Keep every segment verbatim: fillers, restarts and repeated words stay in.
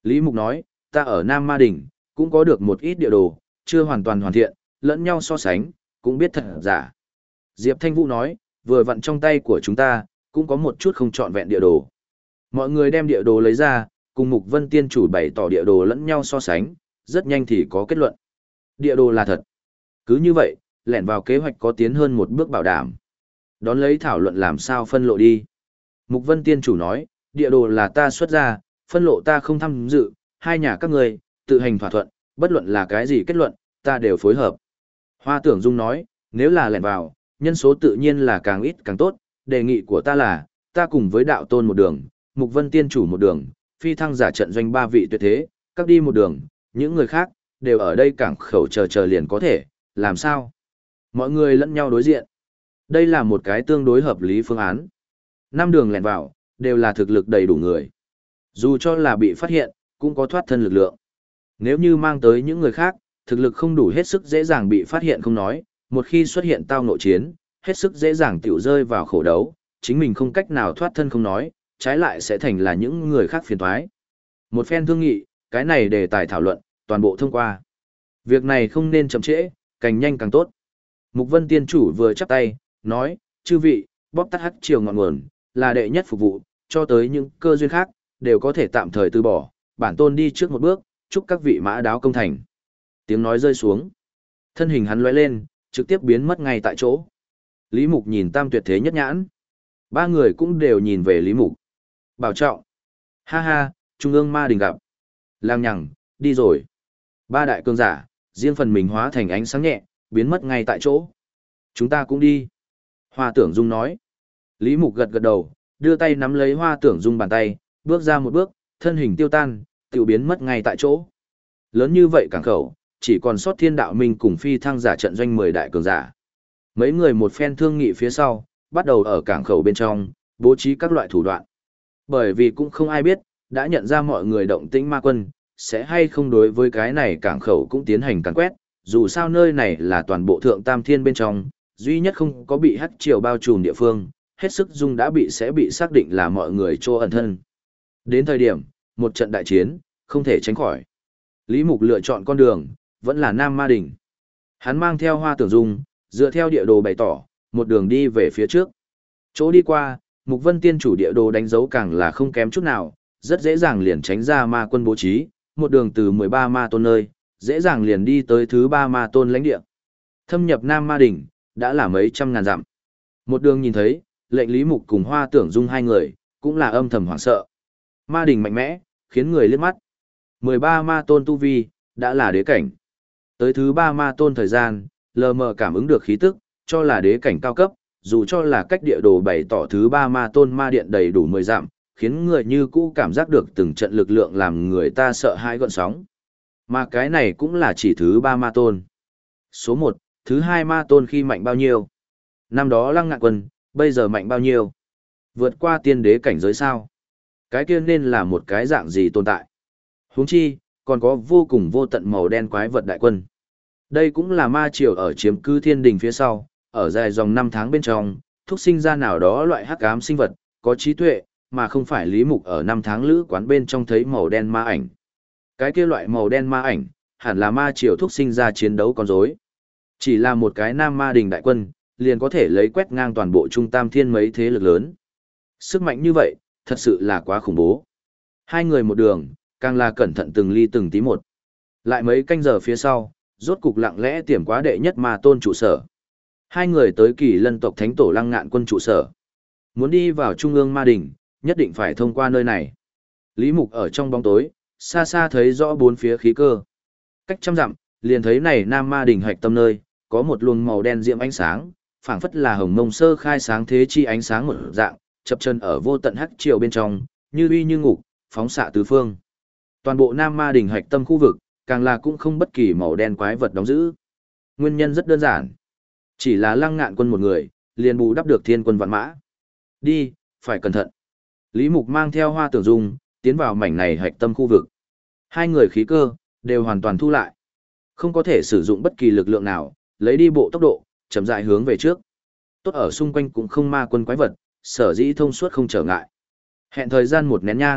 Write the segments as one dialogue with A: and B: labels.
A: Lý Mục nói, ta ở Nam Ma Đỉnh, cũng có được một ít địa đồ, chưa hoàn toàn hoàn thiện, lẫn nhau so sánh, cũng biết thật giả. Diệp Thanh Vũ nói, vừa vặn trong tay của chúng ta, cũng có một chút không trọn vẹn địa đồ. Mọi người đem địa đồ lấy ra, cùng Mục Vân Tiên chủ bày tỏ địa đồ lẫn nhau so sánh, rất nhanh thì có kết luận. Địa đồ là thật. Cứ như vậy, lẻn vào kế hoạch có tiến hơn một bước bảo đảm. Đón lấy thảo luận làm sao phân lộ đi. Mục Vân Tiên chủ nói, địa đồ là ta xuất ra, phân lộ ta không tham dự, hai nhà các người, tự hành thỏa thuận, bất luận là cái gì kết luận, ta đều phối hợp. Hoa Tưởng Dung nói, nếu là lẻn vào, nhân số tự nhiên là càng ít càng tốt, đề nghị của ta là, ta cùng với đạo tôn một đường, Mục Vân Tiên chủ một đường, phi thăng giả trận doanh ba vị tuyệt thế, các đi một đường, những người khác, đều ở đây cảng khẩu chờ chờ liền có thể, làm sao? Mọi người lẫn nhau đối diện. Đây là một cái tương đối hợp lý phương án. Năm đường lẻn vào, đều là thực lực đầy đủ người. Dù cho là bị phát hiện, cũng có thoát thân lực lượng. Nếu như mang tới những người khác, thực lực không đủ hết sức dễ dàng bị phát hiện không nói, một khi xuất hiện tao nội chiến, hết sức dễ dàng tiểu rơi vào khổ đấu, chính mình không cách nào thoát thân không nói, trái lại sẽ thành là những người khác phiền toái. Một phen thương nghị, cái này đề tài thảo luận, toàn bộ thông qua. Việc này không nên chậm trễ, càng nhanh càng tốt. Mục Vân Tiên chủ vừa chắp tay, nói, chư vị, bóp tắt hắc triều ngọn nguồn, là đệ nhất phục vụ, cho tới những cơ duyên khác, đều có thể tạm thời từ bỏ, bản tôn đi trước một bước, chúc các vị mã đáo công thành. Tiếng nói rơi xuống. Thân hình hắn lóe lên, trực tiếp biến mất ngay tại chỗ. Lý Mục nhìn tam tuyệt thế nhất nhãn. Ba người cũng đều nhìn về Lý Mục. Bảo trọng. Ha ha, Trung ương ma đình gặp. Lang nhằng, đi rồi. Ba đại cương giả, riêng phần mình hóa thành ánh sáng nhẹ, biến mất ngay tại chỗ. Chúng ta cũng đi. Hoa Tưởng Dung nói. Lý Mục gật gật đầu, đưa tay nắm lấy Hoa Tưởng Dung bàn tay, bước ra một bước, thân hình tiêu tan, tiểu biến mất ngay tại chỗ. Lớn như vậy cảng khẩu, chỉ còn sót Thiên Đạo Minh cùng phi thăng giả trận doanh mười đại cường giả. Mấy người một phen thương nghị phía sau, bắt đầu ở cảng khẩu bên trong, bố trí các loại thủ đoạn. Bởi vì cũng không ai biết, đã nhận ra mọi người động tĩnh ma quân, sẽ hay không đối với cái này cảng khẩu cũng tiến hành càn quét, dù sao nơi này là toàn bộ thượng tam thiên bên trong, duy nhất không có bị hắc triều bao trùm địa phương, hết sức dung đã bị sẽ bị xác định là mọi người trô ẩn thân. Đến thời điểm, một trận đại chiến, không thể tránh khỏi. Lý Mục lựa chọn con đường, vẫn là Nam Ma Đỉnh. Hắn mang theo Hoa Tưởng Dung, dựa theo địa đồ bày tỏ, một đường đi về phía trước. Chỗ đi qua, Mục Vân Tiên chủ địa đồ đánh dấu càng là không kém chút nào, rất dễ dàng liền tránh ra ma quân bố trí, một đường từ mười ba ma tôn nơi, dễ dàng liền đi tới thứ ba ma tôn lãnh địa. Thâm nhập Nam Ma Đỉnh, đã là mấy trăm ngàn dặm. Một đường nhìn thấy, lệnh Lý Mục cùng Hoa Tưởng Dung hai người, cũng là âm thầm hoảng sợ. Ma Đỉnh mạnh mẽ, khiến người liếc mắt. mười ba ma tôn tu vi, đã là đế cảnh. Tới thứ ba ma tôn thời gian, lờ mờ cảm ứng được khí tức, cho là đế cảnh cao cấp, dù cho là cách địa đồ bày tỏ thứ ba ma tôn ma điện đầy đủ mười dặm, khiến người như cũ cảm giác được từng trận lực lượng làm người ta sợ hãi gợn sóng. Mà cái này cũng là chỉ thứ ba ma tôn. Số một, thứ hai ma tôn khi mạnh bao nhiêu? Năm đó Lăng Ngạn Quân, bây giờ mạnh bao nhiêu? Vượt qua tiên đế cảnh giới sao? Cái kia nên là một cái dạng gì tồn tại? Huống chi, còn có vô cùng vô tận màu đen quái vật đại quân. Đây cũng là ma triều ở chiếm cứ thiên đình phía sau, ở dài dòng năm tháng bên trong, thúc sinh ra nào đó loại hắc ám sinh vật, có trí tuệ, mà không phải Lý Mục ở năm tháng lữ quán bên trong thấy màu đen ma ảnh. Cái kia loại màu đen ma ảnh, hẳn là ma triều thúc sinh ra chiến đấu con rối. Chỉ là một cái Nam Ma Đình đại quân, liền có thể lấy quét ngang toàn bộ trung tam thiên mấy thế lực lớn. Sức mạnh như vậy, thật sự là quá khủng bố. Hai người một đường, càng là cẩn thận từng ly từng tí một. Lại mấy canh giờ phía sau, rốt cục lặng lẽ tiềm quá đệ nhất ma tôn trụ sở. Hai người tới Kỳ Lân tộc thánh tổ Lăng Ngạn Quân trụ sở. Muốn đi vào trung ương ma đỉnh, nhất định phải thông qua nơi này. Lý Mục ở trong bóng tối, xa xa thấy rõ bốn phía khí cơ. Cách trăm dặm, liền thấy này Nam Ma đỉnh hạch tâm nơi, có một luồng màu đen diễm ánh sáng, phảng phất là hồng mông sơ khai sáng thế chi ánh sáng một dạng, chập chân ở vô tận hắc triều bên trong, như uy như ngục, phóng xạ tứ phương. Toàn bộ Nam Ma đỉnh hạch tâm khu vực, càng là cũng không bất kỳ màu đen quái vật đóng giữ. Nguyên nhân rất đơn giản. Chỉ là Lăng Ngạn Quân một người, liền bù đắp được thiên quân vạn mã. Đi, phải cẩn thận. Lý Mục mang theo Hoa Tưởng Dung, tiến vào mảnh này hạch tâm khu vực. Hai người khí cơ, đều hoàn toàn thu lại. Không có thể sử dụng bất kỳ lực lượng nào, lấy đi bộ tốc độ, chậm rãi hướng về trước. Tốt ở xung quanh cũng không ma quân quái vật, sở dĩ thông suốt không trở ngại. Hẹn thời gian một nén nhang,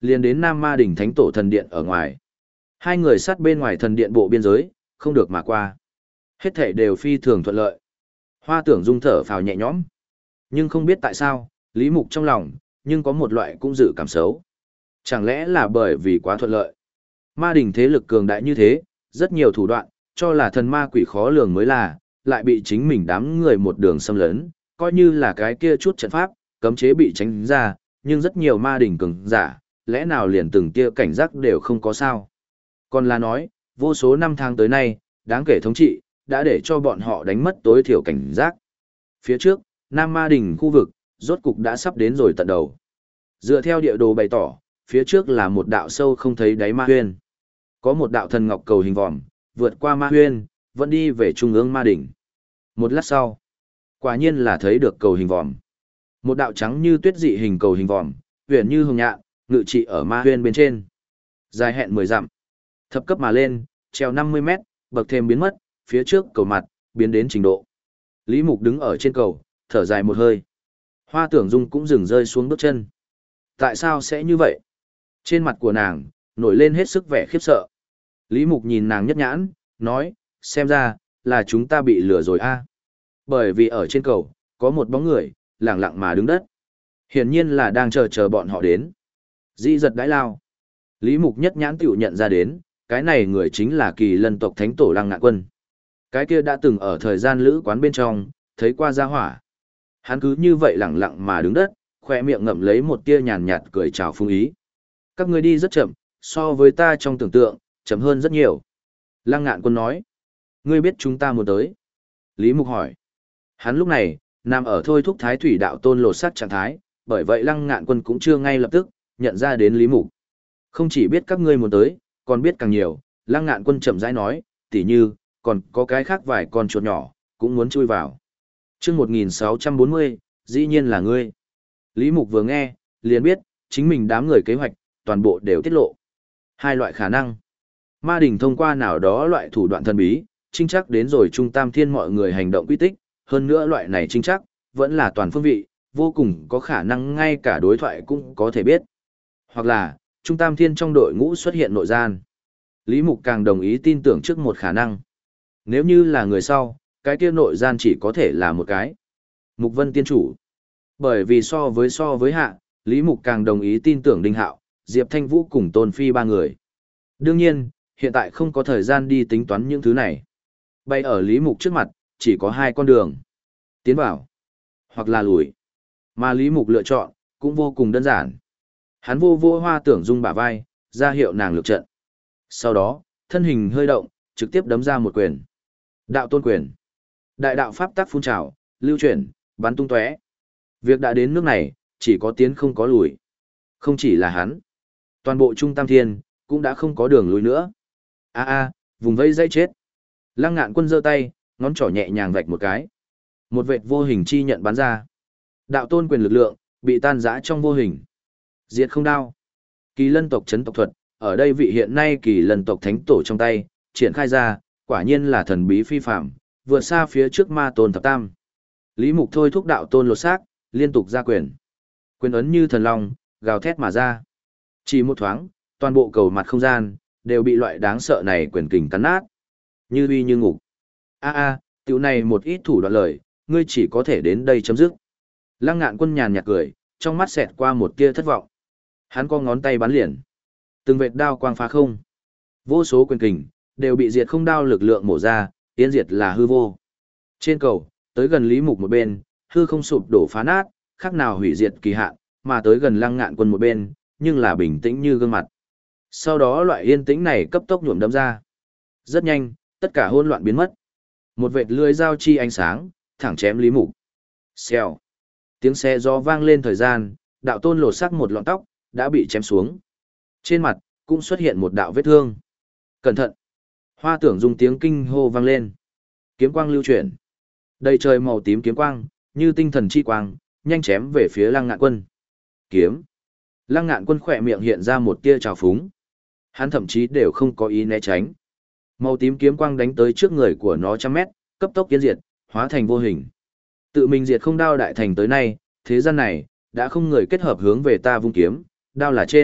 A: liền đến Nam Ma Đỉnh Thánh Tổ thần điện ở ngoài. Hai người sát bên ngoài thần điện bộ biên giới, không được mà qua. Hết thảy đều phi thường thuận lợi. Hoa Tưởng Dung thở phào nhẹ nhõm. Nhưng không biết tại sao, Lý Mục trong lòng, nhưng có một loại cũng dự cảm xấu. Chẳng lẽ là bởi vì quá thuận lợi? Ma Đỉnh thế lực cường đại như thế, rất nhiều thủ đoạn, cho là thần ma quỷ khó lường mới là, lại bị chính mình đám người một đường xâm lấn, coi như là cái kia chút trận pháp, cấm chế bị tránh ra, nhưng rất nhiều ma đỉnh cường giả, lẽ nào liền từng kia cảnh giác đều không có sao. Còn là nói, vô số năm tháng tới nay, đáng kể thống trị, đã để cho bọn họ đánh mất tối thiểu cảnh giác. Phía trước, Nam Ma Đỉnh khu vực, rốt cục đã sắp đến rồi tận đầu. Dựa theo địa đồ bày tỏ, phía trước là một đạo sâu không thấy đáy ma huyên. Có một đạo thần ngọc cầu hình vòm, vượt qua ma huyên, vẫn đi về trung ương ma đỉnh. Một lát sau, quả nhiên là thấy được cầu hình vòm. Một đạo trắng như tuyết dị hình cầu hình vòm, huyền như hồng nhạn, ngự trị ở ma huyên bên trên. Dài hẹn mười dặm. Thập cấp mà lên, treo năm mươi mét, bậc thêm biến mất, phía trước cầu mặt, biến đến trình độ. Lý Mục đứng ở trên cầu, thở dài một hơi. Hoa Tưởng Dung cũng dừng rơi xuống bước chân. Tại sao sẽ như vậy? Trên mặt của nàng, nổi lên hết sức vẻ khiếp sợ. Lý Mục nhìn nàng nhất nhãn, nói, xem ra, là chúng ta bị lừa rồi a. Bởi vì ở trên cầu, có một bóng người, lặng lặng mà đứng đất. Hiển nhiên là đang chờ chờ bọn họ đến. Dĩ giật đãi lao. Lý Mục nhất nhãn tiểu nhận ra đến, cái này người chính là Kỳ Lân tộc Thánh Tổ Lăng Ngạn Quân. Cái kia đã từng ở thời gian lữ quán bên trong, thấy qua gia hỏa. Hắn cứ như vậy lặng lặng mà đứng đất, khoe miệng ngậm lấy một tia nhàn nhạt cười chào phung ý. Các ngươi đi rất chậm, so với ta trong tưởng tượng, chậm hơn rất nhiều. Lăng Ngạn Quân nói. Ngươi biết chúng ta muốn tới. Lý Mục hỏi. Hắn lúc này, nằm ở thôi thúc thái thủy đạo tôn lột sát trạng thái, bởi vậy Lăng Ngạn Quân cũng chưa ngay lập tức, nhận ra đến Lý Mục. Không chỉ biết các ngươi muốn tới, còn biết càng nhiều, Lăng Ngạn Quân chậm rãi nói, tỉ như, còn có cái khác vài con chuột nhỏ, cũng muốn chui vào. Trước một nghìn sáu trăm bốn mươi, dĩ nhiên là ngươi. Lý Mục vừa nghe, liền biết, chính mình đám người kế hoạch, toàn bộ đều tiết lộ. Hai loại khả năng. Ma đỉnh thông qua nào đó loại thủ đoạn thần bí, trinh chắc đến rồi trung tam thiên mọi người hành động quy tích, hơn nữa loại này trinh chắc, vẫn là toàn phương vị, vô cùng có khả năng ngay cả đối thoại cũng có thể biết. Hoặc là, trung tam thiên trong đội ngũ xuất hiện nội gian. Lý Mục càng đồng ý tin tưởng trước một khả năng. Nếu như là người sau, cái kia nội gian chỉ có thể là một cái. Mục Vân tiên chủ. Bởi vì so với so với hạ, Lý Mục càng đồng ý tin tưởng Đinh Hạo, Diệp Thanh Vũ cùng Tôn Phi ba người. Đương nhiên, hiện tại không có thời gian đi tính toán những thứ này. Bay ở Lý Mục trước mặt, chỉ có hai con đường. Tiến vào, hoặc là lùi. Mà Lý Mục lựa chọn, cũng vô cùng đơn giản. Hắn vô vô Hoa Tưởng Dung bả vai, ra hiệu nàng lược trận. Sau đó, thân hình hơi động, trực tiếp đấm ra một quyền. Đạo tôn quyền. Đại đạo pháp tắc phun trào, lưu chuyển, bắn tung tóe. Việc đã đến nước này, chỉ có tiến không có lùi. Không chỉ là hắn. Toàn bộ Trung Tam Thiên, cũng đã không có đường lùi nữa. A a, vùng vây dây chết. Lăng Ngạn Quân giơ tay, ngón trỏ nhẹ nhàng vạch một cái. Một vệt vô hình chi nhận bắn ra. Đạo tôn quyền lực lượng, bị tan rã trong vô hình. Diệt không đao. Kỳ Lân tộc chấn tộc thuật, ở đây vị hiện nay Kỳ Lân tộc thánh tổ trong tay, triển khai ra, quả nhiên là thần bí phi phạm, vượt xa phía trước ma tôn thập tam. Lý Mục thôi thúc đạo tôn lột xác, liên tục ra quyền. Quyền ấn như thần long, gào thét mà ra. Chỉ một thoáng, toàn bộ cầu mặt không gian, đều bị loại đáng sợ này quyền kình cắn nát. Như uy như ngục. A a, tiểu này một ít thủ đoạn lời, ngươi chỉ có thể đến đây chấm dứt. Lăng Ngạn Quân nhàn nhạt cười, trong mắt xẹt qua một tia thất vọng. Hắn có ngón tay bắn liền. Từng vệt đao quang phá không. Vô số quyền kình, đều bị diệt không đao lực lượng mổ ra, tiến diệt là hư vô. Trên cầu, tới gần Lý Mục một bên, hư không sụp đổ phá nát, khác nào hủy diệt kỳ hạn, mà tới gần Lăng Ngạn Quân một bên, nhưng là bình tĩnh như gương mặt. Sau đó loại yên tĩnh này cấp tốc nhuộm đấm ra. Rất nhanh, tất cả hỗn loạn biến mất. Một vệt lưỡi dao chi ánh sáng, thẳng chém Lý Mục. Xèo. Tiếng xe gió vang lên thời gian, đạo tôn lột xác một lọn tóc, đã bị chém xuống. Trên mặt, cũng xuất hiện một đạo vết thương. Cẩn thận. Hoa Tưởng Dung tiếng kinh hô vang lên. Kiếm quang lưu chuyển. Đầy trời màu tím kiếm quang, như tinh thần chi quang, nhanh chém về phía Lăng Ngạn Quân. Kiếm. Lăng Ngạn Quân khỏe miệng hiện ra một tia trào phúng. Hắn thậm chí đều không có ý né tránh. Màu tím kiếm quang đánh tới trước người của nó trăm mét, cấp tốc kiến diệt, hóa thành vô hình. Tự mình diệt không đao đại thành tới nay, thế gian này, đã không người kết hợp hướng về ta vung kiếm, đao là trên,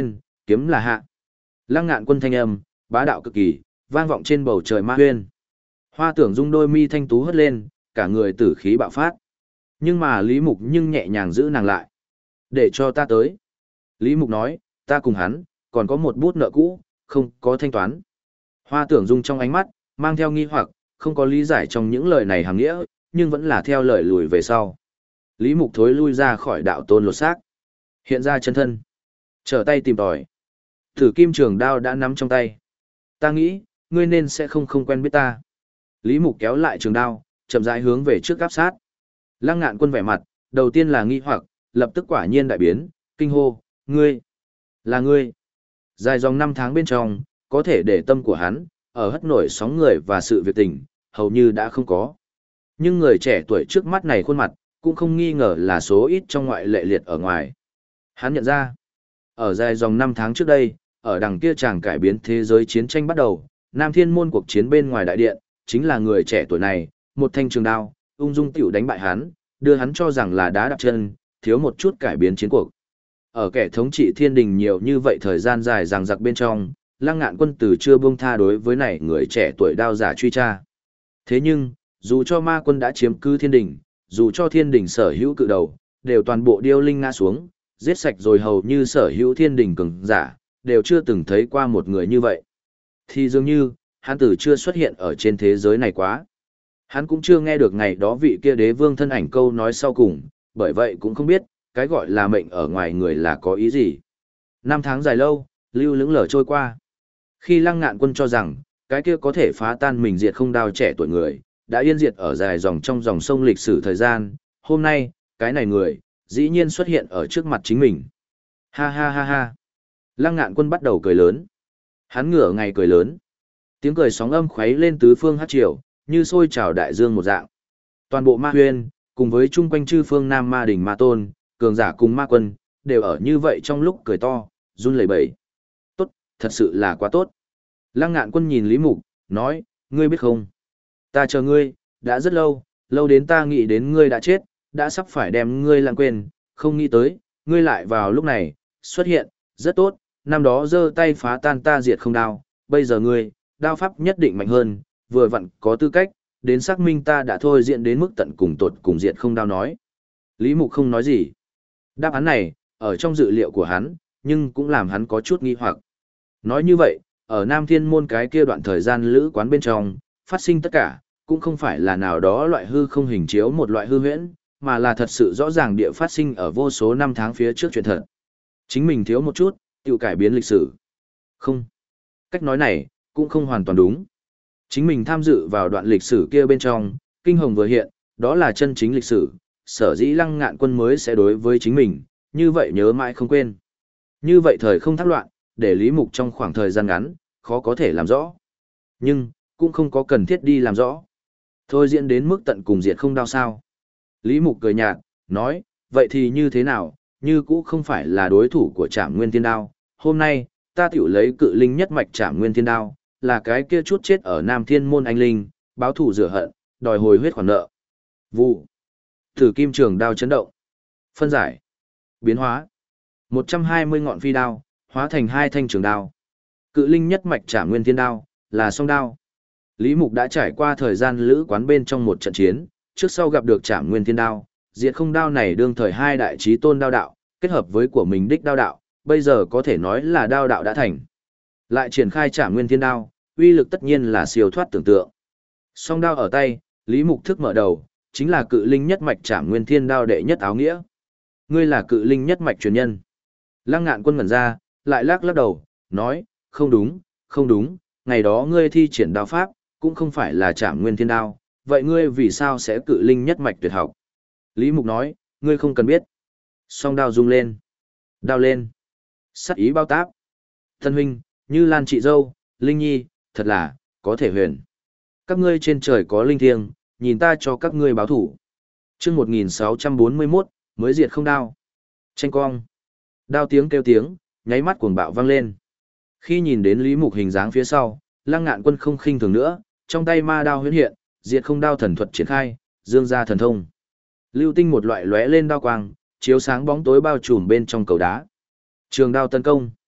A: kiếm là hạ. Lăng Ngạn Quân thanh âm, bá đạo cực kỳ, vang vọng trên bầu trời ma huyên. Hoa Tưởng Dung đôi mi thanh tú hất lên, cả người tử khí bạo phát. Nhưng mà Lý Mục nhưng nhẹ nhàng giữ nàng lại. Để cho ta tới. Lý Mục nói, ta cùng hắn, còn có một bút nợ cũ, không có thanh toán. Hoa Tưởng Dung trong ánh mắt, mang theo nghi hoặc, không có lý giải trong những lời này hàng nghĩa, nhưng vẫn là theo lời lùi về sau. Lý Mục thối lui ra khỏi đạo tôn lột xác. Hiện ra chân thân. Trở tay tìm tòi. Thử kim trường đao đã nắm trong tay. Ta nghĩ, ngươi nên sẽ không không quen biết ta. Lý Mục kéo lại trường đao, chậm rãi hướng về trước áp sát. Lăng Ngạn Quân vẻ mặt, đầu tiên là nghi hoặc, lập tức quả nhiên đại biến, kinh hô, ngươi, là ngươi. Dài dòng năm tháng bên trong, có thể để tâm của hắn, ở hất nổi sóng người và sự việc tình, hầu như đã không có. Nhưng người trẻ tuổi trước mắt này khuôn mặt, cũng không nghi ngờ là số ít trong ngoại lệ liệt ở ngoài. Hắn nhận ra, ở dài dòng năm tháng trước đây, ở đằng kia chàng cải biến thế giới chiến tranh bắt đầu, Nam Thiên Môn cuộc chiến bên ngoài đại điện, chính là người trẻ tuổi này, một thanh trường đao, ung dung tiểu đánh bại hắn, đưa hắn cho rằng là đá đạp chân, thiếu một chút cải biến chiến cuộc. Ở kẻ thống trị thiên đình nhiều như vậy thời gian dài dằng dặc bên trong, Lăng Ngạn Quân từ chưa buông tha đối với này người trẻ tuổi đao giả truy tra. Thế nhưng, dù cho ma quân đã chiếm cứ thiên đình, dù cho thiên đình sở hữu cự đầu, đều toàn bộ điêu linh ngã xuống, giết sạch rồi hầu như sở hữu thiên đình cường giả, đều chưa từng thấy qua một người như vậy. Thì dường như, hắn tử chưa xuất hiện ở trên thế giới này quá. Hắn cũng chưa nghe được ngày đó vị kia đế vương thân ảnh câu nói sau cùng, bởi vậy cũng không biết, cái gọi là mệnh ở ngoài người là có ý gì. Năm tháng dài lâu, lưu lững lờ trôi qua. Khi Lăng Ngạn Quân cho rằng, cái kia có thể phá tan mình diệt không đao trẻ tuổi người, đã yên diệt ở dài dòng trong dòng sông lịch sử thời gian, hôm nay, cái này người, dĩ nhiên xuất hiện ở trước mặt chính mình. Ha ha ha ha. Lăng Ngạn Quân bắt đầu cười lớn. Hắn ngửa ngày cười lớn. Tiếng cười sóng âm khuấy lên tứ phương hát triều, như sôi trào đại dương một dạng. Toàn bộ ma huyên, cùng với chung quanh chư phương Nam Ma Đỉnh Ma Tôn, cường giả cùng ma quân, đều ở như vậy trong lúc cười to, run lẩy bẩy. Tốt, thật sự là quá tốt. Lăng Ngạn Quân nhìn Lý Mục, nói, ngươi biết không? Ta chờ ngươi, đã rất lâu, lâu đến ta nghĩ đến ngươi đã chết, đã sắp phải đem ngươi lãng quên, không nghĩ tới, ngươi lại vào lúc này, xuất hiện, rất tốt, năm đó giơ tay phá tan ta diệt không đao, bây giờ ngươi, đao pháp nhất định mạnh hơn, vừa vặn có tư cách, đến xác minh ta đã thôi diện đến mức tận cùng tột cùng diệt không đao nói. Lý Mục không nói gì. Đáp án này, ở trong dự liệu của hắn, nhưng cũng làm hắn có chút nghi hoặc. Nói như vậy, ở Nam Thiên Môn cái kia đoạn thời gian lữ quán bên trong, phát sinh tất cả, cũng không phải là nào đó loại hư không hình chiếu một loại hư huyễn, mà là thật sự rõ ràng địa phát sinh ở vô số năm tháng phía trước chuyện thật. Chính mình thiếu một chút, tự cải biến lịch sử. Không. Cách nói này, cũng không hoàn toàn đúng. Chính mình tham dự vào đoạn lịch sử kia bên trong, kinh hồng vừa hiện, đó là chân chính lịch sử, sở dĩ Lăng Ngạn Quân mới sẽ đối với chính mình, như vậy nhớ mãi không quên. Như vậy thời không thác loạn, để Lý Mục trong khoảng thời gian ngắn, khó có thể làm rõ. Nhưng, cũng không có cần thiết đi làm rõ. Thôi diễn đến mức tận cùng diệt không đau sao. Lý Mục cười nhạt, nói, vậy thì như thế nào, như cũ không phải là đối thủ của Trảm Nguyên Thiên Đao. Hôm nay, ta tiểu lấy cự linh nhất mạch Trảm Nguyên Thiên Đao, là cái kia chút chết ở Nam Thiên Môn anh linh, báo thù rửa hận, đòi hồi huyết khoản nợ. Vụ. Thử kim trường đao chấn động. Phân giải. Biến hóa. một trăm hai mươi ngọn phi đao, hóa thành hai thanh trường đao. Cự linh nhất mạch Trảm Nguyên Thiên Đao, là song đao. Lý Mục đã trải qua thời gian lữ quán bên trong một trận chiến, trước sau gặp được Trảm Nguyên Thiên Đao, diệt không đao này đương thời hai đại chí tôn đao đạo, kết hợp với của mình đích đao đạo, bây giờ có thể nói là đao đạo đã thành. Lại triển khai Trảm Nguyên Thiên Đao, uy lực tất nhiên là siêu thoát tưởng tượng. Song đao ở tay, Lý Mục thức mở đầu, chính là cự linh nhất mạch Trảm Nguyên Thiên Đao đệ nhất áo nghĩa. Ngươi là cự linh nhất mạch truyền nhân. Lăng Ngạn Quân ngẩn ra, lại lắc lắc đầu, nói, không đúng, không đúng, ngày đó ngươi thi triển đao pháp, cũng không phải là Trảm Nguyên Thiên Đao, vậy ngươi vì sao sẽ cự linh nhất mạch tuyệt học? Lý Mục nói, ngươi không cần biết. Song đao rung lên, đao lên, sắc ý bao táp. Thân huynh, Như Lan chị dâu, Linh Nhi, thật là, có thể huyền. Các ngươi trên trời có linh thiêng, nhìn ta cho các ngươi báo thủ. Chương một nghìn sáu trăm bốn mươi mốt, mới diệt không đao. Tranh cong. Đao tiếng kêu tiếng, nháy mắt cuồng bạo vang lên. Khi nhìn đến Lý Mục hình dáng phía sau, Lăng Ngạn Quân không khinh thường nữa, trong tay ma đao huyễn hiện, diệt không đao thần thuật triển khai, dương ra thần thông. Lưu tinh một loại lóe lên đao quang, chiếu sáng bóng tối bao trùm bên trong cầu đá. Trường đao tấn công.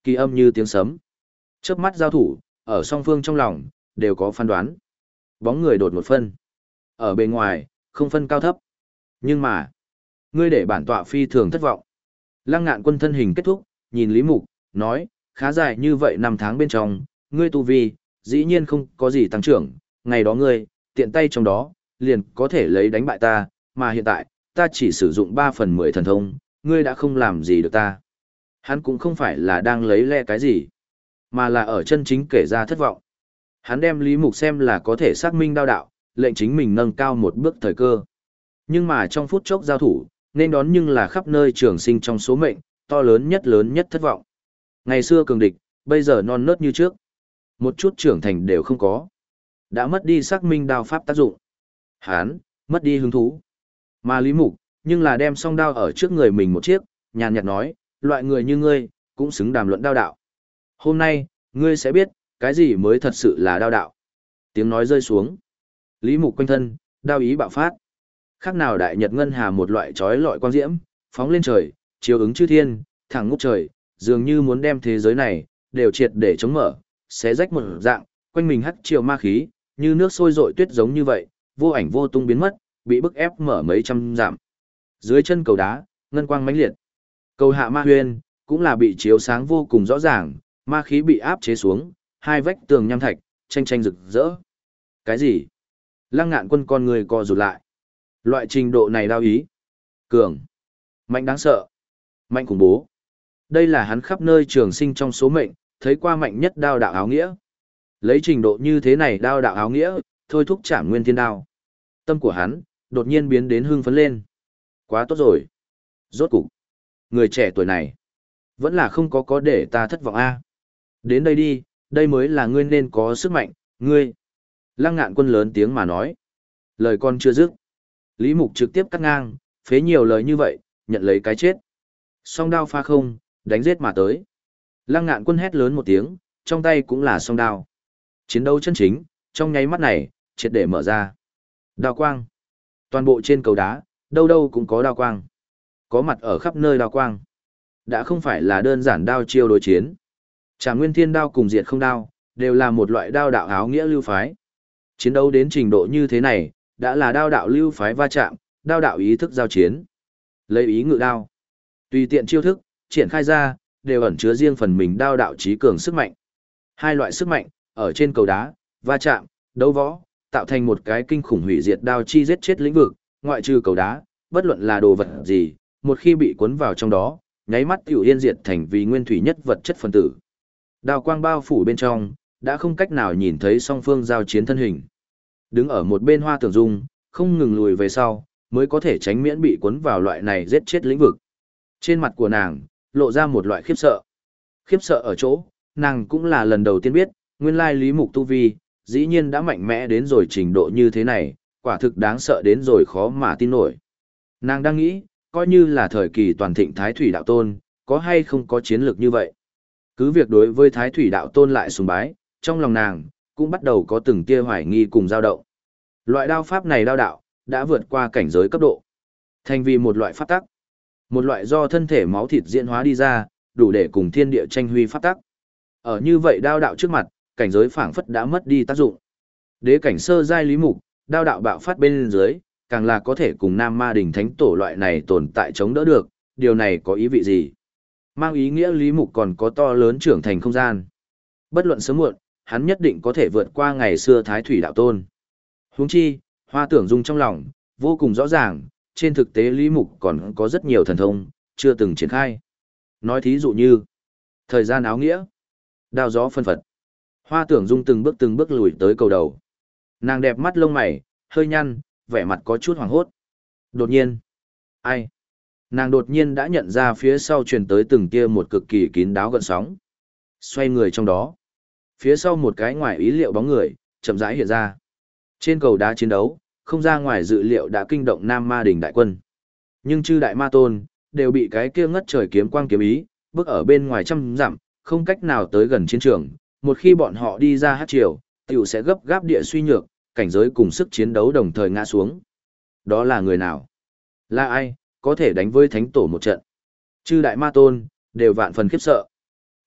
A: Kỳ âm như tiếng sấm. Chớp mắt giao thủ, ở song phương trong lòng, đều có phán đoán. Bóng người đột một phân. Ở bên ngoài, không phân cao thấp. Nhưng mà, ngươi để bản tọa phi thường thất vọng. Lăng Ngạn Quân thân hình kết thúc, nhìn Lý Mục, nói, khá dài như vậy năm tháng bên trong, ngươi tu vi, dĩ nhiên không có gì tăng trưởng, ngày đó ngươi, tiện tay trong đó, liền có thể lấy đánh bại ta, mà hiện tại, ta chỉ sử dụng ba phần mười thần thông, ngươi đã không làm gì được ta. Hắn cũng không phải là đang lấy le cái gì, mà là ở chân chính kể ra thất vọng. Hắn đem Lý Mục xem là có thể xác minh đao đạo, lệnh chính mình nâng cao một bước thời cơ. Nhưng mà trong phút chốc giao thủ, nên đón nhưng là khắp nơi trường sinh trong số mệnh, to lớn nhất lớn nhất thất vọng. Ngày xưa cường địch, bây giờ non nớt như trước. Một chút trưởng thành đều không có. Đã mất đi xác minh đao pháp tác dụng. Hán, mất đi hứng thú. Mà Lý Mục, nhưng là đem song đao ở trước người mình một chiếc, nhàn nhạt nói, loại người như ngươi, cũng xứng đàm luận đao đạo. Hôm nay, ngươi sẽ biết, cái gì mới thật sự là đao đạo. Tiếng nói rơi xuống. Lý Mục quanh thân, đao ý bạo phát. Khác nào đại nhật ngân hà một loại trói lọi quang diễm, phóng lên trời, chiếu ứng chư thiên, thẳng ngút trời, dường như muốn đem thế giới này, đều triệt để chống mở, xé rách một dạng, quanh mình hắt chiều ma khí, như nước sôi rội tuyết giống như vậy, vô ảnh vô tung biến mất, bị bức ép mở mấy trăm dặm. Dưới chân cầu đá, ngân quang mãnh liệt. Cầu hạ ma huyên, cũng là bị chiếu sáng vô cùng rõ ràng, ma khí bị áp chế xuống, hai vách tường nham thạch, tranh tranh rực rỡ. Cái gì? Lăng Ngạn Quân con người co rụt lại. Loại trình độ này đao ý. Cường. Mạnh đáng sợ. Mạnh khủng bố. Đây là hắn khắp nơi trường sinh trong số mệnh, thấy qua mạnh nhất đao đạo áo nghĩa. Lấy trình độ như thế này đao đạo áo nghĩa, thôi thúc Trảm Nguyên Thiên Đao. Tâm của hắn, đột nhiên biến đến hưng phấn lên. Quá tốt rồi. Rốt cục. Người trẻ tuổi này, vẫn là không có có để ta thất vọng a. Đến đây đi, đây mới là ngươi nên có sức mạnh, ngươi. Lăng Ngạn Quân lớn tiếng mà nói. Lời con chưa dứt. Lý Mục trực tiếp cắt ngang, phế nhiều lời như vậy, nhận lấy cái chết. Song đao pha không, đánh giết mà tới. Lăng Ngạn Quân hét lớn một tiếng, trong tay cũng là song đao. Chiến đấu chân chính, trong nháy mắt này, triệt để mở ra. Đao quang. Toàn bộ trên cầu đá, đâu đâu cũng có đao quang. Có mặt ở khắp nơi đao quang. Đã không phải là đơn giản đao chiêu đối chiến. Trảm Nguyên Thiên Đao cùng Diệt Không Đao, đều là một loại đao đạo áo nghĩa lưu phái. Chiến đấu đến trình độ như thế này, đã là đao đạo lưu phái va chạm, đao đạo ý thức giao chiến. Lấy ý ngự đao. Tùy tiện chiêu thức, triển khai ra, đều ẩn chứa riêng phần mình đao đạo trí cường sức mạnh. Hai loại sức mạnh, ở trên cầu đá, va chạm, đấu võ, tạo thành một cái kinh khủng hủy diệt đao chi giết chết lĩnh vực, ngoại trừ cầu đá, bất luận là đồ vật gì, một khi bị cuốn vào trong đó, nháy mắt tiểu yên diệt thành vì nguyên thủy nhất vật chất phân tử. Đao quang bao phủ bên trong, đã không cách nào nhìn thấy song phương giao chiến thân hình. Đứng ở một bên Hoa Tưởng Dung, không ngừng lùi về sau, mới có thể tránh miễn bị cuốn vào loại này giết chết lĩnh vực. Trên mặt của nàng, lộ ra một loại khiếp sợ. Khiếp sợ ở chỗ, nàng cũng là lần đầu tiên biết, nguyên lai Lý Mục tu vi, dĩ nhiên đã mạnh mẽ đến rồi trình độ như thế này, quả thực đáng sợ đến rồi khó mà tin nổi. Nàng đang nghĩ, coi như là thời kỳ toàn thịnh Thái Thủy Đạo Tôn, có hay không có chiến lược như vậy. Cứ việc đối với Thái Thủy Đạo Tôn lại sùng bái, trong lòng nàng, cũng bắt đầu có từng tia hoài nghi cùng dao động. Loại đao pháp này đao đạo, đã vượt qua cảnh giới cấp độ. Thành vì một loại pháp tắc. Một loại do thân thể máu thịt diễn hóa đi ra, đủ để cùng thiên địa tranh huy pháp tắc. Ở như vậy đao đạo trước mặt, cảnh giới phảng phất đã mất đi tác dụng. Đế cảnh sơ giai Lý Mục, đao đạo bạo phát bên dưới, càng là có thể cùng Nam Ma Đỉnh Thánh Tổ loại này tồn tại chống đỡ được, điều này có ý vị gì? Mang ý nghĩa Lý Mục còn có to lớn trưởng thành không gian. Bất luận sớm muộn, hắn nhất định có thể vượt qua ngày xưa Thái Thủy Đạo Tôn. Huống chi, Hoa Tưởng Dung trong lòng, vô cùng rõ ràng, trên thực tế Lý Mục còn có rất nhiều thần thông, chưa từng triển khai. Nói thí dụ như, thời gian áo nghĩa, đao gió phân phật. Hoa Tưởng Dung từng bước từng bước lùi tới cầu đầu. Nàng đẹp mắt lông mày, hơi nhăn, vẻ mặt có chút hoảng hốt. Đột nhiên, ai? Nàng đột nhiên đã nhận ra phía sau truyền tới từng tia một cực kỳ kín đáo gợn sóng. Xoay người trong đó, phía sau một cái ngoài ý liệu bóng người, chậm rãi hiện ra. Trên cầu đá chiến đấu, không ra ngoài dự liệu đã kinh động Nam Ma Đỉnh đại quân. Nhưng chư đại ma tôn, đều bị cái kia ngất trời kiếm quang kiếm ý, bước ở bên ngoài trăm dặm, không cách nào tới gần chiến trường. Một khi bọn họ đi ra hát triều, tiểu sẽ gấp gáp địa suy nhược, cảnh giới cùng sức chiến đấu đồng thời ngã xuống. Đó là người nào? Là ai, có thể đánh với thánh tổ một trận? Chư đại ma tôn, đều vạn phần khiếp sợ.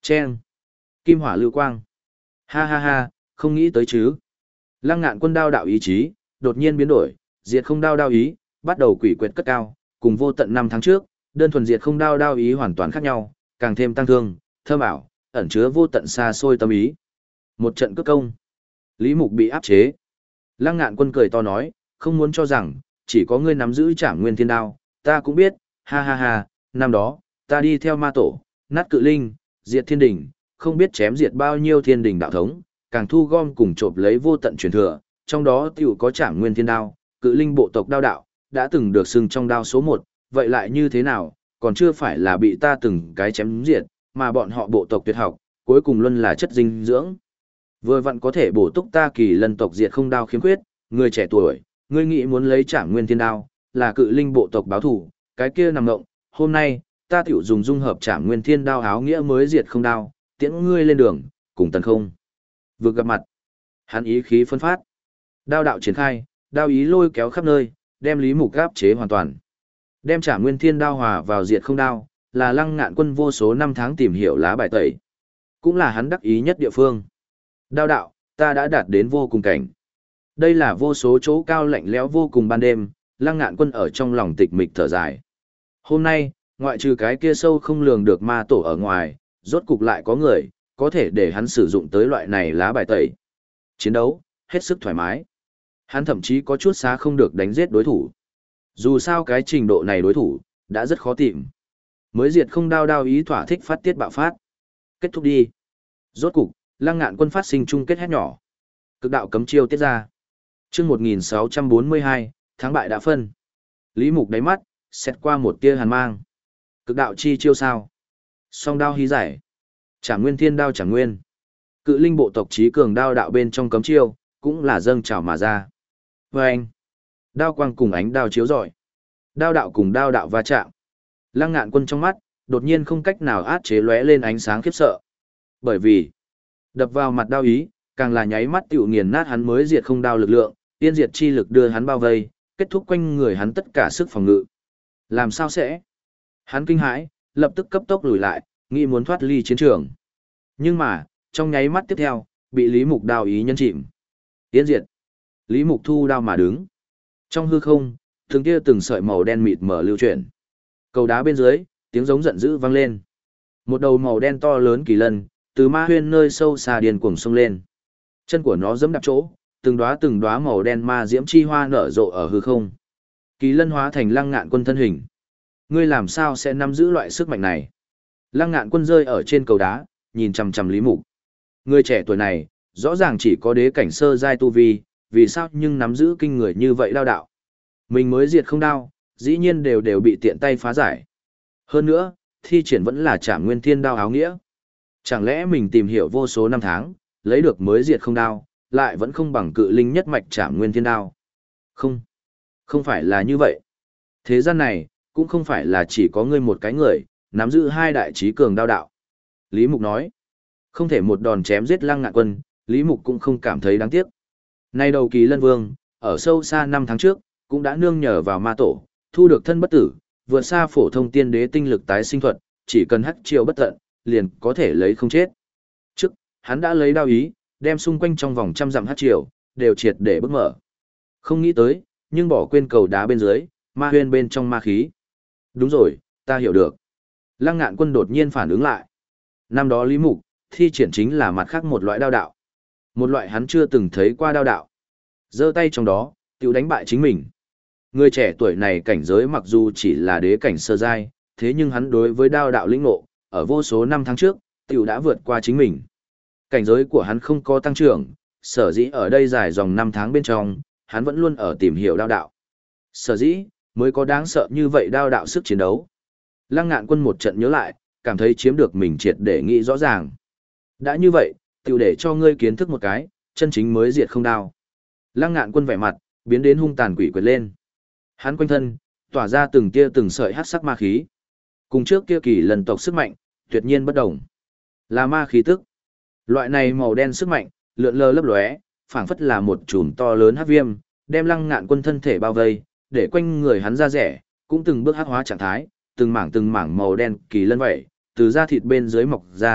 A: Chen. Kim hỏa lưu quang. Ha ha ha, không nghĩ tới chứ. Lăng Ngạn Quân đao đạo ý chí, đột nhiên biến đổi, diệt không đao đao ý, bắt đầu quỷ quyệt cất cao, cùng vô tận năm tháng trước, đơn thuần diệt không đao đao ý hoàn toàn khác nhau, càng thêm tăng thương, thơm ảo, ẩn chứa vô tận xa xôi tâm ý. Một trận cước công. Lý Mục bị áp chế. Lăng Ngạn Quân cười to nói, không muốn cho rằng, chỉ có ngươi nắm giữ Trảm Nguyên Thiên Đao, ta cũng biết, ha ha ha, năm đó, ta đi theo ma tổ, nát cự linh, diệt thiên đỉnh, không biết chém diệt bao nhiêu thiên đỉnh đạo thống, càng thu gom cùng trộm lấy vô tận truyền thừa, trong đó tiểu có Trảm Nguyên Thiên Đao, cự linh bộ tộc đao đạo, đã từng được xưng trong đao số một, vậy lại như thế nào, còn chưa phải là bị ta từng cái chém diệt, mà bọn họ bộ tộc tuyệt học, cuối cùng luôn là chất dinh dưỡng. Vừa vặn có thể bổ túc ta Kỳ Lân tộc diệt không đao khiếm khuyết, người trẻ tuổi, ngươi nghĩ muốn lấy Trảm Nguyên Thiên Đao, là cự linh bộ tộc báo thủ, cái kia nằm ngộng, hôm nay, ta tiểu dùng dung hợp Trảm Nguyên Thiên Đao áo nghĩa mới diệt không đao, tiễn ngươi lên đường, cùng tấn không. Vừa gặp mặt, hắn ý khí phân phát, đao đạo triển khai, đao ý lôi kéo khắp nơi, đem Lý Mục áp chế hoàn toàn. Đem Trảm Nguyên Thiên Đao hòa vào diệt không đao, là Lăng Ngạn Quân vô số năm tháng tìm hiểu lá bài tẩy, cũng là hắn đắc ý nhất địa phương. Đao đạo, ta đã đạt đến vô cùng cảnh. Đây là vô số chỗ cao lạnh lẽo vô cùng ban đêm, Lăng Ngạn Quân ở trong lòng tịch mịch thở dài. Hôm nay, ngoại trừ cái kia sâu không lường được ma tổ ở ngoài, rốt cục lại có người, có thể để hắn sử dụng tới loại này lá bài tẩy. Chiến đấu, hết sức thoải mái. Hắn thậm chí có chút xá không được đánh giết đối thủ. Dù sao cái trình độ này đối thủ, đã rất khó tìm. Mới diệt không đao đao ý thỏa thích phát tiết bạo phát. Kết thúc đi. Rốt cục, Lăng Ngạn Quân phát sinh chung kết hét nhỏ. Cực đạo cấm chiêu tiết ra. Chương một nghìn sáu trăm bốn mươi hai, thắng bại đã phân. Lý Mục đáy mắt, xét qua một tia hàn mang. Cực đạo chi chiêu sao? Song đao hí giải. Trảm Nguyên Thiên Đao Trảm Nguyên. Cự linh bộ tộc trí cường đao đạo bên trong cấm chiêu, cũng là dâng trào mà ra. Và anh, đao quang cùng ánh đao chiếu rọi. Đao đạo cùng đao đạo va chạm. Lăng Ngạn Quân trong mắt, đột nhiên không cách nào át chế lóe lên ánh sáng khiếp sợ. Bởi vì, đập vào mặt đao ý, càng là nháy mắt tiểu nghiền nát hắn mới diệt không đao lực lượng, tiên diệt chi lực đưa hắn bao vây, kết thúc quanh người hắn tất cả sức phòng ngự. Làm sao sẽ? Hắn kinh hãi, lập tức cấp tốc lùi lại, nghĩ muốn thoát ly chiến trường. Nhưng mà, trong nháy mắt tiếp theo, bị Lý Mục đao ý nhân chìm. Tiên diệt. Lý Mục thu đao mà đứng. Trong hư không, từng tia từng sợi màu đen mịt mở lưu chuyển. Cầu đá bên dưới, tiếng giống giận dữ vang lên. Một đầu màu đen to lớn kỳ lân, từ ma huyên nơi sâu xa điền cuồng sông lên. Chân của nó giẫm đạp chỗ, từng đóa từng đóa màu đen ma diễm chi hoa nở rộ ở hư không. Kỳ lân hóa thành Lăng Ngạn Quân thân hình. Ngươi làm sao sẽ nắm giữ loại sức mạnh này? Lăng Ngạn Quân rơi ở trên cầu đá, nhìn chằm chằm Lý Mục. Người trẻ tuổi này, rõ ràng chỉ có đế cảnh sơ giai tu vi, vì sao nhưng nắm giữ kinh người như vậy đao đạo. Mình mới diệt không đao, dĩ nhiên đều đều bị tiện tay phá giải. Hơn nữa, thi triển vẫn là Trảm Nguyên Thiên Đao áo nghĩa. Chẳng lẽ mình tìm hiểu vô số năm tháng, lấy được mới diệt không đao, lại vẫn không bằng cự linh nhất mạch Trảm Nguyên Thiên Đao? Không, không phải là như vậy. Thế gian này, cũng không phải là chỉ có ngươi một cái người, nắm giữ hai đại trí cường đao đạo. Lý Mục nói, không thể một đòn chém giết Lăng Ngạn Quân, Lý Mục cũng không cảm thấy đáng tiếc. Nay đầu Kỳ Lân Vương, ở sâu xa năm tháng trước, cũng đã nương nhờ vào ma tổ, thu được thân bất tử, vượt xa phổ thông tiên đế tinh lực tái sinh thuật, chỉ cần hắc chiêu bất tận, liền có thể lấy không chết. Trước, hắn đã lấy đao ý, đem xung quanh trong vòng trăm dặm hắc chiêu, đều triệt để bức mở. Không nghĩ tới, nhưng bỏ quên cầu đá bên dưới, ma huyên bên trong ma khí. Đúng rồi, ta hiểu được. Lăng Ngạn Quân đột nhiên phản ứng lại. Năm đó Lý Mục, thi triển chính là mặt khác một loại đao đạo. Một loại hắn chưa từng thấy qua đao đạo. Giơ tay trong đó, tiểu đánh bại chính mình. Người trẻ tuổi này cảnh giới mặc dù chỉ là đế cảnh sơ giai, thế nhưng hắn đối với đao đạo lĩnh ngộ, ở vô số năm tháng trước, tiểu đã vượt qua chính mình. Cảnh giới của hắn không có tăng trưởng, sở dĩ ở đây dài dòng năm tháng bên trong, hắn vẫn luôn ở tìm hiểu đao đạo. Sở dĩ, mới có đáng sợ như vậy đao đạo sức chiến đấu. Lăng Ngạn Quân một trận nhớ lại, cảm thấy chiếm được mình triệt để nghĩ rõ ràng. Đã như vậy, tiểu để cho ngươi kiến thức một cái, chân chính mới diệt không đao. Lăng Ngạn Quân vẻ mặt, biến đến hung tàn quỷ quyệt lên. Hắn quanh thân, tỏa ra từng tia từng sợi hắc sắc ma khí. Cùng trước kia Kỳ Lân tộc sức mạnh, tuyệt nhiên bất đồng. Là ma khí tức. Loại này màu đen sức mạnh, lượn lờ lấp lóe, phảng phất là một chùm to lớn hắc viêm, đem Lăng Ngạn Quân thân thể bao vây, để quanh người hắn ra rẻ, cũng từng bước hắc hóa trạng thái, từng mảng từng mảng màu đen kỳ lân vậy, từ da thịt bên dưới mọc ra,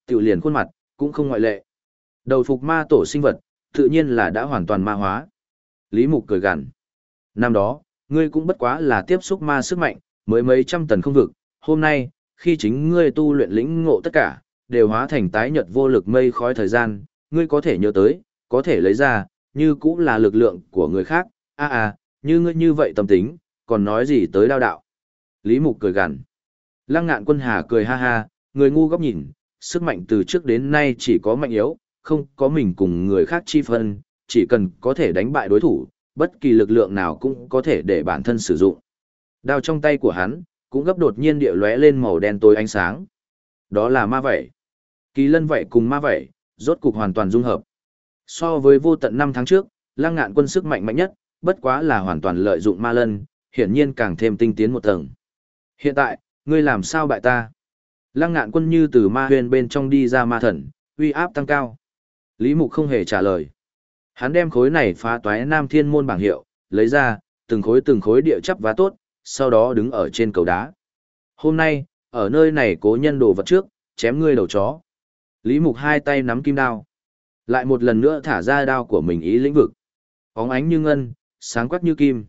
A: Tiểu liền khuôn mặt, cũng không ngoại lệ. Đầu phục ma tổ sinh vật, tự nhiên là đã hoàn toàn ma hóa. Lý Mục cười gằn. Năm đó, ngươi cũng bất quá là tiếp xúc ma sức mạnh, mới mấy trăm tần không vực. Hôm nay, khi chính ngươi tu luyện lĩnh ngộ tất cả, đều hóa thành tái nhật vô lực mây khói thời gian, ngươi có thể nhớ tới, có thể lấy ra, như cũng là lực lượng của người khác. À à, như ngươi như vậy tâm tính, còn nói gì tới đao đạo. Lý Mục cười gằn. Lăng Ngạn Quân Hà cười ha ha, người ngu góc nhìn, sức mạnh từ trước đến nay chỉ có mạnh yếu, không có mình cùng người khác chi phân, chỉ cần có thể đánh bại đối thủ, bất kỳ lực lượng nào cũng có thể để bản thân sử dụng. Đao trong tay của hắn, cũng gấp đột nhiên địa lóe lên màu đen tối ánh sáng. Đó là ma vảy. Kỳ lân vảy cùng ma vảy, rốt cục hoàn toàn dung hợp. So với vô tận năm tháng trước, Lăng Ngạn Quân sức mạnh mạnh nhất, bất quá là hoàn toàn lợi dụng ma lân, hiển nhiên càng thêm tinh tiến một tầng. Hiện tại, ngươi làm sao bại ta? Lăng Ngạn Quân như từ ma huyền bên trong đi ra ma thần, uy áp tăng cao. Lý Mục không hề trả lời. Hắn đem khối này phá toái Nam Thiên môn bảng hiệu, lấy ra, từng khối từng khối địa chắp vá tốt, sau đó đứng ở trên cầu đá. Hôm nay, ở nơi này cố nhân đồ vật trước, chém ngươi đầu chó. Lý Mục hai tay nắm kim đao. Lại một lần nữa thả ra đao của mình ý lĩnh vực. Óng ánh như ngân, sáng quắc như kim.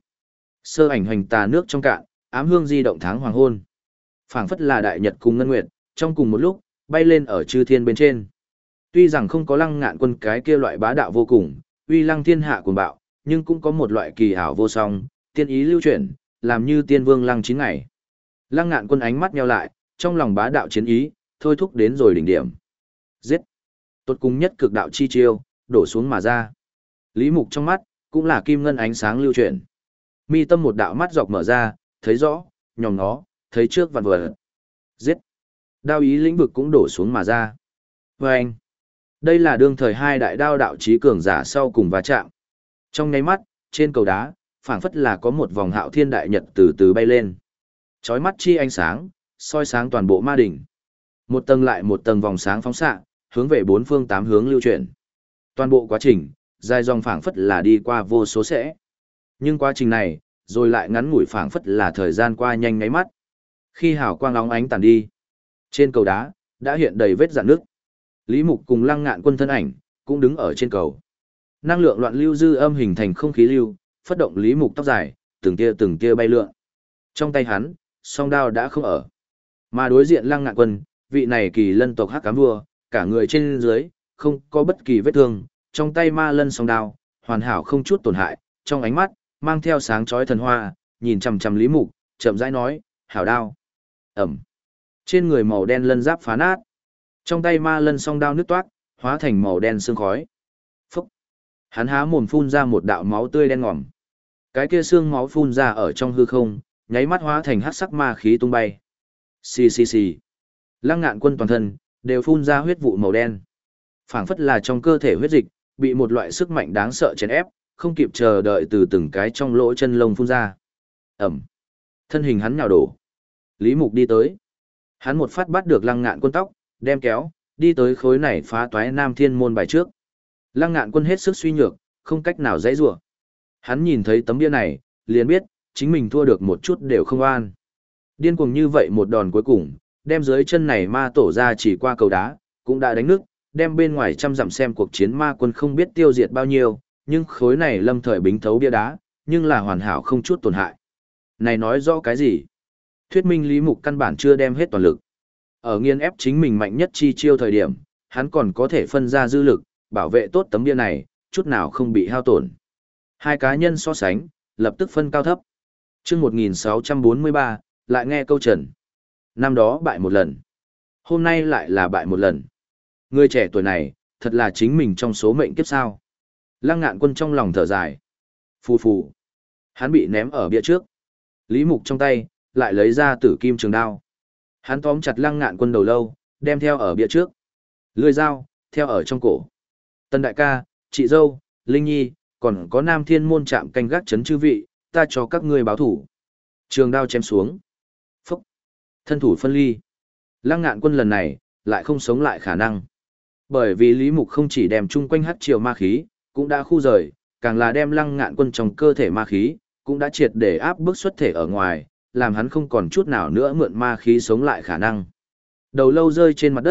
A: Sơ ảnh hoành tà nước trong cạn, ám hương di động tháng hoàng hôn. Phảng phất là đại nhật cùng ngân nguyệt, trong cùng một lúc, bay lên ở chư thiên bên trên. Tuy rằng không có Lăng Ngạn Quân cái kia loại bá đạo vô cùng, uy lăng thiên hạ cuồng bạo, nhưng cũng có một loại kỳ ảo vô song, tiên ý lưu chuyển, làm như tiên vương lăng chín ngày. Lăng Ngạn Quân ánh mắt nheo lại, trong lòng bá đạo chiến ý, thôi thúc đến rồi đỉnh điểm. Giết! Tốt cùng nhất cực đạo chi chiêu, đổ xuống mà ra. Lý Mục trong mắt, cũng là kim ngân ánh sáng lưu chuyển. Mi tâm một đạo mắt dọc mở ra, thấy rõ, nhòm nó, thấy trước vạn vật. Giết! Đao ý lĩnh vực cũng đổ xuống mà ra. Và anh! Đây là đương thời hai đại đao đạo trí cường giả sau cùng va chạm. Trong nháy mắt, trên cầu đá, phảng phất là có một vòng hạo thiên đại nhật từ từ bay lên. Chói mắt chi ánh sáng, soi sáng toàn bộ ma đỉnh. Một tầng lại một tầng vòng sáng phóng xạ, hướng về bốn phương tám hướng lưu chuyển. Toàn bộ quá trình, dài dòng phảng phất là đi qua vô số sẽ. Nhưng quá trình này, rồi lại ngắn ngủi phảng phất là thời gian qua nhanh ngáy mắt. Khi hào quang óng ánh tàn đi, trên cầu đá, đã hiện đầy vết rạn nước. Lý Mục cùng Lăng Ngạn Quân thân ảnh, cũng đứng ở trên cầu. Năng lượng loạn lưu dư âm hình thành không khí lưu, phất động Lý Mục tóc dài, từng tia từng tia bay lượn. Trong tay hắn, song đao đã không ở. Mà đối diện Lăng Ngạn Quân, vị này kỳ lân tộc hắc ám vua, cả người trên dưới, không có bất kỳ vết thương, trong tay ma lân song đao, hoàn hảo không chút tổn hại, trong ánh mắt, mang theo sáng chói thần hoa, nhìn chằm chằm Lý Mục, chậm rãi nói, hảo đao. Ẩm. Trên người màu đen lân giáp phá nát. Trong tay ma lân song đao nứt toát, hóa thành màu đen sương khói. Phúc. Hắn há mồm phun ra một đạo máu tươi đen ngòm. Cái kia xương máu phun ra ở trong hư không, nháy mắt hóa thành hắc sắc ma khí tung bay. Xì xì xì. Lăng Ngạn Quân toàn thân đều phun ra huyết vụ màu đen. Phảng phất là trong cơ thể huyết dịch bị một loại sức mạnh đáng sợ chèn ép, không kịp chờ đợi từ từng cái trong lỗ chân lông phun ra. Ẩm. Thân hình hắn nhào đổ. Lý Mục đi tới. Hắn một phát bắt được Lăng Ngạn Quân tóc, đem kéo, đi tới khối này phá toái Nam Thiên môn bài trước. Lăng Ngạn Quân hết sức suy nhược, không cách nào dãy rủa. Hắn nhìn thấy tấm bia này, liền biết, chính mình thua được một chút đều không an. Điên cuồng như vậy một đòn cuối cùng, đem dưới chân này ma tổ ra chỉ qua cầu đá, cũng đã đánh nước, đem bên ngoài trăm dặm xem cuộc chiến ma quân không biết tiêu diệt bao nhiêu, nhưng khối này lâm thời bính thấu bia đá, nhưng là hoàn hảo không chút tổn hại. Này nói rõ cái gì? Thuyết minh Lý Mục căn bản chưa đem hết toàn lực. Ở nghiên ép chính mình mạnh nhất chi chiêu thời điểm, hắn còn có thể phân ra dư lực, bảo vệ tốt tấm bia này, chút nào không bị hao tổn. Hai cá nhân so sánh, lập tức phân cao thấp. Chương một nghìn sáu trăm bốn mươi ba, lại nghe câu trần. Năm đó bại một lần. Hôm nay lại là bại một lần. Người trẻ tuổi này, thật là chính mình trong số mệnh kiếp sao. Lăng Ngạn Quân trong lòng thở dài. Phù phù. Hắn bị ném ở bia trước. Lý Mục trong tay, lại lấy ra tử kim trường đao. Hắn tóm chặt Lăng Ngạn Quân đầu lâu, đem theo ở bia trước. Lưỡi dao, theo ở trong cổ. Tân đại ca, chị dâu, Linh Nhi, còn có Nam Thiên môn trạm canh gác chấn chư vị, ta cho các ngươi báo thủ. Trường đao chém xuống. Phúc. Thân thủ phân ly. Lăng Ngạn Quân lần này, lại không sống lại khả năng. Bởi vì Lý Mục không chỉ đem chung quanh hắc triều ma khí, cũng đã khu rời, càng là đem Lăng Ngạn Quân trong cơ thể ma khí, cũng đã triệt để áp bức xuất thể ở ngoài, làm hắn không còn chút nào nữa mượn ma khí sống lại khả năng. Đầu lâu rơi trên mặt đất,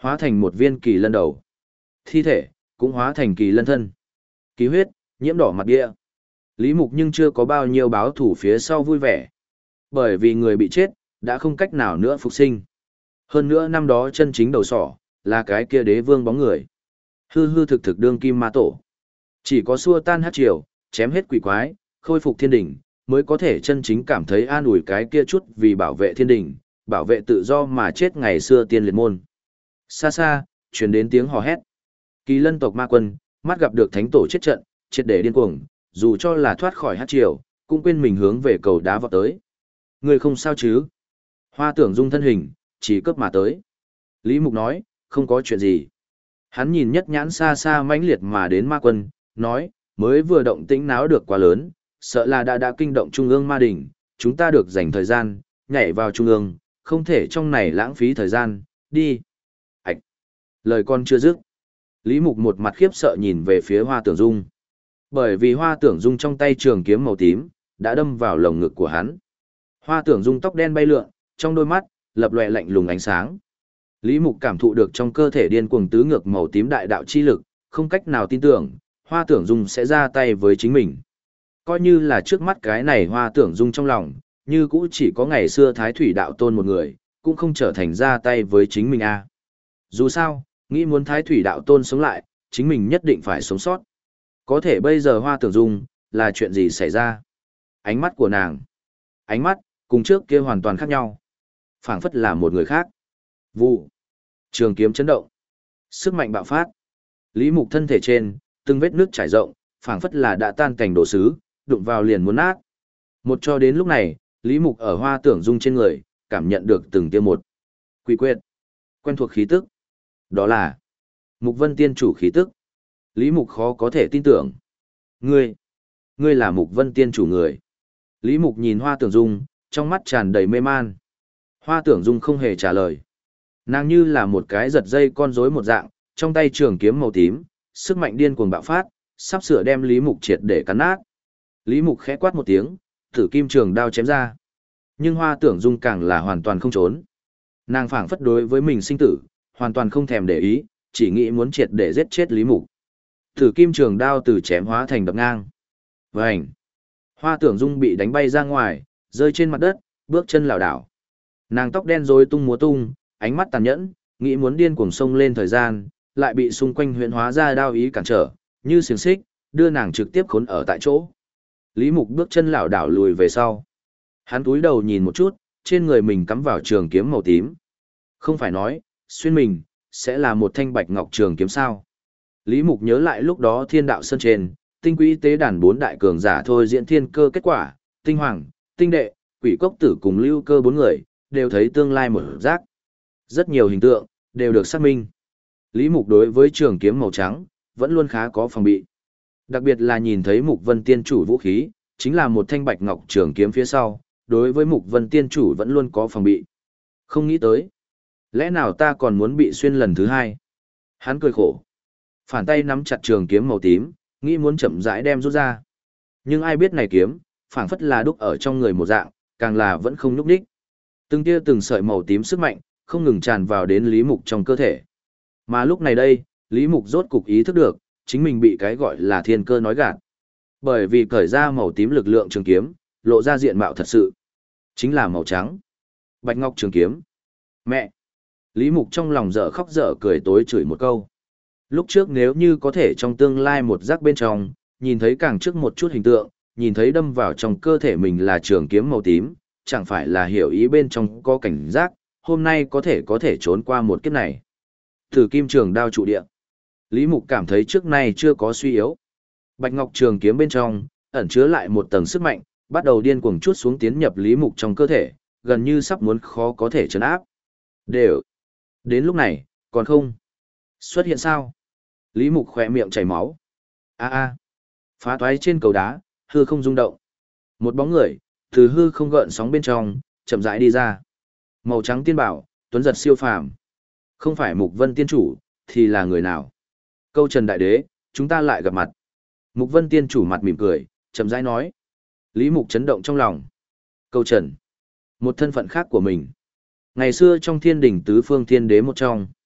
A: hóa thành một viên kỳ lân đầu. Thi thể, cũng hóa thành kỳ lân thân. Ký huyết, nhiễm đỏ mặt địa. Lý Mục nhưng chưa có bao nhiêu báo thủ phía sau vui vẻ. Bởi vì người bị chết, đã không cách nào nữa phục sinh. Hơn nữa năm đó chân chính đầu sỏ, là cái kia đế vương bóng người. Hư hư thực thực đương kim ma tổ. Chỉ có xua tan hát triều, chém hết quỷ quái, khôi phục thiên đỉnh, mới có thể chân chính cảm thấy an ủi cái kia chút vì bảo vệ thiên đỉnh, bảo vệ tự do mà chết ngày xưa tiên liệt môn. Xa xa, truyền đến tiếng hò hét. Kỳ lân tộc ma quân, mắt gặp được thánh tổ chết trận, triệt để điên cuồng, dù cho là thoát khỏi hát triều, cũng quên mình hướng về cầu đá vọt tới. Người không sao chứ? Hoa Tưởng Dung thân hình, chỉ cướp mà tới. Lý Mục nói, không có chuyện gì. Hắn nhìn nhất nhãn xa xa mãnh liệt mà đến ma quân, nói, mới vừa động tĩnh náo được quá lớn, sợ là đã đã kinh động trung ương ma đỉnh, chúng ta được dành thời gian, nhảy vào trung ương, không thể trong này lãng phí thời gian, đi. Ảch! Lời con chưa dứt. Lý Mục một mặt khiếp sợ nhìn về phía Hoa Tưởng Dung. Bởi vì Hoa Tưởng Dung trong tay trường kiếm màu tím, đã đâm vào lồng ngực của hắn. Hoa Tưởng Dung tóc đen bay lượn, trong đôi mắt, lập lòe lạnh lùng ánh sáng. Lý Mục cảm thụ được trong cơ thể điên cuồng tứ ngược màu tím đại đạo chi lực, không cách nào tin tưởng, Hoa Tưởng Dung sẽ ra tay với chính mình. Coi như là trước mắt cái này Hoa Tưởng Dung trong lòng, như cũ chỉ có ngày xưa Thái Thủy đạo tôn một người, cũng không trở thành ra tay với chính mình a. Dù sao, nghĩ muốn Thái Thủy đạo tôn sống lại, chính mình nhất định phải sống sót. Có thể bây giờ Hoa Tưởng Dung, là chuyện gì xảy ra? Ánh mắt của nàng, ánh mắt, cùng trước kia hoàn toàn khác nhau. Phảng phất là một người khác. Vụ. Trường kiếm chấn động. Sức mạnh bạo phát. Lý Mục thân thể trên, từng vết nước trải rộng, phảng phất là đã tan cảnh đồ sứ, đụng vào liền muốn nát. Một cho đến lúc này, Lý Mục ở Hoa Tưởng Dung trên người, cảm nhận được từng tia một. Quỷ quyệt. Quen thuộc khí tức. Đó là Mục Vân Tiên chủ khí tức. Lý Mục khó có thể tin tưởng. Ngươi, ngươi là Mục Vân Tiên chủ người. Lý Mục nhìn Hoa Tưởng Dung, trong mắt tràn đầy mê man. Hoa Tưởng Dung không hề trả lời. Nàng như là một cái giật dây con rối một dạng, trong tay trường kiếm màu tím, sức mạnh điên cuồng bạo phát, sắp sửa đem Lý Mục triệt để cắn nát. Lý Mục khẽ quát một tiếng, thử kim trường đao chém ra. Nhưng Hoa Tưởng Dung càng là hoàn toàn không trốn. Nàng phảng phất đối với mình sinh tử, hoàn toàn không thèm để ý, chỉ nghĩ muốn triệt để giết chết Lý Mục. Thử kim trường đao từ chém hóa thành đập ngang. Vành. Hoa Tưởng Dung bị đánh bay ra ngoài, rơi trên mặt đất, bước chân lảo đảo. Nàng tóc đen rối tung múa tung, ánh mắt tàn nhẫn, nghĩ muốn điên cuồng xông lên thời gian, lại bị xung quanh huyễn hóa ra đao ý cản trở, như xiềng xích, đưa nàng trực tiếp khốn ở tại chỗ. Lý Mục bước chân lảo đảo lùi về sau. Hắn cúi đầu nhìn một chút, trên người mình cắm vào trường kiếm màu tím. Không phải nói, xuyên mình, sẽ là một thanh bạch ngọc trường kiếm sao. Lý Mục nhớ lại lúc đó thiên đạo sân trên, tinh quỹ tế đàn bốn đại cường giả thôi diễn thiên cơ kết quả, tinh hoàng, tinh đệ, quỷ cốc tử cùng lưu cơ bốn người, đều thấy tương lai mở rác. Rất nhiều hình tượng, đều được xác minh. Lý Mục đối với trường kiếm màu trắng, vẫn luôn khá có phòng bị. Đặc biệt là nhìn thấy Mục Vân Tiên chủ vũ khí, chính là một thanh bạch ngọc trường kiếm phía sau, đối với Mục Vân Tiên chủ vẫn luôn có phòng bị. Không nghĩ tới. Lẽ nào ta còn muốn bị xuyên lần thứ hai? Hắn cười khổ. Phản tay nắm chặt trường kiếm màu tím, nghĩ muốn chậm rãi đem rút ra. Nhưng ai biết này kiếm, phảng phất là đúc ở trong người một dạng, càng là vẫn không nhúc đích. Từng tia từng sợi màu tím sức mạnh, không ngừng tràn vào đến Lý Mục trong cơ thể. Mà lúc này đây, Lý Mục rốt cục ý thức được, chính mình bị cái gọi là thiên cơ nói gạt. Bởi vì cởi ra màu tím lực lượng trường kiếm, lộ ra diện mạo thật sự. Chính là màu trắng. Bạch ngọc trường kiếm. Mẹ! Lý Mục trong lòng dở khóc dở cười tối chửi một câu. Lúc trước nếu như có thể trong tương lai một giác bên trong, nhìn thấy càng trước một chút hình tượng, nhìn thấy đâm vào trong cơ thể mình là trường kiếm màu tím, chẳng phải là hiểu ý bên trong có cảnh giác, hôm nay có thể có thể trốn qua một kiếp này. Thử kim trường đao trụ địa. Lý Mục cảm thấy trước nay chưa có suy yếu. Bạch ngọc trường kiếm bên trong, ẩn chứa lại một tầng sức mạnh, bắt đầu điên cuồng chuốt xuống tiến nhập Lý Mục trong cơ thể, gần như sắp muốn khó có thể trấn áp. Đều. Đến lúc này, còn không. Xuất hiện sao? Lý Mục khỏe miệng chảy máu. A a. Phá toái trên cầu đá, hư không rung động. Một bóng người, từ hư không gợn sóng bên trong, chậm rãi đi ra. Màu trắng tiên bảo, tuấn giật siêu phàm. Không phải Mục Vân Tiên chủ, thì là người nào? Câu Trần Đại Đế, chúng ta lại gặp mặt. Mục Vân Tiên chủ mặt mỉm cười, chậm rãi nói. Lý Mục chấn động trong lòng. Câu Trần. Một thân phận khác của mình. Ngày xưa trong thiên đình tứ phương thiên đế một trong.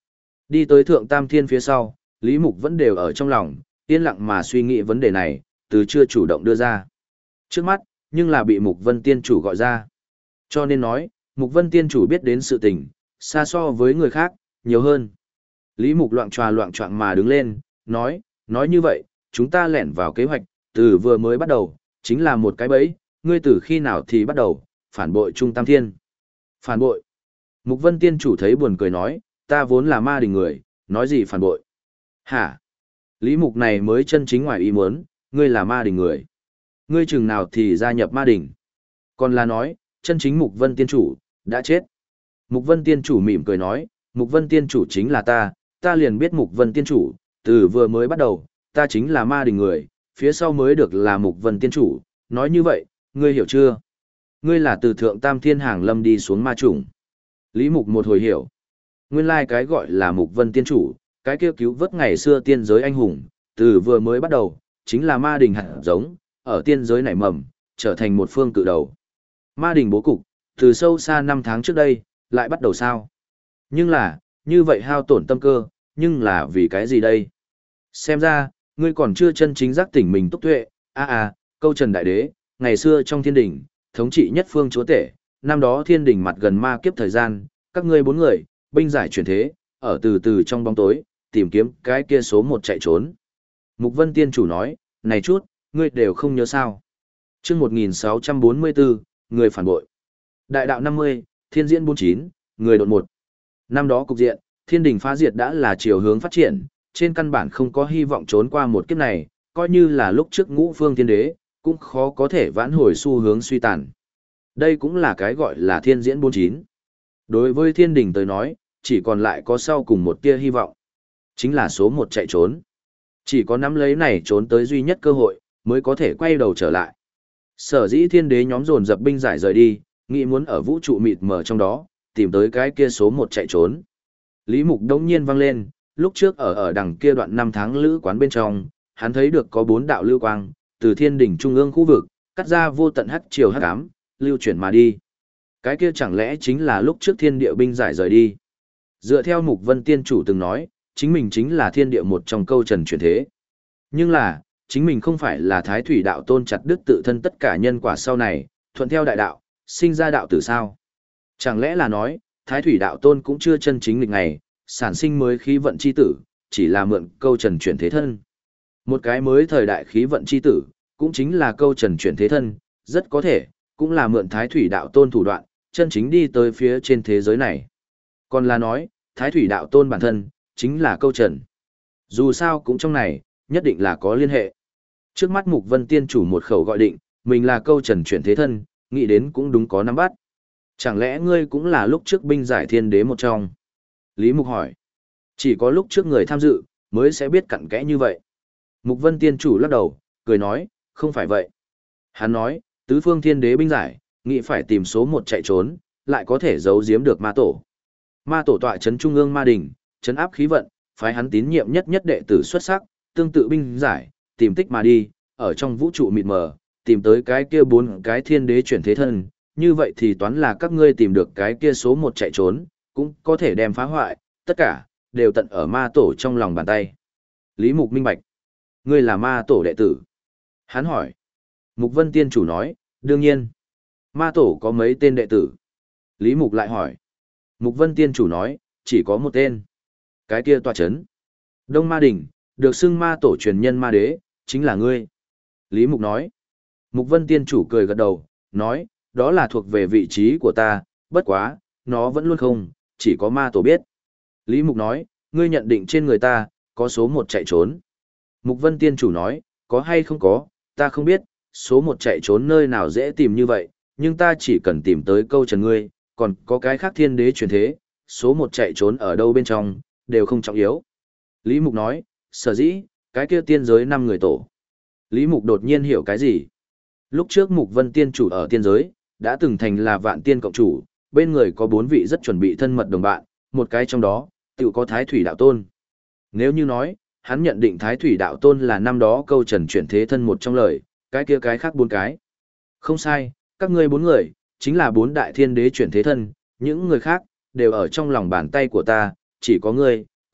A: Đi tới thượng tam thiên phía sau, Lý Mục vẫn đều ở trong lòng, yên lặng mà suy nghĩ vấn đề này, từ chưa chủ động đưa ra. Trước mắt, nhưng là bị Mục Vân Tiên Chủ gọi ra. Cho nên nói, Mục Vân Tiên Chủ biết đến sự tình, xa so với người khác, nhiều hơn. Lý Mục loạn tròa loạn choạng mà đứng lên, nói, nói như vậy, chúng ta lẻn vào kế hoạch, từ vừa mới bắt đầu, chính là một cái bẫy, ngươi từ khi nào thì bắt đầu, phản bội Trung Tam Thiên. Phản bội. Mục Vân Tiên Chủ thấy buồn cười nói, ta vốn là ma đình người, nói gì phản bội. Hả? Lý Mục này mới chân chính ngoài ý muốn, ngươi là ma đình người. Ngươi chừng nào thì gia nhập ma đình. Còn là nói, chân chính Mục Vân Tiên Chủ, đã chết. Mục Vân Tiên Chủ mỉm cười nói, Mục Vân Tiên Chủ chính là ta, ta liền biết Mục Vân Tiên Chủ, từ vừa mới bắt đầu, ta chính là ma đình người, phía sau mới được là Mục Vân Tiên Chủ, nói như vậy, ngươi hiểu chưa? Ngươi là từ thượng tam thiên hàng lâm đi xuống ma chủng. Lý Mục một hồi hiểu. Nguyên lai like cái gọi là Mục Vân Tiên Chủ, cái kia cứu vớt ngày xưa tiên giới anh hùng, từ vừa mới bắt đầu, chính là ma đình hạt giống, ở tiên giới nảy mầm, trở thành một phương cự đầu. Ma đình bố cục, từ sâu xa năm tháng trước đây, lại bắt đầu sao? Nhưng là, như vậy hao tổn tâm cơ, nhưng là vì cái gì đây? Xem ra, ngươi còn chưa chân chính giác tỉnh mình túc tuệ, a à, à, câu Trần Đại Đế, ngày xưa trong thiên đình, thống trị nhất phương chúa tể, năm đó thiên đình mặt gần ma kiếp thời gian, các ngươi bốn người, binh giải chuyển thế, ở từ từ trong bóng tối, tìm kiếm cái kia số một chạy trốn. Mục Vân Tiên Chủ nói, này chút, ngươi đều không nhớ sao. chương một nghìn sáu trăm bốn mươi bốn, người phản bội. Đại đạo năm mươi, thiên diễn bốn mươi chín, người đột một. Năm đó cục diện, thiên đình phá diệt đã là chiều hướng phát triển, trên căn bản không có hy vọng trốn qua một kiếp này, coi như là lúc trước ngũ phương thiên đế, cũng khó có thể vãn hồi xu hướng suy tàn. Đây cũng là cái gọi là thiên diễn bốn mươi chín. Đối với thiên đình tới nói, chỉ còn lại có sau cùng một tia hy vọng. Chính là số một chạy trốn. Chỉ có nắm lấy này trốn tới duy nhất cơ hội, mới có thể quay đầu trở lại. Sở dĩ thiên đế nhóm dồn dập binh giải rời đi, nghĩ muốn ở vũ trụ mịt mờ trong đó, tìm tới cái kia số một chạy trốn. Lý Mục đống nhiên vang lên, lúc trước ở ở đằng kia đoạn năm tháng lữ quán bên trong, hắn thấy được có bốn đạo lưu quang, từ thiên đỉnh trung ương khu vực, cắt ra vô tận hắc chiều hắc ám, lưu chuyển mà đi. Cái kia chẳng lẽ chính là lúc trước thiên địa binh giải rời đi. Dựa theo Mục Vân Tiên Chủ từng nói, chính mình chính là thiên địa một trong câu trần chuyển thế. Nhưng là, chính mình không phải là thái thủy đạo tôn chặt đứt tự thân tất cả nhân quả sau này, thuận theo đại đạo, sinh ra đạo tử sao. Chẳng lẽ là nói, thái thủy đạo tôn cũng chưa chân chính lịch ngày, sản sinh mới khí vận chi tử, chỉ là mượn câu trần chuyển thế thân. Một cái mới thời đại khí vận chi tử, cũng chính là câu trần chuyển thế thân, rất có thể, cũng là mượn thái thủy đạo tôn thủ đoạn, chân chính đi tới phía trên thế giới này. Còn là nói, thái thủy đạo tôn bản thân, chính là câu trần. Dù sao cũng trong này, nhất định là có liên hệ. Trước mắt Mục Vân Tiên Chủ một khẩu gọi định, mình là câu trần chuyển thế thân, nghĩ đến cũng đúng có nắm bắt. Chẳng lẽ ngươi cũng là lúc trước binh giải thiên đế một trong? Lý Mục hỏi. Chỉ có lúc trước người tham dự, mới sẽ biết cặn kẽ như vậy. Mục Vân Tiên Chủ lắc đầu, cười nói, không phải vậy. Hắn nói, tứ phương thiên đế binh giải, nghĩ phải tìm số một chạy trốn, lại có thể giấu giếm được ma tổ. Ma tổ tọa chấn trung ương ma đình, chấn áp khí vận, phái hắn tín nhiệm nhất nhất đệ tử xuất sắc, tương tự binh giải, tìm tích mà đi, ở trong vũ trụ mịt mờ, tìm tới cái kia bốn cái thiên đế chuyển thế thân, như vậy thì toán là các ngươi tìm được cái kia số một chạy trốn, cũng có thể đem phá hoại, tất cả, đều tận ở ma tổ trong lòng bàn tay. Lý Mục minh bạch. Ngươi là ma tổ đệ tử. Hắn hỏi. Mục Vân Tiên Chủ nói, đương nhiên. Ma tổ có mấy tên đệ tử? Lý Mục lại hỏi. Mục Vân Tiên Chủ nói, chỉ có một tên. Cái kia tọa chấn. Đông Ma Đỉnh, được xưng ma tổ truyền nhân ma đế, chính là ngươi. Lý Mục nói. Mục Vân Tiên Chủ cười gật đầu, nói, đó là thuộc về vị trí của ta, bất quá, nó vẫn luôn không, chỉ có ma tổ biết. Lý Mục nói, ngươi nhận định trên người ta, có số một chạy trốn. Mục Vân Tiên Chủ nói, có hay không có, ta không biết, số một chạy trốn nơi nào dễ tìm như vậy, nhưng ta chỉ cần tìm tới câu trần ngươi, còn có cái khác thiên đế truyền thế, số một chạy trốn ở đâu bên trong, đều không trọng yếu. Lý Mục nói, sở dĩ, cái kia tiên giới năm người tổ. Lý Mục đột nhiên hiểu cái gì? Lúc trước Mục Vân Tiên Chủ ở tiên giới, đã từng thành là vạn tiên cộng chủ, bên người có bốn vị rất chuẩn bị thân mật đồng bạn, một cái trong đó, tự có Thái Thủy Đạo Tôn. Nếu như nói, hắn nhận định Thái Thủy Đạo Tôn là năm đó câu trần chuyển thế thân một trong lời, cái kia cái khác bốn cái. Không sai, các ngươi bốn người, chính là bốn đại thiên đế chuyển thế thân, những người khác, đều ở trong lòng bàn tay của ta, chỉ có ngươi,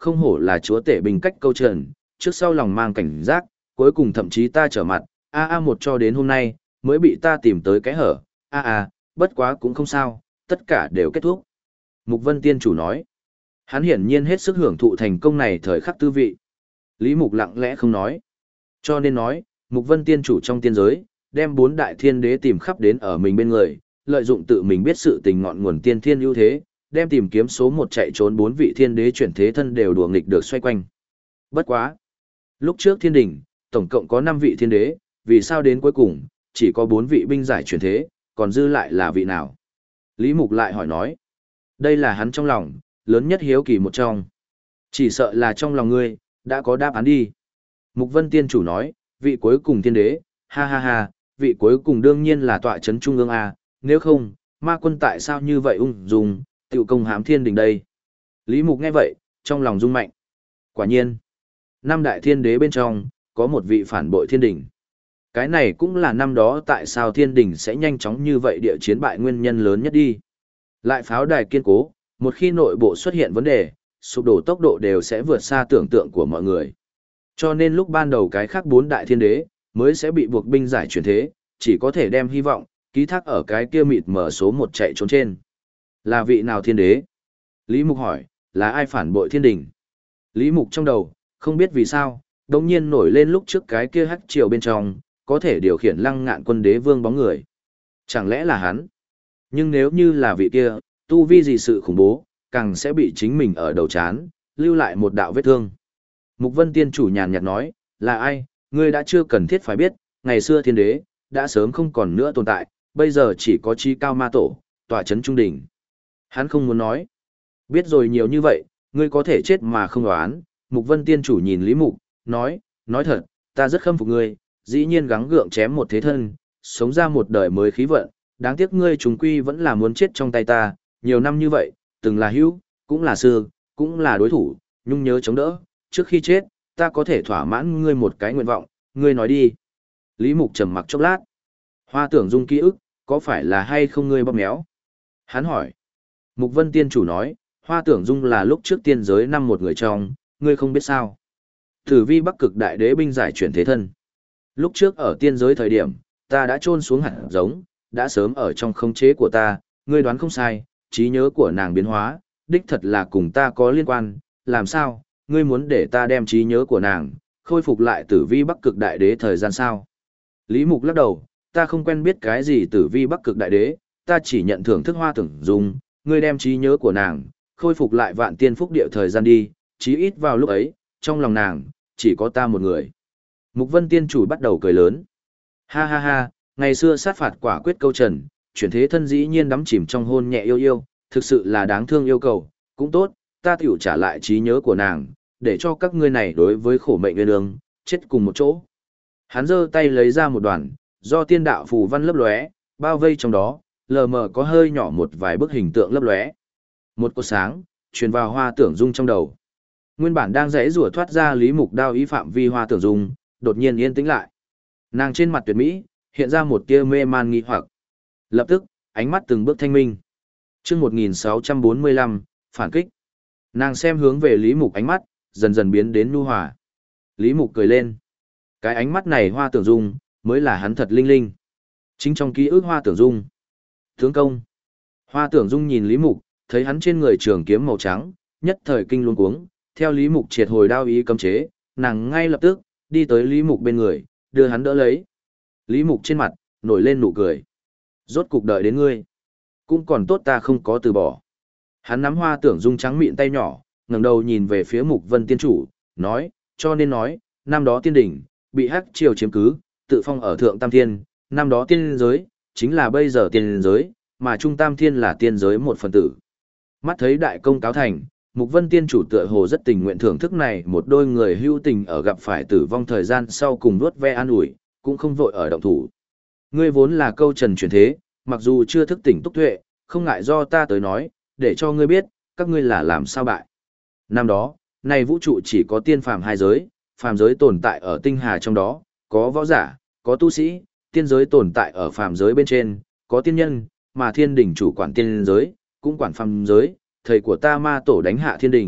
A: không hổ là chúa tể bình cách câu trần, trước sau lòng mang cảnh giác, cuối cùng thậm chí ta trở mặt, a a một cho đến hôm nay, mới bị ta tìm tới cái hở, a a, bất quá cũng không sao, tất cả đều kết thúc. Mục Vân Tiên Chủ nói, hắn hiển nhiên hết sức hưởng thụ thành công này thời khắc tư vị. Lý Mục lặng lẽ không nói. Cho nên nói, Mục Vân Tiên Chủ trong tiên giới, đem bốn đại thiên đế tìm khắp đến ở mình bên người, lợi dụng tự mình biết sự tình ngọn nguồn tiên thiên ưu thế, đem tìm kiếm số một chạy trốn bốn vị thiên đế chuyển thế thân đều đùa nghịch được xoay quanh. Bất quá. Lúc trước thiên đỉnh, tổng cộng có năm vị thiên đế, vì sao đến cuối cùng, chỉ có bốn vị binh giải chuyển thế, còn dư lại là vị nào? Lý Mục lại hỏi nói. Đây là hắn trong lòng, lớn nhất hiếu kỳ một trong. Chỉ sợ là trong lòng ngươi, đã có đáp án đi. Mục Vân Tiên Chủ nói, vị cuối cùng thiên đế, ha ha ha, vị cuối cùng đương nhiên là tọa chấn trung ương A, nếu không, ma quân tại sao như vậy ung dung, tiểu công hám thiên đình đây. Lý Mục nghe vậy, trong lòng rung mạnh. Quả nhiên, năm đại thiên đế bên trong, có một vị phản bội thiên đình. Cái này cũng là năm đó tại sao thiên đình sẽ nhanh chóng như vậy địa chiến bại nguyên nhân lớn nhất đi. Lại pháo đài kiên cố, một khi nội bộ xuất hiện vấn đề, sụp đổ tốc độ đều sẽ vượt xa tưởng tượng của mọi người. Cho nên lúc ban đầu cái khác bốn đại thiên đế, mới sẽ bị buộc binh giải chuyển thế, chỉ có thể đem hy vọng, ký thác ở cái kia mịt mở số một chạy trốn trên. Là vị nào thiên đế? Lý Mục hỏi, là ai phản bội thiên đình? Lý Mục trong đầu, không biết vì sao, đống nhiên nổi lên lúc trước cái kia hắc triều bên trong, có thể điều khiển Lăng Ngạn Quân đế vương bóng người. Chẳng lẽ là hắn? Nhưng nếu như là vị kia, tu vi gì sự khủng bố, càng sẽ bị chính mình ở đầu chán, lưu lại một đạo vết thương. Mục Vân Tiên Chủ nhàn nhạt nói, là ai, ngươi đã chưa cần thiết phải biết, ngày xưa thiên đế, đã sớm không còn nữa tồn tại, bây giờ chỉ có chi cao ma tổ, tọa chấn trung đỉnh. Hắn không muốn nói. Biết rồi nhiều như vậy, ngươi có thể chết mà không đoán. Mục Vân Tiên Chủ nhìn Lý Mục, nói, nói thật, ta rất khâm phục ngươi, dĩ nhiên gắng gượng chém một thế thân, sống ra một đời mới khí vận, đáng tiếc ngươi trùng quy vẫn là muốn chết trong tay ta, nhiều năm như vậy, từng là hữu, cũng là sư, cũng là đối thủ, nhung nhớ chống đỡ, trước khi chết, ta có thể thỏa mãn ngươi một cái nguyện vọng, ngươi nói đi. Lý Mục trầm mặc chốc lát. Hoa Tưởng Dung ký ức, có phải là hay không ngươi bóp méo? Hắn hỏi. Mục Vân Tiên Chủ nói, Hoa Tưởng Dung là lúc trước tiên giới năm một người trong, ngươi không biết sao. Tử vi Bắc Cực Đại Đế binh giải chuyển thế thân. Lúc trước ở tiên giới thời điểm, ta đã trôn xuống hạt giống, đã sớm ở trong khống chế của ta, ngươi đoán không sai, trí nhớ của nàng biến hóa, đích thật là cùng ta có liên quan, làm sao, ngươi muốn để ta đem trí nhớ của nàng, khôi phục lại tử vi Bắc Cực Đại Đế thời gian sao? Lý Mục lắc đầu, ta không quen biết cái gì tử vi Bắc Cực Đại Đế, ta chỉ nhận thưởng thức Hoa Tưởng Dung, ngươi đem trí nhớ của nàng, khôi phục lại vạn tiên phúc địa thời gian đi, chí ít vào lúc ấy, trong lòng nàng, chỉ có ta một người. Mục Vân Tiên Chủ bắt đầu cười lớn. Ha ha ha, ngày xưa sát phạt quả quyết câu trần, chuyển thế thân dĩ nhiên đắm chìm trong hôn nhẹ yêu yêu, thực sự là đáng thương yêu cầu, cũng tốt, ta tiểu trả lại trí nhớ của nàng, để cho các ngươi này đối với khổ mệnh nguyên ương, chết cùng một chỗ. Hắn giơ tay lấy ra một đoàn, do tiên đạo phù văn lấp lóe, bao vây trong đó, lờ mờ có hơi nhỏ một vài bức hình tượng lấp lóe. Một cột sáng, truyền vào Hoa Tưởng Dung trong đầu. Nguyên bản đang rẽ rủa thoát ra Lý Mục đao ý phạm vi Hoa Tưởng Dung, đột nhiên yên tĩnh lại. Nàng trên mặt tuyệt mỹ, hiện ra một tia mê man nghi hoặc. Lập tức, ánh mắt từng bước thanh minh. Chương một nghìn sáu trăm bốn mươi lăm, phản kích. Nàng xem hướng về Lý Mục ánh mắt, dần dần biến đến nhu hòa. Lý Mục cười lên. Cái ánh mắt này Hoa Tưởng Dung, mới là hắn thật linh linh. Chính trong ký ức Hoa Tưởng Dung. Tướng công. Hoa Tưởng Dung nhìn Lý Mục, thấy hắn trên người trường kiếm màu trắng, nhất thời kinh luống cuống, theo Lý Mục triệt hồi đao ý cấm chế, nàng ngay lập tức đi tới Lý Mục bên người, đưa hắn đỡ lấy. Lý Mục trên mặt nổi lên nụ cười. Rốt cục đợi đến ngươi, cũng còn tốt ta không có từ bỏ. Hắn nắm Hoa Tưởng Dung trắng mịn tay nhỏ, ngẩng đầu nhìn về phía Mục Vân Tiên Chủ, nói, cho nên nói, năm đó tiên đỉnh bị hắc triều chiếm cứ, tự phong ở thượng tam thiên, năm đó tiên giới chính là bây giờ tiên giới, mà trung tam thiên là tiên giới một phần tử. Mắt thấy đại công cáo thành, Mục Vân Tiên Chủ tựa hồ rất tình nguyện thưởng thức này một đôi người hữu tình ở gặp phải tử vong thời gian sau cùng vuốt ve an ủi, cũng không vội ở động thủ. Ngươi vốn là câu trần chuyển thế, mặc dù chưa thức tỉnh túc tuệ, không ngại do ta tới nói, để cho ngươi biết, các ngươi là làm sao bại. Năm đó, này vũ trụ chỉ có tiên phàm hai giới, phàm giới tồn tại ở tinh hà trong đó, có võ giả, có tu sĩ, tiên giới tồn tại ở phàm giới bên trên, có tiên nhân, mà thiên đỉnh chủ quản tiên giới, cũng quản phàm giới, thầy của ta ma tổ đánh hạ thiên đỉnh,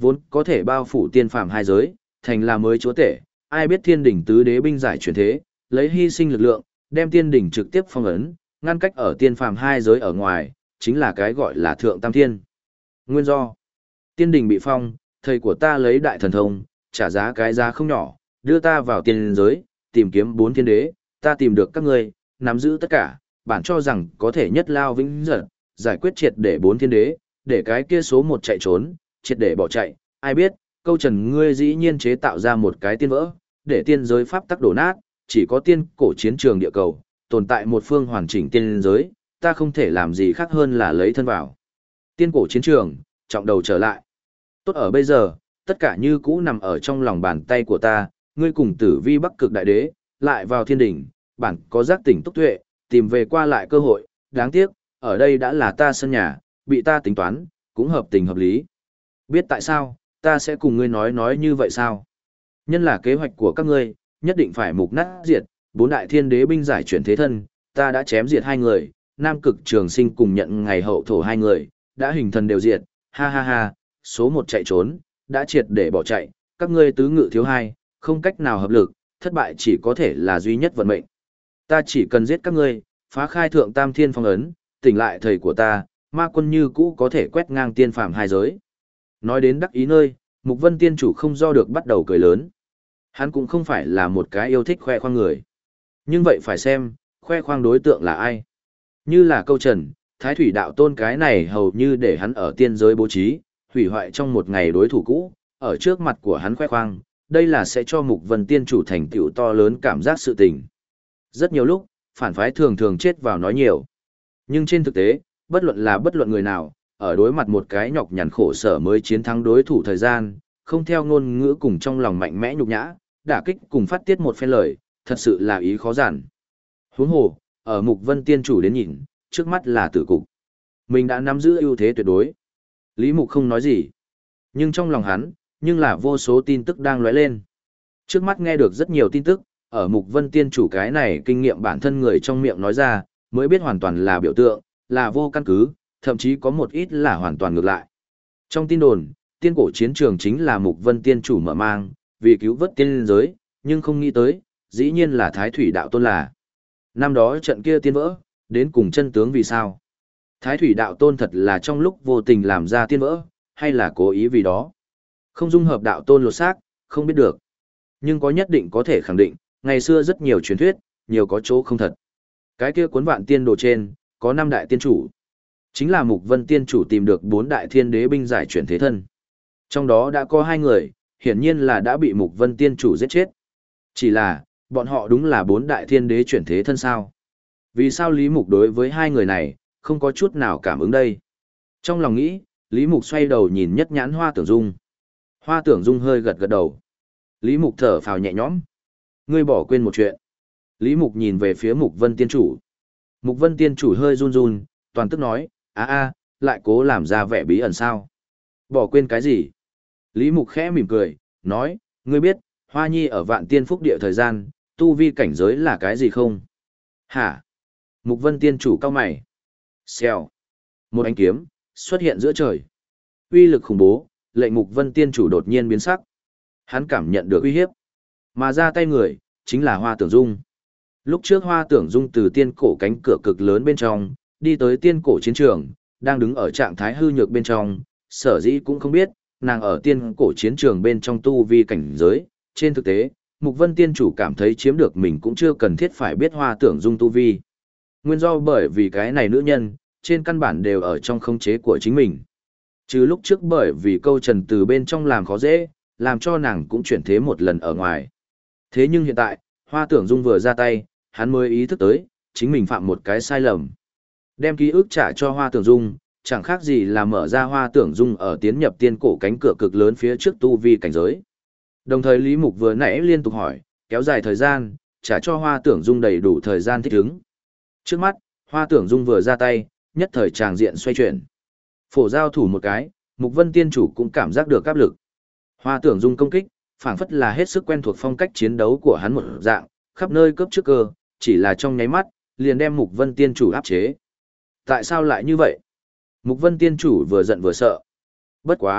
A: vốn có thể bao phủ tiên phàm hai giới, thành là mới chúa tể, ai biết thiên đỉnh tứ đế binh giải chuyển thế, lấy hy sinh lực lượng, đem tiên đỉnh trực tiếp phong ấn, ngăn cách ở tiên phàm hai giới ở ngoài, chính là cái gọi là thượng tam thiên. Nguyên do, tiên đỉnh bị phong, thầy của ta lấy đại thần thông, trả giá cái giá không nhỏ, đưa ta vào tiên giới, tìm kiếm bốn thiên đế, ta tìm được các ngươi, nắm giữ tất cả, bản cho rằng có thể nhất lao vĩnh giật, giải quyết triệt để bốn thiên đế, để cái kia số một chạy trốn, triệt để bỏ chạy, ai biết, câu trần ngươi dĩ nhiên chế tạo ra một cái tiên vỡ, để tiên giới pháp tắc đổ nát, chỉ có tiên cổ chiến trường địa cầu, tồn tại một phương hoàn chỉnh tiên giới, ta không thể làm gì khác hơn là lấy thân vào. Tiên cổ chiến trường, trọng đầu trở lại. Tốt ở bây giờ, tất cả như cũ nằm ở trong lòng bàn tay của ta, ngươi cùng tử vi bắc cực đại đế, lại vào thiên đỉnh, bản có giác tỉnh túc tuệ, tìm về qua lại cơ hội, đáng tiếc, ở đây đã là ta sân nhà, bị ta tính toán, cũng hợp tình hợp lý. Biết tại sao, ta sẽ cùng ngươi nói nói như vậy sao? Nhân là kế hoạch của các ngươi, nhất định phải mục nát diệt, bốn đại thiên đế binh giải chuyển thế thân, ta đã chém diệt hai người, nam cực trường sinh cùng nhận ngày hậu thổ hai người, đã hình thần đều diệt, ha ha ha, số một chạy trốn, đã triệt để bỏ chạy, các ngươi tứ ngự thiếu hai, không cách nào hợp lực, thất bại chỉ có thể là duy nhất vận mệnh. Ta chỉ cần giết các ngươi, phá khai thượng tam thiên phong ấn, tỉnh lại thầy của ta, ma quân như cũ có thể quét ngang tiên phàm hai giới. Nói đến đắc ý nơi, Mục Vân tiên chủ không do được bắt đầu cười lớn. Hắn cũng không phải là một cái yêu thích khoe khoang người. Nhưng vậy phải xem, khoe khoang đối tượng là ai. Như là câu trần, Thái Thủy đạo tôn cái này hầu như để hắn ở tiên giới bố trí, hủy hoại trong một ngày đối thủ cũ, ở trước mặt của hắn khoe khoang, đây là sẽ cho Mục Vân tiên chủ thành tựu to lớn cảm giác sự tình. Rất nhiều lúc, phản phái thường thường chết vào nói nhiều. Nhưng trên thực tế, bất luận là bất luận người nào, ở đối mặt một cái nhọc nhằn khổ sở mới chiến thắng đối thủ thời gian, không theo ngôn ngữ cùng trong lòng mạnh mẽ nhục nhã, đả kích cùng phát tiết một phen lời, thật sự là ý khó giản. Huống hồ, ở Mục Vân tiên chủ đến nhìn, trước mắt là tử cục. Mình đã nắm giữ ưu thế tuyệt đối. Lý Mục không nói gì. Nhưng trong lòng hắn, nhưng là vô số tin tức đang lóe lên. Trước mắt nghe được rất nhiều tin tức, ở Mục Vân tiên chủ cái này kinh nghiệm bản thân người trong miệng nói ra, mới biết hoàn toàn là biểu tượng, là vô căn cứ, thậm chí có một ít là hoàn toàn ngược lại. Trong tin đồn, tiên cổ chiến trường chính là Mục Vân tiên chủ mở mang, vì cứu vớt tiên giới, nhưng không nghĩ tới, dĩ nhiên là Thái Thủy đạo tôn là. Năm đó trận kia tiên vỡ, đến cùng chân tướng vì sao? Thái Thủy đạo tôn thật là trong lúc vô tình làm ra tiên vỡ, hay là cố ý vì đó? Không dung hợp đạo tôn lột xác, không biết được. Nhưng có nhất định có thể khẳng định, ngày xưa rất nhiều truyền thuyết, nhiều có chỗ không thật. Cái kia cuốn vạn tiên đồ trên, có năm đại tiên chủ. Chính là Mục Vân tiên chủ tìm được bốn đại thiên đế binh giải chuyển thế thân. Trong đó đã có hai người, hiển nhiên là đã bị Mục Vân tiên chủ giết chết. Chỉ là, bọn họ đúng là bốn đại thiên đế chuyển thế thân sao? Vì sao Lý Mục đối với hai người này, không có chút nào cảm ứng đây? Trong lòng nghĩ, Lý Mục xoay đầu nhìn nhất nhãn Hoa Tưởng Dung. Hoa Tưởng Dung hơi gật gật đầu. Lý Mục thở phào nhẹ nhõm. Ngươi bỏ quên một chuyện. Lý Mục nhìn về phía Mục Vân tiên chủ. Mục Vân tiên chủ hơi run run, toàn tức nói, a a, lại cố làm ra vẻ bí ẩn sao? Bỏ quên cái gì? Lý Mục khẽ mỉm cười, nói, ngươi biết, Hoa Nhi ở vạn tiên phúc địa thời gian, tu vi cảnh giới là cái gì không? Hả? Mục Vân tiên chủ cao mày. Xèo. Một ánh kiếm, xuất hiện giữa trời. Uy lực khủng bố, lệnh Mục Vân tiên chủ đột nhiên biến sắc. Hắn cảm nhận được uy hiếp. Mà ra tay người, chính là Hoa Tưởng Dung. Lúc trước Hoa Tưởng Dung từ tiên cổ cánh cửa cực lớn bên trong, đi tới tiên cổ chiến trường, đang đứng ở trạng thái hư nhược bên trong, sở dĩ cũng không biết, nàng ở tiên cổ chiến trường bên trong tu vi cảnh giới. Trên thực tế, Mục Vân tiên chủ cảm thấy chiếm được mình cũng chưa cần thiết phải biết Hoa Tưởng Dung tu vi. Nguyên do bởi vì cái này nữ nhân, trên căn bản đều ở trong khống chế của chính mình. Chứ lúc trước bởi vì câu trần từ bên trong làm khó dễ, làm cho nàng cũng chuyển thế một lần ở ngoài. Thế nhưng hiện tại, Hoa Tưởng Dung vừa ra tay, hắn mới ý thức tới, chính mình phạm một cái sai lầm. Đem ký ức trả cho Hoa Tưởng Dung, chẳng khác gì là mở ra Hoa Tưởng Dung ở tiến nhập tiên cổ cánh cửa cực lớn phía trước tu vi cảnh giới. Đồng thời Lý Mục vừa nãy liên tục hỏi, kéo dài thời gian, trả cho Hoa Tưởng Dung đầy đủ thời gian thích ứng. Trước mắt, Hoa Tưởng Dung vừa ra tay, nhất thời tràng diện xoay chuyển. Phổ giao thủ một cái, Mục Vân tiên chủ cũng cảm giác được áp lực. Hoa Tưởng Dung công kích, phảng phất là hết sức quen thuộc phong cách chiến đấu của hắn một dạng, khắp nơi cướp trước cơ, chỉ là trong nháy mắt, liền đem Mục Vân tiên chủ áp chế. Tại sao lại như vậy? Mục Vân tiên chủ vừa giận vừa sợ. Bất quá,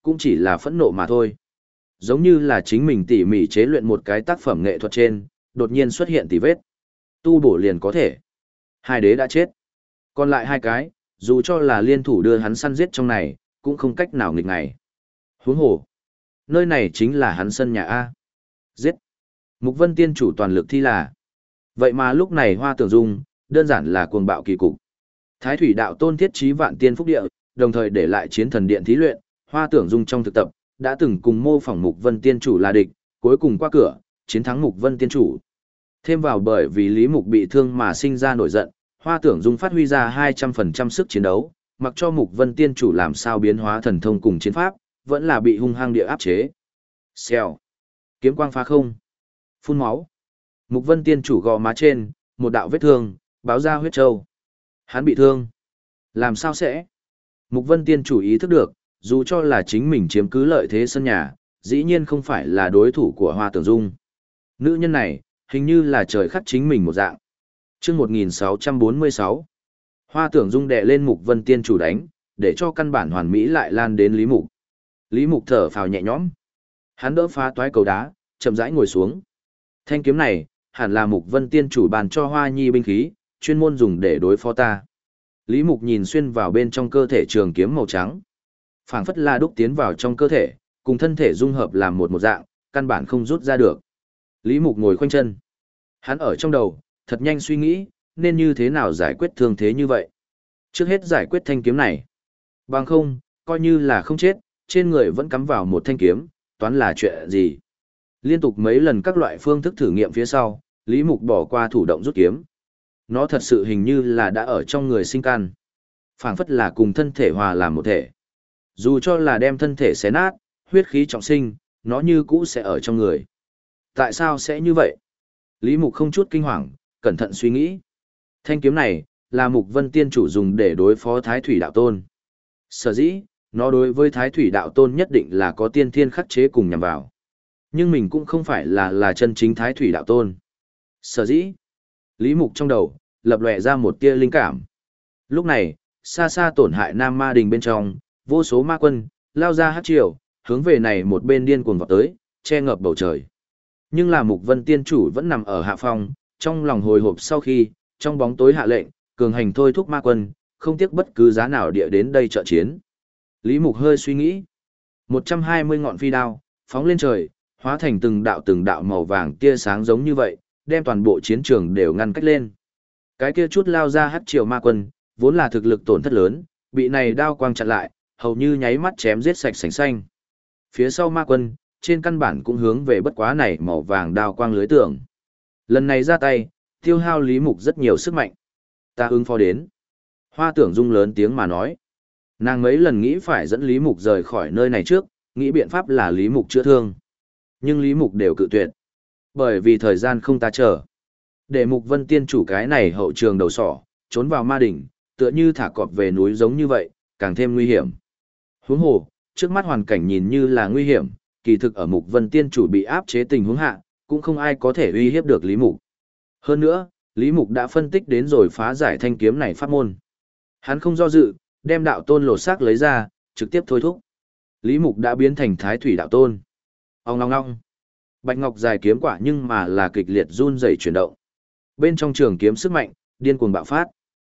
A: cũng chỉ là phẫn nộ mà thôi. Giống như là chính mình tỉ mỉ chế luyện một cái tác phẩm nghệ thuật trên, đột nhiên xuất hiện tỉ vết. Tu bổ liền có thể. Hai đế đã chết. Còn lại hai cái, dù cho là liên thủ đưa hắn săn giết trong này, cũng không cách nào nghịch ngày. Huống hồ. Nơi này chính là hắn sân nhà A. Giết. Mục Vân Tiên chủ toàn lực thi là. Vậy mà lúc này Hoa Tưởng Dung, đơn giản là cuồng bạo kỳ cục. Thái Thủy Đạo Tôn thiết trí vạn tiên phúc địa, đồng thời để lại chiến thần điện thí luyện, Hoa Tưởng Dung trong thực tập, đã từng cùng mô phỏng Mục Vân Tiên chủ là địch, cuối cùng qua cửa, chiến thắng Mục Vân Tiên chủ. Thêm vào bởi vì Lý Mục bị thương mà sinh ra nổi giận, Hoa Tưởng Dung phát huy ra hai trăm phần trăm sức chiến đấu, mặc cho Mục Vân Tiên chủ làm sao biến hóa thần thông cùng chiến pháp, vẫn là bị hung hăng địa áp chế. Xèo. Kiếm quang phá không. Phun máu. Mục Vân Tiên chủ gò má trên, một đạo vết thương, báo ra huyết châu. Hắn bị thương. Làm sao sẽ? Mục Vân Tiên chủ ý thức được, dù cho là chính mình chiếm cứ lợi thế sân nhà, dĩ nhiên không phải là đối thủ của Hoa Tưởng Dung. Nữ nhân này, hình như là trời khắc chính mình một dạng. Chương một nghìn sáu trăm bốn mươi sáu. Hoa Tưởng Dung đè lên Mục Vân Tiên chủ đánh, để cho căn bản hoàn mỹ lại lan đến Lý Mục. Lý Mục thở phào nhẹ nhõm. Hắn đỡ phá toái cầu đá, chậm rãi ngồi xuống. Thanh kiếm này, hẳn là Mục Vân Tiên chủ bàn cho Hoa Nhi binh khí, chuyên môn dùng để đối phó ta. Lý Mục nhìn xuyên vào bên trong cơ thể trường kiếm màu trắng. Phảng phất là đúc tiến vào trong cơ thể, cùng thân thể dung hợp làm một một dạng, căn bản không rút ra được. Lý Mục ngồi khoanh chân. Hắn ở trong đầu, thật nhanh suy nghĩ, nên như thế nào giải quyết thương thế như vậy. Trước hết giải quyết thanh kiếm này. Bằng không, coi như là không chết, trên người vẫn cắm vào một thanh kiếm, toán là chuyện gì. Liên tục mấy lần các loại phương thức thử nghiệm phía sau, Lý Mục bỏ qua thủ động rút kiếm. Nó thật sự hình như là đã ở trong người sinh can. Phảng phất là cùng thân thể hòa làm một thể. Dù cho là đem thân thể xé nát, huyết khí trọng sinh, nó như cũ sẽ ở trong người. Tại sao sẽ như vậy? Lý Mục không chút kinh hoàng, cẩn thận suy nghĩ. Thanh kiếm này, là Mục Vân Tiên chủ dùng để đối phó Thái Thủy Đạo Tôn. Sở dĩ, nó đối với Thái Thủy Đạo Tôn nhất định là có tiên thiên khắc chế cùng nhằm vào. Nhưng mình cũng không phải là là chân chính Thái Thủy Đạo Tôn. Sở dĩ, Lý Mục trong đầu, lập lòe ra một tia linh cảm. Lúc này, xa xa tổn hại Nam Ma Đình bên trong, vô số ma quân, lao ra hát triều, hướng về này một bên điên cuồng vọt tới, che ngập bầu trời. Nhưng là Mục Vân Tiên chủ vẫn nằm ở hạ phong, trong lòng hồi hộp sau khi, trong bóng tối hạ lệnh, cường hành thôi thúc ma quân, không tiếc bất cứ giá nào địa đến đây trợ chiến. Lý Mục hơi suy nghĩ. một trăm hai mươi ngọn phi đao, phóng lên trời, hóa thành từng đạo từng đạo màu vàng tia sáng giống như vậy, đem toàn bộ chiến trường đều ngăn cách lên. Cái kia chút lao ra hắc triều ma quân, vốn là thực lực tổn thất lớn, bị này đao quang chặn lại, hầu như nháy mắt chém giết sạch sành xanh. Phía sau ma quân, trên căn bản cũng hướng về bất quá này màu vàng đao quang lưới tưởng. Lần này ra tay, tiêu hao Lý Mục rất nhiều sức mạnh. Ta ứng phó đến. Hoa Tưởng Dung lớn tiếng mà nói. Nàng mấy lần nghĩ phải dẫn Lý Mục rời khỏi nơi này trước, nghĩ biện pháp là Lý Mục chữa thương. Nhưng Lý Mục đều cự tuyệt. Bởi vì thời gian không ta chờ. Để Mục Vân Tiên chủ cái này hậu trường đầu sỏ, trốn vào ma đỉnh, tựa như thả cọp về núi giống như vậy, càng thêm nguy hiểm. Huống hồ, trước mắt hoàn cảnh nhìn như là nguy hiểm, kỳ thực ở Mục Vân Tiên chủ bị áp chế tình huống hạ, cũng không ai có thể uy hiếp được Lý Mục. Hơn nữa, Lý Mục đã phân tích đến rồi phá giải thanh kiếm này pháp môn. Hắn không do dự, đem đạo tôn lột xác lấy ra, trực tiếp thôi thúc. Lý Mục đã biến thành Thái Thủy Đạo Tôn. Ong ong ong. Bạch ngọc dài kiếm quả nhưng mà là kịch liệt run rẩy chuyển động. Bên trong trường kiếm sức mạnh, điên cuồng bạo phát.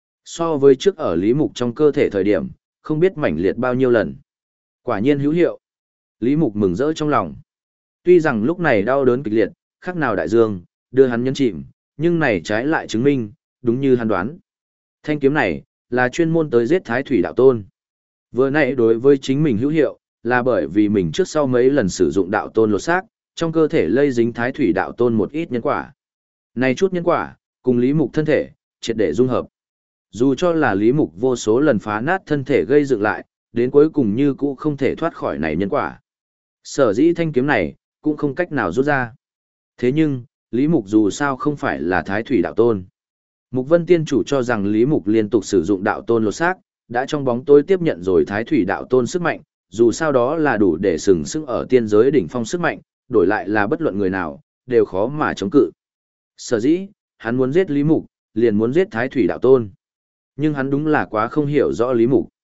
A: So với trước ở Lý Mục trong cơ thể thời điểm, không biết mãnh liệt bao nhiêu lần. Quả nhiên hữu hiệu. Lý Mục mừng rỡ trong lòng. Tuy rằng lúc này đau đớn kịch liệt, khác nào đại dương, đưa hắn nhấn chìm, nhưng này trái lại chứng minh, đúng như hắn đoán. Thanh kiếm này, là chuyên môn tới giết Thái Thủy Đạo Tôn. Vừa nãy đối với chính mình hữu hiệu, là bởi vì mình trước sau mấy lần sử dụng đạo tôn lột xác, trong cơ thể lây dính Thái Thủy Đạo Tôn một ít nhân quả. Này chút nhân quả, cùng Lý Mục thân thể, triệt để dung hợp. Dù cho là Lý Mục vô số lần phá nát thân thể gây dựng lại, đến cuối cùng như cũ không thể thoát khỏi này nhân quả. Sở dĩ thanh kiếm này, cũng không cách nào rút ra. Thế nhưng, Lý Mục dù sao không phải là Thái Thủy Đạo Tôn. Mục Vân Tiên chủ cho rằng Lý Mục liên tục sử dụng đạo tôn lột xác, đã trong bóng tối tiếp nhận rồi Thái Thủy Đạo Tôn sức mạnh, dù sao đó là đủ để sừng sững ở tiên giới đỉnh phong sức mạnh, đổi lại là bất luận người nào, đều khó mà chống cự. Sở dĩ, hắn muốn giết Lý Mục, liền muốn giết Thái Thủy Đạo Tôn. Nhưng hắn đúng là quá không hiểu rõ Lý Mục.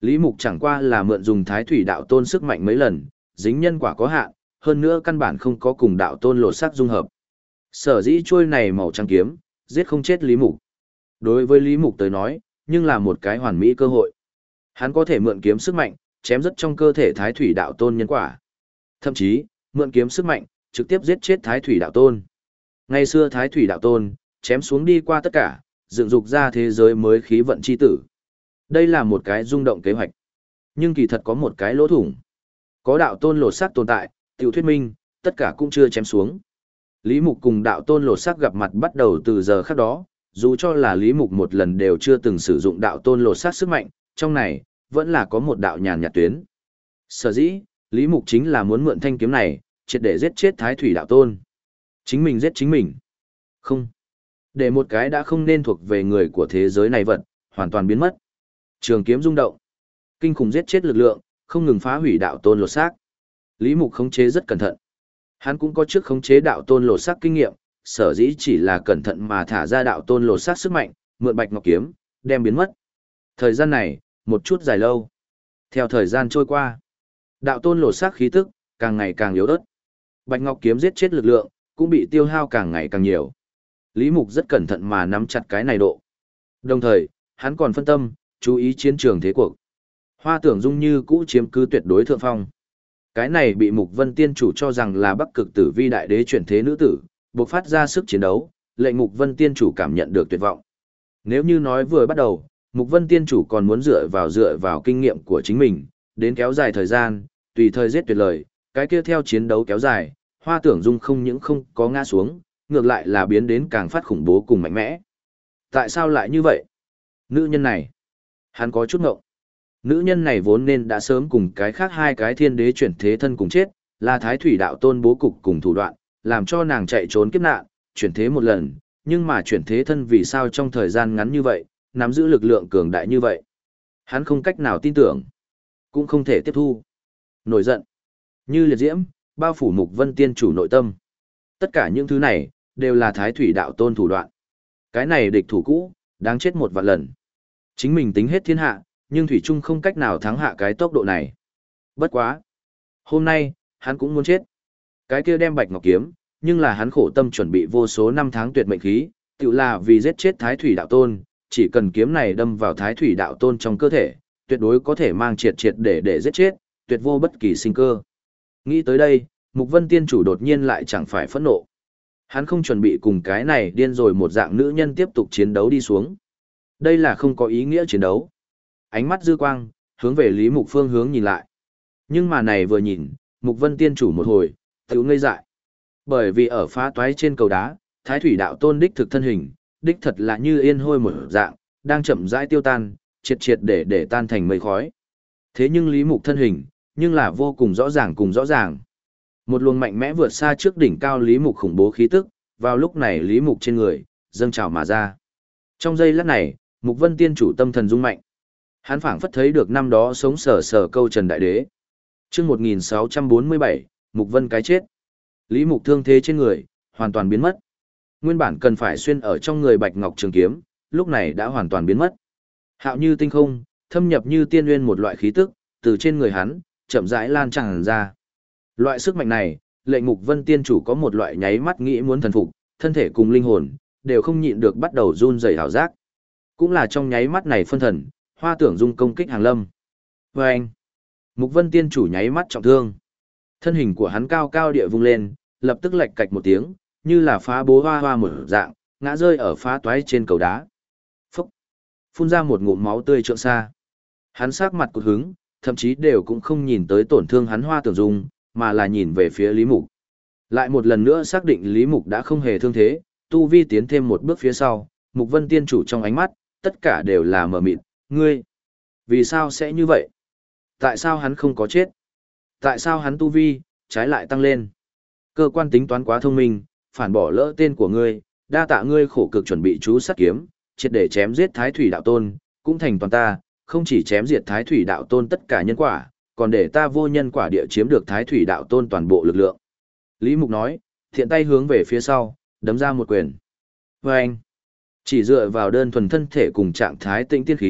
A: Lý Mục chẳng qua là mượn dùng Thái Thủy Đạo Tôn sức mạnh mấy lần, dính nhân quả có hạn, hơn nữa căn bản không có cùng Đạo Tôn lột xác dung hợp. Sở dĩ trôi này màu trắng kiếm, giết không chết Lý Mục. Đối với Lý Mục tới nói, nhưng là một cái hoàn mỹ cơ hội. Hắn có thể mượn kiếm sức mạnh, chém rất trong cơ thể Thái Thủy Đạo Tôn nhân quả. Thậm chí, mượn kiếm sức mạnh, trực tiếp giết chết Thái Thủy Đạo Tôn. Ngày xưa Thái Thủy Đạo Tôn, chém xuống đi qua tất cả, dựng dục ra thế giới mới khí vận chi tử. Đây là một cái rung động kế hoạch. Nhưng kỳ thật có một cái lỗ thủng. Có Đạo Tôn lột xác tồn tại, tiểu thuyết minh, tất cả cũng chưa chém xuống. Lý Mục cùng Đạo Tôn lột xác gặp mặt bắt đầu từ giờ khắc đó, dù cho là Lý Mục một lần đều chưa từng sử dụng Đạo Tôn lột xác sức mạnh, trong này, vẫn là có một đạo nhàn nhạt tuyến. Sở dĩ, Lý Mục chính là muốn mượn thanh kiếm này, triệt để giết chết Thái Thủy Đạo Tôn. Chính mình giết chính mình. Không. Để một cái đã không nên thuộc về người của thế giới này vật, hoàn toàn biến mất. Trường kiếm rung động. Kinh khủng giết chết lực lượng, không ngừng phá hủy Đạo Tôn lột xác. Lý Mục khống chế rất cẩn thận. Hắn cũng có trước khống chế Đạo Tôn lột xác kinh nghiệm, sở dĩ chỉ là cẩn thận mà thả ra Đạo Tôn lột xác sức mạnh, mượn Bạch Ngọc kiếm, đem biến mất. Thời gian này, một chút dài lâu. Theo thời gian trôi qua, Đạo Tôn lột xác khí tức càng ngày càng yếu ớt. Bạch Ngọc kiếm giết chết lực lượng cũng bị tiêu hao càng ngày càng nhiều. Lý Mục rất cẩn thận mà nắm chặt cái này độ. Đồng thời, hắn còn phân tâm, chú ý chiến trường thế cuộc. Hoa Tưởng Dung như cũ chiếm cứ tuyệt đối thượng phong. Cái này bị Mục Vân Tiên chủ cho rằng là Bắc Cực Tử Vi đại đế chuyển thế nữ tử, bộc phát ra sức chiến đấu, lệnh Mục Vân Tiên chủ cảm nhận được tuyệt vọng. Nếu như nói vừa bắt đầu, Mục Vân Tiên chủ còn muốn dựa vào dựa vào kinh nghiệm của chính mình, đến kéo dài thời gian, tùy thời giết tuyệt lời, cái kia theo chiến đấu kéo dài, Hoa Tưởng Dung không những không có ngã xuống, ngược lại là biến đến càng phát khủng bố cùng mạnh mẽ. Tại sao lại như vậy? Nữ nhân này, hắn có chút ngộng. Nữ nhân này vốn nên đã sớm cùng cái khác hai cái thiên đế chuyển thế thân cùng chết, là Thái Thủy Đạo Tôn bố cục cùng thủ đoạn, làm cho nàng chạy trốn kiếp nạn, chuyển thế một lần, nhưng mà chuyển thế thân vì sao trong thời gian ngắn như vậy, nắm giữ lực lượng cường đại như vậy. Hắn không cách nào tin tưởng, cũng không thể tiếp thu. Nổi giận, như liệt diễm, bao phủ Mục Vân Tiên chủ nội tâm. Tất cả những thứ này, đều là Thái Thủy Đạo Tôn thủ đoạn. Cái này địch thủ cũ, đáng chết một vạn lần. Chính mình tính hết thiên hạ, nhưng Thủy Trung không cách nào thắng hạ cái tốc độ này. Bất quá. Hôm nay, hắn cũng muốn chết. Cái kia đem Bạch Ngọc kiếm, nhưng là hắn khổ tâm chuẩn bị vô số năm tháng tuyệt mệnh khí, tự là vì giết chết Thái Thủy Đạo Tôn, chỉ cần kiếm này đâm vào Thái Thủy Đạo Tôn trong cơ thể, tuyệt đối có thể mang triệt triệt để để giết chết, tuyệt vô bất kỳ sinh cơ. Nghĩ tới đây, Mục Vân Tiên chủ đột nhiên lại chẳng phải phẫn nộ. Hắn không chuẩn bị cùng cái này điên rồi một dạng nữ nhân tiếp tục chiến đấu đi xuống. Đây là không có ý nghĩa chiến đấu. Ánh mắt dư quang, hướng về Lý Mục phương hướng nhìn lại. Nhưng mà này vừa nhìn, Mục Vân Tiên chủ một hồi, tự ngây dại. Bởi vì ở phá toái trên cầu đá, Thái Thủy Đạo Tôn đích thực thân hình, đích thật là như yên hôi một dạng, đang chậm rãi tiêu tan, triệt triệt để để tan thành mây khói. Thế nhưng Lý Mục thân hình, nhưng là vô cùng rõ ràng cùng rõ ràng. Một luồng mạnh mẽ vượt xa trước đỉnh cao Lý Mục khủng bố khí tức, vào lúc này Lý Mục trên người, dâng trào mà ra. Trong giây lát này, Mục Vân Tiên chủ tâm thần rung mạnh. Hắn phảng phất thấy được năm đó sống sờ sờ câu Trần Đại Đế. Chương một nghìn sáu trăm bốn mươi bảy, Mục Vân cái chết. Lý Mục thương thế trên người, hoàn toàn biến mất. Nguyên bản cần phải xuyên ở trong người Bạch Ngọc Trường kiếm, lúc này đã hoàn toàn biến mất. Hạo như tinh không, thâm nhập như tiên nguyên một loại khí tức, từ trên người hắn, chậm rãi lan tràn ra. Loại sức mạnh này, lệnh Mục Vân Tiên chủ có một loại nháy mắt nghĩ muốn thần phục, thân thể cùng linh hồn, đều không nhịn được bắt đầu run rẩy hảo giác. Cũng là trong nháy mắt này phân thần, Hoa Tưởng Dung công kích hàng lâm. Và anh, Mục Vân Tiên chủ nháy mắt trọng thương. Thân hình của hắn cao cao địa vung lên, lập tức lệch cạch một tiếng, như là phá bố hoa hoa một dạng, ngã rơi ở phá toái trên cầu đá. Phúc! Phun ra một ngụm máu tươi trượng xa. Hắn sắc mặt cụt hứng, thậm chí đều cũng không nhìn tới tổn thương hắn Hoa Tưởng Dung, mà là nhìn về phía Lý Mục. Lại một lần nữa xác định Lý Mục đã không hề thương thế, tu vi tiến thêm một bước phía sau, Mục Vân Tiên chủ trong ánh mắt, tất cả đều là mờ mịt, ngươi, vì sao sẽ như vậy? Tại sao hắn không có chết? Tại sao hắn tu vi, trái lại tăng lên? Cơ quan tính toán quá thông minh, phản bỏ lỡ tên của ngươi, đa tạ ngươi khổ cực chuẩn bị chú sát kiếm, triệt để chém giết Thái Thủy Đạo Tôn, cũng thành toàn ta, không chỉ chém diệt Thái Thủy Đạo Tôn tất cả nhân quả, còn để ta vô nhân quả địa chiếm được Thái Thủy Đạo Tôn toàn bộ lực lượng. Lý Mục nói, thiện tay hướng về phía sau, đấm ra một quyền. Và anh, chỉ dựa vào đơn thuần thân thể cùng trạng thái tĩnh tiên khí,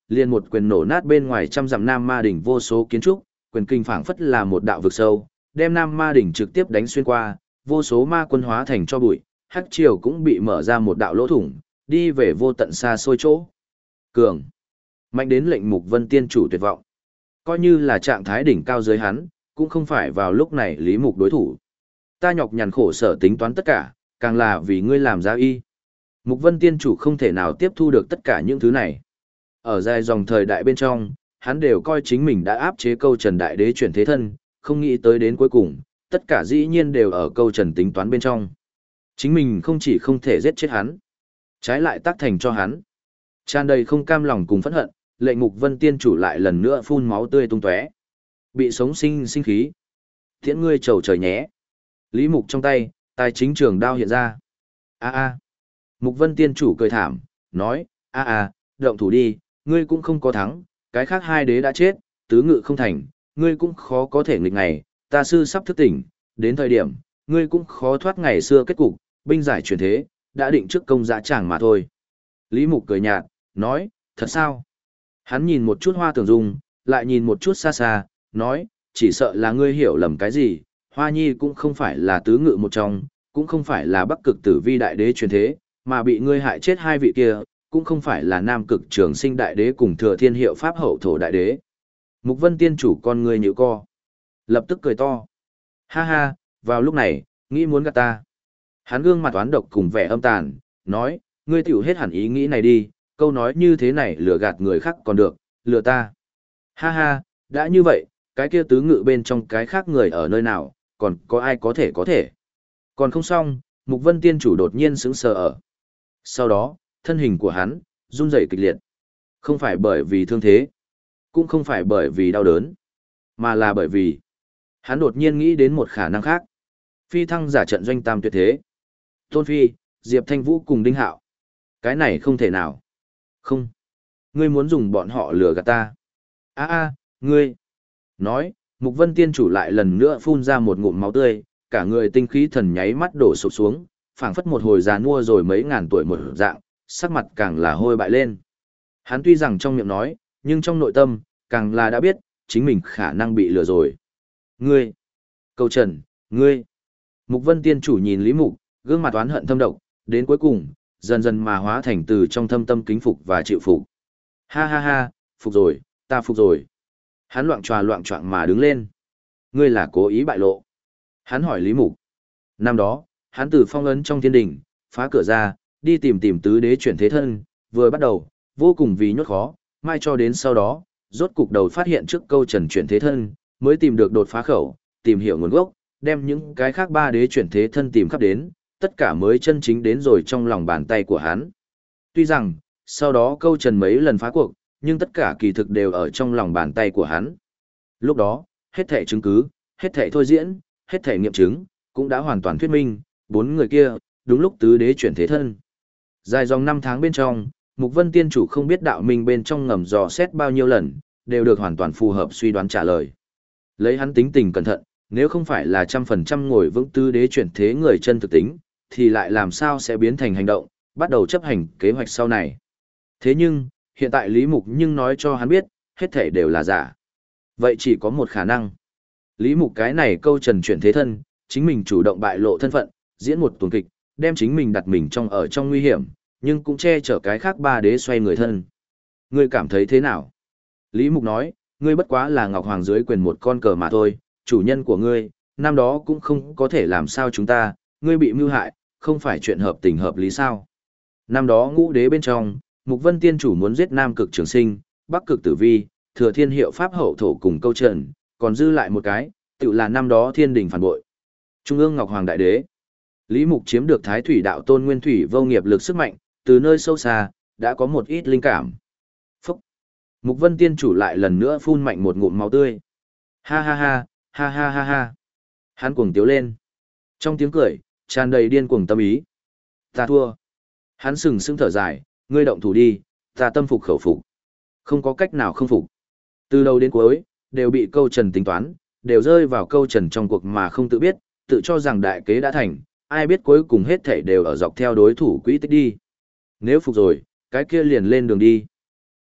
A: liền một quyền nổ nát bên ngoài trăm dặm Nam Ma đỉnh vô số kiến trúc, quyền kinh phảng phất là một đạo vực sâu, đem Nam Ma đỉnh trực tiếp đánh xuyên qua, vô số ma quân hóa thành cho bụi, hắc triều cũng bị mở ra một đạo lỗ thủng, đi về vô tận xa xôi chỗ. Cường, mạnh đến lệnh Mục Vân Tiên chủ tuyệt vọng. Coi như là trạng thái đỉnh cao dưới hắn, cũng không phải vào lúc này Lý Mục đối thủ. Ta nhọc nhằn khổ sở tính toán tất cả, càng là vì ngươi làm giá y. Mục Vân Tiên chủ không thể nào tiếp thu được tất cả những thứ này. Ở dài dòng thời đại bên trong, hắn đều coi chính mình đã áp chế câu Trần Đại Đế chuyển thế thân, không nghĩ tới đến cuối cùng, tất cả dĩ nhiên đều ở câu Trần tính toán bên trong. Chính mình không chỉ không thể giết chết hắn, trái lại tác thành cho hắn. Tràn đầy không cam lòng cùng phẫn hận, lệnh Mục Vân Tiên chủ lại lần nữa phun máu tươi tung tóe. Bị sống sinh sinh khí. Thiện ngươi trầu trời nhé. Lý Mục trong tay, tài chính trường đao hiện ra. A a. Mục Vân Tiên chủ cười thảm, nói, a a, động thủ đi, ngươi cũng không có thắng, cái khác hai đế đã chết, tứ ngự không thành, ngươi cũng khó có thể nghịch ngày, ta sư sắp thức tỉnh, đến thời điểm, ngươi cũng khó thoát ngày xưa kết cục, binh giải chuyển thế, đã định trước công dã tràng mà thôi. Lý Mục cười nhạt, nói, thật sao? Hắn nhìn một chút Hoa Tưởng Dung, lại nhìn một chút xa xa, nói, chỉ sợ là ngươi hiểu lầm cái gì, Hoa Nhi cũng không phải là tứ ngự một trong, cũng không phải là Bắc Cực Tử Vi đại đế truyền thế, mà bị ngươi hại chết hai vị kia, cũng không phải là Nam Cực Trường Sinh đại đế cùng Thừa Thiên Hiệu Pháp hậu thổ đại đế. Mục Vân Tiên chủ con ngươi nhíu co, lập tức cười to. Ha ha, vào lúc này, nghĩ muốn gạt ta. Hắn gương mặt oán độc cùng vẻ âm tàn, nói, ngươi tiểu hết hẳn ý nghĩ này đi, câu nói như thế này lừa gạt người khác còn được, lừa ta. Ha ha, đã như vậy, cái kia tứ ngự bên trong cái khác người ở nơi nào, còn có ai có thể có thể. Còn không xong, Mục Vân Tiên chủ đột nhiên sững sờ ở. Sau đó, thân hình của hắn, run rẩy kịch liệt. Không phải bởi vì thương thế, cũng không phải bởi vì đau đớn, mà là bởi vì hắn đột nhiên nghĩ đến một khả năng khác. Phi thăng giả trận doanh tam tuyệt thế. Tôn Phi, Diệp Thanh Vũ cùng Đinh Hạo. Cái này không thể nào. Không. Ngươi muốn dùng bọn họ lừa gạt ta. A a, ngươi. Nói, Mục Vân Tiên chủ lại lần nữa phun ra một ngụm máu tươi, cả người tinh khí thần nháy mắt đổ sụp xuống, phảng phất một hồi già nua rồi mấy ngàn tuổi một dạng, sắc mặt càng là hôi bại lên. Hắn tuy rằng trong miệng nói, nhưng trong nội tâm, càng là đã biết, chính mình khả năng bị lừa rồi. Ngươi. Câu Trần, ngươi. Mục Vân Tiên chủ nhìn Lý Mục, gương mặt oán hận thâm độc, đến cuối cùng, dần dần mà hóa thành từ trong thâm tâm kính phục và chịu phục. Ha ha ha, phục rồi, ta phục rồi. Hắn loạng tròa loạng choạng mà đứng lên. Ngươi là cố ý bại lộ. Hắn hỏi Lý Mục. Năm đó, hắn từ phong ấn trong thiên đình, phá cửa ra, đi tìm tìm tứ đế chuyển thế thân, vừa bắt đầu, vô cùng vì nhốt khó, mai cho đến sau đó, rốt cục đầu phát hiện trước câu Trần chuyển thế thân, mới tìm được đột phá khẩu, tìm hiểu nguồn gốc, đem những cái khác ba đế chuyển thế thân tìm khắp đến, tất cả mới chân chính đến rồi trong lòng bàn tay của hắn. Tuy rằng, sau đó câu Trần mấy lần phá cuộc, nhưng tất cả kỳ thực đều ở trong lòng bàn tay của hắn. Lúc đó, hết thảy chứng cứ, hết thảy thôi diễn, hết thảy nghiệm chứng, cũng đã hoàn toàn thuyết minh, bốn người kia, đúng lúc tứ đế chuyển thế thân. Dài dòng năm tháng bên trong, Mục Vân Tiên chủ không biết đạo minh bên trong ngầm dò xét bao nhiêu lần, đều được hoàn toàn phù hợp suy đoán trả lời. Lấy hắn tính tình cẩn thận, nếu không phải là trăm phần trăm ngồi vững tứ đế chuyển thế người chân thực tính, thì lại làm sao sẽ biến thành hành động, bắt đầu chấp hành kế hoạch sau này. Thế nhưng, hiện tại Lý Mục nhưng nói cho hắn biết, hết thể đều là giả. Vậy chỉ có một khả năng. Lý Mục cái này câu Trần chuyển thế thân, chính mình chủ động bại lộ thân phận, diễn một tuần kịch, đem chính mình đặt mình trong ở trong nguy hiểm, nhưng cũng che chở cái khác ba đế xoay người thân. Ngươi cảm thấy thế nào? Lý Mục nói, ngươi bất quá là Ngọc Hoàng dưới quyền một con cờ mà thôi, chủ nhân của ngươi, năm đó cũng không có thể làm sao chúng ta, ngươi bị mưu hại, không phải chuyện hợp tình hợp lý sao. Năm đó ngũ đế bên trong, Mục Vân Tiên chủ muốn giết Nam Cực Trường Sinh, Bắc Cực Tử Vi, Thừa Thiên Hiệu Pháp hậu thổ cùng câu Trần, còn dư lại một cái, tự là năm đó thiên đình phản bội. Trung ương Ngọc Hoàng Đại Đế. Lý Mục chiếm được Thái Thủy Đạo Tôn Nguyên Thủy vô nghiệp lực sức mạnh, từ nơi sâu xa, đã có một ít linh cảm. Phúc! Mục Vân Tiên chủ lại lần nữa phun mạnh một ngụm máu tươi. Ha ha ha, ha ha ha ha. Hắn cuồng tiếu lên. Trong tiếng cười, tràn đầy điên cuồng tâm ý. Ta thua. Hắn sừng sững thở dài, ngươi động thủ đi, ta tâm phục khẩu phục. Không có cách nào không phục. Từ đầu đến cuối, đều bị câu Trần tính toán, đều rơi vào câu Trần trong cuộc mà không tự biết, tự cho rằng đại kế đã thành, ai biết cuối cùng hết thảy đều ở dọc theo đối thủ quỹ tích đi. Nếu phục rồi, cái kia liền lên đường đi.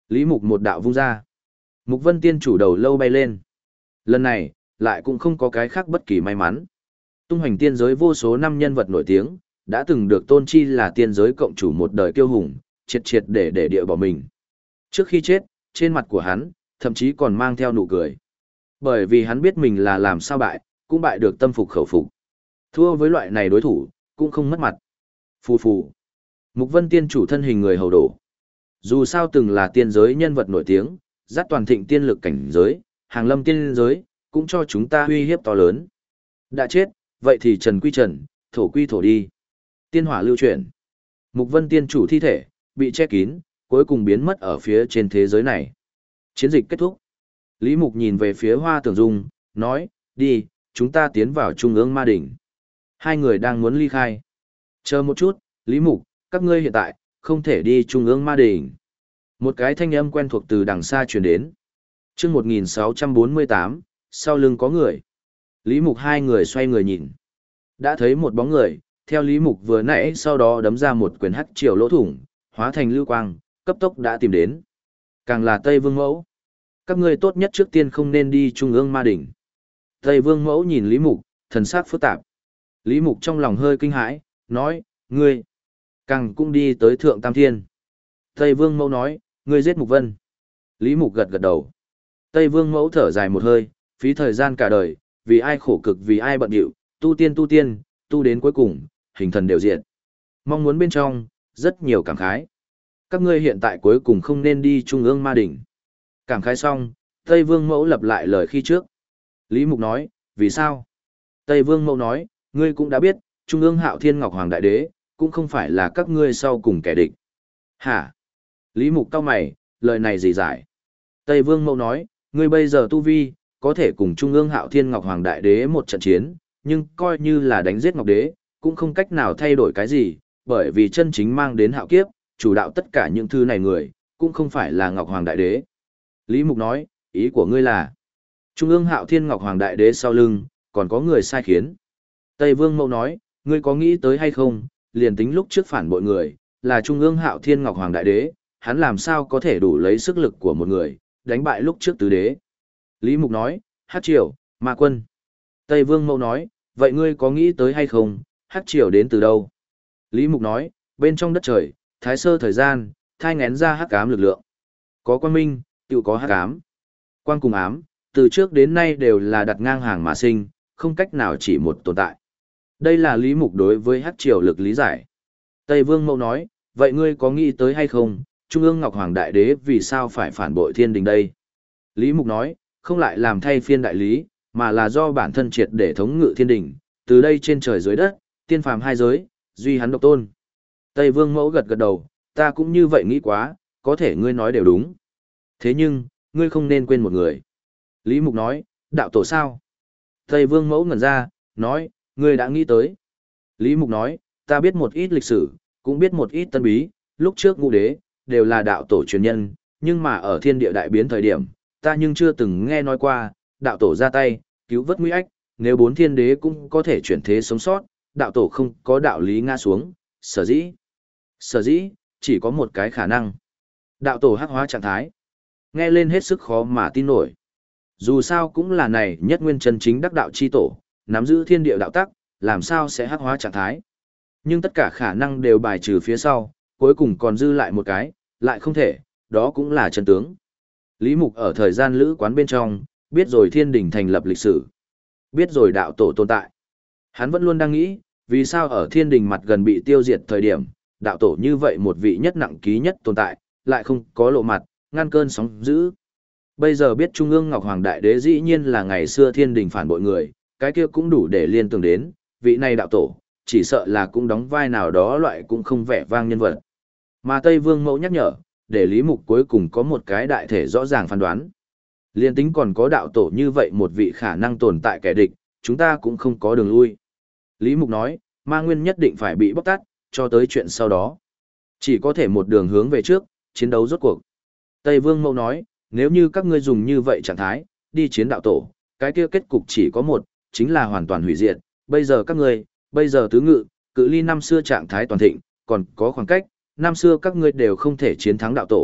A: Lý Mục một đạo vung ra. Mục Vân Tiên chủ đầu lâu bay lên. Lần này, lại cũng không có cái khác bất kỳ may mắn. Tung hoành tiên giới vô số năm nhân vật nổi tiếng, đã từng được tôn chi là tiên giới cộng chủ một đời kiêu hùng, triệt triệt để để địa bỏ mình. Trước khi chết, trên mặt của hắn, thậm chí còn mang theo nụ cười. Bởi vì hắn biết mình là làm sao bại, cũng bại được tâm phục khẩu phục. Thua với loại này đối thủ, cũng không mất mặt. Phù phù. Mục Vân Tiên chủ thân hình người hầu đổ. Dù sao từng là tiên giới nhân vật nổi tiếng, dắt toàn thịnh tiên lực cảnh giới, hàng lâm tiên giới, cũng cho chúng ta uy hiếp to lớn. Đã chết, vậy thì trần quy trần, thổ quy thổ đi. Tiên hỏa lưu chuyển. Mục Vân Tiên chủ thi thể, bị che kín, cuối cùng biến mất ở phía trên thế giới này. Chiến dịch kết thúc. Lý Mục nhìn về phía Hoa Tưởng Dung, nói, đi, chúng ta tiến vào Trung ương Ma Đỉnh. Hai người đang muốn ly khai. Chờ một chút, Lý Mục, các ngươi hiện tại, không thể đi Trung ương Ma Đỉnh. Một cái thanh âm quen thuộc từ đằng xa truyền đến. Trước một nghìn sáu trăm bốn mươi tám, sau lưng có người. Lý Mục hai người xoay người nhìn. Đã thấy một bóng người, theo Lý Mục vừa nãy sau đó đấm ra một quyền hắc triều lỗ thủng, hóa thành lưu quang, cấp tốc đã tìm đến. Càng là Tây Vương Mẫu. Các ngươi tốt nhất trước tiên không nên đi Trung ương Ma Đỉnh. Tây Vương Mẫu nhìn Lý Mục, thần sắc phức tạp. Lý Mục trong lòng hơi kinh hãi, nói, ngươi, càng cũng đi tới Thượng Tam Thiên. Tây Vương Mẫu nói, ngươi giết Mục Vân. Lý Mục gật gật đầu. Tây Vương Mẫu thở dài một hơi, phí thời gian cả đời, vì ai khổ cực vì ai bận điệu, tu tiên tu tiên, tu đến cuối cùng, hình thần đều diệt. Mong muốn bên trong, rất nhiều cảm khái. Các ngươi hiện tại cuối cùng không nên đi Trung ương Ma Đỉnh. Cảm khái xong, Tây Vương Mẫu lặp lại lời khi trước. Lý Mục nói, vì sao? Tây Vương Mẫu nói, ngươi cũng đã biết, Trung ương Hạo Thiên Ngọc Hoàng Đại Đế, cũng không phải là các ngươi sau cùng kẻ địch. Hả? Lý Mục cau mày, lời này gì giải? Tây Vương Mẫu nói, ngươi bây giờ tu vi, có thể cùng Trung ương Hạo Thiên Ngọc Hoàng Đại Đế một trận chiến, nhưng coi như là đánh giết Ngọc Đế, cũng không cách nào thay đổi cái gì, bởi vì chân chính mang đến hạo kiếp, chủ đạo tất cả những thứ này người, cũng không phải là Ngọc Hoàng Đại Đế. Lý Mục nói, ý của ngươi là, Trung ương Hạo Thiên Ngọc Hoàng Đại Đế sau lưng, còn có người sai khiến. Tây Vương Mẫu nói, ngươi có nghĩ tới hay không, liền tính lúc trước phản bội người, là Trung ương Hạo Thiên Ngọc Hoàng Đại Đế, hắn làm sao có thể đủ lấy sức lực của một người, đánh bại lúc trước tứ đế. Lý Mục nói, Hắc Triều, Ma Quân. Tây Vương Mẫu nói, vậy ngươi có nghĩ tới hay không, Hắc Triều đến từ đâu? Lý Mục nói, bên trong đất trời, thái sơ thời gian, thai ngén ra hắc ám lực lượng. Có quang minh, tự có hắc ám. Quang cùng ám, từ trước đến nay đều là đặt ngang hàng mà sinh, không cách nào chỉ một tồn tại. Đây là Lý Mục đối với Hắc Triều lực lý giải. Tây Vương Mẫu nói, vậy ngươi có nghĩ tới hay không, Trung ương Ngọc Hoàng Đại Đế vì sao phải phản bội thiên đình đây? Lý Mục nói, không lại làm thay phiên đại lý, mà là do bản thân triệt để thống ngự thiên đình, từ đây trên trời dưới đất, tiên phàm hai giới, duy hắn độc tôn. Tây Vương Mẫu gật gật đầu, ta cũng như vậy nghĩ quá, có thể ngươi nói đều đúng. Thế nhưng, ngươi không nên quên một người. Lý Mục nói, đạo tổ sao? Tây Vương Mẫu ngẩn ra, nói, ngươi đã nghĩ tới. Lý Mục nói, ta biết một ít lịch sử, cũng biết một ít tân bí, lúc trước ngũ đế, đều là đạo tổ truyền nhân, nhưng mà ở thiên địa đại biến thời điểm, ta nhưng chưa từng nghe nói qua, đạo tổ ra tay, cứu vớt nguy ách, nếu bốn thiên đế cũng có thể chuyển thế sống sót, đạo tổ không có đạo lý ngã xuống, sở dĩ. Sở dĩ, chỉ có một cái khả năng. Đạo tổ hắc hóa trạng thái. Nghe lên hết sức khó mà tin nổi. Dù sao cũng là này nhất nguyên chân chính đắc đạo chi tổ, nắm giữ thiên địa đạo tắc, làm sao sẽ hắc hóa trạng thái. Nhưng tất cả khả năng đều bài trừ phía sau, cuối cùng còn dư lại một cái, lại không thể, đó cũng là chân tướng. Lý Mục ở thời gian lữ quán bên trong, biết rồi thiên đình thành lập lịch sử. Biết rồi đạo tổ tồn tại. Hắn vẫn luôn đang nghĩ, vì sao ở thiên đình mặt gần bị tiêu diệt thời điểm, đạo tổ như vậy một vị nhất nặng ký nhất tồn tại, lại không có lộ mặt, ngăn cơn sóng dữ. Bây giờ biết Trung ương Ngọc Hoàng Đại Đế dĩ nhiên là ngày xưa thiên đình phản bội người, cái kia cũng đủ để liên tưởng đến, vị này đạo tổ, chỉ sợ là cũng đóng vai nào đó loại cũng không vẻ vang nhân vật. Mà Tây Vương Mẫu nhắc nhở, để Lý Mục cuối cùng có một cái đại thể rõ ràng phán đoán. Liên tính còn có đạo tổ như vậy một vị khả năng tồn tại kẻ địch, chúng ta cũng không có đường lui. Lý Mục nói, Ma Nguyên nhất định phải bị bóc tát, cho tới chuyện sau đó. Chỉ có thể một đường hướng về trước, chiến đấu rốt cuộc. Tây Vương Mẫu nói, nếu như các ngươi dùng như vậy trạng thái, đi chiến đạo tổ, cái kia kết cục chỉ có một, chính là hoàn toàn hủy diệt. Bây giờ các ngươi, bây giờ tứ ngự, cự ly năm xưa trạng thái toàn thịnh, còn có khoảng cách, năm xưa các ngươi đều không thể chiến thắng đạo tổ,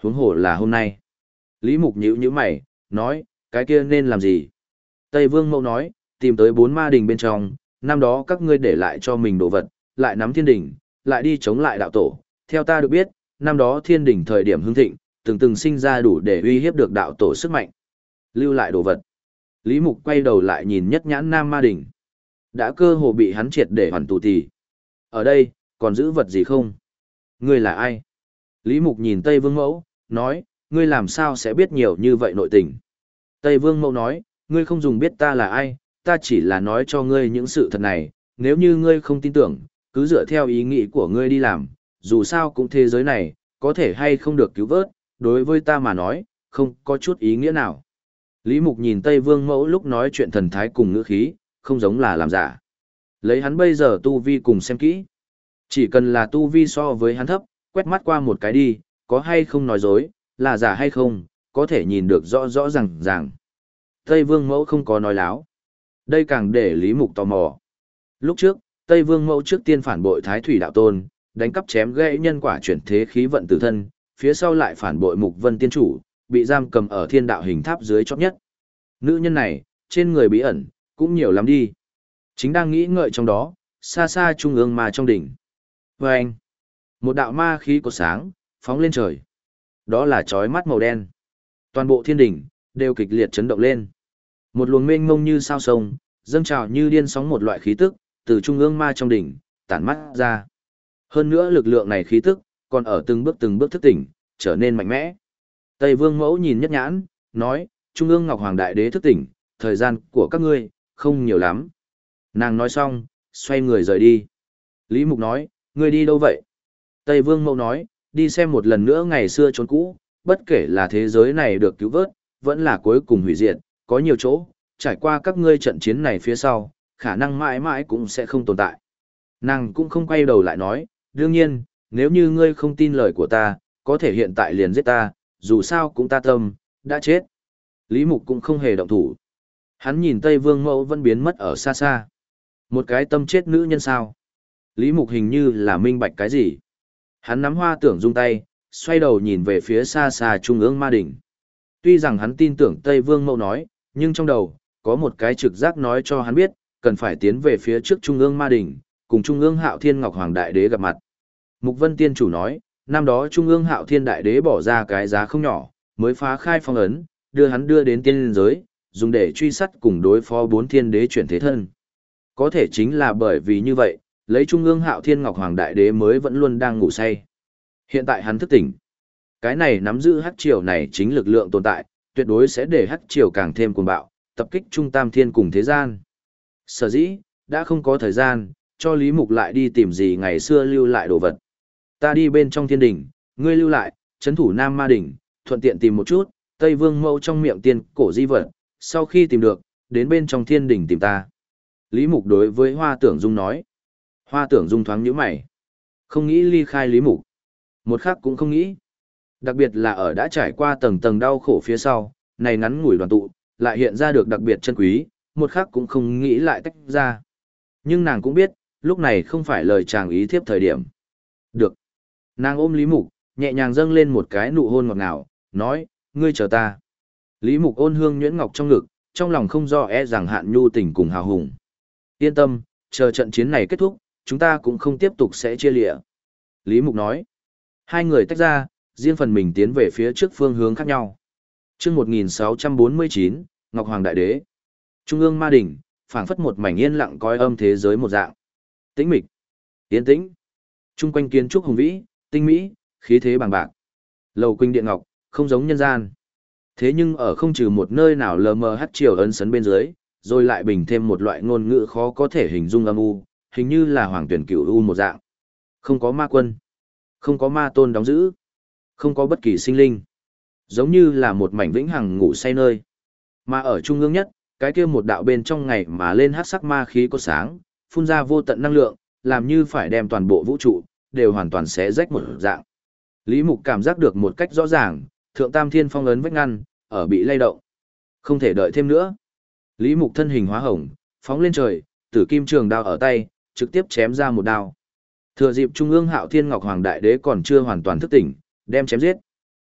A: Huống hồ là hôm nay. Lý Mục nhíu nhíu mày, nói, cái kia nên làm gì? Tây Vương Mẫu nói, tìm tới bốn ma đình bên trong, năm đó các ngươi để lại cho mình đồ vật, lại nắm thiên đỉnh, lại đi chống lại đạo tổ. Theo ta được biết, năm đó thiên đỉnh thời điểm hưng thịnh, từng từng sinh ra đủ để uy hiếp được đạo tổ sức mạnh. Lưu lại đồ vật. Lý Mục quay đầu lại nhìn nhất nhãn nam ma đình. Đã cơ hồ bị hắn triệt để hoàn tù tì. Ở đây, còn giữ vật gì không? Ngươi là ai? Lý Mục nhìn Tây Vương Mẫu, nói, ngươi làm sao sẽ biết nhiều như vậy nội tình? Tây Vương Mẫu nói, ngươi không dùng biết ta là ai, ta chỉ là nói cho ngươi những sự thật này, nếu như ngươi không tin tưởng, cứ dựa theo ý nghĩ của ngươi đi làm, dù sao cũng thế giới này, có thể hay không được cứu vớt, đối với ta mà nói, không có chút ý nghĩa nào. Lý Mục nhìn Tây Vương Mẫu lúc nói chuyện thần thái cùng ngữ khí, không giống là làm giả. Lấy hắn bây giờ tu vi cùng xem kỹ. Chỉ cần là tu vi so với hắn thấp, quét mắt qua một cái đi, có hay không nói dối, là giả hay không, có thể nhìn được rõ rõ ràng ràng. Tây Vương Mẫu không có nói láo. Đây càng để Lý Mục tò mò. Lúc trước, Tây Vương Mẫu trước tiên phản bội Thái Thủy Đạo Tôn, đánh cắp chém gãy nhân quả chuyển thế khí vận tử thân, phía sau lại phản bội Mục Vân Tiên Chủ, bị giam cầm ở thiên đạo hình tháp dưới chót nhất. Nữ nhân này, trên người bí ẩn, cũng nhiều lắm đi. Chính đang nghĩ ngợi trong đó, xa xa trung ương ma trong đỉnh. Và anh, một đạo ma khí của sáng, phóng lên trời. Đó là chói mắt màu đen. Toàn bộ thiên đỉnh, đều kịch liệt chấn động lên. Một luồng mênh mông như sao sông, dâng trào như điên sóng một loại khí tức, từ trung ương ma trong đỉnh, tản mắt ra. Hơn nữa lực lượng này khí tức, còn ở từng bước từng bước thức tỉnh, trở nên mạnh mẽ. Tây Vương Mẫu nhìn nhất nhãn, nói, Trung ương Ngọc Hoàng Đại Đế thức tỉnh, thời gian của các ngươi, không nhiều lắm. Nàng nói xong, xoay người rời đi. Lý Mục nói, ngươi đi đâu vậy? Tây Vương Mẫu nói, đi xem một lần nữa ngày xưa trốn cũ, bất kể là thế giới này được cứu vớt, vẫn là cuối cùng hủy diệt, có nhiều chỗ, trải qua các ngươi trận chiến này phía sau, khả năng mãi mãi cũng sẽ không tồn tại. Nàng cũng không quay đầu lại nói, đương nhiên, nếu như ngươi không tin lời của ta, có thể hiện tại liền giết ta, dù sao cũng ta tâm, đã chết. Lý Mục cũng không hề động thủ. Hắn nhìn Tây Vương Mẫu vẫn biến mất ở xa xa. Một cái tâm chết nữ nhân sao? Lý Mục hình như là minh bạch cái gì. Hắn nắm hoa tưởng dung tay, xoay đầu nhìn về phía xa xa trung ương ma đỉnh. Tuy rằng hắn tin tưởng Tây Vương Mẫu nói, nhưng trong đầu, có một cái trực giác nói cho hắn biết, cần phải tiến về phía trước trung ương ma đỉnh, cùng trung ương Hạo Thiên Ngọc Hoàng Đại Đế gặp mặt. Mục Vân Tiên Chủ nói, năm đó trung ương Hạo Thiên Đại Đế bỏ ra cái giá không nhỏ, mới phá khai phong ấn, đưa hắn đưa đến tiên giới, dùng để truy sát cùng đối phó bốn thiên đế chuyển thế thân. Có thể chính là bởi vì như vậy, lấy trung ương Hạo Thiên Ngọc Hoàng Đại Đế mới vẫn luôn đang ngủ say. Hiện tại hắn thức tỉnh. Cái này nắm giữ hắc triều này chính lực lượng tồn tại, tuyệt đối sẽ để hắc triều càng thêm cuồng bạo, tập kích trung tam thiên cùng thế gian. Sở dĩ, đã không có thời gian, cho Lý Mục lại đi tìm gì ngày xưa lưu lại đồ vật. Ta đi bên trong thiên đỉnh, ngươi lưu lại, chấn thủ Nam Ma đỉnh, thuận tiện tìm một chút, Tây Vương Mẫu trong miệng tiên cổ di vật, sau khi tìm được, đến bên trong thiên đỉnh tìm ta. Lý Mục đối với Hoa Tưởng Dung nói. Hoa Tưởng Dung thoáng nhíu mày. Không nghĩ ly khai Lý Mục. Một khắc cũng không nghĩ. Đặc biệt là ở đã trải qua tầng tầng đau khổ phía sau, này ngắn ngủi đoàn tụ, lại hiện ra được đặc biệt chân quý, một khắc cũng không nghĩ lại tách ra. Nhưng nàng cũng biết, lúc này không phải lời chàng ý thiếp thời điểm. Được. Nàng ôm Lý Mục, nhẹ nhàng dâng lên một cái nụ hôn ngọt ngào, nói, ngươi chờ ta. Lý Mục ôn hương nhuyễn ngọc trong ngực, trong lòng không do e rằng hạn nhu tình cùng hào hùng. Yên tâm, chờ trận chiến này kết thúc, chúng ta cũng không tiếp tục sẽ chia lịa. Lý Mục nói. Hai người tách ra, riêng phần mình tiến về phía trước phương hướng khác nhau. Chương một nghìn sáu trăm bốn mươi chín, Ngọc Hoàng Đại Đế. Trung ương ma đỉnh, phảng phất một mảnh yên lặng coi âm thế giới một dạng. Tĩnh mịch, yên tĩnh. Trung quanh kiến trúc hùng vĩ, tinh mỹ, khí thế bằng bạc. Lầu quỳnh điện ngọc, không giống nhân gian. Thế nhưng ở không trừ một nơi nào lờ mờ hắt chiều ấn sấn bên dưới, rồi lại bình thêm một loại ngôn ngữ khó có thể hình dung âm u, hình như là hoàng tuyển cửu u một dạng. Không có ma quân, không có ma tôn đóng giữ, không có bất kỳ sinh linh. Giống như là một mảnh vĩnh hằng ngủ say nơi. Mà ở trung ương nhất, cái kia một đạo bên trong ngày mà lên hắc sắc ma khí có sáng, phun ra vô tận năng lượng, làm như phải đem toàn bộ vũ trụ, đều hoàn toàn xé rách một dạng. Lý Mục cảm giác được một cách rõ ràng, thượng tam thiên phong ấn vách ngăn, ở bị lay động. Không thể đợi thêm nữa. Lý Mục thân hình hóa hồng, phóng lên trời, tử kim trường đao ở tay, trực tiếp chém ra một đao. Thừa dịp trung ương Hạo Thiên Ngọc Hoàng Đại Đế còn chưa hoàn toàn thức tỉnh, đem chém giết.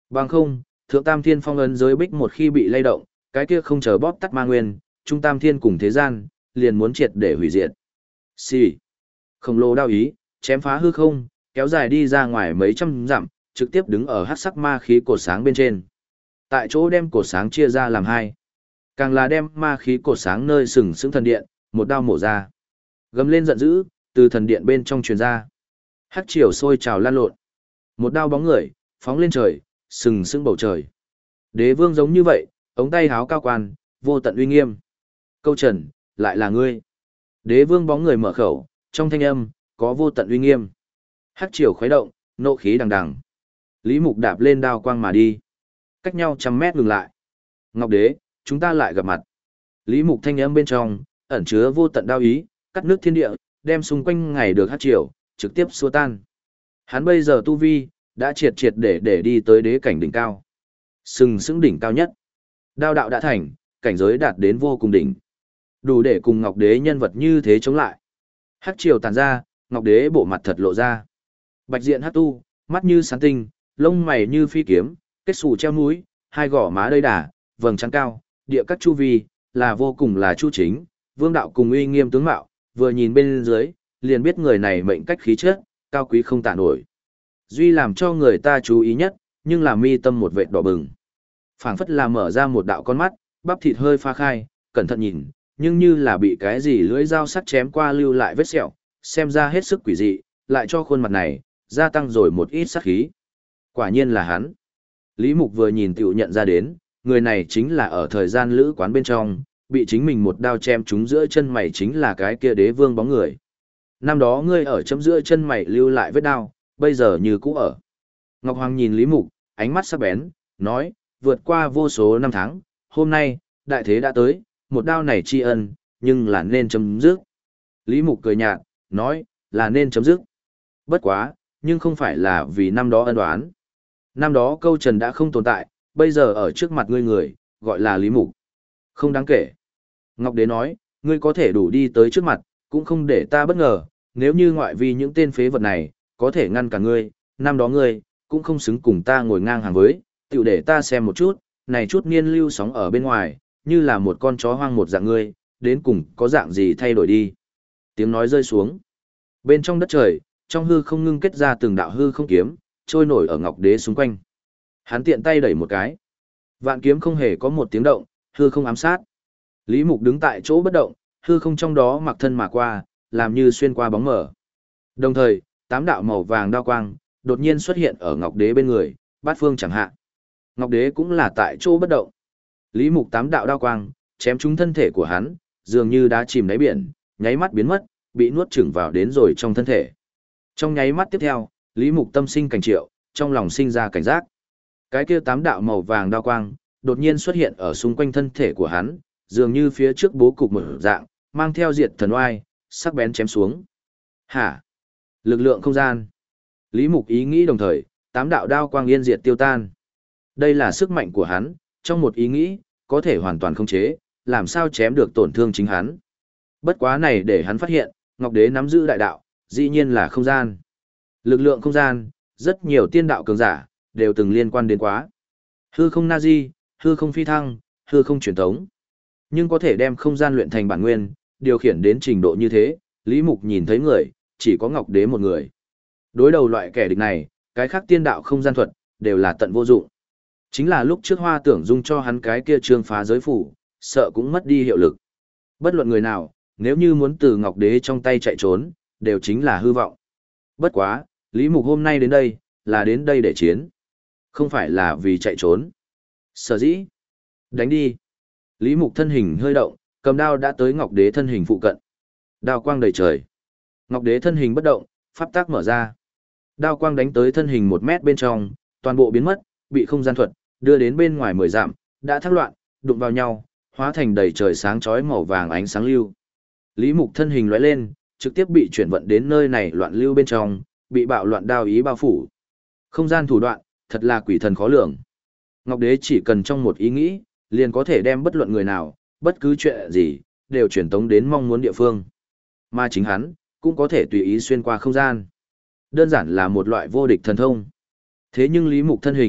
A: Bằng không, thượng tam thiên phong ấn giới bích một khi bị lay động, cái kia không chờ bóp tắt ma nguyên, trung tam thiên cùng thế gian, liền muốn triệt để hủy diệt. Xì. Khổng lồ đao ý, chém phá hư không, kéo dài đi ra ngoài mấy trăm dặm, trực tiếp đứng ở hắc sắc ma khí cột sáng bên trên. Tại chỗ đem cột sáng chia ra làm hai. Càng là đem ma khí cột sáng nơi sừng sững thần điện, một đao mổ ra. Gầm lên giận dữ, từ thần điện bên trong truyền ra. Hắc triều sôi trào lan lộn. Một đao bóng người, phóng lên trời, sừng sững bầu trời. Đế vương giống như vậy, ống tay háo cao quan, vô tận uy nghiêm. Câu trần, lại là ngươi. Đế vương bóng người mở khẩu, trong thanh âm, có vô tận uy nghiêm. Hắc triều khuấy động, nộ khí đằng đằng. Lý Mục đạp lên đao quang mà đi. Cách nhau trăm mét ngừng lại. Ngọc đế, chúng ta lại gặp mặt. Lý Mục thanh âm bên trong, ẩn chứa vô tận đao ý, cắt nước thiên địa, đem xung quanh ngày được hắc triều, trực tiếp xua tan. Hắn bây giờ tu vi, đã triệt triệt để để đi tới đế cảnh đỉnh cao. Sừng sững đỉnh cao nhất. Đao đạo đã thành, cảnh giới đạt đến vô cùng đỉnh. Đủ để cùng Ngọc đế nhân vật như thế chống lại. Hắc triều tàn ra, Ngọc đế bộ mặt thật lộ ra. Bạch diện hắc tu, mắt như sáng tinh, lông mày như phi kiếm, kết xù treo mũi, hai gò má đầy đà, vầng trán cao, địa các chu vi, là vô cùng là chu chính, vương đạo cùng uy nghiêm tướng mạo, vừa nhìn bên dưới, liền biết người này mệnh cách khí chất, cao quý không tả nổi. Duy làm cho người ta chú ý nhất, nhưng là mi tâm một vệt đỏ bừng. Phảng phất là mở ra một đạo con mắt, bắp thịt hơi pha khai, cẩn thận nhìn, nhưng như là bị cái gì lưỡi dao sắc chém qua lưu lại vết sẹo, xem ra hết sức quỷ dị, lại cho khuôn mặt này, gia tăng rồi một ít sát khí. Quả nhiên là hắn. Lý Mục vừa nhìn tiểu nhận ra đến, người này chính là ở thời gian lữ quán bên trong, bị chính mình một đao chém trúng giữa chân mày chính là cái kia đế vương bóng người. Năm đó ngươi ở chấm giữa chân mày lưu lại vết đao, bây giờ như cũ ở. Ngọc Hoàng nhìn Lý Mục, ánh mắt sắc bén, nói, vượt qua vô số năm tháng, hôm nay, đại thế đã tới, một đao này tri ân, nhưng là nên chấm dứt. Lý Mục cười nhạt, nói, là nên chấm dứt. Bất quá, nhưng không phải là vì năm đó ân oán. Năm đó câu trần đã không tồn tại, bây giờ ở trước mặt ngươi người, gọi là Lý Mục. Không đáng kể. Ngọc Đế nói, ngươi có thể đủ đi tới trước mặt, cũng không để ta bất ngờ, nếu như ngoại vi những tên phế vật này, có thể ngăn cả ngươi, năm đó ngươi, cũng không xứng cùng ta ngồi ngang hàng với, tiểu để ta xem một chút, này chút niên lưu sóng ở bên ngoài, như là một con chó hoang một dạng ngươi, đến cùng có dạng gì thay đổi đi. Tiếng nói rơi xuống. Bên trong đất trời, trong hư không ngưng kết ra từng đạo hư không kiếm, trôi nổi ở Ngọc Đế xung quanh. Hắn tiện tay đẩy một cái. Vạn kiếm không hề có một tiếng động, hư không ám sát. Lý Mục đứng tại chỗ bất động, hư không trong đó mặc thân mà qua, làm như xuyên qua bóng mở. Đồng thời, tám đạo màu vàng đao quang, đột nhiên xuất hiện ở Ngọc Đế bên người, bát phương chẳng hạn. Ngọc Đế cũng là tại chỗ bất động. Lý Mục tám đạo đao quang, chém trúng thân thể của hắn, dường như đá chìm đáy biển, nháy mắt biến mất, bị nuốt chửng vào đến rồi trong thân thể. Trong nháy mắt tiếp theo, Lý Mục tâm sinh cảnh triệu, trong lòng sinh ra cảnh giác. Cái kia tám đạo màu vàng đao quang, đột nhiên xuất hiện ở xung quanh thân thể của hắn, dường như phía trước bố cục một dạng, mang theo diệt thần oai, sắc bén chém xuống. Hả? Lực lượng không gian. Lý Mục ý nghĩ đồng thời, tám đạo đao quang yên diệt tiêu tan. Đây là sức mạnh của hắn, trong một ý nghĩ, có thể hoàn toàn khống chế, làm sao chém được tổn thương chính hắn. Bất quá này để hắn phát hiện, Ngọc Đế nắm giữ đại đạo, dĩ nhiên là không gian. Lực lượng không gian, rất nhiều tiên đạo cường giả, đều từng liên quan đến quá. Hư không Nazi, hư không phi thăng, hư không truyền thống. Nhưng có thể đem không gian luyện thành bản nguyên, điều khiển đến trình độ như thế, Lý Mục nhìn thấy người, chỉ có Ngọc Đế một người. Đối đầu loại kẻ địch này, cái khác tiên đạo không gian thuật, đều là tận vô dụng. Chính là lúc trước Hoa Tưởng Dung cho hắn cái kia trương phá giới phủ, sợ cũng mất đi hiệu lực. Bất luận người nào, nếu như muốn từ Ngọc Đế trong tay chạy trốn, đều chính là hư vọng. Bất quá, Lý Mục hôm nay đến đây, là đến đây để chiến. Không phải là vì chạy trốn. Sở dĩ. Đánh đi. Lý Mục thân hình hơi động, cầm đao đã tới Ngọc Đế thân hình phụ cận. Đao quang đầy trời. Ngọc Đế thân hình bất động, pháp tác mở ra. Đao quang đánh tới thân hình một mét bên trong, toàn bộ biến mất, bị không gian thuật, đưa đến bên ngoài mười dặm, đã thác loạn, đụng vào nhau, hóa thành đầy trời sáng chói màu vàng ánh sáng lưu. Lý Mục thân hình lóe lên, trực tiếp bị chuyển vận đến nơi này loạn lưu bên trong, bị bạo loạn đao ý bao phủ. Không gian thủ đoạn, thật là quỷ thần khó lường. Ngọc Đế chỉ cần trong một ý nghĩ, liền có thể đem bất luận người nào, bất cứ chuyện gì, đều chuyển tống đến mong muốn địa phương. Mà chính hắn, cũng có thể tùy ý xuyên qua không gian. Đơn giản là một loại vô địch thần thông. Thế nhưng Lý Mục thân hình,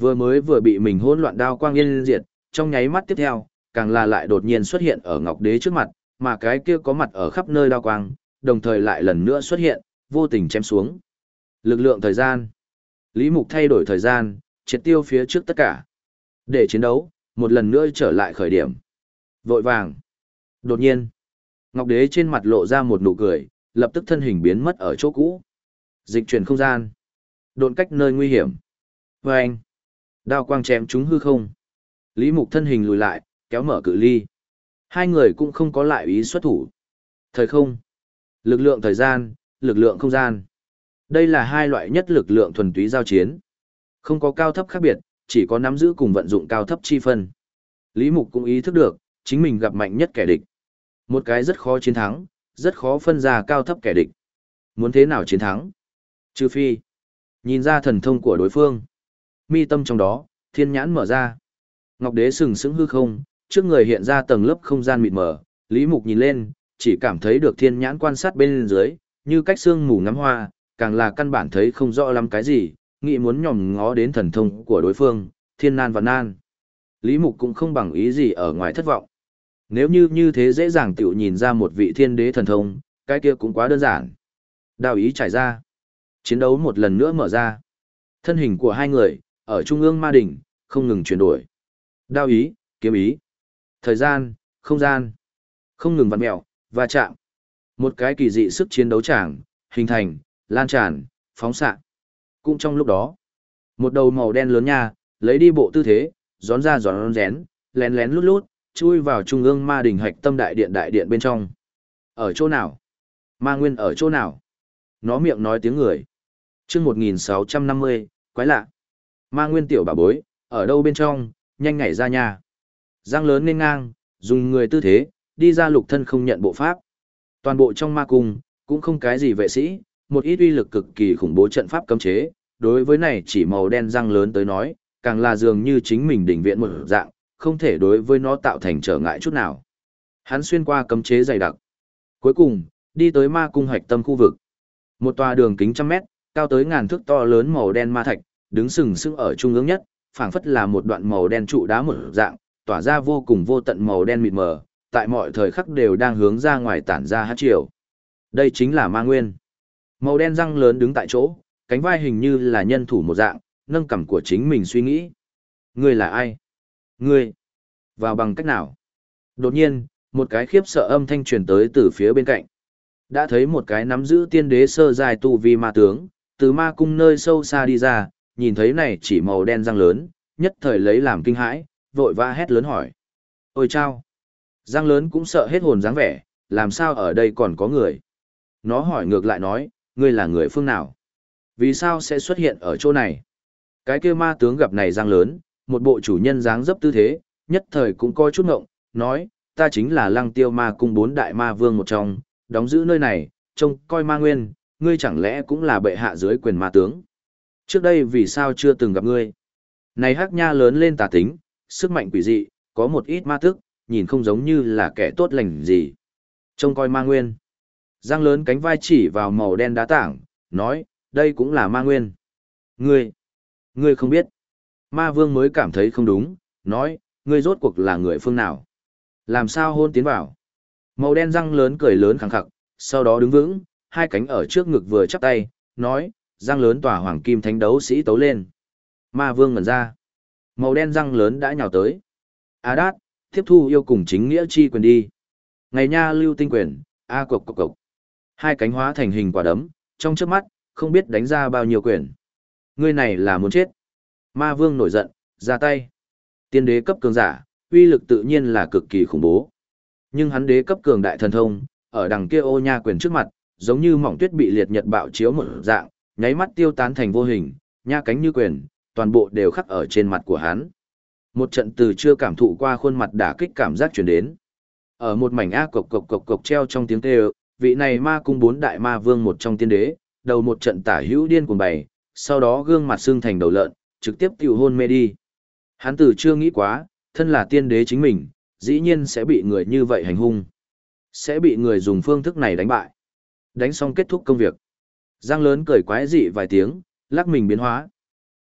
A: Vừa mới vừa bị mình hỗn loạn đao quang yên diệt, trong nháy mắt tiếp theo, càng là lại đột nhiên xuất hiện ở Ngọc Đế trước mặt, mà cái kia có mặt ở khắp nơi đao quang, đồng thời lại lần nữa xuất hiện, vô tình chém xuống. Lực lượng thời gian. Lý Mục thay đổi thời gian, triệt tiêu phía trước tất cả. Để chiến đấu, một lần nữa trở lại khởi điểm. Vội vàng. Đột nhiên, Ngọc Đế trên mặt lộ ra một nụ cười, lập tức thân hình biến mất ở chỗ cũ. Dịch chuyển không gian. Độn cách nơi nguy hiểm. Và anh. Đao quang chém trúng hư không. Lý Mục thân hình lùi lại, kéo mở cự ly. Hai người cũng không có lại ý xuất thủ. Thời không. Lực lượng thời gian, lực lượng không gian. Đây là hai loại nhất lực lượng thuần túy giao chiến. Không có cao thấp khác biệt, chỉ có nắm giữ cùng vận dụng cao thấp chi phân. Lý Mục cũng ý thức được, chính mình gặp mạnh nhất kẻ địch. Một cái rất khó chiến thắng, rất khó phân ra cao thấp kẻ địch. Muốn thế nào chiến thắng? Trừ phi. Nhìn ra thần thông của đối phương. Mi tâm trong đó, thiên nhãn mở ra. Ngọc Đế sừng sững hư không, trước người hiện ra tầng lớp không gian mịt mờ. Lý Mục nhìn lên, chỉ cảm thấy được thiên nhãn quan sát bên dưới, như cách xương mù ngắm hoa, càng là căn bản thấy không rõ lắm cái gì, nghĩ muốn nhòm ngó đến thần thông của đối phương, thiên nan và nan. Lý Mục cũng không bằng ý gì ở ngoài thất vọng. Nếu như như thế dễ dàng tiểu nhìn ra một vị thiên đế thần thông, cái kia cũng quá đơn giản. Đao ý trải ra. Chiến đấu một lần nữa mở ra. Thân hình của hai người, ở trung ương ma đỉnh, không ngừng chuyển đổi. Đao ý, kiếm ý. Thời gian, không gian. Không ngừng vặn mẹo, va chạm. Một cái kỳ dị sức chiến đấu tràng, hình thành, lan tràn, phóng xạ. Cũng trong lúc đó, một đầu màu đen lớn nha, lấy đi bộ tư thế, gión ra gión rén, lén lén lút lút, chui vào trung ương ma đỉnh hạch tâm đại điện đại điện bên trong. Ở chỗ nào? Ma Nguyên ở chỗ nào? Nó miệng nói tiếng người. Chương một nghìn sáu trăm năm mươi, quái lạ. Ma Nguyên tiểu bà bối, ở đâu bên trong, nhanh nhảy ra nhà. Giang lớn nên ngang, dùng người tư thế, đi ra lục thân không nhận bộ pháp. Toàn bộ trong ma cung, cũng không cái gì vệ sĩ, một ít uy lực cực kỳ khủng bố trận pháp cấm chế, đối với này chỉ màu đen răng lớn tới nói, càng là dường như chính mình đỉnh viện một dạng, không thể đối với nó tạo thành trở ngại chút nào. Hắn xuyên qua cấm chế dày đặc. Cuối cùng, đi tới ma cung hoạch tâm khu vực. Một tòa đường kính trăm mét, cao tới ngàn thước to lớn màu đen ma thạch, đứng sừng sững ở trung ương nhất, phảng phất là một đoạn màu đen trụ đá một dạng, tỏa ra vô cùng vô tận màu đen mịt mờ, tại mọi thời khắc đều đang hướng ra ngoài tản ra hát chiều. Đây chính là Ma Nguyên. Màu đen răng lớn đứng tại chỗ, cánh vai hình như là nhân thủ một dạng, nâng cằm của chính mình suy nghĩ. Ngươi là ai? Ngươi? Vào bằng cách nào? Đột nhiên, một cái khiếp sợ âm thanh truyền tới từ phía bên cạnh. Đã thấy một cái nắm giữ tiên đế sơ dài tu vi ma tướng, từ ma cung nơi sâu xa đi ra, nhìn thấy này chỉ màu đen răng lớn, nhất thời lấy làm kinh hãi, vội vã hét lớn hỏi. Ôi chao! Răng lớn cũng sợ hết hồn dáng vẻ, làm sao ở đây còn có người? Nó hỏi ngược lại nói, ngươi là người phương nào? Vì sao sẽ xuất hiện ở chỗ này? Cái kia ma tướng gặp này răng lớn, một bộ chủ nhân dáng dấp tư thế, nhất thời cũng coi chút ngộng, nói, ta chính là Lăng Tiêu Ma cung bốn đại ma vương một trong, đóng giữ nơi này, trông coi ma nguyên, ngươi chẳng lẽ cũng là bệ hạ dưới quyền ma tướng? Trước đây vì sao chưa từng gặp ngươi? Này hắc nha lớn lên tà tính, sức mạnh quỷ dị, có một ít ma tức, nhìn không giống như là kẻ tốt lành gì. Trông coi ma nguyên. Giang lớn cánh vai chỉ vào màu đen đá tảng, nói, đây cũng là ma nguyên. Ngươi, ngươi không biết. Ma vương mới cảm thấy không đúng, nói, ngươi rốt cuộc là người phương nào? Làm sao hôn tiến vào? Màu đen răng lớn cười lớn khẳng khặc, sau đó đứng vững, hai cánh ở trước ngực vừa chắp tay, nói, răng lớn tỏa hoàng kim thánh đấu sĩ tấu lên. Ma vương ngẩn ra. Màu đen răng lớn đã nhào tới. A đát, tiếp thu yêu cùng chính nghĩa chi quyền đi. Ngày nha lưu tinh quyền, A cộc cộc cộc. Hai cánh hóa thành hình quả đấm, trong trước mắt, không biết đánh ra bao nhiêu quyền. Ngươi này là muốn chết. Ma vương nổi giận, ra tay. Tiên đế cấp cường giả, uy lực tự nhiên là cực kỳ khủng bố. Nhưng hắn đế cấp cường đại thần thông, ở đằng kia ô nha quyền trước mặt, giống như mỏng tuyết bị liệt nhật bạo chiếu một dạng, nháy mắt tiêu tán thành vô hình, nha cánh như quyền, toàn bộ đều khắc ở trên mặt của hắn. Một trận từ chưa cảm thụ qua khuôn mặt đả kích cảm giác truyền đến. Ở một mảnh a cộc cộc cộc cộc treo trong tiếng kêu, vị này ma cung bốn đại ma vương một trong tiên đế, đầu một trận tả hữu điên cuồng bày, sau đó gương mặt xương thành đầu lợn, trực tiếp tiêu hôn mê đi. Hắn từ chưa nghĩ quá, thân là tiên đế chính mình, dĩ nhiên sẽ bị người như vậy hành hung. Sẽ bị người dùng phương thức này đánh bại. Đánh xong kết thúc công việc. Giang lớn cười quái dị vài tiếng, lắc mình biến hóa.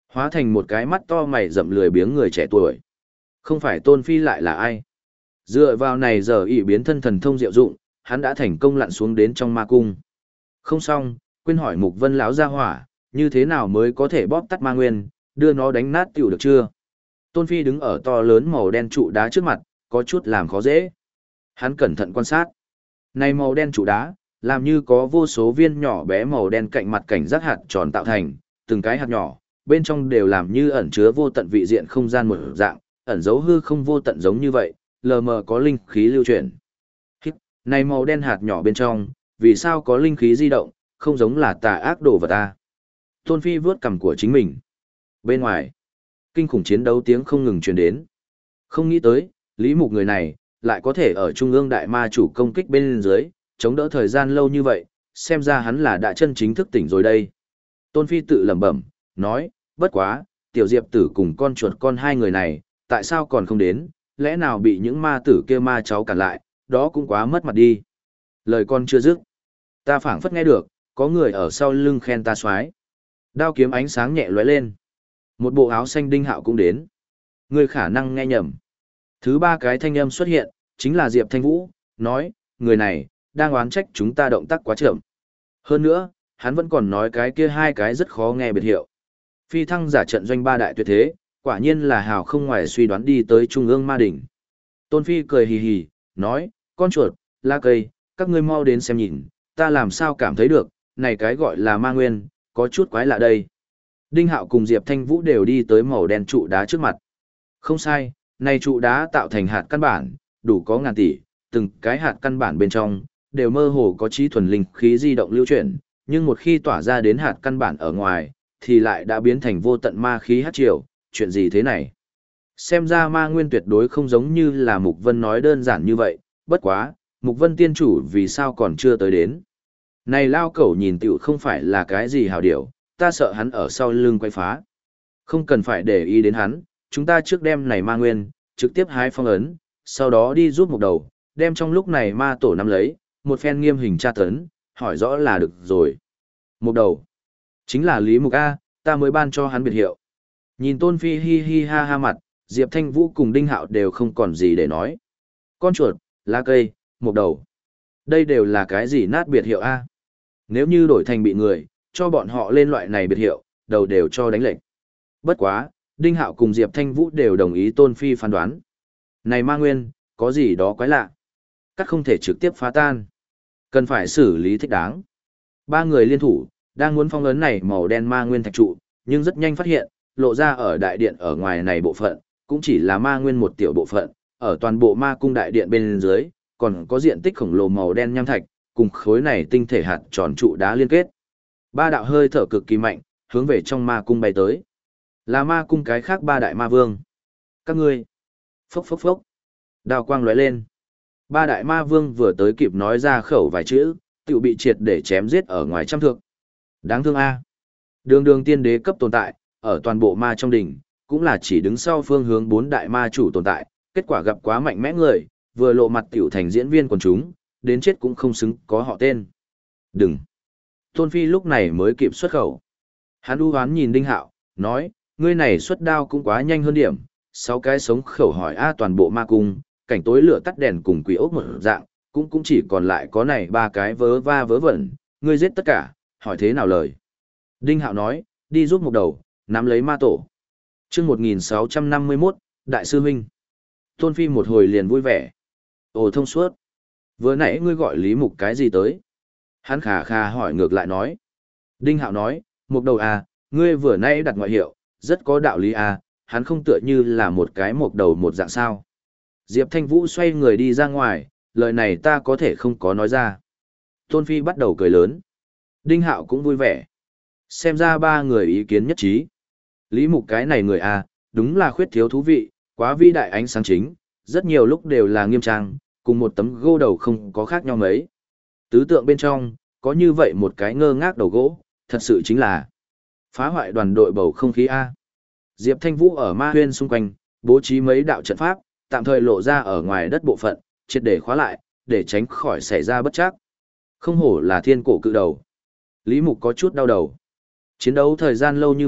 A: Hóa thành một cái mắt to mày rậm lười biếng người trẻ tuổi. Không phải Tôn Phi lại là ai? Dựa vào này giờ ỷ biến thân thần thông diệu dụng, hắn đã thành công lặn xuống đến trong ma cung. Không xong, quên hỏi Mục Vân lão gia hỏa, như thế nào mới có thể bóp tắt ma nguyên, đưa nó đánh nát tiểu được chưa? Tôn Phi đứng ở to lớn màu đen trụ đá trước mặt, có chút làm khó dễ. Hắn cẩn thận quan sát. Này màu đen trụ đá, làm như có vô số viên nhỏ bé màu đen cạnh mặt cảnh giác hạt tròn tạo thành, từng cái hạt nhỏ, bên trong đều làm như ẩn chứa vô tận vị diện không gian một dạng, ẩn dấu hư không vô tận giống như vậy, lờ mờ có linh khí lưu chuyển. Hít, này màu đen hạt nhỏ bên trong, vì sao có linh khí di động, không giống là tà ác đồ vật ta. Tôn Phi vướt cằm của chính mình. Bên ngoài, kinh khủng chiến đấu tiếng không ngừng truyền đến. Không nghĩ tới, Lý Mục người này, lại có thể ở trung ương đại ma chủ công kích bên dưới, chống đỡ thời gian lâu như vậy, xem ra hắn là đã chân chính thức tỉnh rồi đây. Tôn Phi tự lẩm bẩm, nói, bất quá, tiểu diệp tử cùng con chuột con hai người này, tại sao còn không đến, lẽ nào bị những ma tử kia ma cháu cản lại, đó cũng quá mất mặt đi. Lời con chưa dứt, ta phảng phất nghe được, có người ở sau lưng khen ta xoái. Đao kiếm ánh sáng nhẹ lóe lên. Một bộ áo xanh Đinh Hạo cũng đến. Người khả năng nghe nhầm. Thứ ba cái thanh âm xuất hiện, chính là Diệp Thanh Vũ, nói, người này, đang oán trách chúng ta động tác quá chậm. Hơn nữa, hắn vẫn còn nói cái kia hai cái rất khó nghe biệt hiệu. Phi thăng giả trận doanh ba đại tuyệt thế, quả nhiên là hào không ngoài suy đoán đi tới trung ương ma đỉnh. Tôn Phi cười hì hì, nói, con chuột, la cây, các ngươi mau đến xem nhìn, ta làm sao cảm thấy được, này cái gọi là ma nguyên, có chút quái lạ đây. Đinh Hạo cùng Diệp Thanh Vũ đều đi tới màu đen trụ đá trước mặt. Không sai, này trụ đá tạo thành hạt căn bản, đủ có ngàn tỷ, từng cái hạt căn bản bên trong, đều mơ hồ có trí thuần linh khí di động lưu chuyển, nhưng một khi tỏa ra đến hạt căn bản ở ngoài, thì lại đã biến thành vô tận ma khí hát triều, chuyện gì thế này? Xem ra ma nguyên tuyệt đối không giống như là Mục Vân nói đơn giản như vậy, bất quá, Mục Vân tiên chủ vì sao còn chưa tới đến? Này lao cẩu nhìn tiểu không phải là cái gì hào điểu, ta sợ hắn ở sau lưng quay phá. Không cần phải để ý đến hắn, chúng ta trước đem này ma nguyên, trực tiếp hái phong ấn, sau đó đi giúp một đầu, đem trong lúc này ma tổ nắm lấy, một phen nghiêm hình tra tấn, hỏi rõ là được rồi. Một đầu, chính là Lý Mục A, ta mới ban cho hắn biệt hiệu. Nhìn Tôn Phi hi hi ha ha mặt, Diệp Thanh Vũ cùng Đinh Hạo đều không còn gì để nói. Con chuột, lá cây, một đầu. Đây đều là cái gì nát biệt hiệu A. Nếu như đổi thành bị người, cho bọn họ lên loại này biệt hiệu, đầu đều cho đánh lệnh. Bất quá, Đinh Hạo cùng Diệp Thanh Vũ đều đồng ý Tôn Phi phán đoán. Này ma nguyên, có gì đó quái lạ. Cắt không thể trực tiếp phá tan. Cần phải xử lý thích đáng. Ba người liên thủ, đang muốn phong ấn này màu đen ma nguyên thạch trụ, nhưng rất nhanh phát hiện, lộ ra ở đại điện ở ngoài này bộ phận, cũng chỉ là ma nguyên một tiểu bộ phận, ở toàn bộ ma cung đại điện bên dưới, còn có diện tích khổng lồ màu đen nham thạch, cùng khối này tinh thể hạt tròn trụ đá liên kết. Ba đạo hơi thở cực kỳ mạnh, hướng về trong ma cung bay tới. Là ma cung cái khác ba đại ma vương. Các ngươi, phốc phốc phốc. Đao quang lóe lên. Ba đại ma vương vừa tới kịp nói ra khẩu vài chữ, tự bị triệt để chém giết ở ngoài trăm thước. Đáng thương a. Đường đường tiên đế cấp tồn tại, ở toàn bộ ma trong đỉnh, cũng là chỉ đứng sau phương hướng bốn đại ma chủ tồn tại, kết quả gặp quá mạnh mẽ người, vừa lộ mặt tiểu thành diễn viên quần chúng, đến chết cũng không xứng có họ tên. Đừng. Tôn Phi lúc này mới kịp xuất khẩu. Hắn u hoán nhìn Đinh Hạo, nói, ngươi này xuất đao cũng quá nhanh hơn điểm, sáu cái sống khẩu hỏi a toàn bộ ma cung, cảnh tối lửa tắt đèn cùng quỷ ốc một dạng, cũng cũng chỉ còn lại có này ba cái vớ va vớ vẩn, ngươi giết tất cả, hỏi thế nào lời. Đinh Hạo nói, đi giúp một đầu, nắm lấy ma tổ. Chương một nghìn sáu trăm năm mươi mốt, Đại sư huynh. Tôn Phi một hồi liền vui vẻ. Ồ thông suốt. Vừa nãy ngươi gọi Lý Mục cái gì tới? Hắn khà khà hỏi ngược lại nói. Đinh Hạo nói, một đầu à, ngươi vừa nãy đặt ngoại hiệu, rất có đạo lý à, hắn không tựa như là một cái một đầu một dạng sao. Diệp Thanh Vũ xoay người đi ra ngoài, lời này ta có thể không có nói ra. Tôn Phi bắt đầu cười lớn. Đinh Hạo cũng vui vẻ. Xem ra ba người ý kiến nhất trí. Lý Mục cái này người à, đúng là khuyết thiếu thú vị, quá vĩ đại ánh sáng chính, rất nhiều lúc đều là nghiêm trang, cùng một tấm gô đầu không có khác nhau mấy. Tứ tượng bên trong, có như vậy một cái ngơ ngác đầu gỗ, thật sự chính là phá hoại đoàn đội bầu không khí A. Diệp Thanh Vũ ở ma huyên xung quanh, bố trí mấy đạo trận pháp, tạm thời lộ ra ở ngoài đất bộ phận, triệt để khóa lại, để tránh khỏi xảy ra bất trắc. Không hổ là thiên cổ cự đầu. Lý Mục có chút đau đầu. Chiến đấu thời gian lâu như vậy,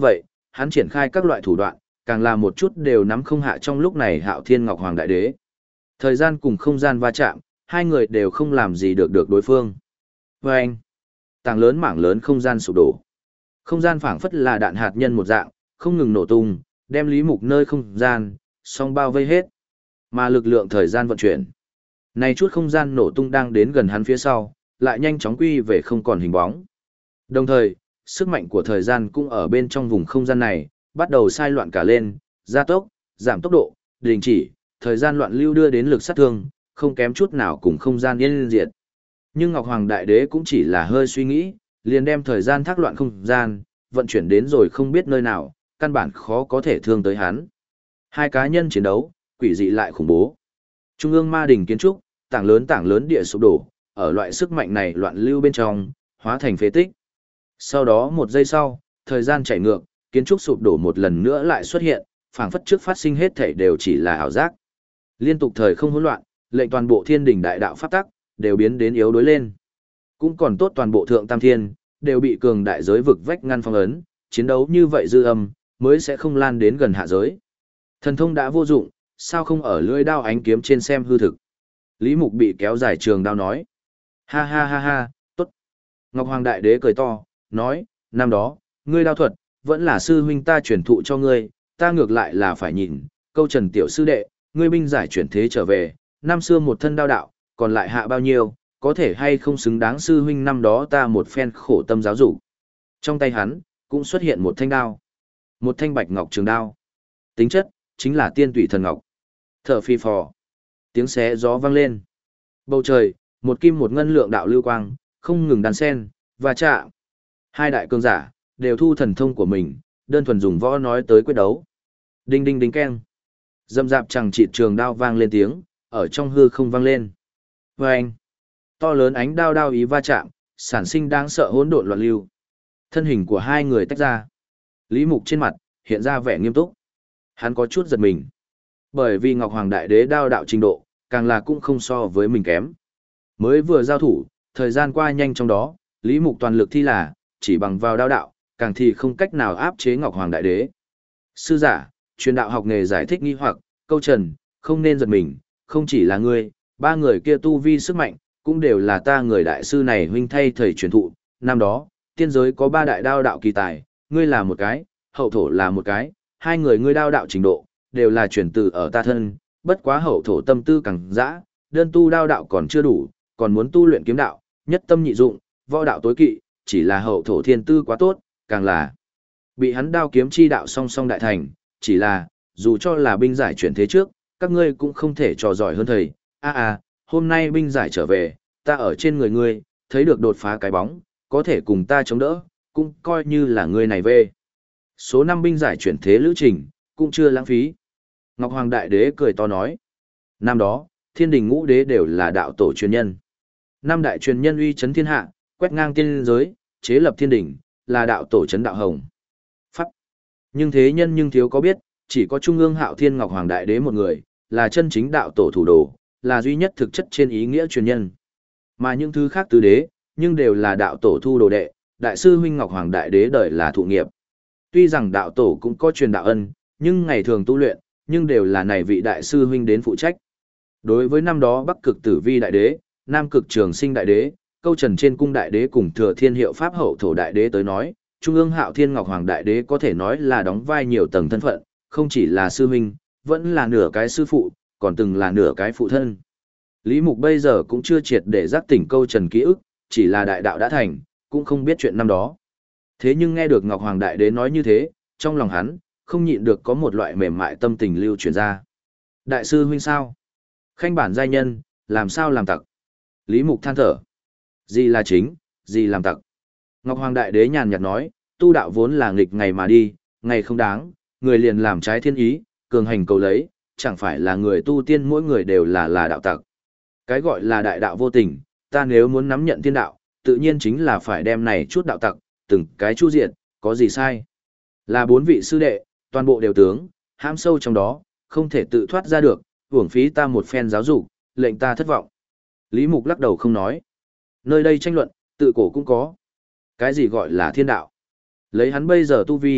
A: hắn triển khai các loại thủ đoạn, càng là một chút đều nắm không hạ trong lúc này Hạo Thiên Ngọc Hoàng Đại Đế. Thời gian cùng không gian va chạm, hai người đều không làm gì được được đối phương. Và anh, tảng lớn mảng lớn không gian sụp đổ. Không gian phảng phất là đạn hạt nhân một dạng, không ngừng nổ tung, đem Lý Mục nơi không gian, song bao vây hết. Mà lực lượng thời gian vận chuyển. Này chút không gian nổ tung đang đến gần hắn phía sau, lại nhanh chóng quy về không còn hình bóng. Đồng thời, sức mạnh của thời gian cũng ở bên trong vùng không gian này, bắt đầu sai loạn cả lên, gia tốc, giảm tốc độ, đình chỉ, thời gian loạn lưu đưa đến lực sát thương, không kém chút nào cùng không gian yên diệt. Nhưng Ngọc Hoàng Đại Đế cũng chỉ là hơi suy nghĩ, liền đem thời gian thác loạn không gian, vận chuyển đến rồi không biết nơi nào, căn bản khó có thể thương tới hắn. Hai cá nhân chiến đấu, quỷ dị lại khủng bố. Trung ương ma đình kiến trúc, tảng lớn tảng lớn địa sụp đổ, ở loại sức mạnh này loạn lưu bên trong, hóa thành phế tích. Sau đó một giây sau, thời gian chảy ngược, kiến trúc sụp đổ một lần nữa lại xuất hiện, phảng phất trước phát sinh hết thảy đều chỉ là ảo giác. Liên tục thời không hỗn loạn, lệnh toàn bộ thiên đình đại đạo pháp tắc đều biến đến yếu đuối lên. Cũng còn tốt toàn bộ thượng tam thiên đều bị cường đại giới vực vách ngăn phong ấn, chiến đấu như vậy dư âm mới sẽ không lan đến gần hạ giới. Thần thông đã vô dụng, sao không ở lưỡi đao ánh kiếm trên xem hư thực. Lý Mục bị kéo dài trường đao nói. Ha ha ha ha, tốt. Ngọc Hoàng Đại Đế cười to, nói, năm đó, ngươi đao thuật, vẫn là sư huynh ta truyền thụ cho ngươi, ta ngược lại là phải nhìn, câu Trần tiểu sư đệ, ngươi binh giải chuyển thế trở về, năm xưa một thân đao đạo, còn lại hạ bao nhiêu, có thể hay không xứng đáng sư huynh năm đó ta một phen khổ tâm giáo dục. Trong tay hắn, cũng xuất hiện một thanh đao. Một thanh bạch ngọc trường đao. Tính chất, chính là tiên tụy thần ngọc. Thở phi phò. Tiếng xé gió vang lên. Bầu trời, một kim một ngân lượng đạo lưu quang, không ngừng đan sen, và chạm. Hai đại cường giả, đều thu thần thông của mình, đơn thuần dùng võ nói tới quyết đấu. Đinh đinh đinh keng. Dâm dạp chẳng trị trường đao vang lên tiếng, ở trong hư không vang lên. Vâng! To lớn ánh đao đao ý va chạm, sản sinh đáng sợ hỗn độn loạn lưu. Thân hình của hai người tách ra. Lý Mục trên mặt, hiện ra vẻ nghiêm túc. Hắn có chút giật mình. Bởi vì Ngọc Hoàng Đại Đế đao đạo trình độ, càng là cũng không so với mình kém. Mới vừa giao thủ, thời gian qua nhanh trong đó, Lý Mục toàn lực thi là, chỉ bằng vào đao đạo, càng thì không cách nào áp chế Ngọc Hoàng Đại Đế. Sư giả, truyền đạo học nghề giải thích nghi hoặc, câu Trần, không nên giật mình, không chỉ là ngươi, ba người kia tu vi sức mạnh, cũng đều là ta người đại sư này huynh thay thầy truyền thụ. Năm đó, tiên giới có ba đại đao đạo kỳ tài, ngươi là một cái, hậu thổ là một cái, hai người ngươi đao đạo trình độ, đều là truyền từ ở ta thân, bất quá hậu thổ tâm tư càng dã, đơn tu đao đạo còn chưa đủ, còn muốn tu luyện kiếm đạo, nhất tâm nhị dụng, võ đạo tối kỵ, chỉ là hậu thổ thiên tư quá tốt, càng là bị hắn đao kiếm chi đạo song song đại thành, chỉ là, dù cho là binh giải chuyển thế trước, các ngươi cũng không thể trò giỏi hơn thầy. A a, hôm nay binh giải trở về, ta ở trên người ngươi, thấy được đột phá cái bóng, có thể cùng ta chống đỡ, cũng coi như là ngươi này về. Số năm binh giải chuyển thế lữ trình, cũng chưa lãng phí. Ngọc Hoàng Đại Đế cười to nói. Năm đó, thiên đình ngũ đế đều là đạo tổ truyền nhân. Năm đại truyền nhân uy chấn thiên hạ, quét ngang tiên giới, chế lập thiên đình, là đạo tổ chấn đạo hồng. Pháp. Nhưng thế nhân nhưng thiếu có biết, chỉ có Trung ương Hạo Thiên Ngọc Hoàng Đại Đế một người, là chân chính đạo tổ thủ đồ, là duy nhất thực chất trên ý nghĩa truyền nhân. Mà những thứ khác tứ đế, nhưng đều là đạo tổ thu đồ đệ, đại sư huynh Ngọc Hoàng Đại Đế đời là thụ nghiệp. Tuy rằng đạo tổ cũng có truyền đạo ân, nhưng ngày thường tu luyện, nhưng đều là này vị đại sư huynh đến phụ trách. Đối với năm đó Bắc Cực Tử Vi Đại Đế, Nam Cực Trường Sinh Đại Đế, Câu Trần Trên Cung Đại Đế cùng Thừa Thiên Hiệu Pháp Hậu Thổ Đại Đế tới nói, Trung ương Hạo Thiên Ngọc Hoàng Đại Đế có thể nói là đóng vai nhiều tầng thân phận, không chỉ là sư huynh, vẫn là nửa cái sư phụ, còn từng là nửa cái phụ thân. Lý Mục bây giờ cũng chưa triệt để giác tỉnh Câu Trần ký ức, chỉ là đại đạo đã thành, cũng không biết chuyện năm đó. Thế nhưng nghe được Ngọc Hoàng Đại Đế nói như thế, trong lòng hắn, không nhịn được có một loại mềm mại tâm tình lưu truyền ra. Đại sư huynh sao? Khanh bản giai nhân, làm sao làm tặc? Lý Mục than thở. Gì là chính, gì làm tặc? Ngọc Hoàng Đại Đế nhàn nhạt nói, tu đạo vốn là nghịch ngày mà đi, ngày không đáng, người liền làm trái thiên ý, cường hành cầu lấy, chẳng phải là người tu tiên mỗi người đều là là đạo tặc. Cái gọi là đại đạo vô tình, ta nếu muốn nắm nhận thiên đạo, tự nhiên chính là phải đem này chút đạo tặc, từng cái chu diệt, có gì sai? Là bốn vị sư đệ, toàn bộ đều tướng, hãm sâu trong đó, không thể tự thoát ra được, uổng phí ta một phen giáo dục, lệnh ta thất vọng. Lý Mục lắc đầu không nói. Nơi đây tranh luận, tự cổ cũng có. Cái gì gọi là thiên đạo? Lấy hắn bây giờ tu vi,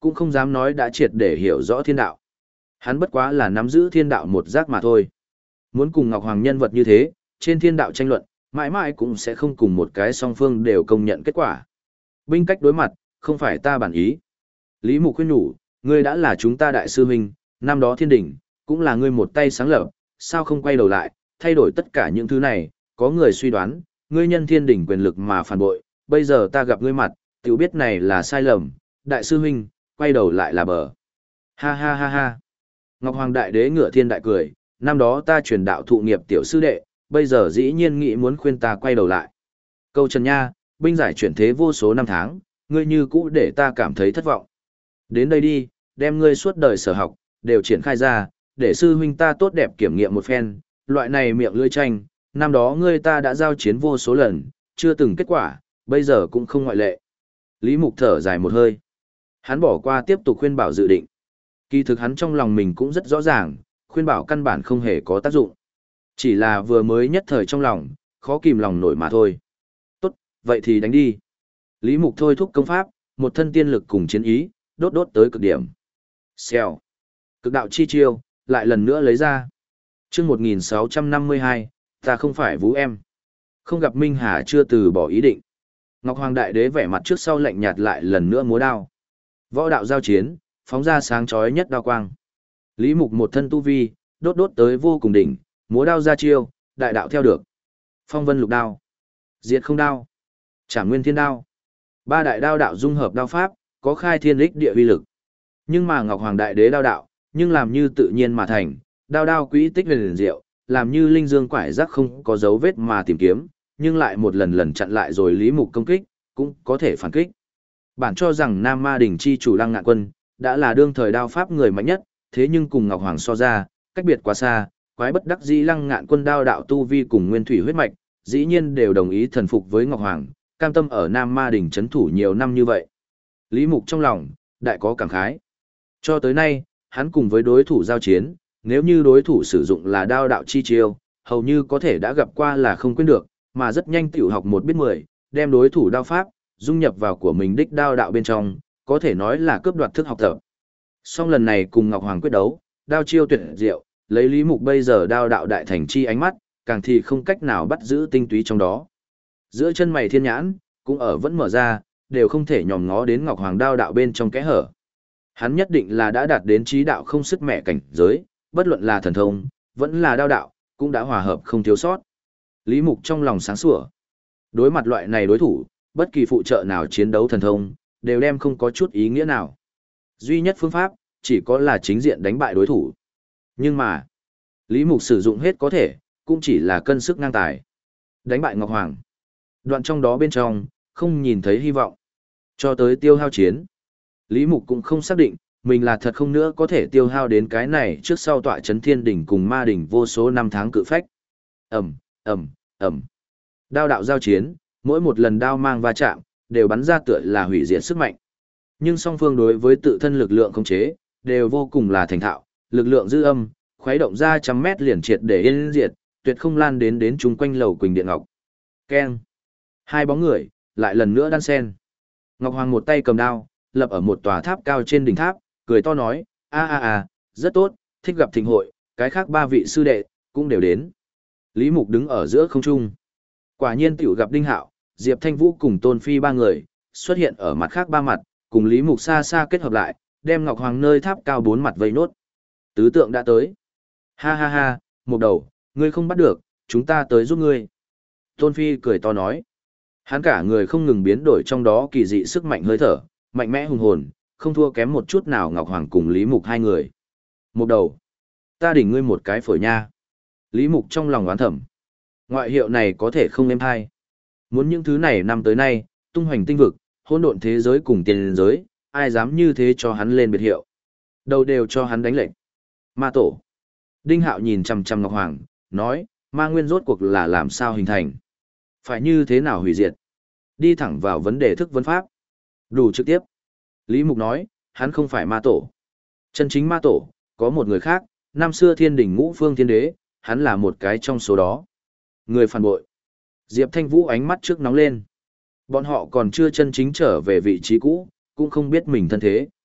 A: cũng không dám nói đã triệt để hiểu rõ thiên đạo. Hắn bất quá là nắm giữ thiên đạo một giác mà thôi. Muốn cùng Ngọc Hoàng nhân vật như thế, trên thiên đạo tranh luận, mãi mãi cũng sẽ không cùng một cái song phương đều công nhận kết quả. Binh cách đối mặt, không phải ta bản ý. Lý Mục khuyên nhủ, ngươi đã là chúng ta đại sư huynh, năm đó thiên đỉnh, cũng là ngươi một tay sáng lập, sao không quay đầu lại, thay đổi tất cả những thứ này, có người suy đoán, ngươi nhân thiên đỉnh quyền lực mà phản bội, bây giờ ta gặp ngươi mặt, tiểu biết này là sai lầm, đại sư huynh, quay đầu lại là bờ. Ha ha ha ha. Ngọc Hoàng đại đế ngửa thiên đại cười, năm đó ta truyền đạo thụ nghiệp tiểu sư đệ, bây giờ dĩ nhiên nghĩ muốn khuyên ta quay đầu lại. Câu Trần Nha, binh giải chuyển thế vô số năm tháng, ngươi như cũ để ta cảm thấy thất vọng. Đến đây đi, đem ngươi suốt đời sở học, đều triển khai ra, để sư huynh ta tốt đẹp kiểm nghiệm một phen, loại này miệng lưỡi tranh, năm đó ngươi ta đã giao chiến vô số lần, chưa từng kết quả, bây giờ cũng không ngoại lệ. Lý Mục thở dài một hơi. Hắn bỏ qua tiếp tục khuyên bảo dự định. Kỳ thực hắn trong lòng mình cũng rất rõ ràng, khuyên bảo căn bản không hề có tác dụng. Chỉ là vừa mới nhất thời trong lòng, khó kìm lòng nổi mà thôi. Tốt, vậy thì đánh đi. Lý Mục thôi thúc công pháp, một thân tiên lực cùng chiến ý, đốt đốt tới cực điểm. Xèo. Cực đạo chi chiêu, lại lần nữa lấy ra. Chương một nghìn sáu trăm năm mươi hai, ta không phải Vũ em. Không gặp Minh Hà chưa từ bỏ ý định. Ngọc Hoàng đại đế vẻ mặt trước sau lạnh nhạt lại lần nữa múa đao. Võ đạo giao chiến, phóng ra sáng chói nhất đao quang. Lý Mục một thân tu vi, đốt đốt tới vô cùng đỉnh, múa đao ra chiêu, đại đạo theo được. Phong vân lục đao, diệt không đao, Trảm nguyên thiên đao. Ba đại đao đạo dung hợp đao pháp, có khai thiên lích địa uy lực. Nhưng mà Ngọc Hoàng đại đế đao đạo, nhưng làm như tự nhiên mà thành, đao đao quỹ tích liền diệu, làm như linh dương quải rắc không có dấu vết mà tìm kiếm, nhưng lại một lần lần chặn lại rồi Lý Mục công kích, cũng có thể phản kích. Bản cho rằng Nam Ma Đỉnh chi chủ Lăng Ngạn Quân, đã là đương thời đao pháp người mạnh nhất, thế nhưng cùng Ngọc Hoàng so ra, cách biệt quá xa, quái bất đắc dĩ Lăng Ngạn Quân đao đạo tu vi cùng nguyên thủy huyết mạch, dĩ nhiên đều đồng ý thần phục với Ngọc Hoàng, cam tâm ở Nam Ma Đỉnh trấn thủ nhiều năm như vậy. Lý Mục trong lòng, đại có cảm khái. Cho tới nay, hắn cùng với đối thủ giao chiến, nếu như đối thủ sử dụng là đao đạo chi chiêu, hầu như có thể đã gặp qua là không quên được, mà rất nhanh tiểu học một biết mười, đem đối thủ đao pháp, dung nhập vào của mình đích đao đạo bên trong, có thể nói là cướp đoạt thức học tập. Song lần này cùng Ngọc Hoàng quyết đấu, đao chiêu tuyệt diệu, lấy Lý Mục bây giờ đao đạo đại thành chi ánh mắt, càng thì không cách nào bắt giữ tinh túy trong đó. Giữa chân mày thiên nhãn, cũng ở vẫn mở ra, đều không thể nhòm ngó đến Ngọc Hoàng đao đạo bên trong kẽ hở. Hắn nhất định là đã đạt đến trí đạo không sức mẹ cảnh giới, bất luận là thần thông, vẫn là đao đạo, cũng đã hòa hợp không thiếu sót. Lý Mục trong lòng sáng sủa. Đối mặt loại này đối thủ, bất kỳ phụ trợ nào chiến đấu thần thông, đều đem không có chút ý nghĩa nào. Duy nhất phương pháp, chỉ có là chính diện đánh bại đối thủ. Nhưng mà, Lý Mục sử dụng hết có thể, cũng chỉ là cân sức ngang tài. Đánh bại Ngọc Hoàng. Đoạn trong đó bên trong, không nhìn thấy hy vọng. Cho tới tiêu hao chiến. Lý Mục cũng không xác định, mình là thật không nữa có thể tiêu hao đến cái này trước sau tọa chấn thiên đỉnh cùng ma đỉnh vô số năm tháng cự phách. Ẩm, Ẩm, Ẩm. Đao đạo giao chiến, mỗi một lần đao mang va chạm, đều bắn ra tựa là hủy diệt sức mạnh. Nhưng song phương đối với tự thân lực lượng khống chế, đều vô cùng là thành thạo, lực lượng dư âm, khuấy động ra trăm mét liền triệt để yên diệt, tuyệt không lan đến đến chung quanh lầu Quỳnh Điện Ngọc. Keng. Hai bóng người, lại lần nữa đan sen. Ngọc Hoàng một tay cầm đao, lập ở một tòa tháp cao trên đỉnh tháp, cười to nói, a a a, rất tốt, thích gặp thịnh hội, cái khác ba vị sư đệ, cũng đều đến. Lý Mục đứng ở giữa không trung. Quả nhiên tiểu gặp Đinh Hạo, Diệp Thanh Vũ cùng Tôn Phi ba người, xuất hiện ở mặt khác ba mặt, cùng Lý Mục xa xa kết hợp lại, đem Ngọc Hoàng nơi tháp cao bốn mặt vây nốt. Tứ tượng đã tới. Ha ha ha, một đầu, ngươi không bắt được, chúng ta tới giúp ngươi. Tôn Phi cười to nói. Hắn cả người không ngừng biến đổi trong đó kỳ dị sức mạnh hơi thở, mạnh mẽ hùng hồn, không thua kém một chút nào Ngọc Hoàng cùng Lý Mục hai người. Một đầu, ta đỉnh ngươi một cái phổi nha. Lý Mục trong lòng oán thầm. Ngoại hiệu này có thể không êm hay. Muốn những thứ này năm tới nay, tung hoành tinh vực, hỗn độn thế giới cùng tiền giới, ai dám như thế cho hắn lên biệt hiệu. Đầu đều cho hắn đánh lệnh. Ma tổ. Đinh Hạo nhìn chằm chằm Ngọc Hoàng, nói, ma nguyên rốt cuộc là làm sao hình thành? Phải như thế nào hủy diệt? Đi thẳng vào vấn đề thức vấn pháp. Đủ trực tiếp. Lý Mục nói, hắn không phải ma tổ. Chân chính ma tổ, có một người khác, năm xưa thiên đỉnh ngũ phương thiên đế, hắn là một cái trong số đó. Người phản bội. Diệp Thanh Vũ ánh mắt trước nóng lên. Bọn họ còn chưa chân chính trở về vị trí cũ, cũng không biết mình thân thế.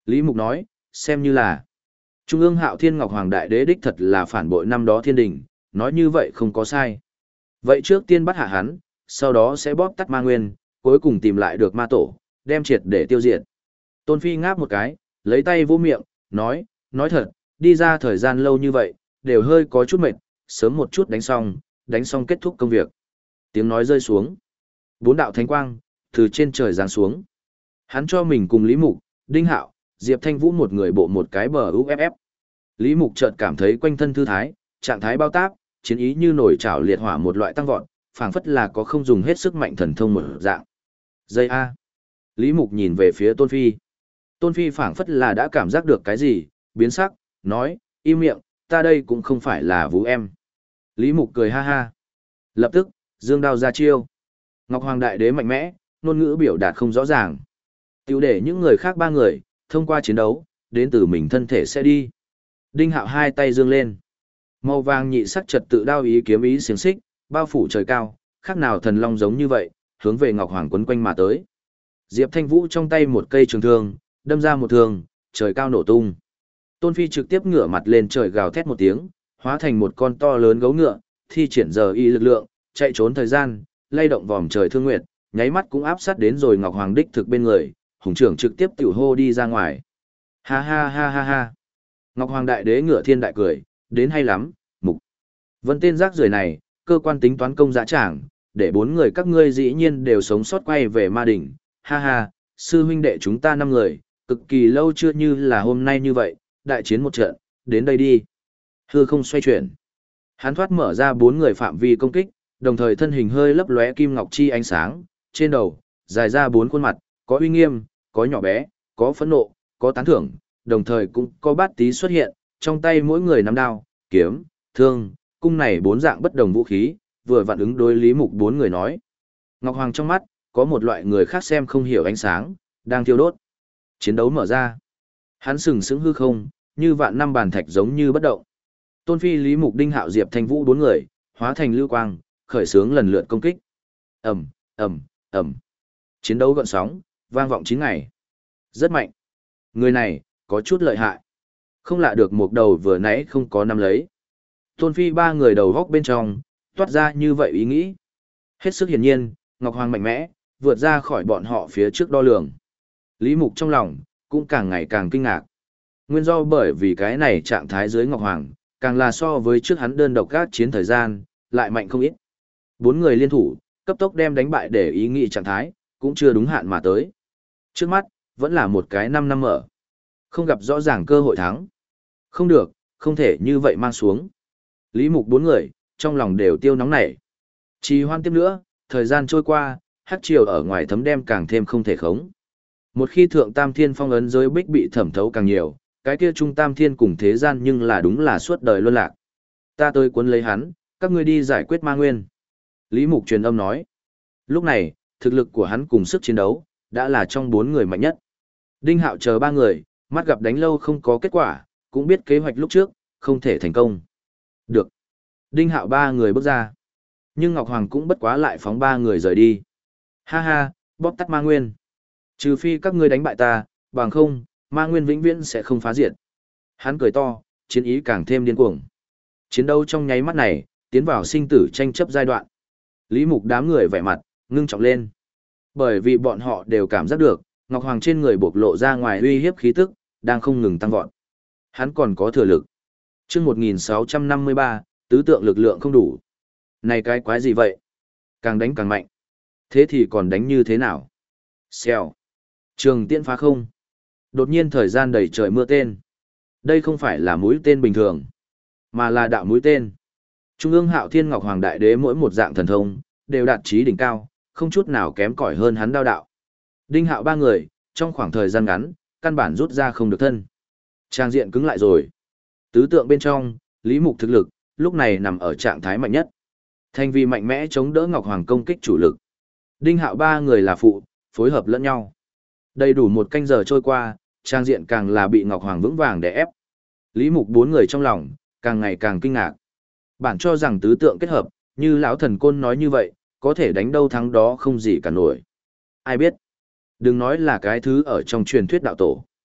A: Lý Mục nói, xem như là. Trung ương Hạo Thiên Ngọc Hoàng Đại Đế đích thật là phản bội năm đó thiên đình, nói như vậy không có sai. Vậy trước tiên bắt hạ hắn, sau đó sẽ bóp tắt ma nguyên, cuối cùng tìm lại được ma tổ, đem triệt để tiêu diệt. Tôn Phi ngáp một cái, lấy tay vô miệng, nói, nói thật, đi ra thời gian lâu như vậy, đều hơi có chút mệt, sớm một chút đánh xong, đánh xong kết thúc công việc. Tiếng nói rơi xuống. Bốn đạo thánh quang, từ trên trời giáng xuống. Hắn cho mình cùng Lý Mục, Đinh Hạo, Diệp Thanh Vũ một người bộ một cái bờ u ép ép. Lý Mục chợt cảm thấy quanh thân thư thái, trạng thái bao táp, chiến ý như nổi trảo liệt hỏa một loại tăng vọt, phảng phất là có không dùng hết sức mạnh thần thông một dạng. Dây A. Lý Mục nhìn về phía Tôn Phi. Tôn Phi phảng phất là đã cảm giác được cái gì, biến sắc, nói, im miệng, ta đây cũng không phải là vũ em. Lý Mục cười ha ha. Lập tức, dương đao ra chiêu. Ngọc Hoàng Đại Đế mạnh mẽ, ngôn ngữ biểu đạt không rõ ràng. Tiểu để những người khác ba người, thông qua chiến đấu, đến từ mình thân thể sẽ đi. Đinh Hạo hai tay dương lên. Màu vàng nhị sắc trật tự đao ý kiếm ý xiềng xích, bao phủ trời cao, khác nào thần long giống như vậy, hướng về Ngọc Hoàng quấn quanh mà tới. Diệp Thanh Vũ trong tay một cây trường thương, đâm ra một thương, trời cao nổ tung. Tôn Phi trực tiếp ngửa mặt lên trời gào thét một tiếng, hóa thành một con to lớn gấu ngựa, thi triển giờ y lực lượng, chạy trốn thời gian, lay động vòm trời thương nguyệt, nháy mắt cũng áp sát đến rồi Ngọc Hoàng đích thực bên người, hùng trưởng trực tiếp tiểu hô đi ra ngoài. Ha ha ha ha ha. Ngọc Hoàng Đại Đế ngựa thiên đại cười, đến hay lắm, Mục. Vân tên rác rưởi này, cơ quan tính toán công dã tràng, để bốn người các ngươi dĩ nhiên đều sống sót quay về ma đỉnh. Ha ha, sư huynh đệ chúng ta năm người, cực kỳ lâu chưa như là hôm nay như vậy, đại chiến một trận, đến đây đi. Hư không xoay chuyển. Hắn thoát mở ra bốn người phạm vi công kích, đồng thời thân hình hơi lấp lóe kim ngọc chi ánh sáng, trên đầu, dài ra bốn khuôn mặt, có uy nghiêm, có nhỏ bé, có phẫn nộ, có tán thưởng, đồng thời cũng có bát tí xuất hiện, trong tay mỗi người nắm đao, kiếm, thương, cung này bốn dạng bất đồng vũ khí, vừa vặn ứng đối Lý Mục bốn người nói. Ngọc Hoàng trong mắt, có một loại người khác xem không hiểu ánh sáng, đang thiêu đốt. Chiến đấu mở ra. Hắn sừng sững hư không, như vạn năm bàn thạch giống như bất động. Tôn Phi, Lý Mục, Đinh Hạo, Diệp Thanh Vũ bốn người, hóa thành lưu quang, khởi xướng lần lượt công kích. Ầm, ầm, ầm. Chiến đấu gợn sóng, vang vọng chín ngày. Rất mạnh. Người này, có chút lợi hại. Không lạ được một đầu vừa nãy không có nắm lấy. Tôn Phi ba người đầu góc bên trong, toát ra như vậy ý nghĩ. Hết sức hiển nhiên, Ngọc Hoàng mạnh mẽ, vượt ra khỏi bọn họ phía trước đo lường. Lý Mục trong lòng, cũng càng ngày càng kinh ngạc. Nguyên do bởi vì cái này trạng thái dưới Ngọc Hoàng, càng là so với trước hắn đơn độc các chiến thời gian, lại mạnh không ít. Bốn người liên thủ, cấp tốc đem đánh bại để ý nghĩ trạng thái, cũng chưa đúng hạn mà tới. Trước mắt, vẫn là một cái năm năm mở. Không gặp rõ ràng cơ hội thắng. Không được, không thể như vậy mang xuống. Lý Mục bốn người, trong lòng đều tiêu nóng nảy. Trì hoãn tiếp nữa, thời gian trôi qua, hắc triều ở ngoài thấm đem càng thêm không thể khống. Một khi thượng tam thiên phong ấn giới bích bị thẩm thấu càng nhiều, cái kia trung tam thiên cùng thế gian nhưng là đúng là suốt đời luân lạc. Ta tới cuốn lấy hắn, các ngươi đi giải quyết ma nguyên. Lý Mục truyền âm nói. Lúc này, thực lực của hắn cùng sức chiến đấu, đã là trong bốn người mạnh nhất. Đinh Hạo chờ ba người, mắt gặp đánh lâu không có kết quả, cũng biết kế hoạch lúc trước, không thể thành công. Được. Đinh Hạo ba người bước ra. Nhưng Ngọc Hoàng cũng bất quá lại phóng ba người rời đi. Ha ha, bóp tắt ma nguyên. Trừ phi các ngươi đánh bại ta, bằng không, ma nguyên vĩnh viễn sẽ không phá diệt. Hắn cười to, chiến ý càng thêm điên cuồng. Chiến đấu trong nháy mắt này, tiến vào sinh tử tranh chấp giai đoạn. Lý Mục đám người vẻ mặt, ngưng trọng lên. Bởi vì bọn họ đều cảm giác được, Ngọc Hoàng trên người bộc lộ ra ngoài uy hiếp khí tức, đang không ngừng tăng vọt. Hắn còn có thừa lực. Chương một nghìn sáu trăm năm mươi ba, tứ tượng lực lượng không đủ. Này cái quái gì vậy? Càng đánh càng mạnh. Thế thì còn đánh như thế nào? Xèo. Trường tiễn phá không. Đột nhiên thời gian đầy trời mưa tên. Đây không phải là mũi tên bình thường, mà là đạo mũi tên. Trung ương Hạo Thiên Ngọc Hoàng Đại Đế mỗi một dạng thần thông, đều đạt chí đỉnh cao, không chút nào kém cỏi hơn hắn đao đạo. Đinh Hạo ba người, trong khoảng thời gian ngắn, căn bản rút ra không được thân. Trang diện cứng lại rồi. Tứ tượng bên trong, Lý Mục thực lực, lúc này nằm ở trạng thái mạnh nhất. Thành vì mạnh mẽ chống đỡ Ngọc Hoàng công kích chủ lực. Đinh Hạo ba người là phụ, phối hợp lẫn nhau. Đầy đủ một canh giờ trôi qua, trang diện càng là bị Ngọc Hoàng vững vàng đè ép. Lý Mục bốn người trong lòng, càng ngày càng kinh ngạc. Bản cho rằng tứ tượng kết hợp, như lão thần côn nói như vậy, có thể đánh đâu thắng đó không gì cả nổi. Ai biết? Đừng nói là cái thứ ở trong truyền thuyết đạo tổ.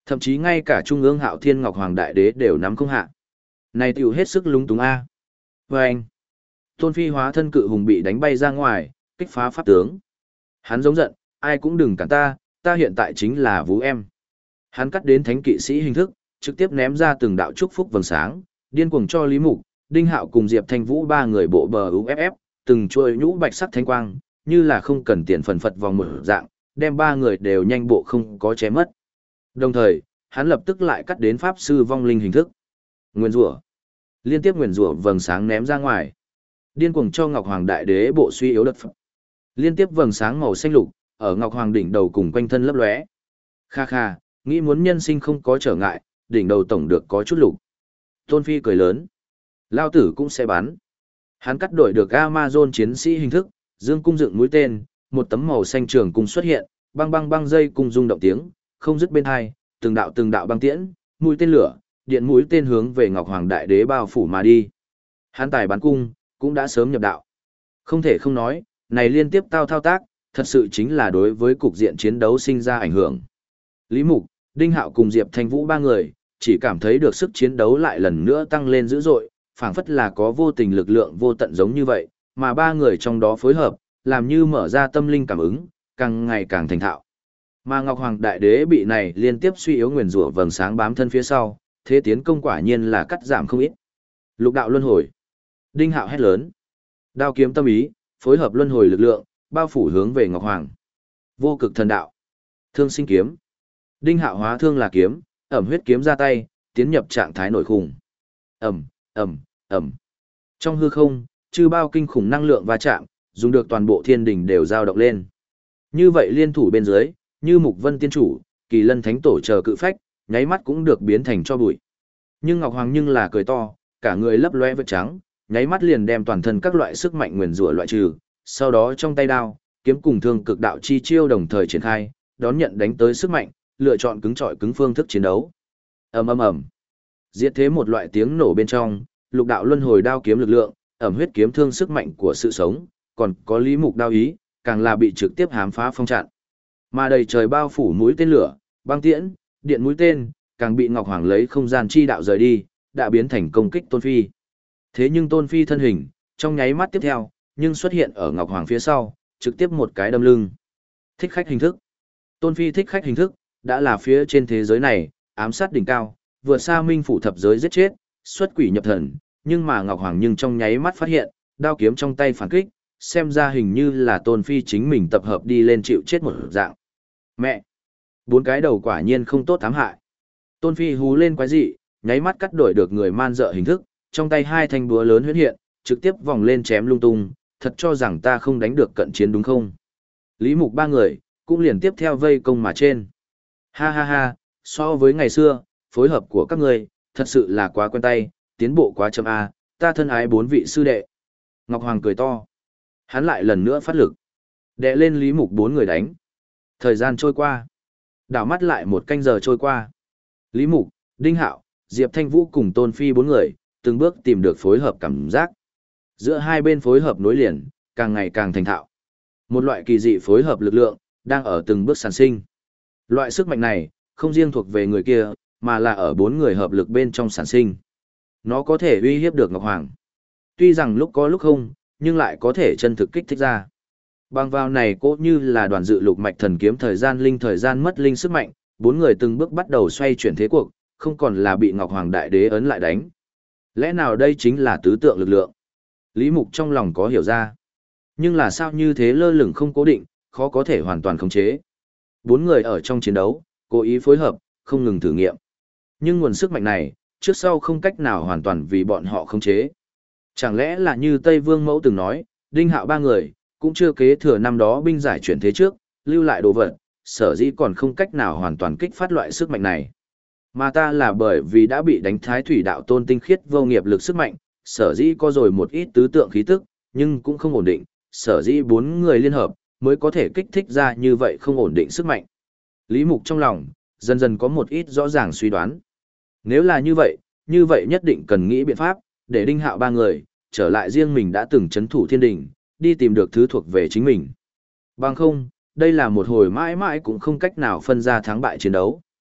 A: Thậm chí ngay cả Trung ương Hạo Thiên Ngọc Hoàng Đại Đế đều nắm không hạ. Này tiểu hết sức lúng túng a. Và anh, Tôn Phi hóa thân cự hùng bị đánh bay ra ngoài, kích phá pháp tướng. Hắn giống giận, ai cũng đừng cản ta, ta hiện tại chính là Vũ em. Hắn cắt đến thánh kỵ sĩ hình thức, trực tiếp ném ra từng đạo chúc phúc vầng sáng, điên cuồng cho Lý Mục, Đinh Hạo cùng Diệp Thanh Vũ ba người bộ bờ u ép ép, từng chuôi nhũ bạch sắc thanh quang, như là không cần tiền phần phật vòng một dạng, đem ba người đều nhanh bộ không có chém mất. Đồng thời, hắn lập tức lại cắt đến pháp sư vong linh hình thức. Nguyên rủa, liên tiếp nguyên rủa vầng sáng ném ra ngoài, điên cuồng cho Ngọc Hoàng Đại Đế bộ suy yếu đất phẩm. Liên tiếp vầng sáng màu xanh lục ở Ngọc Hoàng đỉnh đầu cùng quanh thân lấp lóe. Kha kha, nghĩ muốn nhân sinh không có trở ngại, đỉnh đầu tổng được có chút lục. Tôn Phi cười lớn, lao tử cũng sẽ bắn. Hắn cắt đổi được Amazon chiến sĩ hình thức, dương cung dựng mũi tên, một tấm màu xanh trường cung xuất hiện, băng băng băng dây cung rung động tiếng, không dứt bên hai, từng đạo từng đạo băng tiễn, mũi tên lửa, điện mũi tên hướng về Ngọc Hoàng Đại Đế bao phủ mà đi. Hắn tài bắn cung cũng đã sớm nhập đạo. Không thể không nói, này liên tiếp tao thao tác, thật sự chính là đối với cục diện chiến đấu sinh ra ảnh hưởng. Lý Mục, Đinh Hạo cùng Diệp Thanh Vũ ba người, chỉ cảm thấy được sức chiến đấu lại lần nữa tăng lên dữ dội, phảng phất là có vô tình lực lượng vô tận giống như vậy, mà ba người trong đó phối hợp, làm như mở ra tâm linh cảm ứng, càng ngày càng thành thạo. Mà Ngọc Hoàng Đại Đế bị này liên tiếp suy yếu nguyền rủa vầng sáng bám thân phía sau, thế tiến công quả nhiên là cắt giảm không ít. Lục đạo luân hồi. Đinh Hạo hét lớn. Đao kiếm tâm ý, phối hợp luân hồi lực lượng, bao phủ hướng về Ngọc Hoàng. Vô cực thần đạo. Thương sinh kiếm. Đinh Hạo hóa thương là kiếm, ẩm huyết kiếm ra tay, tiến nhập trạng thái nổi khủng. Ầm, ầm, ầm. Trong hư không, chư bao kinh khủng năng lượng va chạm, dùng được toàn bộ thiên đình đều dao động lên. Như vậy liên thủ bên dưới, như Mục Vân Tiên Chủ, Kỳ Lân Thánh Tổ chờ cự phách, nháy mắt cũng được biến thành cho bụi. Nhưng Ngọc Hoàng nhưng là cười to, cả người lấp loe vết trắng, nháy mắt liền đem toàn thân các loại sức mạnh nguyền rủa loại trừ, sau đó trong tay đao, kiếm cùng thương cực đạo chi chiêu đồng thời triển khai, đón nhận đánh tới sức mạnh, lựa chọn cứng trọi cứng phương thức chiến đấu. Ầm ầm ầm. Diệt thế một loại tiếng nổ bên trong, lục đạo luân hồi đao kiếm lực lượng, ẩm huyết kiếm thương sức mạnh của sự sống, còn có Lý Mục đao ý, càng là bị trực tiếp hám phá phong chặn. Mà đầy trời bao phủ mũi tên lửa, băng tiễn, điện mũi tên, càng bị Ngọc Hoàng lấy không gian chi đạo rời đi, đã biến thành công kích Tôn Phi. Thế nhưng Tôn Phi thân hình, trong nháy mắt tiếp theo, nhưng xuất hiện ở Ngọc Hoàng phía sau, trực tiếp một cái đâm lưng. Thích khách hình thức. Tôn Phi thích khách hình thức, đã là phía trên thế giới này, ám sát đỉnh cao, vượt xa minh phủ thập giới giết chết, xuất quỷ nhập thần, nhưng mà Ngọc Hoàng nhưng trong nháy mắt phát hiện, đao kiếm trong tay phản kích, xem ra hình như là Tôn Phi chính mình tập hợp đi lên chịu chết một dạng. Mẹ! Bốn cái đầu quả nhiên không tốt ám hại. Tôn Phi hú lên quái dị, nháy mắt cắt đổi được người man dợ hình thức, trong tay hai thanh búa lớn huyễn hiện, trực tiếp vòng lên chém lung tung, thật cho rằng ta không đánh được cận chiến đúng không? Lý Mục ba người, cũng liền tiếp theo vây công mà trên. Ha ha ha, so với ngày xưa, phối hợp của các ngươi, thật sự là quá quen tay, tiến bộ quá chậm a, ta thân ái bốn vị sư đệ. Ngọc Hoàng cười to. Hắn lại lần nữa phát lực. Đệ lên Lý Mục bốn người đánh. Thời gian trôi qua. Đảo mắt lại một canh giờ trôi qua. Lý Mục, Đinh Hạo, Diệp Thanh Vũ cùng Tôn Phi bốn người, từng bước tìm được phối hợp cảm giác. Giữa hai bên phối hợp nối liền, càng ngày càng thành thạo. Một loại kỳ dị phối hợp lực lượng, đang ở từng bước sản sinh. Loại sức mạnh này, không riêng thuộc về người kia, mà là ở bốn người hợp lực bên trong sản sinh. Nó có thể uy hiếp được Ngọc Hoàng. Tuy rằng lúc có lúc không, nhưng lại có thể chân thực kích thích ra. Bằng vào này cố như là đoàn dự lục mạch thần kiếm thời gian linh thời gian mất linh sức mạnh, bốn người từng bước bắt đầu xoay chuyển thế cuộc, không còn là bị Ngọc Hoàng Đại Đế ấn lại đánh. Lẽ nào đây chính là tứ tượng lực lượng? Lý Mục trong lòng có hiểu ra. Nhưng là sao như thế lơ lửng không cố định, khó có thể hoàn toàn khống chế. Bốn người ở trong chiến đấu, cố ý phối hợp, không ngừng thử nghiệm. Nhưng nguồn sức mạnh này, trước sau không cách nào hoàn toàn vì bọn họ khống chế. Chẳng lẽ là như Tây Vương Mẫu từng nói, Đinh Hạo ba người, cũng chưa kế thừa năm đó binh giải chuyển thế trước, lưu lại đồ vật, sở dĩ còn không cách nào hoàn toàn kích phát loại sức mạnh này. Mà ta là bởi vì đã bị đánh thái thủy đạo tôn tinh khiết vô nghiệp lực sức mạnh, sở dĩ có rồi một ít tứ tượng khí tức, nhưng cũng không ổn định, sở dĩ bốn người liên hợp, mới có thể kích thích ra như vậy không ổn định sức mạnh. Lý Mục trong lòng, dần dần có một ít rõ ràng suy đoán. Nếu là như vậy, như vậy nhất định cần nghĩ biện pháp, để Đinh Hạo ba người, trở lại riêng mình đã từng chấn thủ thiên đình, đi tìm được thứ thuộc về chính mình. Bằng không, đây là một hồi mãi mãi cũng không cách nào phân ra thắng bại chiến đấu.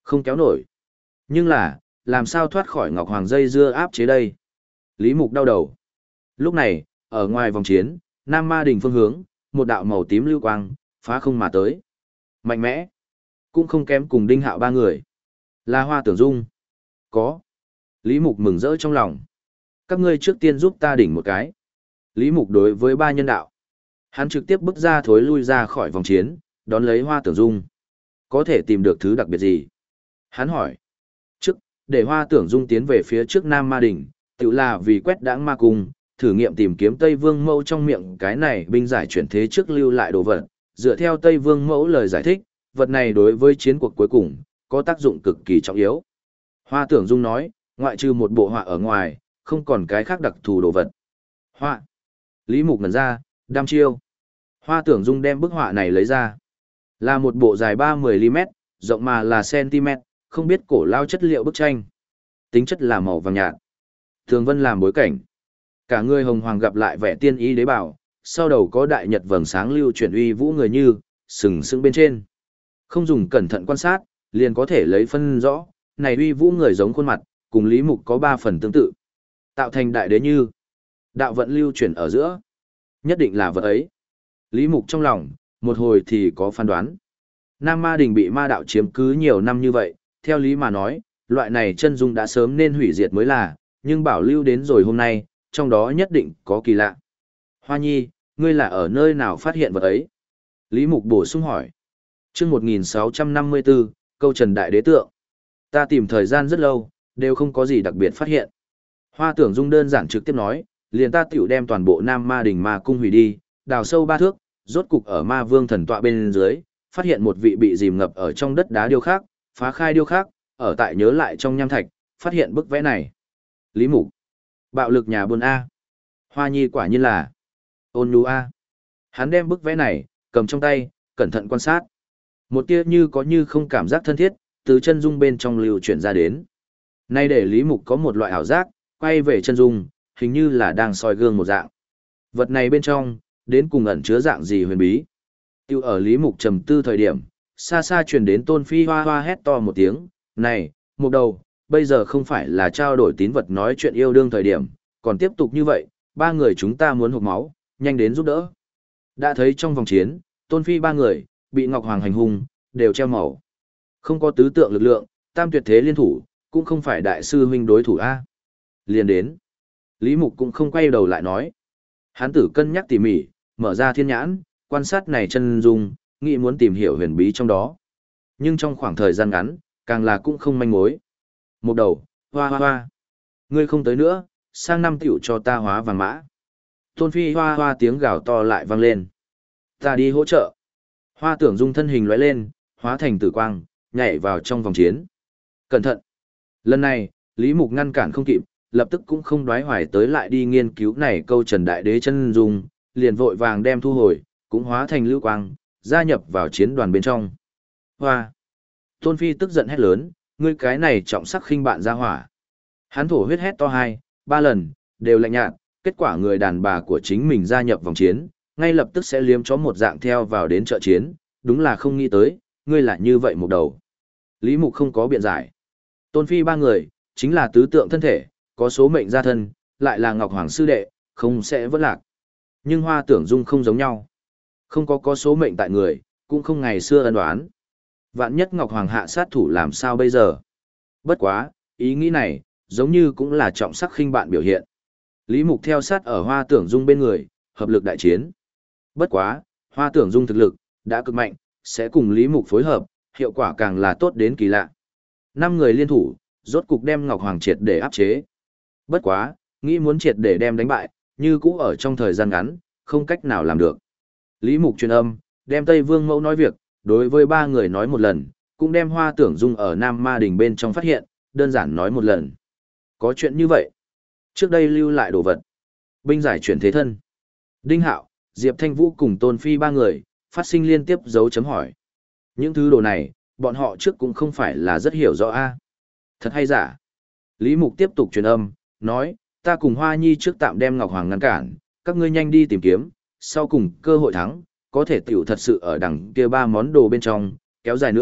A: Không kéo nổi. Nhưng là, làm sao thoát khỏi Ngọc Hoàng dây dưa áp chế đây? Lý Mục đau đầu. Lúc này, ở ngoài vòng chiến, Nam Ma Đình phương hướng, một đạo màu tím lưu quang, phá không mà tới. Mạnh mẽ. Cũng không kém cùng Đinh Hạo ba người. Là Hoa Tưởng Dung. Có. Lý Mục mừng rỡ trong lòng. Các ngươi trước tiên giúp ta đỉnh một cái. Lý Mục đối với ba nhân đạo. Hắn trực tiếp bước ra thối lui ra khỏi vòng chiến, đón lấy Hoa Tưởng Dung. Có thể tìm được thứ đặc biệt gì? Hắn hỏi. Trước, để Hoa Tưởng Dung tiến về phía trước Nam Ma Đỉnh, tự là vì quét đãng ma cung, thử nghiệm tìm kiếm Tây Vương Mẫu trong miệng cái này binh giải chuyển thế trước lưu lại đồ vật. Dựa theo Tây Vương Mẫu lời giải thích, vật này đối với chiến cuộc cuối cùng, có tác dụng cực kỳ trọng yếu. Hoa Tưởng Dung nói, ngoại trừ một bộ họa ở ngoài, không còn cái khác đặc thù đồ vật. Họa. Lý Mục ngẩn ra, đăm chiêu. Hoa Tưởng Dung đem bức họa này lấy ra. Là một bộ dài ba mươi mi li mét, rộng mà là cm, không biết cổ lao chất liệu bức tranh. Tính chất là màu vàng nhạt. Thường vân làm bối cảnh. Cả người hồng hoàng gặp lại vẻ tiên ý đế bảo, sau đầu có đại nhật vầng sáng lưu chuyển uy vũ người như, sừng sững bên trên. Không dùng cẩn thận quan sát, liền có thể lấy phân rõ, này uy vũ người giống khuôn mặt, cùng Lý Mục có ba phần tương tự. Tạo thành đại đế như, đạo vận lưu chuyển ở giữa. Nhất định là vật ấy. Lý Mục trong lòng, một hồi thì có phán đoán. Nam Ma Đình bị ma đạo chiếm cứ nhiều năm như vậy, theo lý mà nói, loại này chân dung đã sớm nên hủy diệt mới là, nhưng bảo lưu đến rồi hôm nay, trong đó nhất định có kỳ lạ. Hoa Nhi, ngươi là ở nơi nào phát hiện vật ấy? Lý Mục bổ sung hỏi. Chương một nghìn sáu trăm năm mươi tư, câu Trần Đại Đế Tượng. Ta tìm thời gian rất lâu, đều không có gì đặc biệt phát hiện. Hoa Tưởng Dung đơn giản trực tiếp nói, liền ta tiểu đem toàn bộ Nam Ma Đình ma cung hủy đi, đào sâu ba thước, rốt cục ở Ma Vương thần tọa bên dưới, phát hiện một vị bị dìm ngập ở trong đất đá điêu khắc, phá khai điêu khắc, ở tại nhớ lại trong nham thạch, phát hiện bức vẽ này. Lý Mục. Bạo lực nhà buôn A. Hoa Nhi quả nhiên là ôn nhu A. Hắn đem bức vẽ này, cầm trong tay, cẩn thận quan sát. Một tia như có như không cảm giác thân thiết, từ chân dung bên trong lưu chuyển ra đến. Nay để Lý Mục có một loại ảo giác, quay về chân dung, hình như là đang soi gương một dạng. Vật này bên trong, đến cùng ẩn chứa dạng gì huyền bí. Tiêu ở Lý Mục trầm tư thời điểm, xa xa truyền đến Tôn Phi hoa hoa hét to một tiếng, này, Mục đầu, bây giờ không phải là trao đổi tín vật nói chuyện yêu đương thời điểm, còn tiếp tục như vậy, ba người chúng ta muốn hụt máu, nhanh đến giúp đỡ. Đã thấy trong vòng chiến, Tôn Phi ba người, bị Ngọc Hoàng hành hung, đều treo màu. Không có tứ tượng lực lượng, tam tuyệt thế liên thủ, cũng không phải đại sư huynh đối thủ A. Liền đến. Lý Mục cũng không quay đầu lại nói. Hán tử cân nhắc tỉ mỉ, mở ra thiên nhãn, quan sát này chân dung, nghĩ muốn tìm hiểu huyền bí trong đó. Nhưng trong khoảng thời gian ngắn, càng là cũng không manh mối. Một đầu, hoa hoa hoa. Ngươi không tới nữa, sang năm tiểu cho ta hóa vàng mã. Tôn Phi hoa hoa tiếng gào to lại vang lên. Ta đi hỗ trợ. Hoa Tưởng Dung thân hình lóe lên, hóa thành tử quang, nhảy vào trong vòng chiến. Cẩn thận. Lần này, Lý Mục ngăn cản không kịp, lập tức cũng không đoái hoài tới lại đi nghiên cứu này câu Trần Đại Đế chân dung, liền vội vàng đem thu hồi, cũng hóa thành lưu quang, gia nhập vào chiến đoàn bên trong. Hoa! Tôn Phi tức giận hét lớn, ngươi cái này trọng sắc khinh bạn ra hỏa. Hắn thổ huyết hét to hai, ba lần, đều lạnh nhạt, kết quả người đàn bà của chính mình gia nhập vòng chiến, ngay lập tức sẽ liếm chó một dạng theo vào đến trợ chiến, đúng là không nghĩ tới, ngươi là như vậy một đầu. Lý Mục không có biện giải. Tôn Phi ba người, chính là tứ tượng thân thể, có số mệnh gia thân, lại là Ngọc Hoàng sư đệ, không sẽ vỡ lạc. Nhưng Hoa Tưởng Dung không giống nhau. Không có có số mệnh tại người, cũng không ngày xưa ân oán. Vạn nhất Ngọc Hoàng hạ sát thủ làm sao bây giờ? Bất quá, ý nghĩ này, giống như cũng là trọng sắc khinh bạn biểu hiện. Lý Mục theo sát ở Hoa Tưởng Dung bên người, hợp lực đại chiến. Bất quá, Hoa Tưởng Dung thực lực, đã cực mạnh, sẽ cùng Lý Mục phối hợp, hiệu quả càng là tốt đến kỳ lạ. Năm người liên thủ, rốt cục đem Ngọc Hoàng triệt để áp chế. Bất quá, nghĩ muốn triệt để đem đánh bại, như cũ ở trong thời gian ngắn, không cách nào làm được. Lý Mục truyền âm, đem Tây Vương Mẫu nói việc, đối với ba người nói một lần, cũng đem Hoa Tưởng Dung ở Nam Ma Đình bên trong phát hiện, đơn giản nói một lần. Có chuyện như vậy. Trước đây lưu lại đồ vật. Binh giải chuyển thế thân. Đinh Hạo, Diệp Thanh Vũ cùng Tôn Phi ba người, phát sinh liên tiếp dấu chấm hỏi. Những thứ đồ này, bọn họ trước cũng không phải là rất hiểu rõ a. Thật hay giả? Lý Mục tiếp tục truyền âm, nói, ta cùng Hoa Nhi trước tạm đem Ngọc Hoàng ngăn cản, các ngươi nhanh đi tìm kiếm, sau cùng cơ hội thắng, có thể tiểu thật sự ở đằng kia ba món đồ bên trong, kéo dài nữa,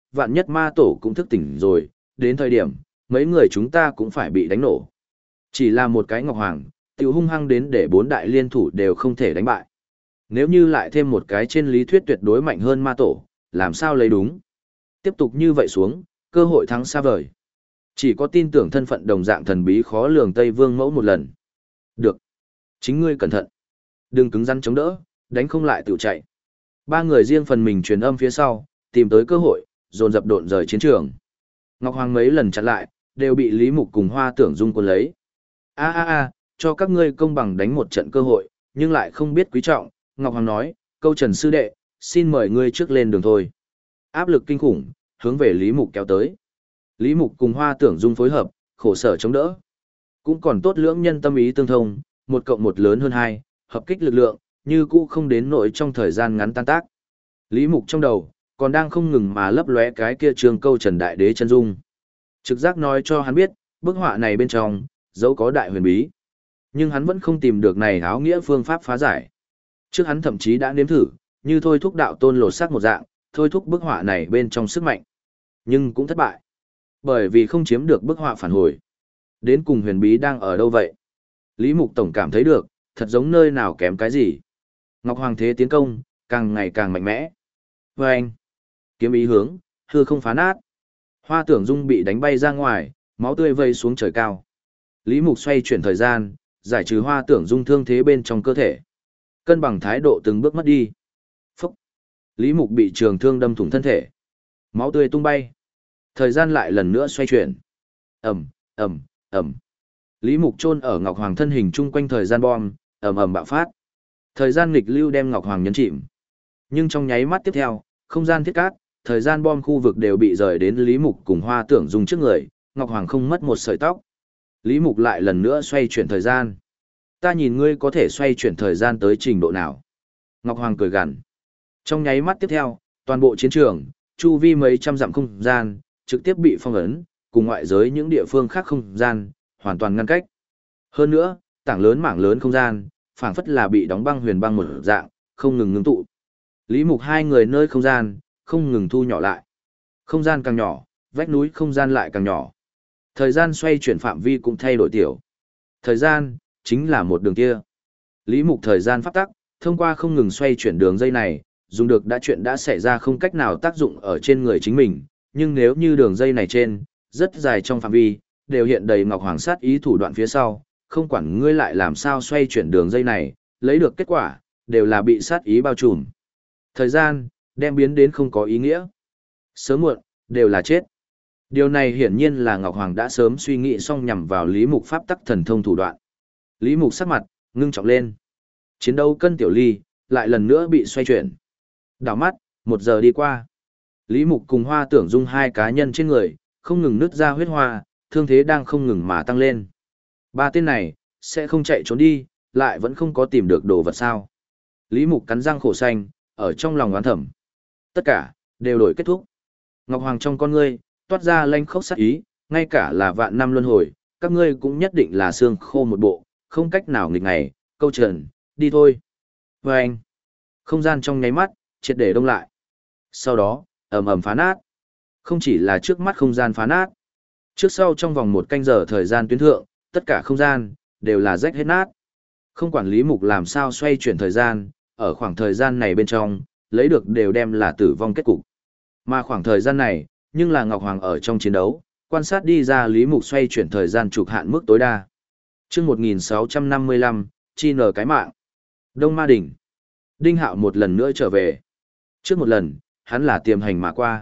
A: vạn nhất ma tổ cũng thức tỉnh rồi, đến thời điểm, mấy người chúng ta cũng phải bị đánh nổ. Chỉ là một cái Ngọc Hoàng, tiểu hung hăng đến để bốn đại liên thủ đều không thể đánh bại. Nếu như lại thêm một cái trên lý thuyết tuyệt đối mạnh hơn ma tổ, làm sao lấy đúng? Tiếp tục như vậy xuống, cơ hội thắng xa vời. Chỉ có tin tưởng thân phận đồng dạng thần bí khó lường Tây Vương mẫu một lần. Được. Chính ngươi cẩn thận. Đừng cứng rắn chống đỡ, đánh không lại tự chạy. Ba người riêng phần mình truyền âm phía sau, tìm tới cơ hội, dồn dập độn rời chiến trường. Ngọc Hoàng mấy lần chặn lại, đều bị Lý Mục cùng Hoa Tưởng Dung quân lấy. A a a, cho các ngươi công bằng đánh một trận cơ hội, nhưng lại không biết quý trọng. Ngọc Hoàng nói, câu Trần sư đệ, xin mời ngươi trước lên đường thôi. Áp lực kinh khủng, hướng về Lý Mục kéo tới. Lý Mục cùng Hoa Tưởng Dung phối hợp, khổ sở chống đỡ. Cũng còn tốt lưỡng nhân tâm ý tương thông, một cộng một lớn hơn hai, hợp kích lực lượng, như cũ không đến nỗi trong thời gian ngắn tan tác. Lý Mục trong đầu, còn đang không ngừng mà lấp lóe cái kia trường câu Trần Đại Đế chân dung. Trực giác nói cho hắn biết, bức họa này bên trong, dẫu có đại huyền bí. Nhưng hắn vẫn không tìm được này áo nghĩa phương pháp phá giải. Trước hắn thậm chí đã nếm thử, như thôi thúc đạo tôn lột xác một dạng, thôi thúc bức họa này bên trong sức mạnh. Nhưng cũng thất bại. Bởi vì không chiếm được bức họa phản hồi. Đến cùng huyền bí đang ở đâu vậy? Lý Mục Tổng cảm thấy được, thật giống nơi nào kém cái gì. Ngọc Hoàng thế tiến công, càng ngày càng mạnh mẽ. Và anh, kiếm ý hướng, hư không phá nát. Hoa Tưởng Dung bị đánh bay ra ngoài, máu tươi vây xuống trời cao. Lý Mục xoay chuyển thời gian, giải trừ Hoa Tưởng Dung thương thế bên trong cơ thể. Cân bằng thái độ từng bước mất đi. Phúc! Lý Mục bị trường thương đâm thủng thân thể. Máu tươi tung bay. Thời gian lại lần nữa xoay chuyển. Ẩm, Ẩm, Ẩm. Lý Mục chôn ở Ngọc Hoàng thân hình chung quanh thời gian bom, ầm ầm bạo phát. Thời gian nghịch lưu đem Ngọc Hoàng nhấn chìm. Nhưng trong nháy mắt tiếp theo, không gian thiết cát, thời gian bom khu vực đều bị rời đến Lý Mục cùng Hoa Tưởng Dung trước người, Ngọc Hoàng không mất một sợi tóc. Lý Mục lại lần nữa xoay chuyển thời gian. Ta nhìn ngươi có thể xoay chuyển thời gian tới trình độ nào. Ngọc Hoàng cười gằn. Trong nháy mắt tiếp theo, toàn bộ chiến trường, chu vi mấy trăm dặm không gian, trực tiếp bị phong ấn, cùng ngoại giới những địa phương khác không gian, hoàn toàn ngăn cách. Hơn nữa, tảng lớn mảng lớn không gian, phảng phất là bị đóng băng huyền băng một dạng, không ngừng ngưng tụ. Lý Mục hai người nơi không gian, không ngừng thu nhỏ lại. Không gian càng nhỏ, vách núi không gian lại càng nhỏ. Thời gian xoay chuyển phạm vi cũng thay đổi tiểu. Thời gian, chính là một đường kia. Lý Mục thời gian pháp tắc, thông qua không ngừng xoay chuyển đường dây này, dùng được đã chuyện đã xảy ra không cách nào tác dụng ở trên người chính mình, nhưng nếu như đường dây này trên, rất dài trong phạm vi, đều hiện đầy Ngọc Hoàng sát ý thủ đoạn phía sau, không quản ngươi lại làm sao xoay chuyển đường dây này, lấy được kết quả, đều là bị sát ý bao trùm. Thời gian, đem biến đến không có ý nghĩa. Sớm muộn, đều là chết. Điều này hiển nhiên là Ngọc Hoàng đã sớm suy nghĩ xong nhằm vào Lý Mục pháp tắc thần thông thủ đoạn. Lý Mục sắc mặt, ngưng trọng lên. Chiến đấu cân tiểu ly, lại lần nữa bị xoay chuyển. Đảo mắt, một giờ đi qua. Lý Mục cùng Hoa Tưởng Dung hai cá nhân trên người, không ngừng nứt ra huyết hoa, thương thế đang không ngừng mà tăng lên. Ba tên này, sẽ không chạy trốn đi, lại vẫn không có tìm được đồ vật sao. Lý Mục cắn răng khổ xanh, ở trong lòng oán thầm. Tất cả, đều đổi kết thúc. Ngọc Hoàng trong con ngươi, toát ra lanh khốc sát ý, ngay cả là vạn năm luân hồi, các ngươi cũng nhất định là xương khô một bộ, không cách nào nghịch ngày, câu trần, đi thôi. Và anh, không gian trong nháy mắt, triệt để đông lại. Sau đó, ầm ầm phá nát. Không chỉ là trước mắt không gian phá nát. Trước sau trong vòng một canh giờ thời gian tuyến thượng, tất cả không gian, đều là rách hết nát. Không quản Lý Mục làm sao xoay chuyển thời gian, ở khoảng thời gian này bên trong, lấy được đều đem là tử vong kết cục. Mà khoảng thời gian này, nhưng là Ngọc Hoàng ở trong chiến đấu, quan sát đi ra Lý Mục xoay chuyển thời gian trục hạn mức tối đa. Trước một nghìn sáu trăm năm mươi lăm, chi nở cái mạng. Đông Ma Đỉnh. Đinh Hạo một lần nữa trở về. Trước một lần, hắn là tiềm hành mà qua.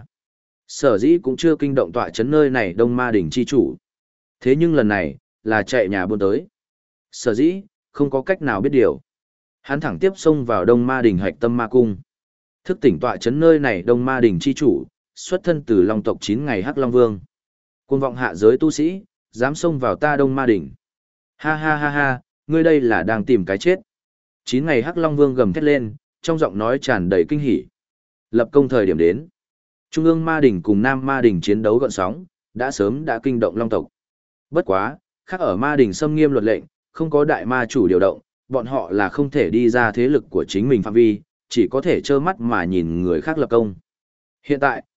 A: Sở dĩ cũng chưa kinh động tọa chấn nơi này Đông Ma Đỉnh chi chủ. Thế nhưng lần này, là chạy nhà buôn tới. Sở dĩ, không có cách nào biết điều. Hắn thẳng tiếp xông vào Đông Ma Đỉnh hạch tâm ma cung. Thức tỉnh tọa chấn nơi này Đông Ma Đỉnh chi chủ, xuất thân từ Long tộc chín ngày Hắc Long Vương. Cuồng vọng hạ giới tu sĩ, dám xông vào ta Đông Ma Đỉnh. Ha ha ha ha, ngươi đây là đang tìm cái chết. Chín ngày Hắc Long Vương gầm thét lên, trong giọng nói tràn đầy kinh hỉ. Lập công thời điểm đến. Trung ương Ma Đỉnh cùng Nam Ma Đỉnh chiến đấu gợn sóng, đã sớm đã kinh động Long tộc. Bất quá, khác ở Ma Đỉnh xâm nghiêm luật lệnh, không có đại ma chủ điều động, bọn họ là không thể đi ra thế lực của chính mình phạm vi, chỉ có thể trơ mắt mà nhìn người khác lập công. Hiện tại,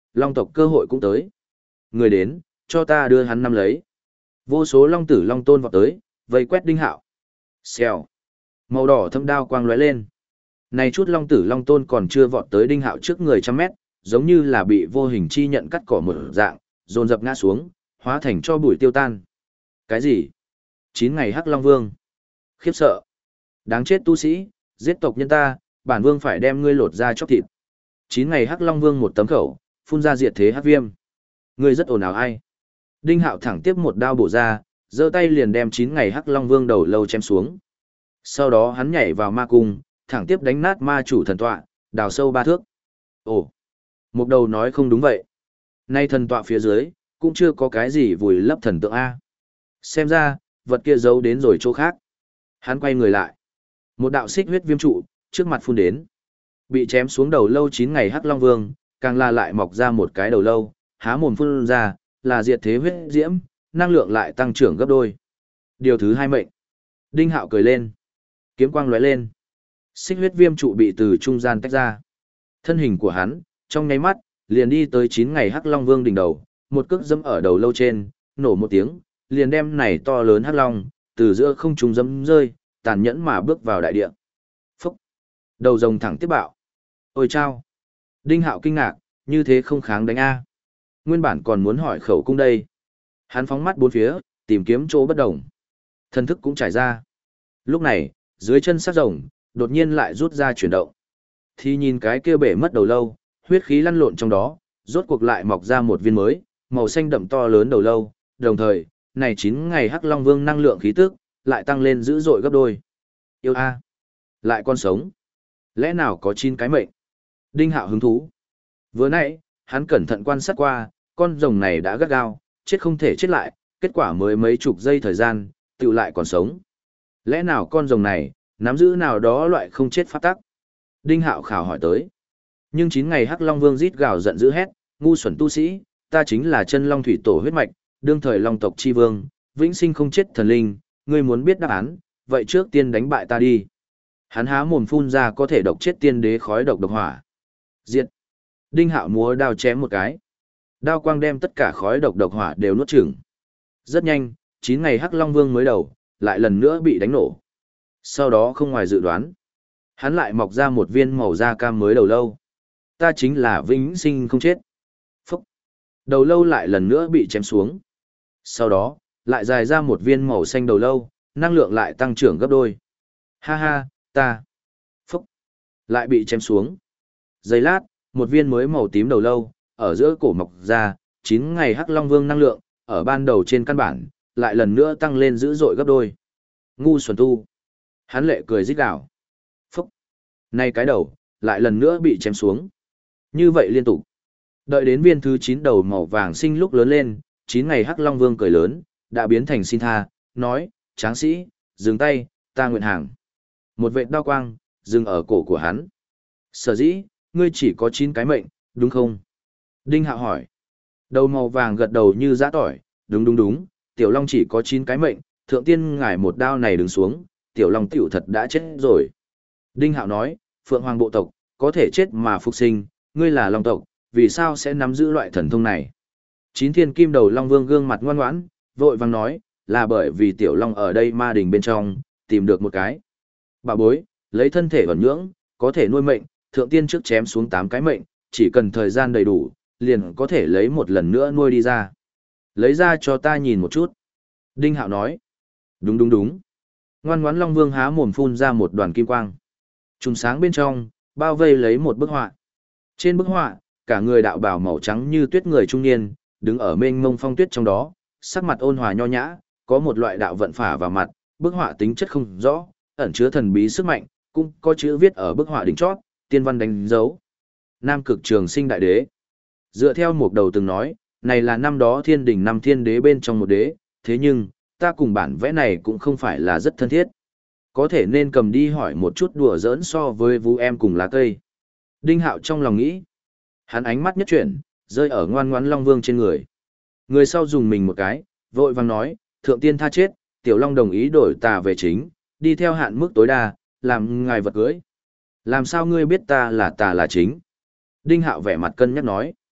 A: long tộc cơ hội cũng tới. Người đến, cho ta đưa hắn năm lấy. Vô số long tử long tôn vọt tới, vây quét Đinh Hạo. Xèo. Màu đỏ thâm đao quang lóe lên. Này chút long tử long tôn còn chưa vọt tới Đinh Hạo trước người trăm mét, giống như là bị vô hình chi nhận cắt cỏ một dạng, dồn dập ngã xuống, hóa thành cho bụi tiêu tan. Cái gì? Chín ngày Hắc Long Vương. Khiếp sợ. Đáng chết tu sĩ, giết tộc nhân ta, bản vương phải đem ngươi lột ra chóc thịt. Chín ngày Hắc Long Vương một tấm khẩu, phun ra diệt thế hắc viêm. Ngươi rất ồn ào ai? Đinh Hạo thẳng tiếp một đao bổ ra, giơ tay liền đem chín ngày Hắc Long Vương đầu lâu chém xuống. Sau đó hắn nhảy vào ma cung, thẳng tiếp đánh nát ma chủ thần tọa, đào sâu ba thước. Ồ, một đầu nói không đúng vậy. Nay thần tọa phía dưới, cũng chưa có cái gì vùi lấp thần tượng A. Xem ra, vật kia giấu đến rồi chỗ khác. Hắn quay người lại. Một đạo xích huyết viêm trụ, trước mặt phun đến. Bị chém xuống đầu lâu chín ngày Hắc Long Vương, càng là lại mọc ra một cái đầu lâu, há mồm phun ra, là diệt thế huyết diễm, năng lượng lại tăng trưởng gấp đôi. Điều thứ hai mệnh. Đinh Hạo cười lên. Kiếm quang lóe lên. Xích huyết viêm trụ bị từ trung gian tách ra. Thân hình của hắn, trong nháy mắt, liền đi tới chín ngày Hắc Long Vương đỉnh đầu, một cước dẫm ở đầu lâu trên, nổ một tiếng, liền đem này to lớn Hắc Long, từ giữa không trung dẫm rơi, tàn nhẫn mà bước vào đại địa. Phúc! Đầu rồng thẳng tiếp bạo. Ôi chao! Đinh Hạo kinh ngạc, như thế không kháng đánh A. Nguyên bản còn muốn hỏi khẩu cung đây. Hắn phóng mắt bốn phía, tìm kiếm chỗ bất đồng. Thân thức cũng trải ra. Lúc này, dưới chân sát rồng, đột nhiên lại rút ra chuyển động. Thì nhìn cái kia bể mất đầu lâu, huyết khí lăn lộn trong đó, rốt cuộc lại mọc ra một viên mới, màu xanh đậm to lớn đầu lâu, đồng thời, này chín ngày Hắc Long Vương năng lượng khí tức, lại tăng lên dữ dội gấp đôi. Yêu a, lại con sống. Lẽ nào có chín cái mệnh? Đinh Hạo hứng thú. Vừa nãy, hắn cẩn thận quan sát qua, con rồng này đã gắt gao, chết không thể chết lại, kết quả mới mấy chục giây thời gian, tựu lại còn sống. Lẽ nào con rồng này, nắm giữ nào đó loại không chết pháp tắc? Đinh Hạo khảo hỏi tới. Nhưng chín ngày Hắc Long Vương rít gào giận dữ hét, ngu xuẩn tu sĩ, ta chính là chân long thủy tổ huyết mạch, đương thời long tộc chi vương, vĩnh sinh không chết thần linh, ngươi muốn biết đáp án, vậy trước tiên đánh bại ta đi. Hắn há mồm phun ra có thể độc chết tiên đế khói độc độc hỏa. Diệt. Đinh Hạo múa đao chém một cái. Đao quang đem tất cả khói độc độc hỏa đều nuốt chửng. Rất nhanh, chín ngày Hắc Long Vương mới đầu, lại lần nữa bị đánh nổ. Sau đó không ngoài dự đoán, hắn lại mọc ra một viên màu da cam mới đầu lâu. Ta chính là vĩnh sinh không chết. Phúc. Đầu lâu lại lần nữa bị chém xuống. Sau đó, lại dài ra một viên màu xanh đầu lâu, năng lượng lại tăng trưởng gấp đôi. Ha ha, ta. Phúc. Lại bị chém xuống. Giây lát, một viên mới màu tím đầu lâu, ở giữa cổ mọc ra, chín ngày Hắc Long Vương năng lượng, ở ban đầu trên căn bản, lại lần nữa tăng lên dữ dội gấp đôi. Ngu xuẩn tu. Hắn lệ cười rít gào. Phúc. Nay cái đầu, lại lần nữa bị chém xuống. Như vậy liên tục. Đợi đến viên thứ chín đầu màu vàng sinh lúc lớn lên, chín ngày Hắc Long Vương cười lớn, đã biến thành xin tha, nói, tráng sĩ, dừng tay, ta nguyện hàng. Một vệt đao quang, dừng ở cổ của hắn. Sở dĩ, ngươi chỉ có chín cái mệnh, đúng không? Đinh Hạo hỏi. Đầu màu vàng gật đầu như giã tỏi, đúng đúng đúng, Tiểu Long chỉ có chín cái mệnh, thượng tiên ngài một đao này đứng xuống, Tiểu Long tiểu thật đã chết rồi. Đinh Hạo nói, Phượng Hoàng bộ tộc, có thể chết mà phục sinh, ngươi là Long tộc, vì sao sẽ nắm giữ loại thần thông này? Chín thiên kim đầu Long Vương gương mặt ngoan ngoãn, vội vàng nói, là bởi vì Tiểu Long ở đây ma đình bên trong, tìm được một cái. Bà bối, lấy thân thể vẩn nhưỡng, có thể nuôi mệnh, thượng tiên trước chém xuống tám cái mệnh, chỉ cần thời gian đầy đủ, liền có thể lấy một lần nữa nuôi đi ra. Lấy ra cho ta nhìn một chút. Đinh Hạo nói. Đúng đúng đúng. Ngoan ngoãn Long Vương há mồm phun ra một đoàn kim quang. Trùng sáng bên trong, bao vây lấy một bức họa. Trên bức họa, cả người đạo bào màu trắng như tuyết người trung niên, đứng ở mênh mông phong tuyết trong đó, sắc mặt ôn hòa nho nhã, có một loại đạo vận phả vào mặt, bức họa tính chất không rõ, ẩn chứa thần bí sức mạnh, cũng có chữ viết ở bức họa đỉnh chót, tiên văn đánh dấu. Nam Cực Trường Sinh Đại Đế. Dựa theo một đầu từng nói, này là năm đó thiên đình năm thiên đế bên trong một đế, thế nhưng, ta cùng bản vẽ này cũng không phải là rất thân thiết. Có thể nên cầm đi hỏi một chút đùa giỡn so với vũ em cùng lá cây. Đinh Hạo trong lòng nghĩ. Hắn ánh mắt nhất chuyển, rơi ở ngoan ngoãn Long Vương trên người. Người sau dùng mình một cái, vội vàng nói, thượng tiên tha chết, Tiểu Long đồng ý đổi tà về chính, đi theo hạn mức tối đa, làm ngài vật cưới. Làm sao ngươi biết ta là tà là chính? Đinh Hạo vẻ mặt cân nhắc nói.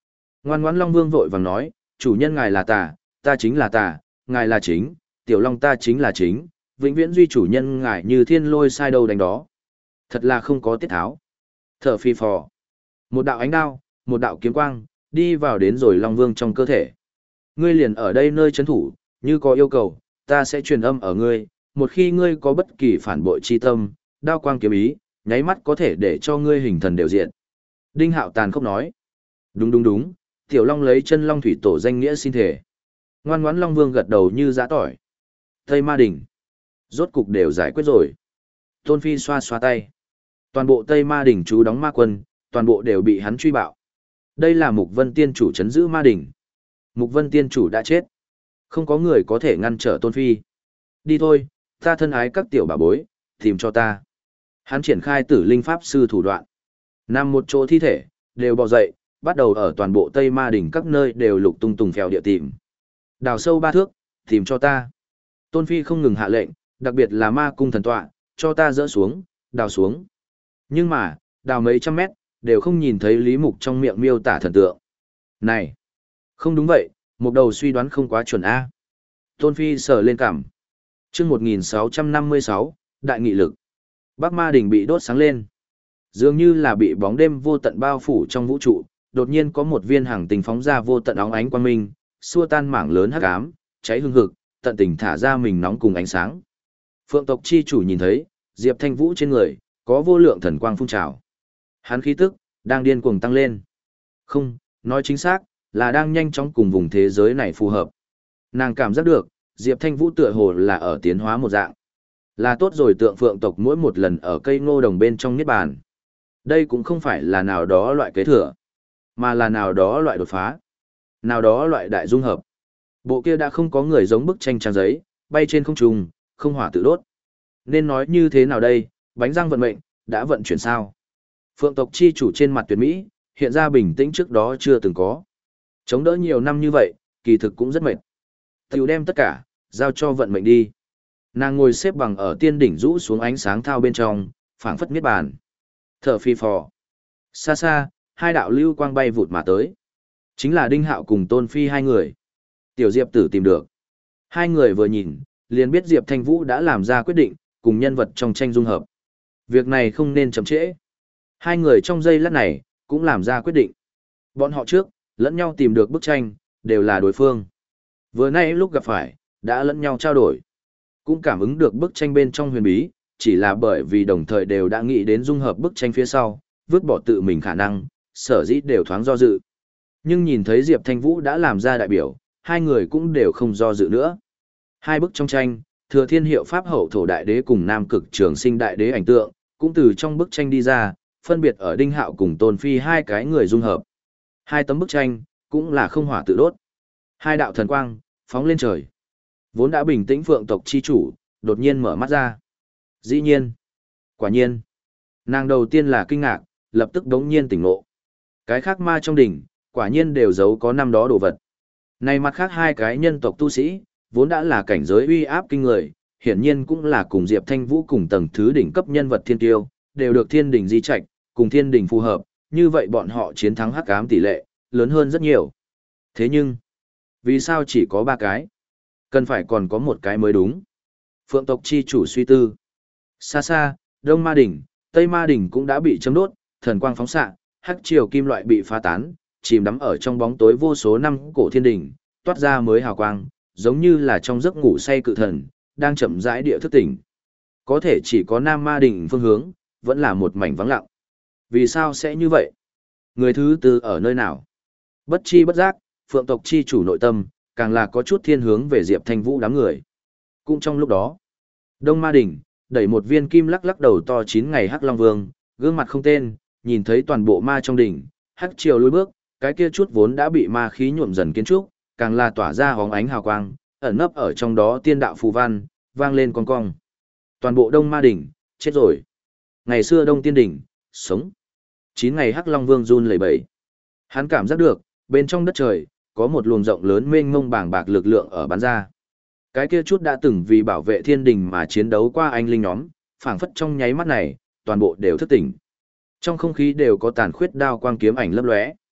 A: Ngoan ngoãn Long Vương vội vàng nói, chủ nhân ngài là tà, ta chính là tà, ngài là chính, tiểu long ta chính là chính, vĩnh viễn duy chủ nhân ngài như thiên lôi sai đâu đánh đó. Thật là không có tiết tháo. Thở phi phò. Một đạo ánh đao, một đạo kiếm quang, đi vào đến rồi Long Vương trong cơ thể. Ngươi liền ở đây nơi chấn thủ, như có yêu cầu, ta sẽ truyền âm ở ngươi, một khi ngươi có bất kỳ phản bội chi tâm, đao quang kiếm ý, nháy mắt có thể để cho ngươi hình thần đều diện. Đinh Hạo tàn khốc nói. Đúng đúng đúng, tiểu long lấy chân long thủy tổ danh nghĩa xin thể. Ngoan ngoãn Long Vương gật đầu như giã tỏi. Tây Ma Đỉnh. Rốt cục đều giải quyết rồi. Tôn Phi xoa xoa tay. Toàn bộ Tây Ma Đỉnh chú đóng ma quân, toàn bộ đều bị hắn truy bạo. Đây là Mục Vân Tiên Chủ trấn giữ Ma Đỉnh. Mục Vân Tiên Chủ đã chết. Không có người có thể ngăn trở Tôn Phi. Đi thôi, ta thân ái các tiểu bà bối, tìm cho ta. Hắn triển khai tử linh pháp sư thủ đoạn. Nằm một chỗ thi thể, đều bò dậy, bắt đầu ở toàn bộ Tây Ma Đỉnh các nơi đều lục tung tùng phèo địa tìm. Đào sâu ba thước, tìm cho ta. Tôn Phi không ngừng hạ lệnh, đặc biệt là ma cung thần tọa, cho ta dỡ xuống, đào xuống. Nhưng mà, đào mấy trăm mét, đều không nhìn thấy Lý Mục trong miệng miêu tả thần tượng. Này! Không đúng vậy, một đầu suy đoán không quá chuẩn A. Tôn Phi sờ lên cằm. chương một nghìn sáu trăm năm mươi sáu, Đại Nghị Lực. Bắc Ma Đỉnh bị đốt sáng lên. Dường như là bị bóng đêm vô tận bao phủ trong vũ trụ, đột nhiên có một viên hàng tinh phóng ra vô tận óng ánh quang minh, xua tan mảng lớn hắc ám, cháy hương hực, tận tình thả ra mình nóng cùng ánh sáng. Phượng tộc chi chủ nhìn thấy, Diệp Thanh Vũ trên người có vô lượng thần quang phun trào. Hắn khí tức đang điên cuồng tăng lên. Không, nói chính xác là đang nhanh chóng cùng vùng thế giới này phù hợp. Nàng cảm giác được, Diệp Thanh Vũ tựa hồ là ở tiến hóa một dạng. Là tốt rồi tượng Phượng tộc mỗi một lần ở cây ngô đồng bên trong niết bàn. Đây cũng không phải là nào đó loại kế thừa, mà là nào đó loại đột phá, nào đó loại đại dung hợp. Bộ kia đã không có người giống bức tranh trang giấy, bay trên không trung, không hỏa tự đốt. Nên nói như thế nào đây, bánh răng vận mệnh, đã vận chuyển sao? Phượng tộc chi chủ trên mặt tuyệt mỹ, hiện ra bình tĩnh trước đó chưa từng có. Chống đỡ nhiều năm như vậy, kỳ thực cũng rất mệt. Tiểu đem tất cả, giao cho vận mệnh đi. Nàng ngồi xếp bằng ở tiên đỉnh rũ xuống ánh sáng thao bên trong, phảng phất niết bàn. Thở phi phò. Xa xa, hai đạo lưu quang bay vụt mà tới. Chính là Đinh Hạo cùng Tôn Phi hai người. Tiểu Diệp tử tìm được. Hai người vừa nhìn, liền biết Diệp Thanh Vũ đã làm ra quyết định, cùng nhân vật trong tranh dung hợp. Việc này không nên chậm trễ. Hai người trong giây lát này, cũng làm ra quyết định. Bọn họ trước, lẫn nhau tìm được bức tranh, đều là đối phương. Vừa nay lúc gặp phải, đã lẫn nhau trao đổi. Cũng cảm ứng được bức tranh bên trong huyền bí, chỉ là bởi vì đồng thời đều đã nghĩ đến dung hợp bức tranh phía sau, vứt bỏ tự mình khả năng, sở dĩ đều thoáng do dự. Nhưng nhìn thấy Diệp Thanh Vũ đã làm ra đại biểu, hai người cũng đều không do dự nữa. Hai bức trong tranh, Thừa Thiên Hiệu Pháp Hậu Thổ Đại Đế cùng Nam Cực Trường Sinh Đại Đế ảnh tượng, cũng từ trong bức tranh đi ra, phân biệt ở Đinh Hạo cùng Tôn Phi hai cái người dung hợp. Hai tấm bức tranh, cũng là không hỏa tự đốt. Hai đạo thần quang, phóng lên trời. Vốn đã bình tĩnh Phượng tộc chi chủ, đột nhiên mở mắt ra. Dĩ nhiên. Quả nhiên. Nàng đầu tiên là kinh ngạc, lập tức đống nhiên tỉnh ngộ. Cái khác ma trong đỉnh, quả nhiên đều giấu có năm đó đồ vật. Này mặt khác hai cái nhân tộc tu sĩ, vốn đã là cảnh giới uy áp kinh người, hiển nhiên cũng là cùng Diệp Thanh Vũ cùng tầng thứ đỉnh cấp nhân vật thiên tiêu, đều được thiên đỉnh di trạch, cùng thiên đỉnh phù hợp, như vậy bọn họ chiến thắng hắc ám tỷ lệ, lớn hơn rất nhiều. Thế nhưng, vì sao chỉ có ba cái? Cần phải còn có một cái mới đúng. Phượng tộc chi chủ suy tư. Xa xa, Đông Ma Đỉnh, Tây Ma Đỉnh cũng đã bị châm đốt, thần quang phóng xạ, hắc triều kim loại bị phá tán, chìm đắm ở trong bóng tối vô số năm cổ thiên đỉnh, toát ra mới hào quang, giống như là trong giấc ngủ say cự thần, đang chậm rãi địa thức tỉnh. Có thể chỉ có Nam Ma Đỉnh phương hướng, vẫn là một mảnh vắng lặng. Vì sao sẽ như vậy? Người thứ tư ở nơi nào? Bất chi bất giác, Phượng tộc chi chủ nội tâm, càng là có chút thiên hướng về Diệp Thanh Vũ đám người. Cũng trong lúc đó, Đông Ma Đỉnh, đẩy một viên kim lắc lắc đầu to chín ngày hắc long vương, gương mặt không tên, nhìn thấy toàn bộ ma trong đỉnh, hắc triều lùi bước, cái kia chút vốn đã bị ma khí nhuộm dần kiến trúc, càng là tỏa ra hóng ánh hào quang, ẩn nấp ở trong đó tiên đạo phù văn, vang lên con cong. Toàn bộ Đông Ma Đỉnh, chết rồi. Ngày xưa Đông Tiên Đỉnh, sống. Chín ngày hắc long vương run lẩy bẩy. Hắn cảm giác được, bên trong đất trời, có một luồng rộng lớn mênh mông bàng bạc lực lượng ở bắn ra. Cái kia chút đã từng vì bảo vệ thiên đình mà chiến đấu qua anh linh nhóm, phảng phất trong nháy mắt này, toàn bộ đều thức tỉnh. Trong không khí đều có tàn khuyết đao quang kiếm ảnh lấp lóe.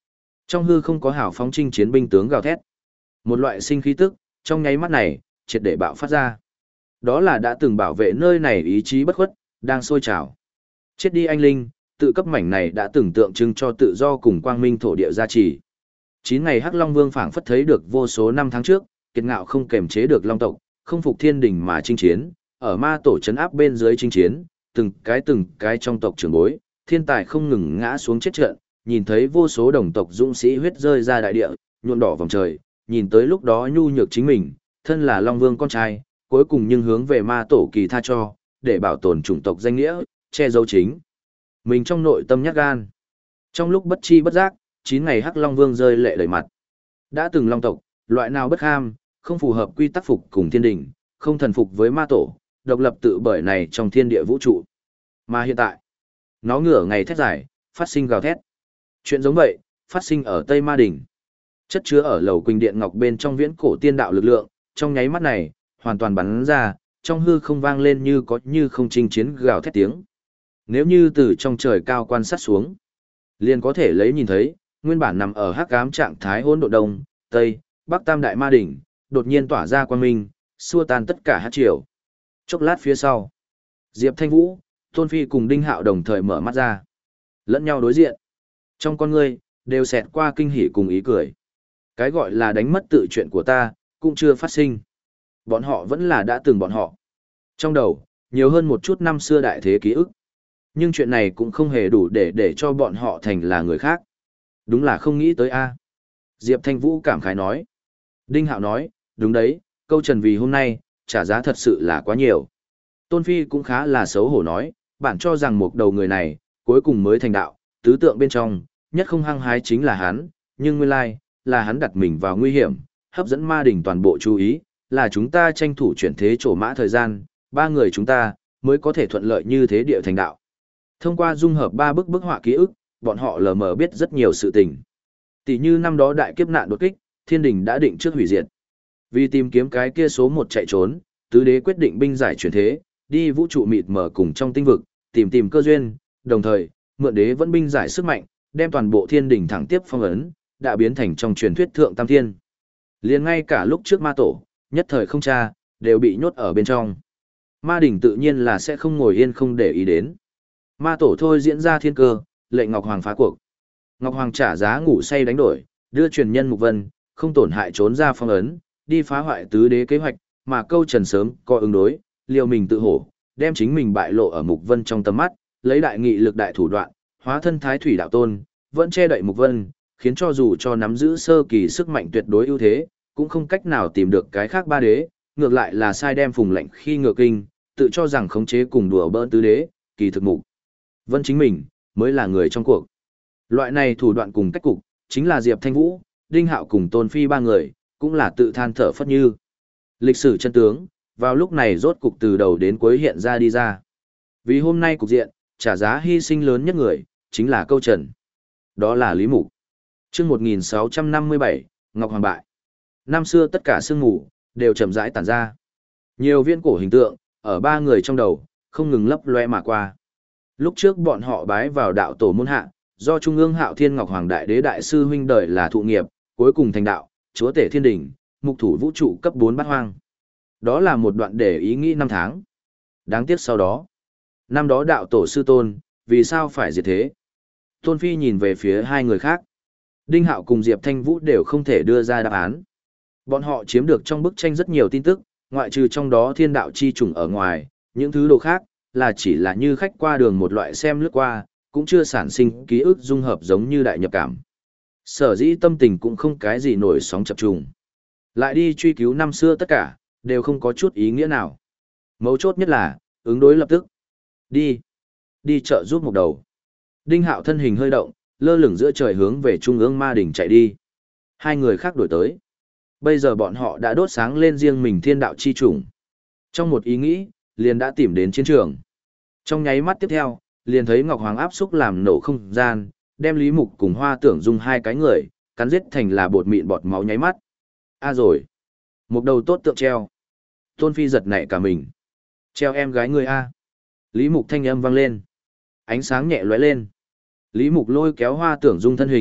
A: Trong hư không có hào phóng chinh chiến binh tướng gào thét. Một loại sinh khí tức, trong nháy mắt này, triệt để bạo phát ra. Đó là đã từng bảo vệ nơi này ý chí bất khuất, đang sôi trào. Chết đi anh linh, tự cấp mảnh này đã từng tượng trưng cho tự do cùng quang minh thổ địa gia trì. Chín ngày Hắc Long Vương phảng phất thấy được vô số năm tháng trước, kiệt ngạo không kềm chế được long tộc, không phục thiên đình mà chinh chiến, ở ma tổ trấn áp bên dưới chinh chiến, từng cái từng cái trong tộc trưởng bối, thiên tài không ngừng ngã xuống chết trận, nhìn thấy vô số đồng tộc dũng sĩ huyết rơi ra đại địa, nhuộm đỏ vòng trời, nhìn tới lúc đó nhu nhược chính mình, thân là Long Vương con trai, cuối cùng nhưng hướng về ma tổ kỳ tha cho, để bảo tồn chủng tộc danh nghĩa, che giấu chính. Mình trong nội tâm nhát gan. Trong lúc bất chi bất giác, chín ngày Hắc Long Vương rơi lệ đầy mặt. Đã từng long tộc, loại nào bất ham, không phù hợp quy tắc phục cùng thiên đình, không thần phục với ma tổ, độc lập tự bởi này trong thiên địa vũ trụ. Mà hiện tại, nó ngửa ngày thét giải, phát sinh gào thét. Chuyện giống vậy, phát sinh ở Tây Ma Đỉnh. Chất chứa ở lầu Quỳnh Điện Ngọc bên trong viễn cổ tiên đạo lực lượng, trong nháy mắt này, hoàn toàn bắn ra, trong hư không vang lên như có như không chinh chiến gào thét tiếng. Nếu như từ trong trời cao quan sát xuống, liền có thể lấy nhìn thấy, nguyên bản nằm ở hắc ám trạng thái hỗn độn đông, tây, bắc tam đại ma đỉnh, đột nhiên tỏa ra quang minh, xua tan tất cả hắc triều. Chốc lát phía sau, Diệp Thanh Vũ, Tôn Phi cùng Đinh Hạo đồng thời mở mắt ra, lẫn nhau đối diện. Trong con ngươi đều xẹt qua kinh hỉ cùng ý cười. Cái gọi là đánh mất tự chuyện của ta, cũng chưa phát sinh. Bọn họ vẫn là đã từng bọn họ. Trong đầu, nhiều hơn một chút năm xưa đại thế ký ức. Nhưng chuyện này cũng không hề đủ để để cho bọn họ thành là người khác. Đúng là không nghĩ tới a. Diệp Thanh Vũ cảm khái nói. Đinh Hạo nói, đúng đấy, câu trần vì hôm nay, trả giá thật sự là quá nhiều. Tôn Phi cũng khá là xấu hổ nói, bạn cho rằng một đầu người này, cuối cùng mới thành đạo, tứ tượng bên trong, nhất không hăng hái chính là hắn, nhưng nguyên lai, là hắn đặt mình vào nguy hiểm, hấp dẫn ma đỉnh toàn bộ chú ý, là chúng ta tranh thủ chuyển thế trổ mã thời gian, ba người chúng ta, mới có thể thuận lợi như thế địa thành đạo. Thông qua dung hợp ba bức bức họa ký ức, bọn họ lờ mờ biết rất nhiều sự tình. Tỷ như năm đó đại kiếp nạn đột kích, thiên đình đã định trước hủy diệt. Vì tìm kiếm cái kia số một chạy trốn, tứ đế quyết định binh giải chuyển thế, đi vũ trụ mịt mờ cùng trong tinh vực, tìm tìm cơ duyên, đồng thời, mượn đế vẫn binh giải sức mạnh, đem toàn bộ thiên đình thẳng tiếp phong ấn, đã biến thành trong truyền thuyết thượng tam thiên. Liền ngay cả lúc trước ma tổ, nhất thời không tra, đều bị nhốt ở bên trong. Ma đỉnh tự nhiên là sẽ không ngồi yên không để ý đến. Ma tổ thôi diễn ra thiên cơ, lệnh Ngọc Hoàng phá cuộc. Ngọc Hoàng trả giá ngủ say đánh đổi, đưa truyền nhân Mục Vân, không tổn hại trốn ra phong ấn, đi phá hoại tứ đế kế hoạch, mà câu trần sớm có ứng đối, liều mình tự hổ, đem chính mình bại lộ ở Mục Vân trong tầm mắt, lấy đại nghị lực đại thủ đoạn, hóa thân thái thủy đạo tôn, vẫn che đậy Mục Vân, khiến cho dù cho nắm giữ sơ kỳ sức mạnh tuyệt đối ưu thế, cũng không cách nào tìm được cái khác ba đế, ngược lại là sai đem phùng lệnh khi ngược kinh, tự cho rằng khống chế cùng đùa bỡn tứ đế, kỳ thực Mục Vân chính mình, mới là người trong cuộc. Loại này thủ đoạn cùng cách cục, chính là Diệp Thanh Vũ, Đinh Hạo cùng Tôn Phi ba người, cũng là tự than thở phất như. Lịch sử chân tướng, vào lúc này rốt cục từ đầu đến cuối hiện ra đi ra. Vì hôm nay cục diện, trả giá hy sinh lớn nhất người, chính là câu trần. Đó là Lý Mục. chương một nghìn sáu trăm năm mươi bảy, Ngọc Hoàng bại. Năm xưa tất cả sương mù, đều chậm rãi tản ra. Nhiều viên cổ hình tượng, ở ba người trong đầu, không ngừng lấp loe mà qua. Lúc trước bọn họ bái vào đạo tổ môn hạ, do Trung ương Hạo Thiên Ngọc Hoàng Đại Đế Đại Sư huynh đời là thụ nghiệp, cuối cùng thành đạo, chúa tể thiên đỉnh, mục thủ vũ trụ cấp bốn bát hoang. Đó là một đoạn để ý nghĩ năm tháng. Đáng tiếc sau đó, năm đó đạo tổ sư tôn, vì sao phải diệt thế? Tôn Phi nhìn về phía hai người khác. Đinh Hạo cùng Diệp Thanh Vũ đều không thể đưa ra đáp án. Bọn họ chiếm được trong bức tranh rất nhiều tin tức, ngoại trừ trong đó thiên đạo chi trùng ở ngoài, những thứ đồ khác, là chỉ là như khách qua đường một loại xem lướt qua, cũng chưa sản sinh ký ức dung hợp giống như đại nhập cảm. Sở dĩ tâm tình cũng không cái gì nổi sóng chập trùng. Lại đi truy cứu năm xưa tất cả, đều không có chút ý nghĩa nào. Mấu chốt nhất là, ứng đối lập tức. Đi. Đi chợ giúp một đầu. Đinh Hạo thân hình hơi động, lơ lửng giữa trời hướng về trung ương ma đỉnh chạy đi. Hai người khác đuổi tới. Bây giờ bọn họ đã đốt sáng lên riêng mình thiên đạo chi chủng. Trong một ý nghĩ, liền đã tìm đến chiến trường. Trong nháy mắt tiếp theo, liền thấy Ngọc Hoàng áp xúc làm nổ không gian, đem Lý Mục cùng Hoa Tưởng Dung hai cái người, cắn giết thành là bột mịn bọt máu nháy mắt. A rồi. Một đầu tốt tượng treo. Tôn Phi giật nảy cả mình. Treo em gái người A. Lý Mục thanh âm vang lên. Ánh sáng nhẹ lóe lên. Lý Mục lôi kéo Hoa Tưởng Dung thân hình,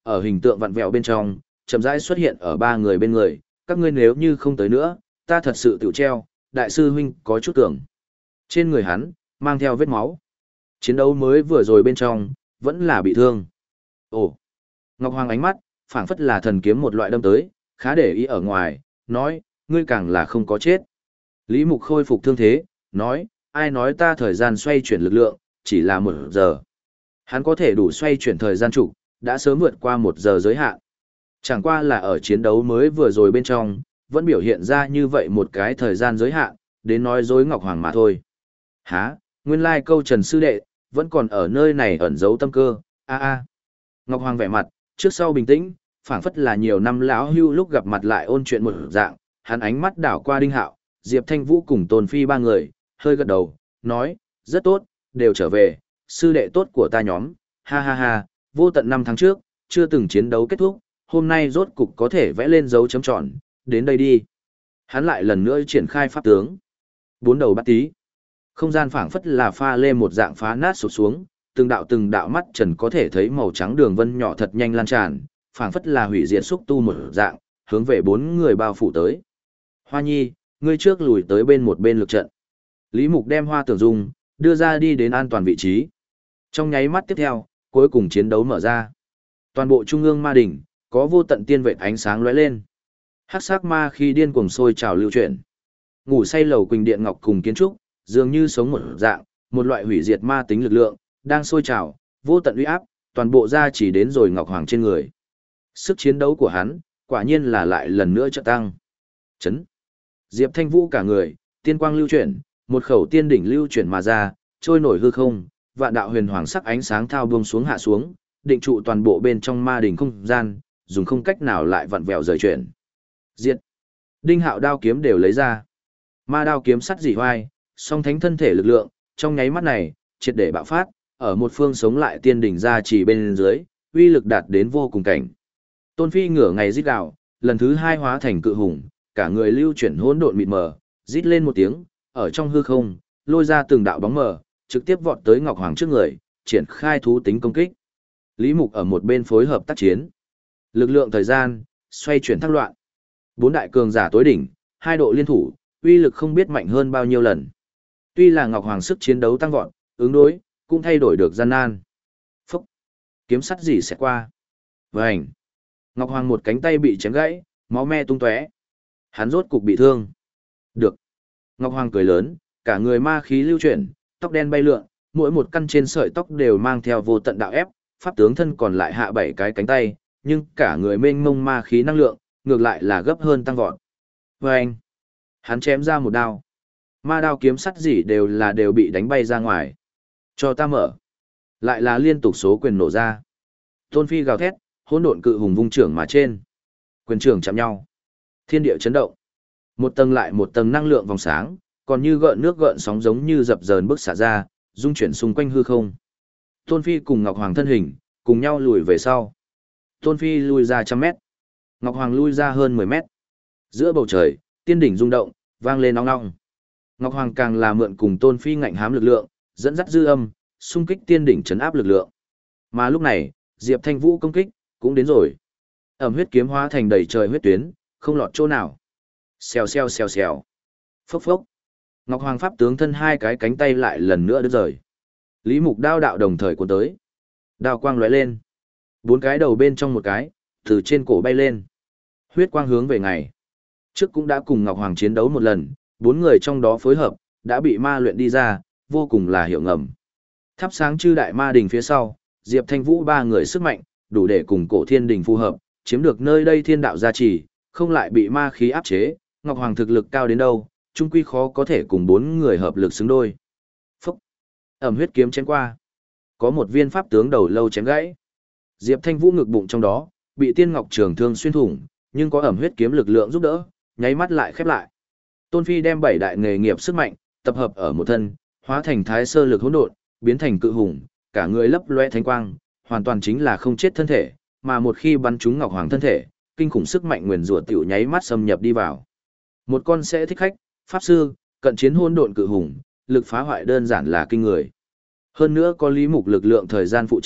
A: ở hình tượng vặn vẹo bên trong, chậm rãi xuất hiện ở ba người bên người, các ngươi nếu như không tới nữa, ta thật sự tự treo, đại sư huynh có chút tưởng. Trên người hắn, mang theo vết máu. Chiến đấu mới vừa rồi bên trong, vẫn là bị thương. Ồ! Ngọc Hoàng ánh mắt, phảng phất là thần kiếm một loại đâm tới, khá để ý ở ngoài, nói, ngươi càng là không có chết. Lý Mục khôi phục thương thế, nói, ai nói ta thời gian xoay chuyển lực lượng, chỉ là một giờ. Hắn có thể đủ xoay chuyển thời gian trục, đã sớm vượt qua một giờ giới hạn. Chẳng qua là ở chiến đấu mới vừa rồi bên trong, vẫn biểu hiện ra như vậy một cái thời gian giới hạn, đến nói dối Ngọc Hoàng mà thôi. Hả, nguyên lai câu Trần Sư Đệ, vẫn còn ở nơi này ẩn giấu tâm cơ, a a. Ngọc Hoàng vẻ mặt, trước sau bình tĩnh, phảng phất là nhiều năm lão hưu lúc gặp mặt lại ôn chuyện một dạng, hắn ánh mắt đảo qua Đinh Hạo, Diệp Thanh Vũ cùng Tôn Phi ba người, hơi gật đầu, nói, rất tốt, đều trở về, sư đệ tốt của ta nhóm, ha ha ha, vô tận năm tháng trước, chưa từng chiến đấu kết thúc, hôm nay rốt cục có thể vẽ lên dấu chấm tròn, đến đây đi. Hắn lại lần nữa triển khai pháp tướng. Bốn đầu bắt tí. Không gian phảng phất là pha lê một dạng phá nát sụp xuống, từng đạo từng đạo mắt trần có thể thấy màu trắng đường vân nhỏ thật nhanh lan tràn, phảng phất là hủy diệt xúc tu một dạng, hướng về bốn người bao phủ tới. Hoa Nhi, ngươi trước lùi tới bên một bên lực trận. Lý Mục đem Hoa Tưởng Dung đưa ra đi đến an toàn vị trí. Trong nháy mắt tiếp theo, cuối cùng chiến đấu mở ra. Toàn bộ trung ương ma đỉnh có vô tận tiên vệt ánh sáng lóe lên. Hắc sắc ma khi điên cuồng sôi trào lưu chuyển. Ngủ say lầu Quỳnh Điện Ngọc cùng kiến trúc, dường như sống một dạng, một loại hủy diệt ma tính lực lượng đang sôi trào, vô tận uy áp, toàn bộ ra chỉ đến rồi Ngọc Hoàng trên người. Sức chiến đấu của hắn, quả nhiên là lại lần nữa trợ tăng. Chấn. Diệp Thanh Vũ cả người, tiên quang lưu chuyển, một khẩu tiên đỉnh lưu chuyển mà ra, trôi nổi hư không, vạn đạo huyền hoàng sắc ánh sáng thao buông xuống hạ xuống, định trụ toàn bộ bên trong ma đỉnh không gian, dùng không cách nào lại vặn vẹo rời chuyển. Diệt. Đinh Hạo đao kiếm đều lấy ra. Ma đao kiếm sắt dỉ hoai, song thánh thân thể lực lượng, trong nháy mắt này, triệt để bạo phát, ở một phương sống lại tiên đỉnh ra chỉ bên dưới, uy lực đạt đến vô cùng cảnh. Tôn Phi ngửa ngày rít gào, lần thứ hai hóa thành cự hùng, cả người lưu chuyển hỗn độn mịt mờ, rít lên một tiếng, ở trong hư không, lôi ra từng đạo bóng mờ, trực tiếp vọt tới Ngọc Hoàng trước người, triển khai thú tính công kích. Lý Mục ở một bên phối hợp tác chiến. Lực lượng thời gian, xoay chuyển thăng loạn. Bốn đại cường giả tối đỉnh, hai độ liên thủ, uy lực không biết mạnh hơn bao nhiêu lần. Tuy là Ngọc Hoàng sức chiến đấu tăng vọt, ứng đối, cũng thay đổi được gian nan. Phúc! Kiếm sắt gì sẽ qua? Vành! Ngọc Hoàng một cánh tay bị chém gãy, máu me tung tóe. Hắn rốt cục bị thương. Được! Ngọc Hoàng cười lớn, cả người ma khí lưu chuyển, tóc đen bay lượn, mỗi một căn trên sợi tóc đều mang theo vô tận đạo ép, pháp tướng thân còn lại hạ bảy cái cánh tay, nhưng cả người mênh mông ma khí năng lượng, ngược lại là gấp hơn tăng vọt. Vâng! Hắn chém ra một đao. Ma đao kiếm sắt gì đều là đều bị đánh bay ra ngoài. Cho ta mở. Lại là liên tục số quyền nổ ra. Tôn Phi gào thét, hỗn độn cự hùng vung trưởng mà trên. Quyền trưởng chạm nhau. Thiên địa chấn động. Một tầng lại một tầng năng lượng vòng sáng, còn như gợn nước gợn sóng giống như dập dờn bức xả ra, dung chuyển xung quanh hư không. Tôn Phi cùng Ngọc Hoàng thân hình, cùng nhau lùi về sau. Tôn Phi lùi ra trăm mét. Ngọc Hoàng lui ra hơn mười mét. Giữa bầu trời, tiên đỉnh rung động, vang lên ong ong. Ngọc Hoàng càng là mượn cùng Tôn Phi ngạnh hám lực lượng, dẫn dắt dư âm, xung kích tiên đỉnh chấn áp lực lượng. Mà lúc này, Diệp Thanh Vũ công kích cũng đến rồi. Ẩm huyết kiếm hóa thành đầy trời huyết tuyến, không lọt chỗ nào. Xèo xèo xèo xèo. Phốc phốc. Ngọc Hoàng pháp tướng thân hai cái cánh tay lại lần nữa đứt rời. Lý Mục đao đạo đồng thời cuốn tới. Đao quang lóe lên. Bốn cái đầu bên trong một cái, từ trên cổ bay lên. Huyết quang hướng về ngày. Trước cũng đã cùng Ngọc Hoàng chiến đấu một lần, bốn người trong đó phối hợp, đã bị ma luyện đi ra, vô cùng là hiệu ngầm. Thắp sáng chư đại ma đình phía sau, Diệp Thanh Vũ ba người sức mạnh, đủ để cùng cổ thiên đình phù hợp, chiếm được nơi đây thiên đạo gia trì, không lại bị ma khí áp chế, Ngọc Hoàng thực lực cao đến đâu, chung quy khó có thể cùng bốn người hợp lực xứng đôi. Phúc! Ẩm huyết kiếm chém qua. Có một viên pháp tướng đầu lâu chém gãy. Diệp Thanh Vũ ngực bụng trong đó, bị tiên ngọc trường thương xuyên thủng, nhưng có ẩm huyết kiếm lực lượng giúp đỡ, nháy mắt lại khép lại. Tôn Phi đem bảy đại nghề nghiệp sức mạnh, tập hợp ở một thân, hóa thành thái sơ lực hỗn độn, biến thành cự hùng, cả người lấp loe thánh quang, hoàn toàn chính là không chết thân thể, mà một khi bắn trúng Ngọc Hoàng thân thể, kinh khủng sức mạnh nguyền rủa tiểu nháy mắt xâm nhập đi vào. Một con sẽ thích khách, pháp sư, cận chiến hỗn độn cự hùng, lực phá hoại đơn giản là kinh người. Hơn nữa có Lý Mục lực lượng thời gian phụ trợ,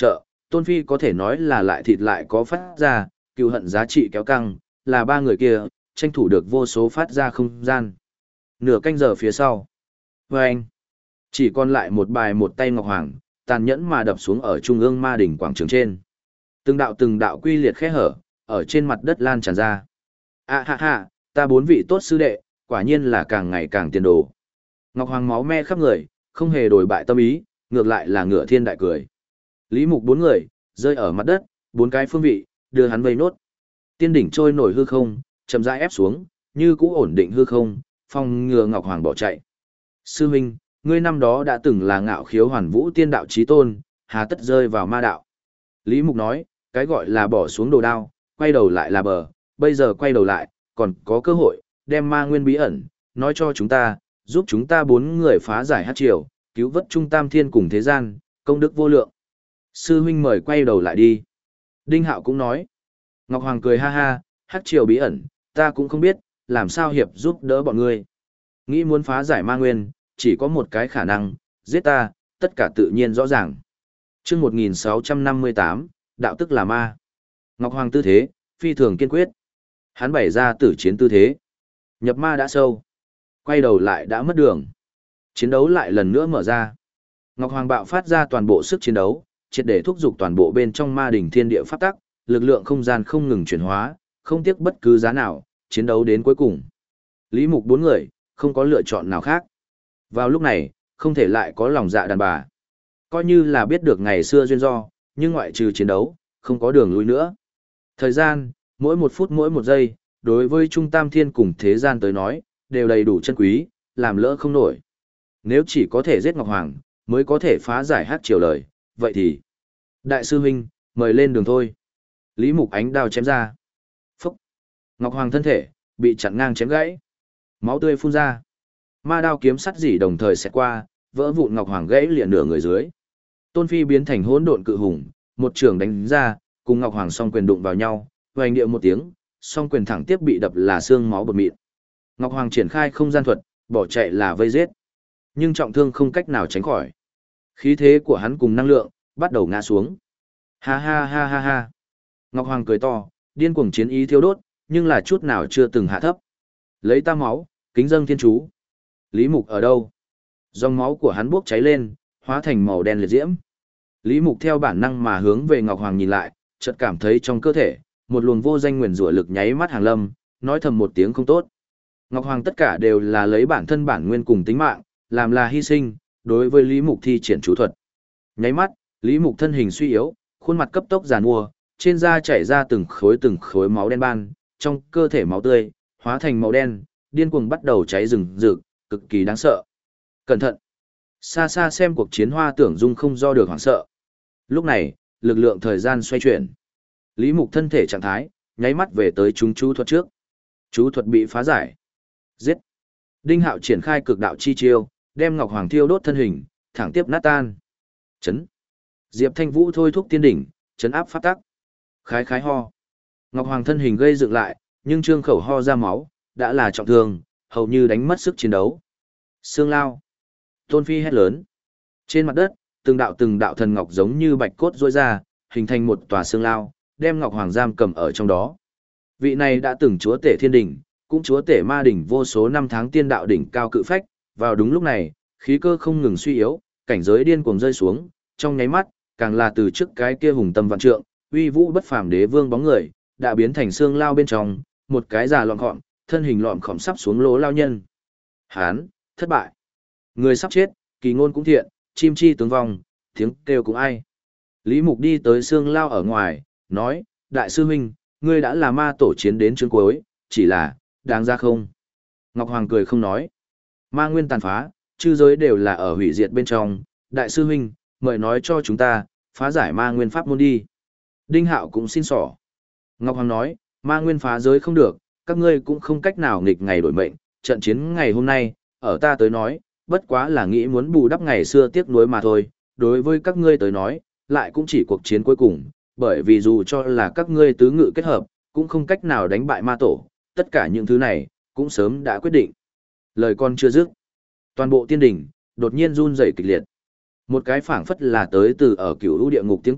A: Tôn Phi có thể nói là lại thịt lại có phát ra, cựu hận giá trị kéo căng, là ba người kia, tranh thủ được vô số phát ra không gian. Nửa canh giờ phía sau. Và anh, chỉ còn lại một bài một tay Ngọc Hoàng, tàn nhẫn mà đập xuống ở trung ương ma đỉnh quảng trường trên. Từng đạo từng đạo quy liệt khe hở, ở trên mặt đất lan tràn ra. À ha ha, ta bốn vị tốt sư đệ, quả nhiên là càng ngày càng tiền đồ. Ngọc Hoàng máu me khắp người, không hề đổi bại tâm ý, ngược lại là ngựa thiên đại cười. Lý Mục bốn người, rơi ở mặt đất, bốn cái phương vị, đưa hắn vây nốt. Tiên đỉnh trôi nổi hư không, chậm rãi ép xuống, như cũ ổn định hư không, phòng ngừa Ngọc Hoàng bỏ chạy. Sư huynh, ngươi năm đó đã từng là ngạo khiếu hoàn vũ tiên đạo chí tôn, hà tất rơi vào ma đạo. Lý Mục nói, cái gọi là bỏ xuống đồ đao, quay đầu lại là bờ, bây giờ quay đầu lại, còn có cơ hội, đem ma nguyên bí ẩn, nói cho chúng ta, giúp chúng ta bốn người phá giải hát triều, cứu vớt trung tam thiên cùng thế gian, công đức vô lượng. Sư huynh mời quay đầu lại đi. Đinh Hạo cũng nói. Ngọc Hoàng cười ha ha, hát triều bí ẩn, ta cũng không biết, làm sao hiệp giúp đỡ bọn ngươi. Nghĩ muốn phá giải ma nguyên, chỉ có một cái khả năng, giết ta, tất cả tự nhiên rõ ràng. chương một nghìn sáu trăm năm mươi tám, đạo tức là ma. Ngọc Hoàng tư thế, phi thường kiên quyết. Hắn bày ra tử chiến tư thế. Nhập ma đã sâu. Quay đầu lại đã mất đường. Chiến đấu lại lần nữa mở ra. Ngọc Hoàng bạo phát ra toàn bộ sức chiến đấu, triệt để thúc giục toàn bộ bên trong ma đỉnh thiên địa pháp tắc, lực lượng không gian không ngừng chuyển hóa, không tiếc bất cứ giá nào, chiến đấu đến cuối cùng. Lý Mục bốn người, không có lựa chọn nào khác. Vào lúc này, không thể lại có lòng dạ đàn bà. Coi như là biết được ngày xưa duyên do, nhưng ngoại trừ chiến đấu, không có đường lui nữa. Thời gian, mỗi một phút mỗi một giây, đối với Trung Tam Thiên cùng thế gian tới nói, đều đầy đủ chân quý, làm lỡ không nổi. Nếu chỉ có thể giết Ngọc Hoàng, mới có thể phá giải hát triều lời, vậy thì... Đại sư huynh, mời lên đường thôi. Lý Mục ánh đao chém ra. Phúc! Ngọc Hoàng thân thể, bị chặn ngang chém gãy. Máu tươi phun ra. Ma đao kiếm sắt dỉ đồng thời xẹt qua, vỡ vụn Ngọc Hoàng gãy liền nửa người dưới. Tôn Phi biến thành hỗn độn cự hùng, một trường đánh ra, cùng Ngọc Hoàng song quyền đụng vào nhau, hoành điệu một tiếng, song quyền thẳng tiếp bị đập là xương máu bột mịn. Ngọc Hoàng triển khai không gian thuật, bỏ chạy là vây giết. Nhưng trọng thương không cách nào tránh khỏi. Khí thế của hắn cùng năng lượng, bắt đầu ngã xuống. Ha ha ha ha ha. Ngọc Hoàng cười to, điên cuồng chiến ý thiêu đốt, nhưng là chút nào chưa từng hạ thấp. Lấy ta máu, kính dâng thiên chú. Lý Mục ở đâu? Dòng máu của hắn bốc cháy lên, hóa thành màu đen liệt diễm. Lý Mục theo bản năng mà hướng về Ngọc Hoàng nhìn lại, chợt cảm thấy trong cơ thể, một luồng vô danh nguyền rủa lực nháy mắt hàng lâm, nói thầm một tiếng không tốt. Ngọc Hoàng tất cả đều là lấy bản thân bản nguyên cùng tính mạng, làm là hy sinh, đối với Lý Mục thi triển chú thuật. Nháy mắt, Lý Mục thân hình suy yếu, khuôn mặt cấp tốc giàn mua, trên da chảy ra từng khối từng khối máu đen ban, trong cơ thể máu tươi, hóa thành màu đen, điên cuồng bắt đầu cháy rừng rực, cực kỳ đáng sợ. Cẩn thận! Xa xa xem cuộc chiến Hoa Tưởng Dung không do được hoảng sợ. Lúc này, lực lượng thời gian xoay chuyển. Lý Mục thân thể trạng thái, nháy mắt về tới chúng chú thuật trước. Chú thuật bị phá giải. Giết! Đinh Hạo triển khai cực đạo chi chiêu, đem Ngọc Hoàng thiêu đốt thân hình, thẳng tiếp nát tan. Chấn! Diệp Thanh Vũ thôi thúc tiên đỉnh, chấn áp pháp tắc. Khái khái ho. Ngọc Hoàng thân hình gây dựng lại, nhưng trương khẩu ho ra máu, đã là trọng thương, hầu như đánh mất sức chiến đấu. Sương lao. Tôn Phi hét lớn. Trên mặt đất, từng đạo từng đạo thần ngọc giống như bạch cốt rôi ra, hình thành một tòa sương lao, đem Ngọc Hoàng giam cầm ở trong đó. Vị này đã từng chúa tể thiên đỉnh, cũng chúa tể ma đỉnh vô số năm tháng tiên đạo đỉnh cao cự phách, vào đúng lúc này, khí cơ không ngừng suy yếu, cảnh giới điên cuồng rơi xuống, trong nháy mắt, càng là từ trước cái kia hùng tâm vạn trượng, uy vũ bất phàm đế vương bóng người, đã biến thành xương lao bên trong, một cái già lọn gọn, thân hình lọn khỏm sắp xuống lỗ lao nhân. Hán, thất bại. Người sắp chết, kỳ ngôn cũng thiện, chim chi tướng vong, tiếng kêu cũng ai. Lý Mục đi tới xương lao ở ngoài, nói, đại sư huynh, ngươi đã là ma tổ chiến đến chương cuối, chỉ là, đáng ra không? Ngọc Hoàng cười không nói. Ma nguyên tàn phá, chư giới đều là ở hủy diệt bên trong, đại sư huynh, mời nói cho chúng ta, phá giải ma nguyên pháp môn đi. Đinh Hạo cũng xin xỏ. Ngọc Hoàng nói, ma nguyên phá giới không được, các ngươi cũng không cách nào nghịch ngày đổi mệnh, trận chiến ngày hôm nay, ở ta tới nói, bất quá là nghĩ muốn bù đắp ngày xưa tiếc nuối mà thôi, đối với các ngươi tới nói, lại cũng chỉ cuộc chiến cuối cùng, bởi vì dù cho là các ngươi tứ ngự kết hợp, cũng không cách nào đánh bại ma tổ, tất cả những thứ này, cũng sớm đã quyết định. Lời con chưa dứt, toàn bộ tiên đỉnh, đột nhiên run rẩy kịch liệt. Một cái phảng phất là tới từ ở cửu lũ địa ngục tiếng cười,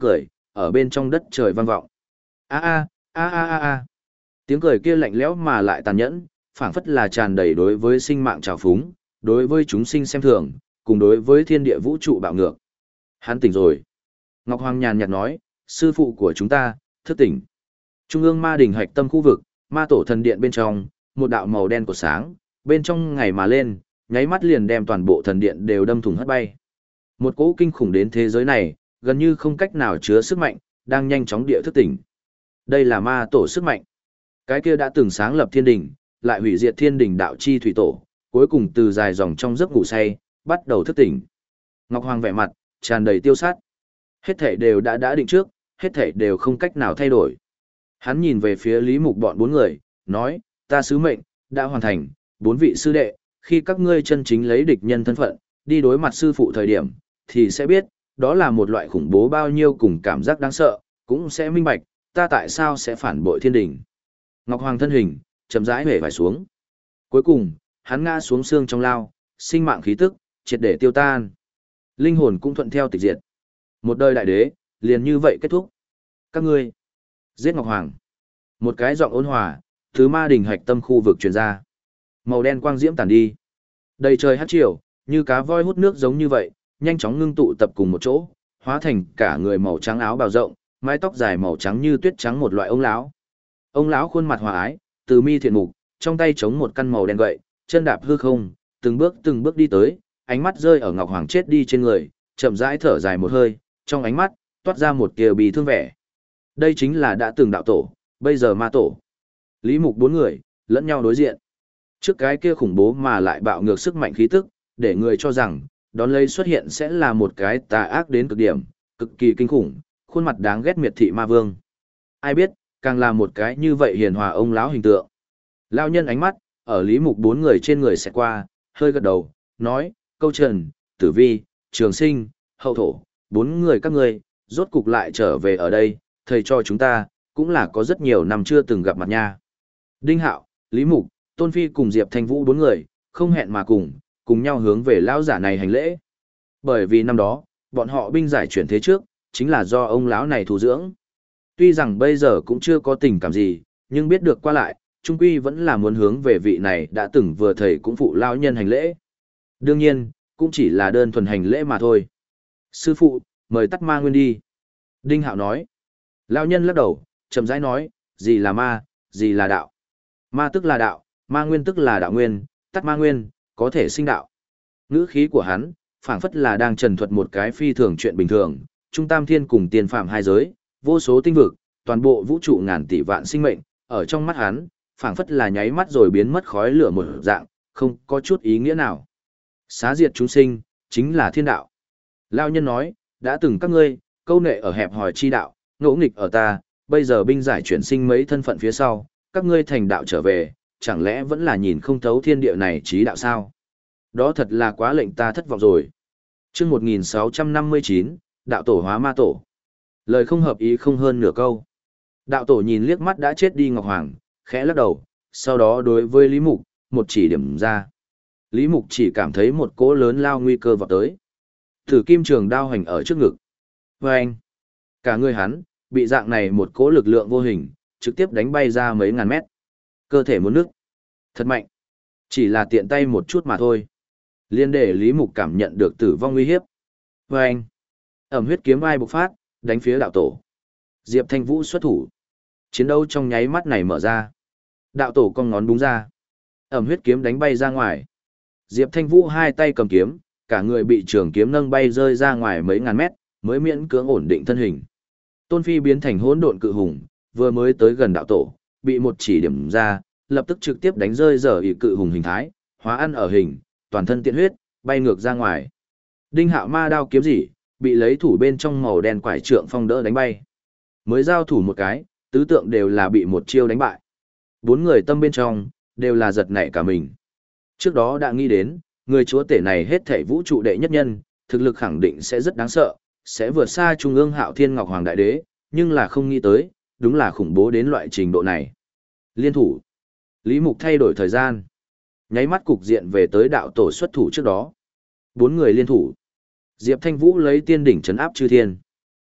A: ở bên trong đất trời vang vọng. A a, a a a a. Tiếng cười kia lạnh lẽo mà lại tàn nhẫn, phảng phất là tràn đầy đối với sinh mạng trào phúng, đối với chúng sinh xem thường, cùng đối với thiên địa vũ trụ bạo ngược. Hắn tỉnh rồi. Ngọc Hoàng nhàn nhạt nói, sư phụ của chúng ta, thức tỉnh. Trung ương ma đỉnh hạch tâm khu vực, ma tổ thần điện bên trong, một đạo màu đen của sáng, bên trong ngày mà lên, nháy mắt liền đem toàn bộ thần điện đều đâm thủng hất bay. Một cỗ kinh khủng đến thế giới này, gần như không cách nào chứa sức mạnh, đang nhanh chóng địa thức tỉnh. Đây là ma tổ sức mạnh. Cái kia đã từng sáng lập thiên đỉnh, lại hủy diệt thiên đỉnh đạo chi thủy tổ, cuối cùng từ dài dòng trong giấc ngủ say, bắt đầu thức tỉnh. Ngọc Hoàng vẻ mặt tràn đầy tiêu sát. Hết thảy đều đã đã định trước, hết thảy đều không cách nào thay đổi. Hắn nhìn về phía Lý Mục bọn bốn người, nói, ta sứ mệnh, đã hoàn thành, bốn vị sư đệ, khi các ngươi chân chính lấy địch nhân thân phận, đi đối mặt sư phụ thời điểm, thì sẽ biết, đó là một loại khủng bố bao nhiêu cùng cảm giác đáng sợ, cũng sẽ minh bạch, ta tại sao sẽ phản bội thiên đình. Ngọc Hoàng thân hình, chậm rãi hể vải xuống. Cuối cùng, hắn ngã xuống xương trong lao, sinh mạng khí tức, triệt để tiêu tan. Linh hồn cũng thuận theo tịch diệt. Một đời đại đế, liền như vậy kết thúc. Các ngươi, giết Ngọc Hoàng. Một cái giọng ôn hòa, thứ ma đỉnh hạch tâm khu vực truyền ra. Màu đen quang diễm tản đi. Đầy trời hát chiều, như cá voi hút nước giống như vậy, nhanh chóng ngưng tụ tập cùng một chỗ, hóa thành cả người màu trắng áo bào rộng, mái tóc dài màu trắng như tuyết trắng một loại ông lão. Ông lão khuôn mặt hòa ái, từ mi thiện mục, trong tay chống một căn màu đen gậy, chân đạp hư không, từng bước từng bước đi tới, ánh mắt rơi ở Ngọc Hoàng chết đi trên người, chậm rãi thở dài một hơi, trong ánh mắt toát ra một tia bi thương vẻ. Đây chính là đã từng đạo tổ, bây giờ ma tổ. Lý Mục bốn người, lẫn nhau đối diện. Trước cái kia khủng bố mà lại bạo ngược sức mạnh khí tức, để người cho rằng, đón lấy xuất hiện sẽ là một cái tà ác đến cực điểm, cực kỳ kinh khủng, khuôn mặt đáng ghét miệt thị ma vương. Ai biết, càng là một cái như vậy hiền hòa ông lão hình tượng. Lão nhân ánh mắt, ở Lý Mục bốn người trên người sẽ qua, hơi gật đầu, nói, Câu Trần, Tử Vi, Trường Sinh, Hậu Thổ, bốn người các ngươi, rốt cục lại trở về ở đây, thầy cho chúng ta, cũng là có rất nhiều năm chưa từng gặp mặt nha. Đinh Hạo, Lý Mục, Tôn Phi cùng Diệp Thanh Vũ bốn người, không hẹn mà cùng, cùng nhau hướng về lão giả này hành lễ. Bởi vì năm đó, bọn họ binh giải chuyển thế trước, chính là do ông lão này thu dưỡng. Tuy rằng bây giờ cũng chưa có tình cảm gì, nhưng biết được qua lại, trung quy vẫn là muốn hướng về vị này đã từng vừa thầy cũng phụ lão nhân hành lễ. Đương nhiên, cũng chỉ là đơn thuần hành lễ mà thôi. Sư phụ, mời tắt ma nguyên đi. Đinh Hạo nói. Lão nhân lắc đầu, chậm rãi nói, gì là ma, gì là đạo. Ma tức là đạo, ma nguyên tức là đạo nguyên, tắt ma nguyên, có thể sinh đạo. Ngữ khí của hắn, phảng phất là đang trần thuật một cái phi thường chuyện bình thường, trung tam thiên cùng tiền phạm hai giới, vô số tinh vực, toàn bộ vũ trụ ngàn tỷ vạn sinh mệnh, ở trong mắt hắn, phảng phất là nháy mắt rồi biến mất khói lửa một dạng, không có chút ý nghĩa nào. Xá diệt chúng sinh, chính là thiên đạo. Lão nhân nói, đã từng các ngươi, câu nệ ở hẹp hòi chi đạo, ngỗ nghịch ở ta, bây giờ binh giải chuyển sinh mấy thân phận phía sau, các ngươi thành đạo trở về, chẳng lẽ vẫn là nhìn không thấu thiên địa này trí đạo sao? Đó thật là quá lệnh ta thất vọng rồi. Chương một nghìn sáu trăm năm mươi chín, đạo tổ hóa ma tổ. Lời không hợp ý không hơn nửa câu. Đạo tổ nhìn liếc mắt đã chết đi Ngọc Hoàng, khẽ lắc đầu, sau đó đối với Lý Mục, một chỉ điểm ra. Lý Mục chỉ cảm thấy một cỗ lớn lao nguy cơ vọt tới. Thử kim trường đao hành ở trước ngực. Và anh, cả người hắn, bị dạng này một cỗ lực lượng vô hình, trực tiếp đánh bay ra mấy ngàn mét. Cơ thể muốn nứt. Thật mạnh. Chỉ là tiện tay một chút mà thôi. Liên để Lý Mục cảm nhận được tử vong uy hiếp. Và anh, ẩm huyết kiếm ai bộc phát, đánh phía đạo tổ. Diệp Thanh Vũ xuất thủ. Chiến đấu trong nháy mắt này mở ra. Đạo tổ cong ngón búng ra. Ẩm huyết kiếm đánh bay ra ngoài. Diệp Thanh Vũ hai tay cầm kiếm, cả người bị trường kiếm nâng bay rơi ra ngoài mấy ngàn mét, mới miễn cưỡng ổn định thân hình. Tôn Phi biến thành hỗn độn cự hùng, vừa mới tới gần đạo tổ, bị một chỉ điểm ra, lập tức trực tiếp đánh rơi dở ỷ cự hùng hình thái, hóa ăn ở hình, toàn thân tiện huyết, bay ngược ra ngoài. Đinh Hạo ma đao kiếm gì, bị lấy thủ bên trong màu đen quải trượng phong đỡ đánh bay. Mới giao thủ một cái, tứ tượng đều là bị một chiêu đánh bại. Bốn người tâm bên trong, đều là giật nảy cả mình. Trước đó đã nghĩ đến, người chúa tể này hết thảy vũ trụ đệ nhất nhân, thực lực khẳng định sẽ rất đáng sợ, sẽ vượt xa Trung ương Hạo Thiên Ngọc Hoàng Đại Đế, nhưng là không nghĩ tới, đúng là khủng bố đến loại trình độ này. Liên thủ. Lý Mục thay đổi thời gian. Nháy mắt cục diện về tới đạo tổ xuất thủ trước đó. Bốn người liên thủ. Diệp Thanh Vũ lấy tiên đỉnh trấn áp chư thiên.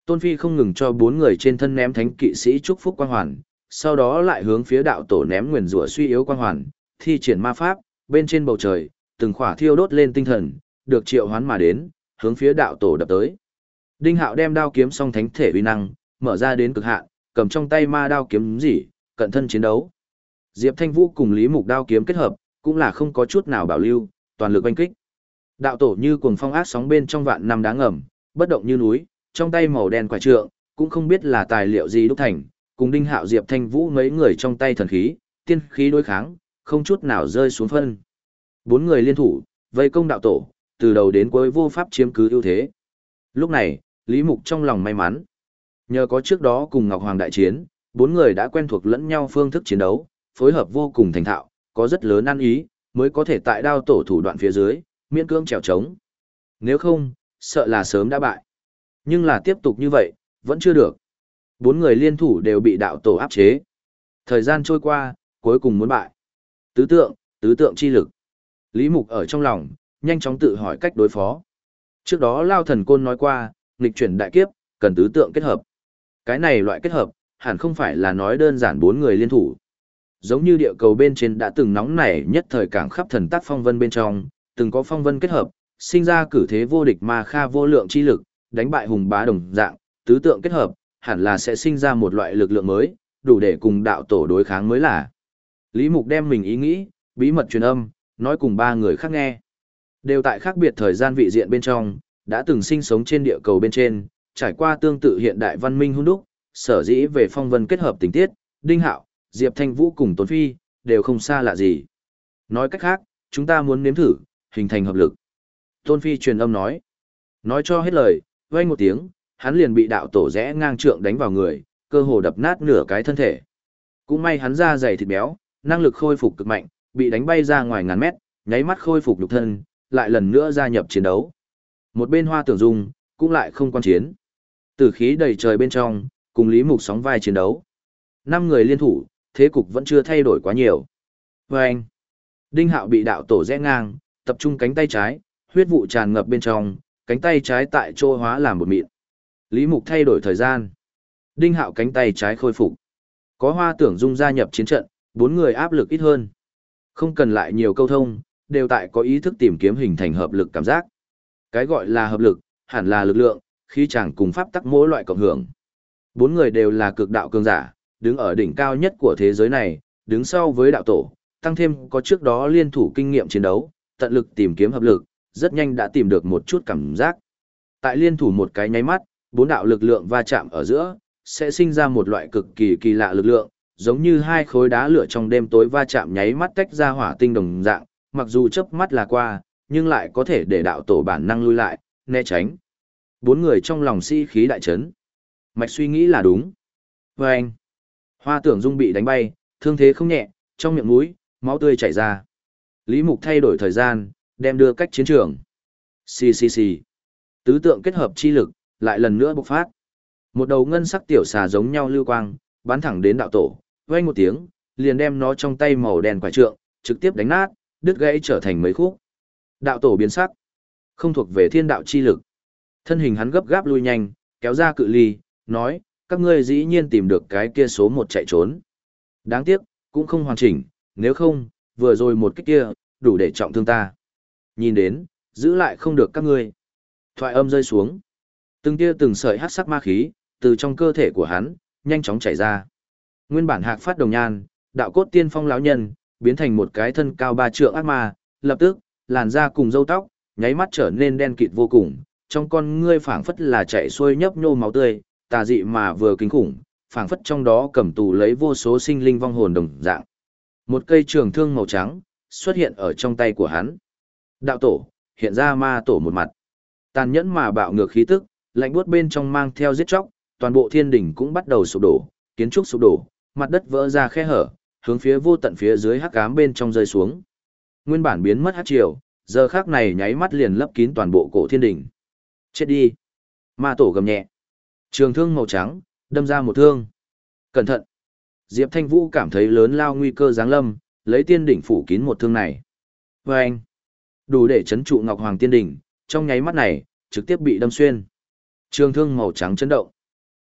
A: Tôn Phi không ngừng cho bốn người trên thân ném thánh kỵ sĩ chúc phúc quang hoàn, sau đó lại hướng phía đạo tổ ném nguyền rủa suy yếu quang hoàn, thi triển ma pháp, bên trên bầu trời, từng khỏa thiêu đốt lên tinh thần, được triệu hoán mà đến, hướng phía đạo tổ đập tới. Đinh Hạo đem đao kiếm song thánh thể uy năng, mở ra đến cực hạn, cầm trong tay ma đao kiếm gì, cận thân chiến đấu. Diệp Thanh Vũ cùng Lý Mục đao kiếm kết hợp, cũng là không có chút nào bảo lưu, toàn lực oanh kích. Đạo tổ như cuồng phong ác sóng bên trong vạn năm đá ngầm, bất động như núi, trong tay màu đen quả trượng, cũng không biết là tài liệu gì đúc thành, cùng Đinh Hạo Diệp Thanh Vũ mấy người trong tay thần khí, tiên khí đối kháng, không chút nào rơi xuống phân. Bốn người liên thủ, vây công đạo tổ, từ đầu đến cuối vô pháp chiếm cứ ưu thế. Lúc này, Lý Mục trong lòng may mắn. Nhờ có trước đó cùng Ngọc Hoàng đại chiến, bốn người đã quen thuộc lẫn nhau phương thức chiến đấu, phối hợp vô cùng thành thạo, có rất lớn ăn ý, mới có thể tại đao tổ thủ đoạn phía dưới, miễn cưỡng trèo trống. Nếu không, sợ là sớm đã bại. Nhưng là tiếp tục như vậy, vẫn chưa được. Bốn người liên thủ đều bị đạo tổ áp chế. Thời gian trôi qua, cuối cùng muốn bại. Tứ tượng, tứ tượng chi lực. Lý Mục ở trong lòng, nhanh chóng tự hỏi cách đối phó. Trước đó Lao Thần Côn nói qua, nghịch chuyển đại kiếp, cần tứ tượng kết hợp. Cái này loại kết hợp, hẳn không phải là nói đơn giản bốn người liên thủ. Giống như địa cầu bên trên đã từng nóng nảy nhất thời cảng khắp thần tác phong vân bên trong, từng có phong vân kết hợp, sinh ra cử thế vô địch ma kha vô lượng chi lực, đánh bại hùng bá đồng dạng, tứ tượng kết hợp, hẳn là sẽ sinh ra một loại lực lượng mới, đủ để cùng đạo tổ đối kháng mới là. Lý Mục đem mình ý nghĩ, bí mật truyền âm, nói cùng ba người khác nghe. Đều tại khác biệt thời gian vị diện bên trong, đã từng sinh sống trên địa cầu bên trên, trải qua tương tự hiện đại văn minh hun đúc, sở dĩ về phong vân kết hợp tình tiết, Đinh Hạo, Diệp Thanh Vũ cùng Tôn Phi, đều không xa lạ gì. Nói cách khác, chúng ta muốn nếm thử, hình thành hợp lực. Tôn Phi truyền âm nói. Nói cho hết lời, vang một tiếng, hắn liền bị đạo tổ rẽ ngang trượng đánh vào người, cơ hồ đập nát nửa cái thân thể. Cũng may hắn da dày thịt béo, năng lực khôi phục cực mạnh, bị đánh bay ra ngoài ngàn mét, nháy mắt khôi phục nhục thân, lại lần nữa gia nhập chiến đấu. Một bên Hoa Tưởng Dung, cũng lại không quan chiến. Tử khí đầy trời bên trong, cùng Lý Mục sóng vai chiến đấu. Năm người liên thủ, thế cục vẫn chưa thay đổi quá nhiều. Và anh, Đinh Hạo bị đạo tổ rẽ ngang, tập trung cánh tay trái, huyết vụ tràn ngập bên trong, cánh tay trái tại chỗ hóa làm một mịn. Lý Mục thay đổi thời gian. Đinh Hạo cánh tay trái khôi phục. Có Hoa Tưởng Dung gia nhập chiến trận, bốn người áp lực ít hơn. Không cần lại nhiều câu thông, đều tại có ý thức tìm kiếm hình thành hợp lực cảm giác. Cái gọi là hợp lực, hẳn là lực lượng, khi chàng cùng pháp tắc mỗi loại cộng hưởng. Bốn người đều là cực đạo cường giả, đứng ở đỉnh cao nhất của thế giới này, đứng sau với đạo tổ, tăng thêm có trước đó liên thủ kinh nghiệm chiến đấu, tận lực tìm kiếm hợp lực, rất nhanh đã tìm được một chút cảm giác. Tại liên thủ một cái nháy mắt, bốn đạo lực lượng va chạm ở giữa, sẽ sinh ra một loại cực kỳ kỳ lạ lực lượng, giống như hai khối đá lửa trong đêm tối va chạm nháy mắt tách ra hỏa tinh đồng dạng, mặc dù chớp mắt là qua, nhưng lại có thể để đạo tổ bản năng lui lại, né tránh. Bốn người trong lòng si khí đại chấn. Mạch suy nghĩ là đúng. Và anh, Hoa Tưởng Dung bị đánh bay, thương thế không nhẹ, trong miệng mũi, máu tươi chảy ra. Lý Mục thay đổi thời gian, đem đưa cách chiến trường. Xì xì xì. Tứ tượng kết hợp chi lực, lại lần nữa bộc phát. Một đầu ngân sắc tiểu xà giống nhau lưu quang, bắn thẳng đến đạo tổ, vang một tiếng, liền đem nó trong tay màu đen quải trượng, trực tiếp đánh nát, đứt gãy trở thành mấy khúc. Đạo tổ biến sắc, không thuộc về thiên đạo chi lực. Thân hình hắn gấp gáp lui nhanh, kéo ra cự ly, nói, các ngươi dĩ nhiên tìm được cái kia số một chạy trốn. Đáng tiếc, cũng không hoàn chỉnh, nếu không, vừa rồi một cái kia, đủ để trọng thương ta. Nhìn đến, giữ lại không được các ngươi. Thoại âm rơi xuống. Từng tia từng sợi hắc sắc ma khí, từ trong cơ thể của hắn, nhanh chóng chảy ra. Nguyên bản hạc phát đồng nhan, đạo cốt tiên phong lão nhân, biến thành một cái thân cao ba trượng ác ma, lập tức, làn da cùng râu tóc, nháy mắt trở nên đen kịt vô cùng, trong con ngươi phảng phất là chảy xuôi nhấp nhô máu tươi, tà dị mà vừa kinh khủng, phảng phất trong đó cầm tù lấy vô số sinh linh vong hồn đồng dạng. Một cây trường thương màu trắng xuất hiện ở trong tay của hắn. Đạo tổ, hiện ra ma tổ một mặt. Tàn nhẫn mà bạo ngược khí tức, lạnh buốt bên trong mang theo giết chóc, toàn bộ thiên đỉnh cũng bắt đầu sụp đổ, kiến trúc sụp đổ, mặt đất vỡ ra khe hở, hướng phía vô tận phía dưới hắc ám bên trong rơi xuống. Nguyên bản biến mất hắc triều, giờ khắc này nháy mắt liền lấp kín toàn bộ cổ thiên đỉnh. Chết đi! Ma tổ gầm nhẹ. Trường thương màu trắng, đâm ra một thương. Cẩn thận! Diệp Thanh Vũ cảm thấy lớn lao nguy cơ giáng lâm, lấy tiên đỉnh phủ kín một thương này. Và anh! Đủ để chấn trụ Ngọc Hoàng tiên đỉnh, trong nháy mắt này, trực tiếp bị đâm xuyên. Trường thương màu trắng chấn động.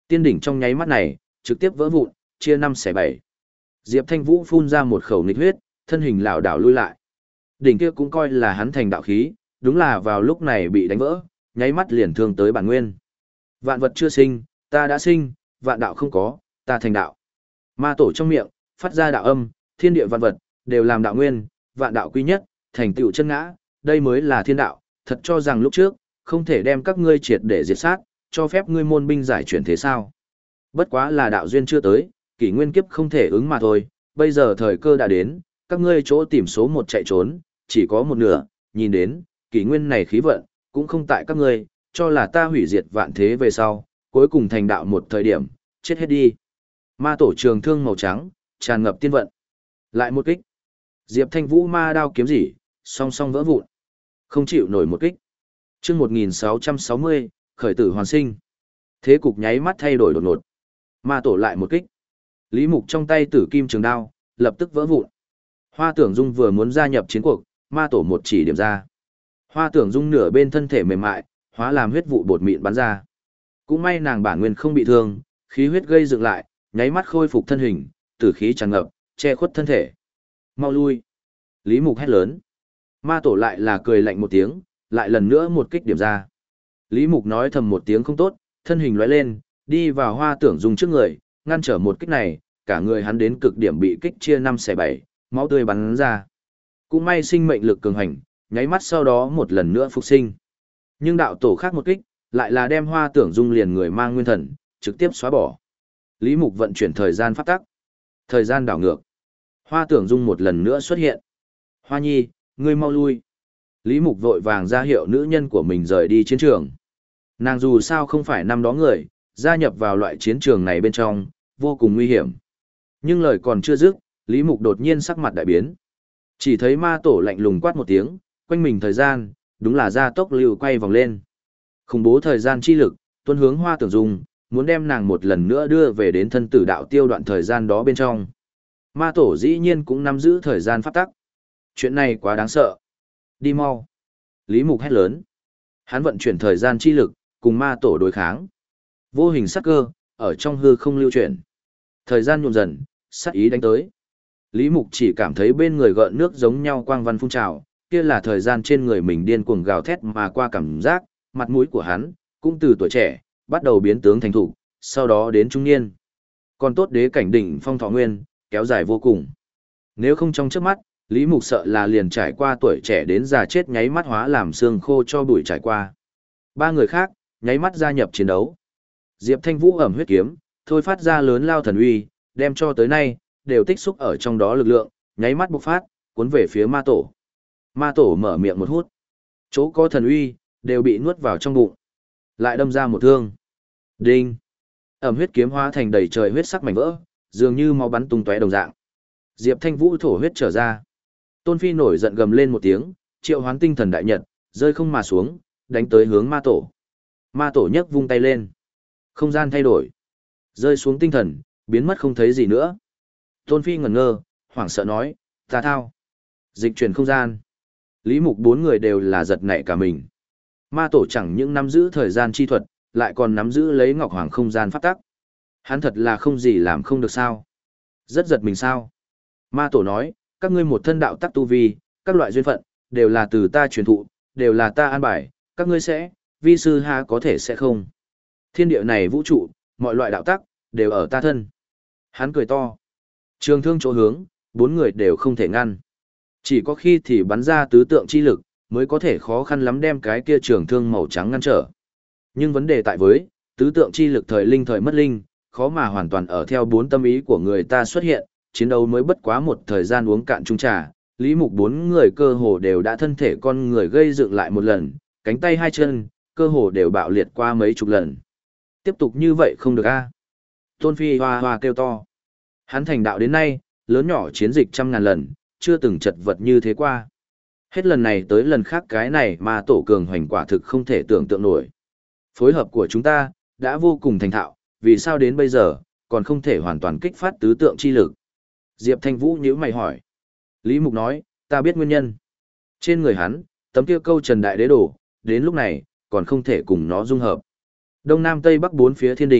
A: Tiên đỉnh trong nháy mắt này, trực tiếp vỡ vụn, chia năm xẻ bảy. Diệp Thanh Vũ phun ra một khẩu nghịch huyết, thân hình lảo đảo lui lại. Đỉnh kia cũng coi là hắn thành đạo khí, đúng là vào lúc này bị đánh vỡ, nháy mắt liền thương tới bản nguyên. Vạn vật chưa sinh, ta đã sinh, vạn đạo không có, ta thành đạo. Ma tổ trong miệng, phát ra đạo âm, thiên địa vạn vật, đều làm đạo nguyên, vạn đạo quy nhất, thành tựu chân ngã, đây mới là thiên đạo, thật cho rằng lúc trước, không thể đem các ngươi triệt để diệt sát, cho phép ngươi môn binh giải chuyển thế sao. Bất quá là đạo duyên chưa tới, kỷ nguyên kiếp không thể ứng mà thôi, bây giờ thời cơ đã đến, các ngươi chỗ tìm số một chạy trốn, chỉ có một nửa, nhìn đến, kỷ nguyên này khí vận, cũng không tại các ngươi, cho là ta hủy diệt vạn thế về sau, cuối cùng thành đạo một thời điểm, chết hết đi. Ma tổ trường thương màu trắng, tràn ngập tiên vận. Lại một kích. Diệp Thanh Vũ ma đao kiếm gì, song song vỡ vụn. Không chịu nổi một kích. Chương một nghìn sáu trăm sáu mươi, khởi tử hoàn sinh. Thế cục nháy mắt thay đổi đột ngột. Ma tổ lại một kích. Lý Mục trong tay tử kim trường đao, lập tức vỡ vụn. Hoa Tưởng Dung vừa muốn gia nhập chiến cuộc, ma tổ một chỉ điểm ra. Hoa Tưởng Dung nửa bên thân thể mềm mại, hóa làm huyết vụ bột mịn bắn ra. Cũng may nàng bản nguyên không bị thương, khí huyết gây dựng lại, nháy mắt khôi phục thân hình, tử khí tràn ngập, che khuất thân thể. Mau lui. Lý Mục hét lớn. Ma tổ lại là cười lạnh một tiếng, lại lần nữa một kích điểm ra. Lý Mục nói thầm một tiếng không tốt, thân hình lóe lên, đi vào Hoa Tưởng Dung trước người, ngăn trở một kích này, cả người hắn đến cực điểm bị kích chia năm xẻ bảy, máu tươi bắn ra. Cũng may sinh mệnh lực cường hành, nháy mắt sau đó một lần nữa phục sinh. Nhưng đạo tổ khác một kích, lại là đem Hoa Tưởng Dung liền người mang nguyên thần, trực tiếp xóa bỏ. Lý Mục vận chuyển thời gian pháp tắc. Thời gian đảo ngược. Hoa Tưởng Dung một lần nữa xuất hiện. Hoa Nhi, ngươi mau lui. Lý Mục vội vàng ra hiệu nữ nhân của mình rời đi chiến trường. Nàng dù sao không phải năm đó người, gia nhập vào loại chiến trường này bên trong, vô cùng nguy hiểm. Nhưng lời còn chưa dứt, Lý Mục đột nhiên sắc mặt đại biến. Chỉ thấy ma tổ lạnh lùng quát một tiếng, quanh mình thời gian, đúng là gia tốc lưu quay vòng lên. Khủng bố thời gian chi lực, tuôn hướng Hoa Tưởng Dung, muốn đem nàng một lần nữa đưa về đến thân tử đạo tiêu đoạn thời gian đó bên trong. Ma tổ dĩ nhiên cũng nắm giữ thời gian pháp tắc. Chuyện này quá đáng sợ. Đi mau. Lý Mục hét lớn. Hắn vận chuyển thời gian chi lực, cùng ma tổ đối kháng. Vô hình sắc cơ, ở trong hư không lưu chuyển. Thời gian nhuộm dần, sát ý đánh tới. Lý Mục chỉ cảm thấy bên người gợn nước giống nhau quang văn phun trào, kia là thời gian trên người mình điên cuồng gào thét mà qua cảm giác, mặt mũi của hắn, cũng từ tuổi trẻ, bắt đầu biến tướng thành thủ, sau đó đến trung niên. Còn tốt đế cảnh đỉnh phong thọ nguyên, kéo dài vô cùng. Nếu không trong trước mắt, Lý Mục sợ là liền trải qua tuổi trẻ đến già chết nháy mắt hóa làm xương khô cho bụi trải qua. Ba người khác, nháy mắt gia nhập chiến đấu. Diệp Thanh Vũ ẩm huyết kiếm, thôi phát ra lớn lao thần uy, đem cho tới nay, đều tích xúc ở trong đó lực lượng, nháy mắt bộc phát, cuốn về phía ma tổ. Ma tổ mở miệng một hút. Chỗ có thần uy, đều bị nuốt vào trong bụng. Lại đâm ra một thương. Đinh. Ẩm huyết kiếm hóa thành đầy trời huyết sắc mảnh vỡ, dường như máu bắn tung tóe đồng dạng. Diệp Thanh Vũ thổ huyết trở ra. Tôn Phi nổi giận gầm lên một tiếng, triệu hoán tinh thần đại nhật, rơi không mà xuống, đánh tới hướng ma tổ. Ma tổ nhấc vung tay lên. Không gian thay đổi. Rơi xuống tinh thần, biến mất không thấy gì nữa. Tôn Phi ngẩn ngơ, hoảng sợ nói, ta thao. Dịch chuyển không gian. Lý Mục bốn người đều là giật nảy cả mình. Ma tổ chẳng những nắm giữ thời gian chi thuật, lại còn nắm giữ lấy Ngọc Hoàng không gian pháp tắc. Hắn thật là không gì làm không được sao. Rất giật mình sao. Ma tổ nói, các ngươi một thân đạo tắc tu vi, các loại duyên phận, đều là từ ta truyền thụ, đều là ta an bài, các ngươi sẽ, vi sư ha có thể sẽ không. Thiên địa này vũ trụ, mọi loại đạo tắc, đều ở ta thân. Hắn cười to. Trường thương chỗ hướng, bốn người đều không thể ngăn. Chỉ có khi thì bắn ra tứ tượng chi lực, mới có thể khó khăn lắm đem cái kia trường thương màu trắng ngăn trở. Nhưng vấn đề tại với, tứ tượng chi lực thời linh thời mất linh, khó mà hoàn toàn ở theo bốn tâm ý của người ta xuất hiện, chiến đấu mới bất quá một thời gian uống cạn chung trà, Lý Mục bốn người cơ hồ đều đã thân thể con người gây dựng lại một lần, cánh tay hai chân, cơ hồ đều bạo liệt qua mấy chục lần. Tiếp tục như vậy không được a. Tôn Phi hoa hoa kêu to. Hắn thành đạo đến nay, lớn nhỏ chiến dịch trăm ngàn lần, chưa từng chật vật như thế qua. Hết lần này tới lần khác cái này mà tổ cường hoành quả thực không thể tưởng tượng nổi. Phối hợp của chúng ta, đã vô cùng thành thạo, vì sao đến bây giờ, còn không thể hoàn toàn kích phát tứ tượng chi lực. Diệp Thanh Vũ nhíu mày hỏi. Lý Mục nói, ta biết nguyên nhân. Trên người hắn, tấm kia câu trần đại đế đồ, đến lúc này, còn không thể cùng nó dung hợp. Đông Nam Tây Bắc bốn phía thiên đình,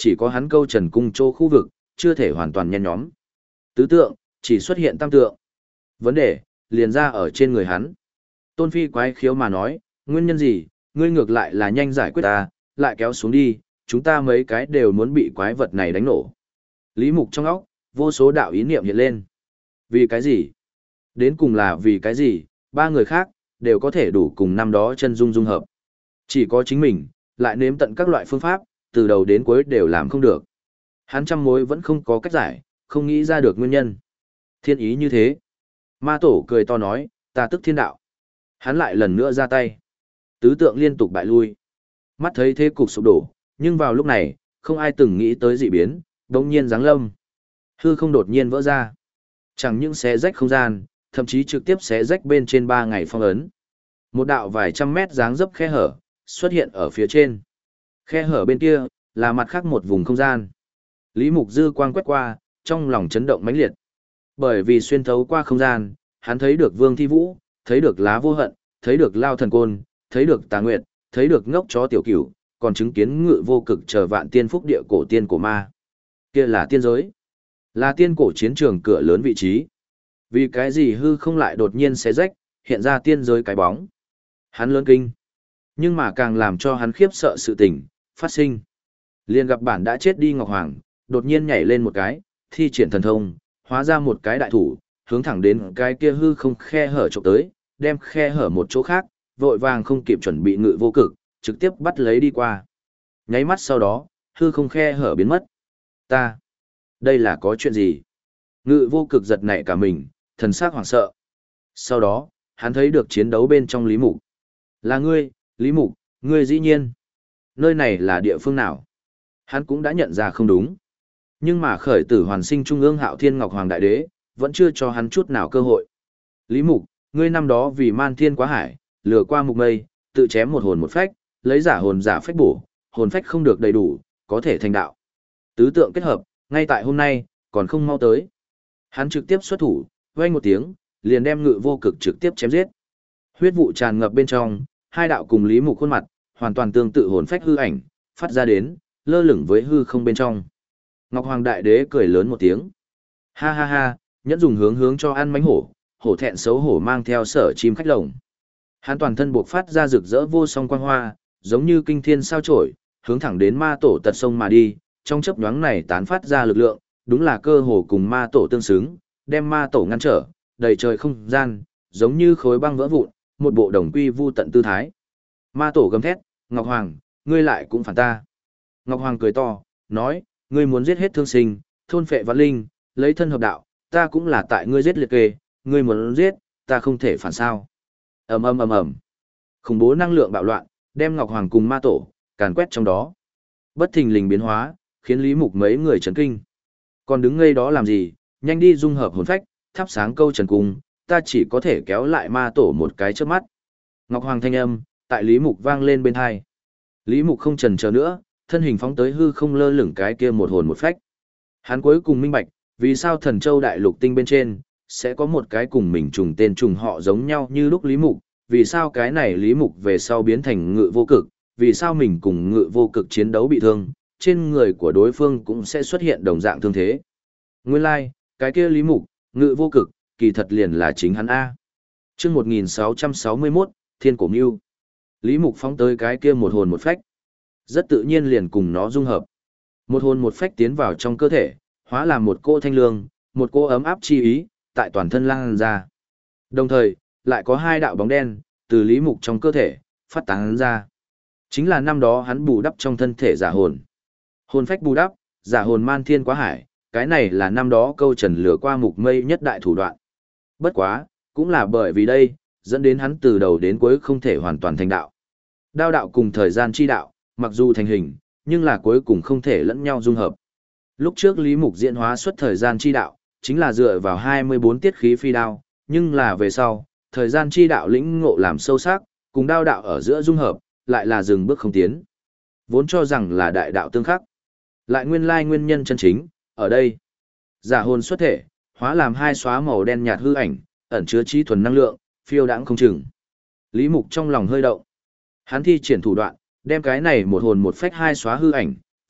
A: chỉ có hắn câu trần cung chỗ khu vực, chưa thể hoàn toàn nhen nhóm. Tứ tượng, chỉ xuất hiện tam tượng. Vấn đề, liền ra ở trên người hắn. Tôn Phi quái khiếu mà nói, nguyên nhân gì, ngươi ngược lại là nhanh giải quyết ta, lại kéo xuống đi, chúng ta mấy cái đều muốn bị quái vật này đánh nổ. Lý Mục trong óc, vô số đạo ý niệm hiện lên. Vì cái gì? Đến cùng là vì cái gì, ba người khác, đều có thể đủ cùng năm đó chân dung dung hợp. Chỉ có chính mình, lại nếm tận các loại phương pháp, từ đầu đến cuối đều làm không được. Hắn trăm mối vẫn không có cách giải, không nghĩ ra được nguyên nhân. Thiên ý như thế. Ma tổ cười to nói, ta tức thiên đạo. Hắn lại lần nữa ra tay. Tứ tượng liên tục bại lui. Mắt thấy thế cục sụp đổ, nhưng vào lúc này, không ai từng nghĩ tới dị biến, đống nhiên giáng lâm. Hư không đột nhiên vỡ ra. Chẳng những xé rách không gian, thậm chí trực tiếp xé rách bên trên ba ngày phong ấn. Một đạo vài trăm mét dáng dấp khe hở, xuất hiện ở phía trên. Khe hở bên kia, là mặt khác một vùng không gian. Lý Mục dư quang quét qua, trong lòng chấn động mãnh liệt. Bởi vì xuyên thấu qua không gian, hắn thấy được Vương Thi Vũ, thấy được Lá Vô Hận, thấy được Lao Thần Côn, thấy được Tà Nguyệt, thấy được ngốc chó tiểu cửu, còn chứng kiến Ngự Vô Cực chờ vạn tiên phúc địa cổ tiên cổ ma. Kia là tiên giới, là tiên cổ chiến trường cửa lớn vị trí. Vì cái gì hư không lại đột nhiên xé rách, hiện ra tiên giới cái bóng. Hắn lớn kinh. Nhưng mà càng làm cho hắn khiếp sợ sự tình, phát sinh. Liền gặp bản đã chết đi Ngọc Hoàng, đột nhiên nhảy lên một cái, thi triển thần thông, hóa ra một cái đại thủ, hướng thẳng đến cái kia hư không khe hở trộm tới, đem khe hở một chỗ khác, vội vàng không kịp chuẩn bị Ngự Vô Cực, trực tiếp bắt lấy đi qua. Nháy mắt sau đó, hư không khe hở biến mất. Ta, đây là có chuyện gì? Ngự Vô Cực giật nảy cả mình, thần sắc hoảng sợ. Sau đó, hắn thấy được chiến đấu bên trong Lý Mục. Là ngươi, Lý Mục, ngươi dĩ nhiên. Nơi này là địa phương nào? Hắn cũng đã nhận ra không đúng. Nhưng mà khởi tử hoàn sinh trung ương Hạo Thiên Ngọc Hoàng Đại Đế, vẫn chưa cho hắn chút nào cơ hội. Lý Mục, ngươi năm đó vì man thiên quá hải, lừa qua mục mây, tự chém một hồn một phách, lấy giả hồn giả phách bổ, hồn phách không được đầy đủ, có thể thành đạo. Tứ tượng kết hợp, ngay tại hôm nay, còn không mau tới. Hắn trực tiếp xuất thủ, vang một tiếng, liền đem Ngự Vô Cực trực tiếp chém giết. Huyết vụ tràn ngập bên trong, hai đạo cùng Lý Mục khuôn mặt, hoàn toàn tương tự hồn phách hư ảnh, phát ra đến, lơ lửng với hư không bên trong. Ngọc Hoàng Đại Đế cười lớn một tiếng. Ha ha ha, nhẫn dùng hướng hướng cho ăn mánh hổ, hổ thẹn xấu hổ mang theo sở chim khách lồng. Hắn toàn thân buộc phát ra rực rỡ vô song quang hoa, giống như kinh thiên sao chổi, hướng thẳng đến ma tổ tật sông mà đi, trong chớp nhoáng này tán phát ra lực lượng, đúng là cơ hồ cùng ma tổ tương xứng, đem ma tổ ngăn trở, đầy trời không gian, giống như khối băng vỡ vụn, một bộ đồng quy vu tận tư thái. Ma tổ gầm thét, Ngọc Hoàng, ngươi lại cũng phản ta. Ngọc Hoàng cười to, nói, ngươi muốn giết hết thương sinh, thôn phệ vạn linh, lấy thân hợp đạo, ta cũng là tại ngươi giết liệt kê, ngươi muốn giết, ta không thể phản sao. ầm ầm ầm ầm, khủng bố năng lượng bạo loạn, đem Ngọc Hoàng cùng ma tổ càn quét trong đó. Bất thình lình biến hóa, khiến Lý Mục mấy người chấn kinh. Còn đứng ngây đó làm gì, nhanh đi dung hợp hồn phách, thắp sáng câu trần cung, ta chỉ có thể kéo lại ma tổ một cái trước mắt. Ngọc Hoàng thanh âm, tại Lý Mục vang lên bên tai. Lý Mục không chần chờ nữa, thân hình phóng tới hư không lơ lửng cái kia một hồn một phách. Hắn cuối cùng minh bạch, vì sao Thần Châu Đại Lục tinh bên trên sẽ có một cái cùng mình trùng tên trùng họ giống nhau như lúc Lý Mục, vì sao cái này Lý Mục về sau biến thành Ngự Vô Cực, vì sao mình cùng Ngự Vô Cực chiến đấu bị thương, trên người của đối phương cũng sẽ xuất hiện đồng dạng thương thế. Nguyên lai, like, cái kia Lý Mục, Ngự Vô Cực, kỳ thật liền là chính hắn A. Chương một nghìn sáu trăm sáu mươi mốt, Thiên Cổ Mưu. Lý Mục phóng tới cái kia một hồn một phách. Rất tự nhiên liền cùng nó dung hợp. Một hồn một phách tiến vào trong cơ thể, hóa làm một cô thanh lương, một cô ấm áp chi ý, tại toàn thân lan ra. Đồng thời, lại có hai đạo bóng đen, từ Lý Mục trong cơ thể, phát tán ra. Chính là năm đó hắn bù đắp trong thân thể giả hồn. Hồn phách bù đắp, giả hồn man thiên quá hải, cái này là năm đó câu trần lừa qua mục mây nhất đại thủ đoạn. Bất quá, cũng là bởi vì đây, dẫn đến hắn từ đầu đến cuối không thể hoàn toàn thành đạo. Đao đạo cùng thời gian chi đạo, mặc dù thành hình, nhưng là cuối cùng không thể lẫn nhau dung hợp. Lúc trước Lý Mục diễn hóa xuất thời gian chi đạo, chính là dựa vào hai mươi bốn tiết khí phi đao, nhưng là về sau, thời gian chi đạo lĩnh ngộ làm sâu sắc, cùng đao đạo ở giữa dung hợp, lại là dừng bước không tiến. Vốn cho rằng là đại đạo tương khắc. Lại nguyên lai nguyên nhân chân chính, ở đây. Giả hồn xuất thể, hóa làm hai xóa màu đen nhạt hư ảnh, ẩn chứa trí thuần năng lượng, phiêu đãng không chừng. Lý Mục trong lòng hơi động. Hắn thi triển thủ đoạn, đem cái này một hồn một phách hai xóa hư ảnh,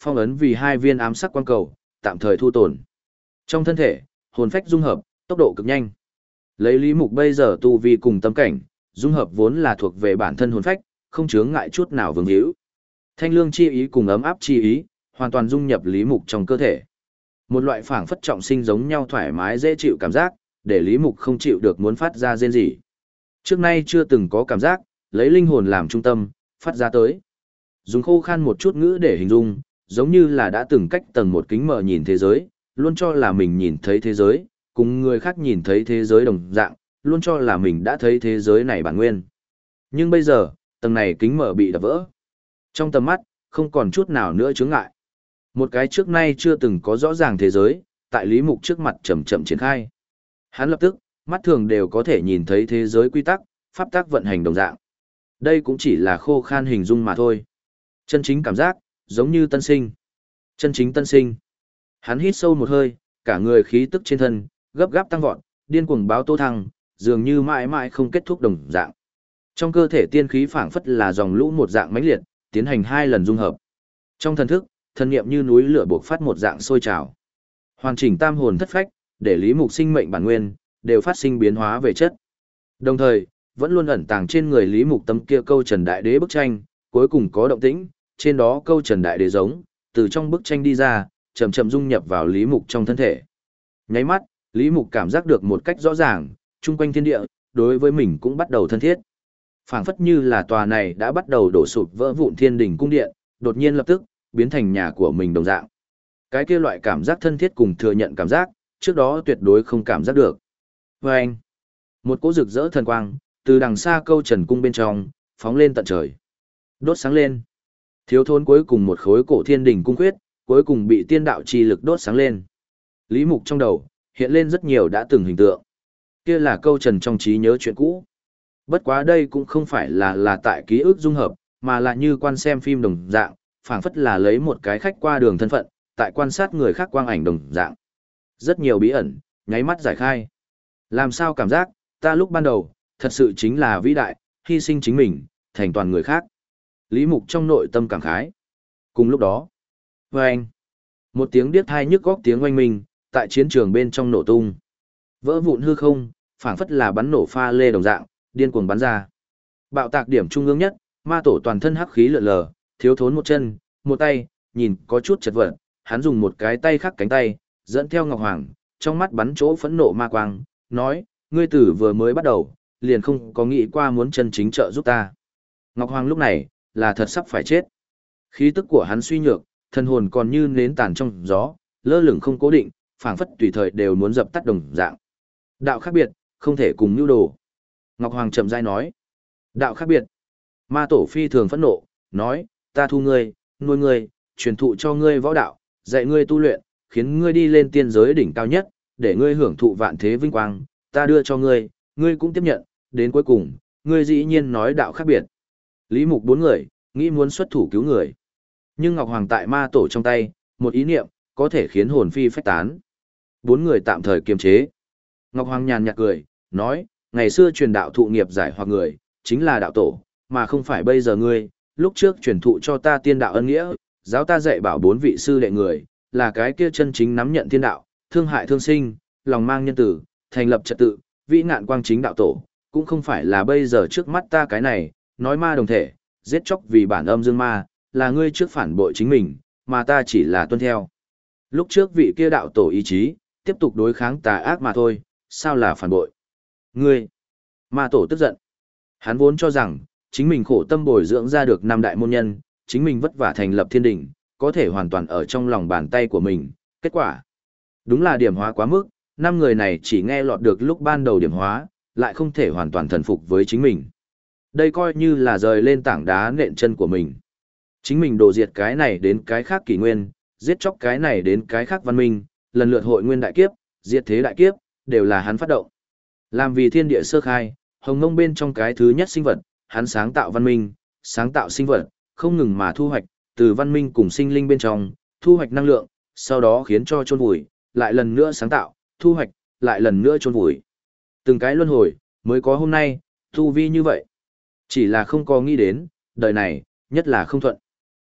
A: phong ấn vì hai viên ám sắc quang cầu, tạm thời thu tồn. Trong thân thể, hồn phách dung hợp, tốc độ cực nhanh. Lấy Lý Mục bây giờ tu vi cùng tâm cảnh, dung hợp vốn là thuộc về bản thân hồn phách, không chướng ngại chút nào vương hữu. Thanh lương chi ý cùng ấm áp chi ý, hoàn toàn dung nhập Lý Mục trong cơ thể. Một loại phảng phất trọng sinh giống nhau thoải mái dễ chịu cảm giác, để Lý Mục không chịu được muốn phát ra rên rỉ. Trước nay chưa từng có cảm giác, lấy linh hồn làm trung tâm, phát ra tới. Dùng khô khan một chút ngữ để hình dung, giống như là đã từng cách tầng một kính mở nhìn thế giới, luôn cho là mình nhìn thấy thế giới, cùng người khác nhìn thấy thế giới đồng dạng, luôn cho là mình đã thấy thế giới này bản nguyên. Nhưng bây giờ, tầng này kính mở bị đập vỡ. Trong tầm mắt, không còn chút nào nữa chướng ngại. Một cái trước nay chưa từng có rõ ràng thế giới, tại Lý Mục trước mặt chậm chậm triển khai. Hắn lập tức, mắt thường đều có thể nhìn thấy thế giới quy tắc, pháp tắc vận hành đồng dạng. Đây cũng chỉ là khô khan hình dung mà thôi. Chân chính cảm giác, giống như tân sinh. Chân chính tân sinh. Hắn hít sâu một hơi, cả người khí tức trên thân, gấp gáp tăng vọt, điên cuồng báo tô thăng, dường như mãi mãi không kết thúc đồng dạng. Trong cơ thể tiên khí phảng phất là dòng lũ một dạng mãnh liệt, tiến hành hai lần dung hợp. Trong thần thức, thần niệm như núi lửa bộc phát một dạng sôi trào. Hoàn chỉnh tam hồn thất phách, để Lý Mục sinh mệnh bản nguyên đều phát sinh biến hóa về chất. Đồng thời, vẫn luôn ẩn tàng trên người Lý Mục tấm kia câu Trần Đại Đế bức tranh, cuối cùng có động tĩnh, trên đó câu Trần Đại Đế giống, từ trong bức tranh đi ra, chậm chậm dung nhập vào Lý Mục trong thân thể. Nháy mắt, Lý Mục cảm giác được một cách rõ ràng, chung quanh thiên địa, đối với mình cũng bắt đầu thân thiết. Phảng phất như là tòa này đã bắt đầu đổ sụp vỡ vụn thiên đình cung điện, đột nhiên lập tức biến thành nhà của mình đồng dạng. Cái kia loại cảm giác thân thiết cùng thừa nhận cảm giác, trước đó tuyệt đối không cảm giác được. Và anh, một cỗ rực rỡ thần quang, từ đằng xa câu Trần cung bên trong, phóng lên tận trời. Đốt sáng lên. Thiếu thốn cuối cùng một khối cổ thiên đình cung quyết, cuối cùng bị tiên đạo chi lực đốt sáng lên. Lý Mục trong đầu, hiện lên rất nhiều đã từng hình tượng. Kia là câu Trần trong trí nhớ chuyện cũ. Bất quá đây cũng không phải là là tại ký ức dung hợp, mà là như quan xem phim đồng dạng, phảng phất là lấy một cái khách qua đường thân phận, tại quan sát người khác quang ảnh đồng dạng. Rất nhiều bí ẩn, nháy mắt giải khai. Làm sao cảm giác, ta lúc ban đầu, thật sự chính là vĩ đại, hy sinh chính mình, thành toàn người khác. Lý Mục trong nội tâm cảm khái. Cùng lúc đó, vâng, một tiếng điếc thai nhức góc tiếng oanh minh, tại chiến trường bên trong nổ tung. Vỡ vụn hư không, phảng phất là bắn nổ pha lê đồng dạng, điên cuồng bắn ra. Bạo tạc điểm trung ương nhất, ma tổ toàn thân hắc khí lượn lờ, thiếu thốn một chân, một tay, nhìn có chút chật vật, hắn dùng một cái tay khác cánh tay, dẫn theo Ngọc Hoàng, trong mắt bắn chỗ phẫn nộ ma quang, nói, ngươi tử vừa mới bắt đầu, liền không có nghĩ qua muốn chân chính trợ giúp ta. Ngọc Hoàng lúc này, là thật sắp phải chết. Khí tức của hắn suy nhược, thân hồn còn như nến tàn trong gió, lơ lửng không cố định, phảng phất tùy thời đều muốn dập tắt đồng dạng. Đạo khác biệt, không thể cùng nhu đồ. Ngọc Hoàng chậm rãi nói. Đạo khác biệt. Ma tổ phi thường phẫn nộ, nói, ta thu ngươi, nuôi ngươi, truyền thụ cho ngươi võ đạo, dạy ngươi tu luyện, khiến ngươi đi lên tiên giới đỉnh cao nhất, để ngươi hưởng thụ vạn thế vinh quang, ta đưa cho ngươi, ngươi cũng tiếp nhận, đến cuối cùng, ngươi dĩ nhiên nói đạo khác biệt. Lý Mục bốn người, nghĩ muốn xuất thủ cứu người. Nhưng Ngọc Hoàng tại ma tổ trong tay, một ý niệm, có thể khiến hồn phi phách tán. Bốn người tạm thời kiềm chế. Ngọc Hoàng nhàn nhạt cười, nói, ngày xưa truyền đạo thụ nghiệp giải hoặc người, chính là đạo tổ, mà không phải bây giờ ngươi, lúc trước truyền thụ cho ta tiên đạo ân nghĩa, giáo ta dạy bảo bốn vị sư đệ người, là cái kia chân chính nắm nhận thiên đạo, thương hại thương sinh, lòng mang nhân tử, thành lập trật tự, vĩ ngạn quang chính đạo tổ, cũng không phải là bây giờ trước mắt ta cái này, nói ma đồng thể, giết chóc vì bản âm dương ma, là ngươi trước phản bội chính mình, mà ta chỉ là tuân theo. Lúc trước vị kia đạo tổ ý chí, tiếp tục đối kháng tà ác mà thôi, sao là phản bội? Ngươi! Ma tổ tức giận. Hắn vốn cho rằng, chính mình khổ tâm bồi dưỡng ra được năm đại môn nhân, chính mình vất vả thành lập thiên đỉnh, có thể hoàn toàn ở trong lòng bàn tay của mình. Kết quả, đúng là điểm hóa quá mức, năm người này chỉ nghe lọt được lúc ban đầu điểm hóa, lại không thể hoàn toàn thần phục với chính mình. Đây coi như là rời lên tảng đá nện chân của mình. Chính mình đổ diệt cái này đến cái khác kỷ nguyên, giết chóc cái này đến cái khác văn minh, lần lượt hội nguyên đại kiếp, diệt thế đại kiếp, đều là hắn phát động. Làm vì thiên địa sơ khai, hồng ngông bên trong cái thứ nhất sinh vật, hắn sáng tạo văn minh, sáng tạo sinh vật, không ngừng mà thu hoạch, từ văn minh cùng sinh linh bên trong, thu hoạch năng lượng, sau đó khiến cho chôn vùi, lại lần nữa sáng tạo, thu hoạch, lại lần nữa chôn vùi. Từng cái luân hồi, mới có hôm nay, thu vi như vậy. Chỉ là không có nghĩ đến, đời này, nhất là không thuận.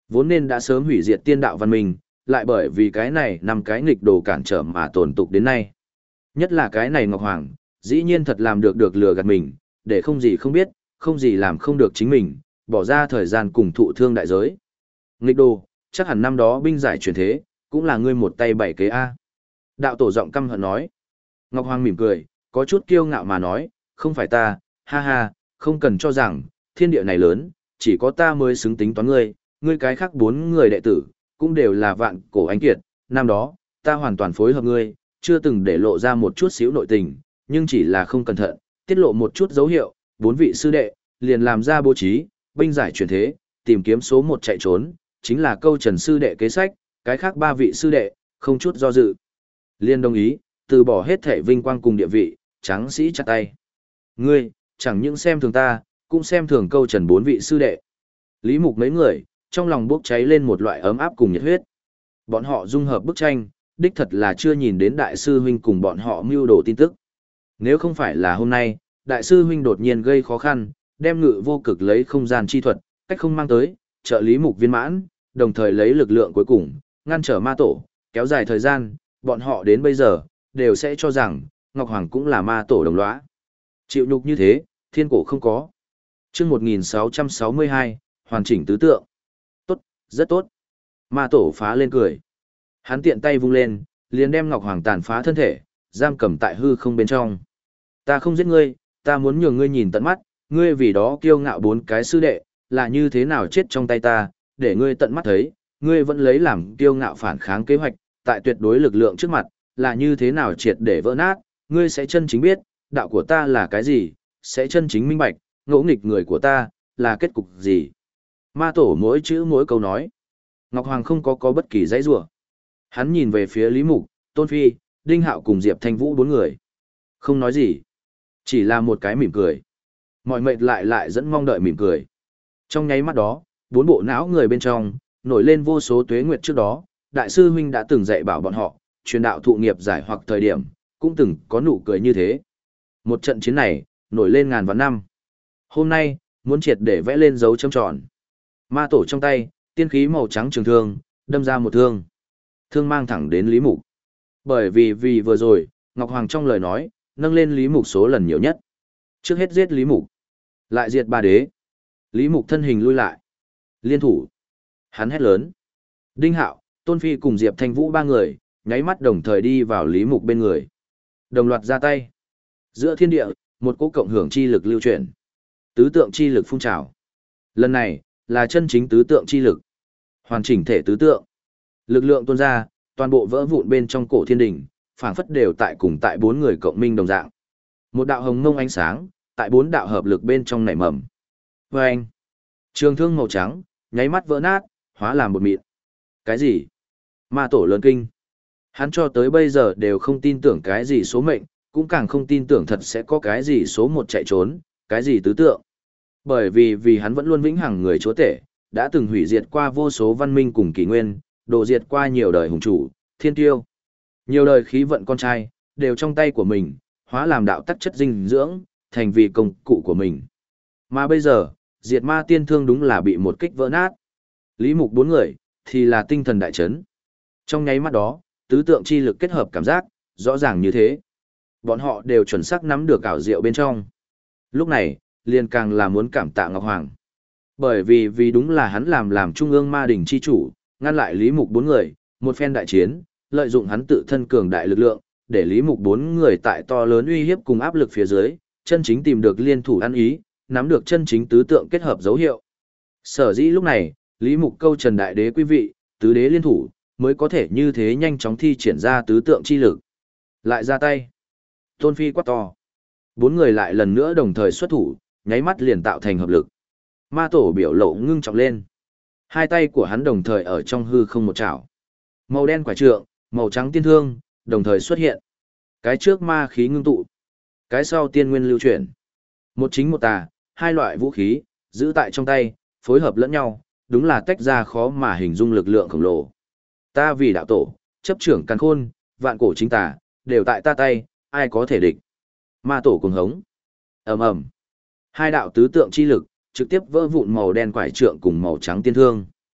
A: Vốn nên đã sớm hủy diệt tiên đạo văn minh, lại bởi vì cái này nằm cái nghịch đồ cản trở mà tồn tục đến nay. Nhất là cái này Ngọc Hoàng, dĩ nhiên thật làm được được lừa gạt mình, để không gì không biết, không gì làm không được chính mình, bỏ ra thời gian cùng thụ thương đại giới. Nghịch đồ, chắc hẳn năm đó binh giải truyền thế, cũng là ngươi một tay bảy kế A. Đạo tổ giọng căm hận nói. Ngọc Hoàng mỉm cười, có chút kiêu ngạo mà nói, không phải ta, ha ha, không cần cho rằng, thiên địa này lớn, chỉ có ta mới xứng tính toán ngươi, ngươi cái khác bốn người đệ tử, cũng đều là vạn cổ anh kiệt, năm đó, ta hoàn toàn phối hợp ngươi, chưa từng để lộ ra một chút xíu nội tình, nhưng chỉ là không cẩn thận, tiết lộ một chút dấu hiệu, bốn vị sư đệ, liền làm ra bố trí, binh giải truyền thế, tìm kiếm số một chạy trốn, chính là câu Trần sư đệ kế sách, cái khác ba vị sư đệ, không chút do dự. Liên đồng ý, từ bỏ hết thể vinh quang cùng địa vị, tráng sĩ chặt tay. Ngươi, chẳng những xem thường ta, cũng xem thường câu Trần bốn vị sư đệ. Lý Mục mấy người, trong lòng bốc cháy lên một loại ấm áp cùng nhiệt huyết. Bọn họ dung hợp bức tranh, đích thật là chưa nhìn đến đại sư huynh cùng bọn họ mưu đồ tin tức. Nếu không phải là hôm nay, đại sư huynh đột nhiên gây khó khăn, đem ngự vô cực lấy không gian chi thuật, cách không mang tới, trợ Lý Mục viên mãn, đồng thời lấy lực lượng cuối cùng, ngăn trở ma tổ, kéo dài thời gian, bọn họ đến bây giờ, đều sẽ cho rằng, Ngọc Hoàng cũng là ma tổ đồng lõa. Chịu nhục như thế, thiên cổ không có. chương một nghìn sáu trăm sáu mươi hai, hoàn chỉnh tứ tượng. Tốt, rất tốt. Ma tổ phá lên cười. Hắn tiện tay vung lên, liền đem Ngọc Hoàng tàn phá thân thể, giam cầm tại hư không bên trong. Ta không giết ngươi, ta muốn nhường ngươi nhìn tận mắt, ngươi vì đó kiêu ngạo bốn cái sư đệ, là như thế nào chết trong tay ta, để ngươi tận mắt thấy, ngươi vẫn lấy làm kiêu ngạo phản kháng kế hoạch, tại tuyệt đối lực lượng trước mặt, là như thế nào triệt để vỡ nát, ngươi sẽ chân chính biết, đạo của ta là cái gì, sẽ chân chính minh bạch, ngỗ nghịch người của ta, là kết cục gì. Ma tổ mỗi chữ mỗi câu nói. Ngọc Hoàng không có có bất kỳ dãy rủa. Hắn nhìn về phía Lý Mục, Tôn Phi, Đinh Hạo cùng Diệp Thanh Vũ bốn người. Không nói gì. Chỉ là một cái mỉm cười. Mọi mệt lại lại dẫn mong đợi mỉm cười. Trong nháy mắt đó, bốn bộ não người bên trong, nổi lên vô số tuế nguyệt trước đó, Đại sư Huynh đã từng dạy bảo bọn họ, truyền đạo thụ nghiệp giải hoặc thời điểm, cũng từng có nụ cười như thế. Một trận chiến này, nổi lên ngàn vạn năm. Hôm nay, muốn triệt để vẽ lên dấu chấm tròn. Ma tổ trong tay, tiên khí màu trắng trường thương, đâm ra một thương. Thương mang thẳng đến Lý Mục. Bởi vì vì vừa rồi, Ngọc Hoàng trong lời nói, nâng lên Lý Mục số lần nhiều nhất. Trước hết giết Lý Mục, lại diệt ba đế. Lý Mục thân hình lui lại. Liên thủ. Hắn hét lớn. Đinh Hạo, Tôn Phi cùng Diệp Thanh Vũ ba người, nháy mắt đồng thời đi vào Lý Mục bên người. Đồng loạt ra tay. Giữa thiên địa, một cỗ cộng hưởng chi lực lưu chuyển. Tứ tượng chi lực phun trào. Lần này, là chân chính tứ tượng chi lực. Hoàn chỉnh thể tứ tượng. Lực lượng tuôn ra, toàn bộ vỡ vụn bên trong cổ thiên đỉnh, phảng phất đều tại cùng tại bốn người cộng minh đồng dạng. Một đạo hồng ngông ánh sáng, tại bốn đạo hợp lực bên trong nảy mầm. Và anh, trường thương màu trắng, nháy mắt vỡ nát, hóa làm một mịn. Cái gì? Ma tổ lớn kinh. Hắn cho tới bây giờ đều không tin tưởng cái gì số mệnh, cũng càng không tin tưởng thật sẽ có cái gì số một chạy trốn, cái gì tứ tượng. Bởi vì vì hắn vẫn luôn vĩnh hằng người chúa tể, đã từng hủy diệt qua vô số văn minh cùng kỷ nguyên, độ diệt qua nhiều đời hùng chủ, thiên tiêu. Nhiều đời khí vận con trai, đều trong tay của mình, hóa làm đạo tắc chất dinh dưỡng, thành vì công cụ của mình. Mà bây giờ, diệt ma tiên thương đúng là bị một kích vỡ nát. Lý Mục bốn người, thì là tinh thần đại chấn. Trong nháy mắt đó, tứ tượng chi lực kết hợp cảm giác, rõ ràng như thế. Bọn họ đều chuẩn xác nắm được ảo diệu bên trong. Lúc này, liền càng là muốn cảm tạ Ngọc Hoàng. Bởi vì vì đúng là hắn làm làm trung ương ma đỉnh chi chủ, ngăn lại Lý Mục bốn người, một phen đại chiến, lợi dụng hắn tự thân cường đại lực lượng, để Lý Mục bốn người tại to lớn uy hiếp cùng áp lực phía dưới, chân chính tìm được liên thủ ăn ý, nắm được chân chính tứ tượng kết hợp dấu hiệu. Sở dĩ lúc này, Lý Mục câu Trần Đại Đế quý vị, tứ đế liên thủ, mới có thể như thế nhanh chóng thi triển ra tứ tượng chi lực. Lại ra tay. Tôn Phi quát to. Bốn người lại lần nữa đồng thời xuất thủ, nháy mắt liền tạo thành hợp lực. Ma tổ biểu lộ ngưng trọng lên. Hai tay của hắn đồng thời ở trong hư không một chảo. Màu đen quả trượng, màu trắng tiên thương, đồng thời xuất hiện. Cái trước ma khí ngưng tụ. Cái sau tiên nguyên lưu chuyển. Một chính một tà, hai loại vũ khí, giữ tại trong tay, phối hợp lẫn nhau, đúng là tách ra khó mà hình dung lực lượng khổng lồ. Ta vì đạo tổ, chấp trưởng càn khôn, vạn cổ chính tà, đều tại ta tay, ai có thể địch. Ma tổ cuồng hống. Ầm ầm. Hai đạo tứ tượng chi lực, trực tiếp vỡ vụn màu đen quải trượng cùng màu trắng tiên thương.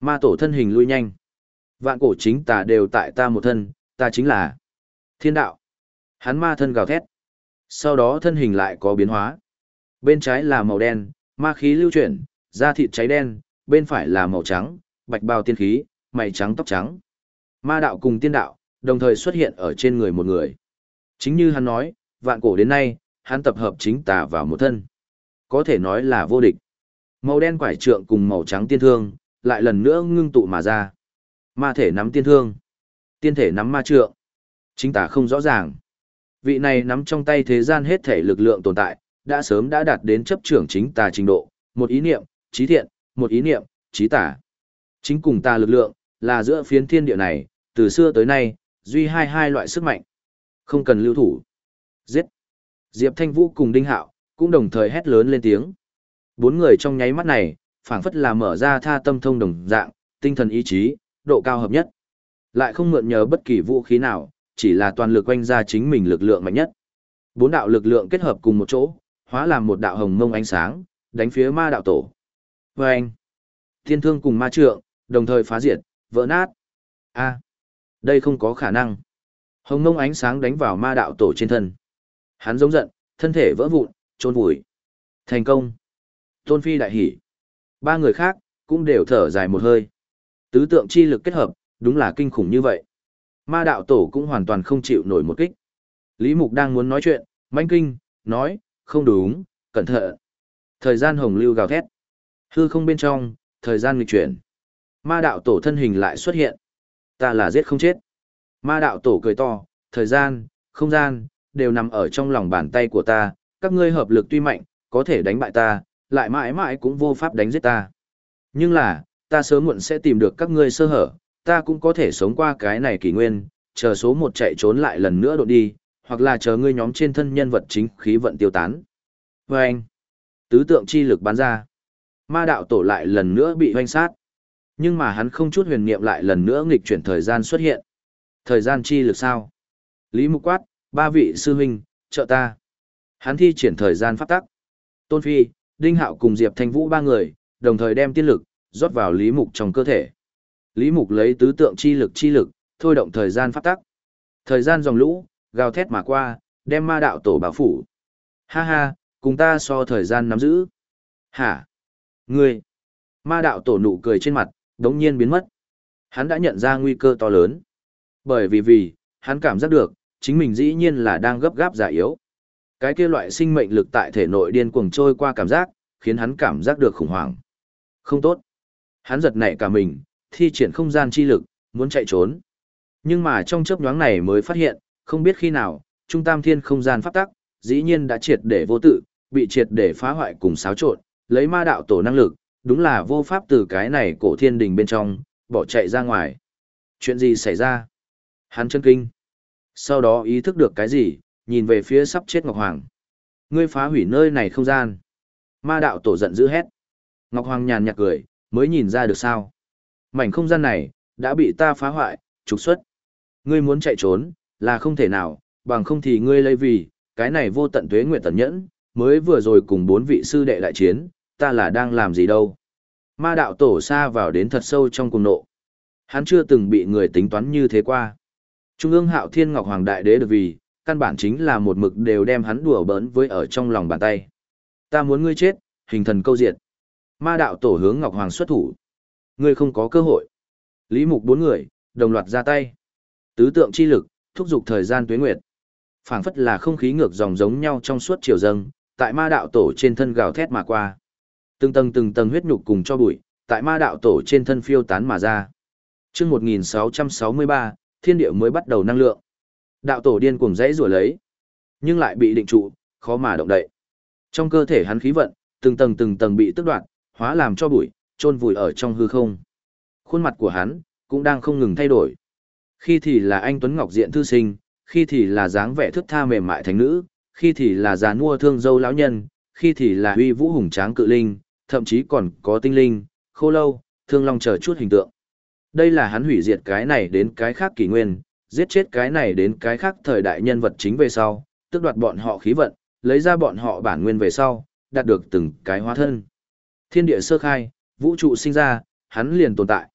A: Ma tổ thân hình lui nhanh. Vạn cổ chính tà đều tại ta một thân, ta chính là thiên đạo. Hắn ma thân gào thét. Sau đó thân hình lại có biến hóa. Bên trái là màu đen, ma khí lưu chuyển, da thịt cháy đen, bên phải là màu trắng, bạch bào tiên khí, mày trắng tóc trắng. Ma đạo cùng tiên đạo, đồng thời xuất hiện ở trên người một người. Chính như hắn nói, vạn cổ đến nay, hắn tập hợp chính tà vào một thân. Có thể nói là vô địch. Màu đen quải trượng cùng màu trắng tiên thương, lại lần nữa ngưng tụ mà ra. Ma thể nắm tiên thương, tiên thể nắm ma trượng. Chính tà không rõ ràng. Vị này nắm trong tay thế gian hết thể lực lượng tồn tại, đã sớm đã đạt đến chấp trưởng chính tà trình độ, một ý niệm, trí thiện, một ý niệm, trí tà. Chính cùng tà lực lượng, là giữa phiến thiên địa này, từ xưa tới nay, duy hai hai loại sức mạnh. Không cần lưu thủ. Giết. Diệp Thanh Vũ cùng Đinh Hạo, cũng đồng thời hét lớn lên tiếng. Bốn người trong nháy mắt này, phảng phất là mở ra tha tâm thông đồng dạng, tinh thần ý chí, độ cao hợp nhất. Lại không mượn nhờ bất kỳ vũ khí nào, chỉ là toàn lực quanh ra chính mình lực lượng mạnh nhất. Bốn đạo lực lượng kết hợp cùng một chỗ, hóa làm một đạo hồng mông ánh sáng, đánh phía ma đạo tổ. Và anh, thiên thương cùng ma trượng, đồng thời phá diệt, vỡ nát. A, đây không có khả năng. Hồng mông ánh sáng đánh vào ma đạo tổ trên thân. Hắn giống giận, thân thể vỡ vụn, trôn vùi. Thành công. Tôn Phi đại hỉ. Ba người khác, cũng đều thở dài một hơi. Tứ tượng chi lực kết hợp, đúng là kinh khủng như vậy. Ma đạo tổ cũng hoàn toàn không chịu nổi một kích. Lý Mục đang muốn nói chuyện, manh kinh, nói, không đúng, cẩn thận. Thời gian hồng lưu gào thét. Hư không bên trong, thời gian nghịch chuyển. Ma đạo tổ thân hình lại xuất hiện. Ta là giết không chết. Ma đạo tổ cười to, thời gian, không gian, đều nằm ở trong lòng bàn tay của ta. Các ngươi hợp lực tuy mạnh, có thể đánh bại ta, lại mãi mãi cũng vô pháp đánh giết ta. Nhưng là, ta sớm muộn sẽ tìm được các ngươi sơ hở, ta cũng có thể sống qua cái này kỷ nguyên, chờ số một chạy trốn lại lần nữa đột đi, hoặc là chờ ngươi nhóm trên thân nhân vật chính khí vận tiêu tán. Và anh, tứ tượng chi lực bắn ra. Ma đạo tổ lại lần nữa bị hoanh sát. Nhưng mà hắn không chút huyền niệm lại lần nữa nghịch chuyển thời gian xuất hiện. Thời gian chi lực sao? Lý Mục quát, ba vị sư huynh, trợ ta. Hắn thi triển thời gian pháp tắc. Tôn Phi, Đinh Hạo cùng Diệp Thanh Vũ ba người, đồng thời đem tiên lực, rót vào Lý Mục trong cơ thể. Lý Mục lấy tứ tượng chi lực chi lực, thôi động thời gian pháp tắc. Thời gian dòng lũ, gào thét mà qua, đem ma đạo tổ bảo phủ. Ha ha, cùng ta so thời gian nắm giữ. Hả? Ngươi? Ma đạo tổ nụ cười trên mặt, đống nhiên biến mất. Hắn đã nhận ra nguy cơ to lớn. Bởi vì vì, hắn cảm giác được, chính mình dĩ nhiên là đang gấp gáp già yếu. Cái kia loại sinh mệnh lực tại thể nội điên cuồng trôi qua cảm giác, khiến hắn cảm giác được khủng hoảng. Không tốt. Hắn giật nảy cả mình, thi triển không gian chi lực, muốn chạy trốn. Nhưng mà trong chớp nhoáng này mới phát hiện, không biết khi nào, trung tam thiên không gian pháp tắc, dĩ nhiên đã triệt để vô tự, bị triệt để phá hoại cùng xáo trộn, lấy ma đạo tổ năng lực, đúng là vô pháp từ cái này cổ thiên đình bên trong, bỏ chạy ra ngoài. Chuyện gì xảy ra? Hắn chân kinh. Sau đó ý thức được cái gì, nhìn về phía sắp chết Ngọc Hoàng. Ngươi phá hủy nơi này không gian. Ma đạo tổ giận dữ hét. Ngọc Hoàng nhàn nhạt cười, mới nhìn ra được sao. Mảnh không gian này, đã bị ta phá hoại, trục xuất. Ngươi muốn chạy trốn, là không thể nào, bằng không thì ngươi lấy vì, cái này vô tận tuế nguyện tận nhẫn, mới vừa rồi cùng bốn vị sư đệ đại chiến, ta là đang làm gì đâu. Ma đạo tổ xa vào đến thật sâu trong cùng nộ. Hắn chưa từng bị người tính toán như thế qua. Trung ương Hạo Thiên Ngọc Hoàng đại đế được vì, căn bản chính là một mực đều đem hắn đùa bỡn với ở trong lòng bàn tay. Ta muốn ngươi chết, hình thần câu diệt. Ma đạo tổ hướng Ngọc Hoàng xuất thủ. Ngươi không có cơ hội. Lý Mục bốn người, đồng loạt ra tay. Tứ tượng chi lực, thúc giục thời gian tuế nguyệt. Phảng phất là không khí ngược dòng giống nhau trong suốt chiều dâng, tại ma đạo tổ trên thân gào thét mà qua. Từng tầng từng tầng huyết nhục cùng cho bụi, tại ma đạo tổ trên thân phiêu tán mà ra. Chương một nghìn sáu trăm sáu mươi ba, thiên địa mới bắt đầu năng lượng. Đạo tổ điên cuồng dãy rủa lấy, nhưng lại bị định trụ, khó mà động đậy. Trong cơ thể hắn khí vận, từng tầng từng tầng bị tước đoạt, hóa làm cho bụi, chôn vùi ở trong hư không. Khuôn mặt của hắn cũng đang không ngừng thay đổi. Khi thì là anh tuấn ngọc diện thư sinh, khi thì là dáng vẻ thướt tha mềm mại thánh nữ, khi thì là già nua thương dâu lão nhân, khi thì là uy vũ hùng tráng cự linh, thậm chí còn có tinh linh, khô lâu, thương long chờ chút hình tượng. Đây là hắn hủy diệt cái này đến cái khác kỷ nguyên, giết chết cái này đến cái khác thời đại nhân vật chính về sau, tước đoạt bọn họ khí vận, lấy ra bọn họ bản nguyên về sau, đạt được từng cái hóa thân. Thiên địa sơ khai, vũ trụ sinh ra, hắn liền tồn tại,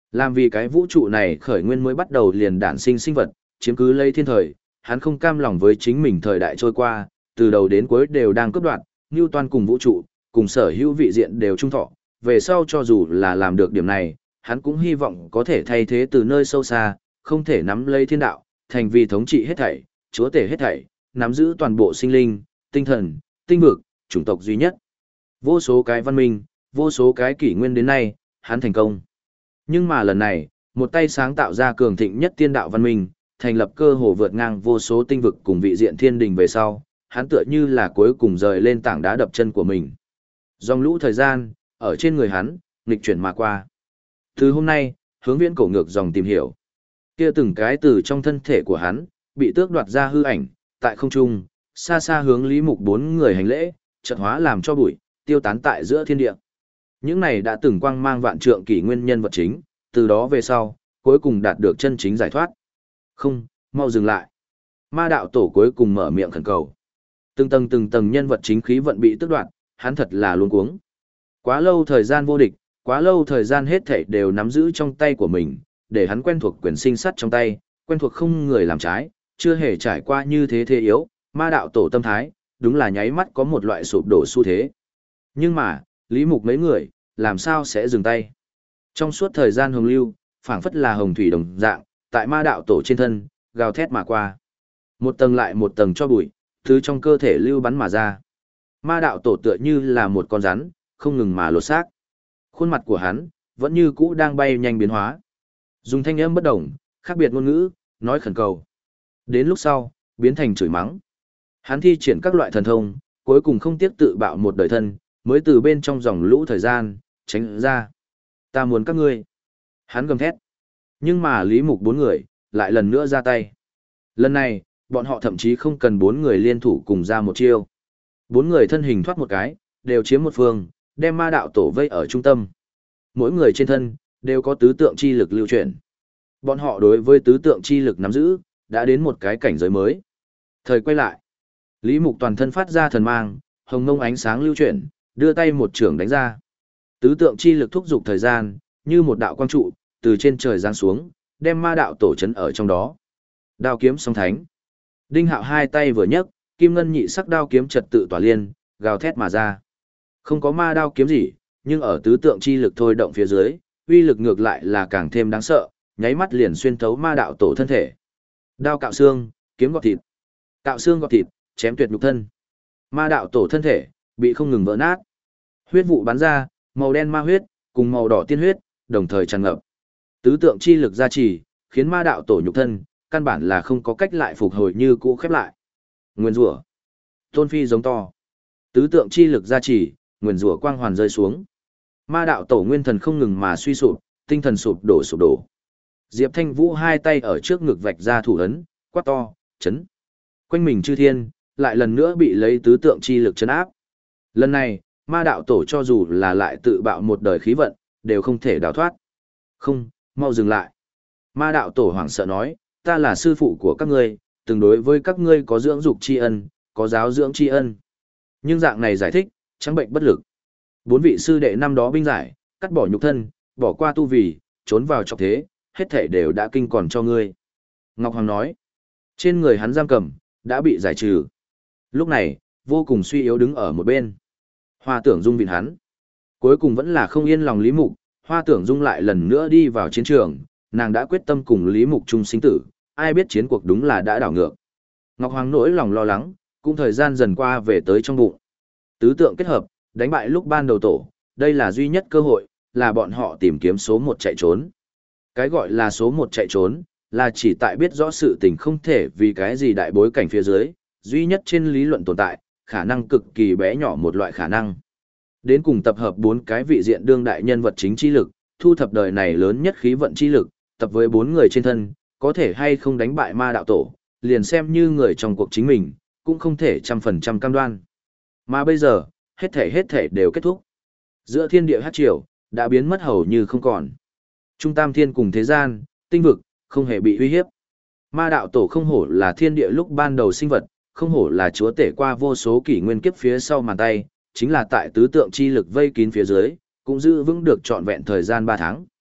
A: Làm vì cái vũ trụ này khởi nguyên mới bắt đầu liền đản sinh sinh vật, chiếm cứ lấy thiên thời, hắn không cam lòng với chính mình thời đại trôi qua, từ đầu đến cuối đều đang cướp đoạt, Newton cùng vũ trụ, cùng sở hữu vị diện đều trung thọ, về sau cho dù là làm được điểm này, hắn cũng hy vọng có thể thay thế từ nơi sâu xa, không thể nắm lấy thiên đạo, thành vì thống trị hết thảy, chúa tể hết thảy, nắm giữ toàn bộ sinh linh, tinh thần, tinh vực, chủng tộc duy nhất. Vô số cái văn minh, vô số cái kỷ nguyên đến nay, hắn thành công. Nhưng mà lần này, một tay sáng tạo ra cường thịnh nhất tiên đạo văn minh, thành lập cơ hồ vượt ngang vô số tinh vực cùng vị diện thiên đình về sau, hắn tựa như là cuối cùng rời lên tảng đá đập chân của mình. Dòng lũ thời gian, ở trên người hắn, nghịch chuyển mà qua. Từ hôm nay, hướng viễn cổ ngược dòng tìm hiểu. Kia từng cái từ trong thân thể của hắn, bị tước đoạt ra hư ảnh, tại không trung, xa xa hướng Lý Mục bốn người hành lễ, chợt hóa làm cho bụi, tiêu tán tại giữa thiên địa. Những này đã từng quang mang vạn trượng kỷ nguyên nhân vật chính, từ đó về sau, cuối cùng đạt được chân chính giải thoát. Không, mau dừng lại. Ma đạo tổ cuối cùng mở miệng khẩn cầu. Từng tầng từng tầng nhân vật chính khí vận bị tước đoạt, hắn thật là luống cuống. Quá lâu thời gian vô địch, quá lâu thời gian hết thảy đều nắm giữ trong tay của mình, để hắn quen thuộc quyền sinh sắt trong tay, quen thuộc không người làm trái, chưa hề trải qua như thế thế yếu, ma đạo tổ tâm thái, đúng là nháy mắt có một loại sụp đổ xu thế. Nhưng mà, Lý Mục mấy người, làm sao sẽ dừng tay? Trong suốt thời gian hồng lưu, phảng phất là hồng thủy đồng dạng, tại ma đạo tổ trên thân, gào thét mà qua. Một tầng lại một tầng cho bụi, thứ trong cơ thể lưu bắn mà ra. Ma đạo tổ tựa như là một con rắn, không ngừng mà lột xác. Khuôn mặt của hắn, vẫn như cũ đang bay nhanh biến hóa. Dùng thanh âm bất đồng, khác biệt ngôn ngữ, nói khẩn cầu. Đến lúc sau, biến thành chửi mắng. Hắn thi triển các loại thần thông, cuối cùng không tiếc tự bạo một đời thân, mới từ bên trong dòng lũ thời gian, tránh ra. Ta muốn các ngươi. Hắn gầm thét. Nhưng mà Lý Mục bốn người, lại lần nữa ra tay. Lần này, bọn họ thậm chí không cần bốn người liên thủ cùng ra một chiêu. Bốn người thân hình thoát một cái, đều chiếm một phương, đem ma đạo tổ vây ở trung tâm. Mỗi người trên thân, đều có tứ tượng chi lực lưu chuyển. Bọn họ đối với tứ tượng chi lực nắm giữ, đã đến một cái cảnh giới mới. Thời quay lại. Lý Mục toàn thân phát ra thần mang, hồng ngông ánh sáng lưu chuyển, đưa tay một trường đánh ra. Tứ tượng chi lực thúc giục thời gian, như một đạo quang trụ, từ trên trời giáng xuống, đem ma đạo tổ chấn ở trong đó. Đao kiếm song thánh. Đinh Hạo hai tay vừa nhấc, kim ngân nhị sắc đao kiếm trật tự tỏa liên, gào thét mà ra. Không có ma đao kiếm gì, nhưng ở tứ tượng chi lực thôi động phía dưới, uy lực ngược lại là càng thêm đáng sợ, nháy mắt liền xuyên thấu ma đạo tổ thân thể. Đao cạo xương, kiếm gọt thịt. Cạo xương gọt thịt, chém tuyệt nhục thân. Ma đạo tổ thân thể bị không ngừng vỡ nát. Huyết vụ bắn ra, màu đen ma huyết cùng màu đỏ tiên huyết đồng thời tràn ngập. Tứ tượng chi lực gia trì, khiến ma đạo tổ nhục thân căn bản là không có cách lại phục hồi như cũ khép lại. Nguyên rủa. Tôn phi giống to. Tứ tượng chi lực gia trì, nguyên rủa quang hoàn rơi xuống. Ma đạo tổ nguyên thần không ngừng mà suy sụp, tinh thần sụp đổ sụp đổ. Diệp Thanh Vũ hai tay ở trước ngực vạch ra thủ ấn, quát to, chấn. Quanh mình chư thiên, lại lần nữa bị lấy tứ tượng chi lực chấn áp. Lần này, ma đạo tổ cho dù là lại tự bạo một đời khí vận, đều không thể đào thoát. Không, mau dừng lại. Ma đạo tổ hoảng sợ nói, ta là sư phụ của các ngươi, từng đối với các ngươi có dưỡng dục tri ân, có giáo dưỡng tri ân. Nhưng dạng này giải thích, trắng bệnh bất lực. Bốn vị sư đệ năm đó binh giải, cắt bỏ nhục thân, bỏ qua tu vì, trốn vào trọc thế, hết thể đều đã kinh còn cho ngươi. Ngọc Hoàng nói, trên người hắn giam cầm, đã bị giải trừ. Lúc này, vô cùng suy yếu đứng ở một bên. Hoa Tưởng Dung vịn hắn. Cuối cùng vẫn là không yên lòng Lý Mục, Hoa Tưởng Dung lại lần nữa đi vào chiến trường, nàng đã quyết tâm cùng Lý Mục chung sinh tử, ai biết chiến cuộc đúng là đã đảo ngược. Ngọc Hoàng nỗi lòng lo lắng, cũng thời gian dần qua về tới trong bụng. Tứ tượng kết hợp, đánh bại lúc ban đầu tổ, đây là duy nhất cơ hội, là bọn họ tìm kiếm số một chạy trốn. Cái gọi là số một chạy trốn, là chỉ tại biết rõ sự tình không thể vì cái gì đại bối cảnh phía dưới, duy nhất trên lý luận tồn tại, khả năng cực kỳ bé nhỏ một loại khả năng. Đến cùng tập hợp bốn cái vị diện đương đại nhân vật chính chi lực, thu thập đời này lớn nhất khí vận chi lực, tập với bốn người trên thân, có thể hay không đánh bại ma đạo tổ, liền xem như người trong cuộc chính mình, cũng không thể trăm phần trăm cam đoan. Mà bây giờ, hết thể hết thể đều kết thúc. Giữa thiên địa hát triều, đã biến mất hầu như không còn. Trung tam thiên cùng thế gian, tinh vực, không hề bị uy hiếp. Ma đạo tổ không hổ là thiên địa lúc ban đầu sinh vật, không hổ là chúa tể qua vô số kỷ nguyên kiếp phía sau màn tay, chính là tại tứ tượng chi lực vây kín phía dưới, cũng giữ vững được trọn vẹn thời gian ba tháng.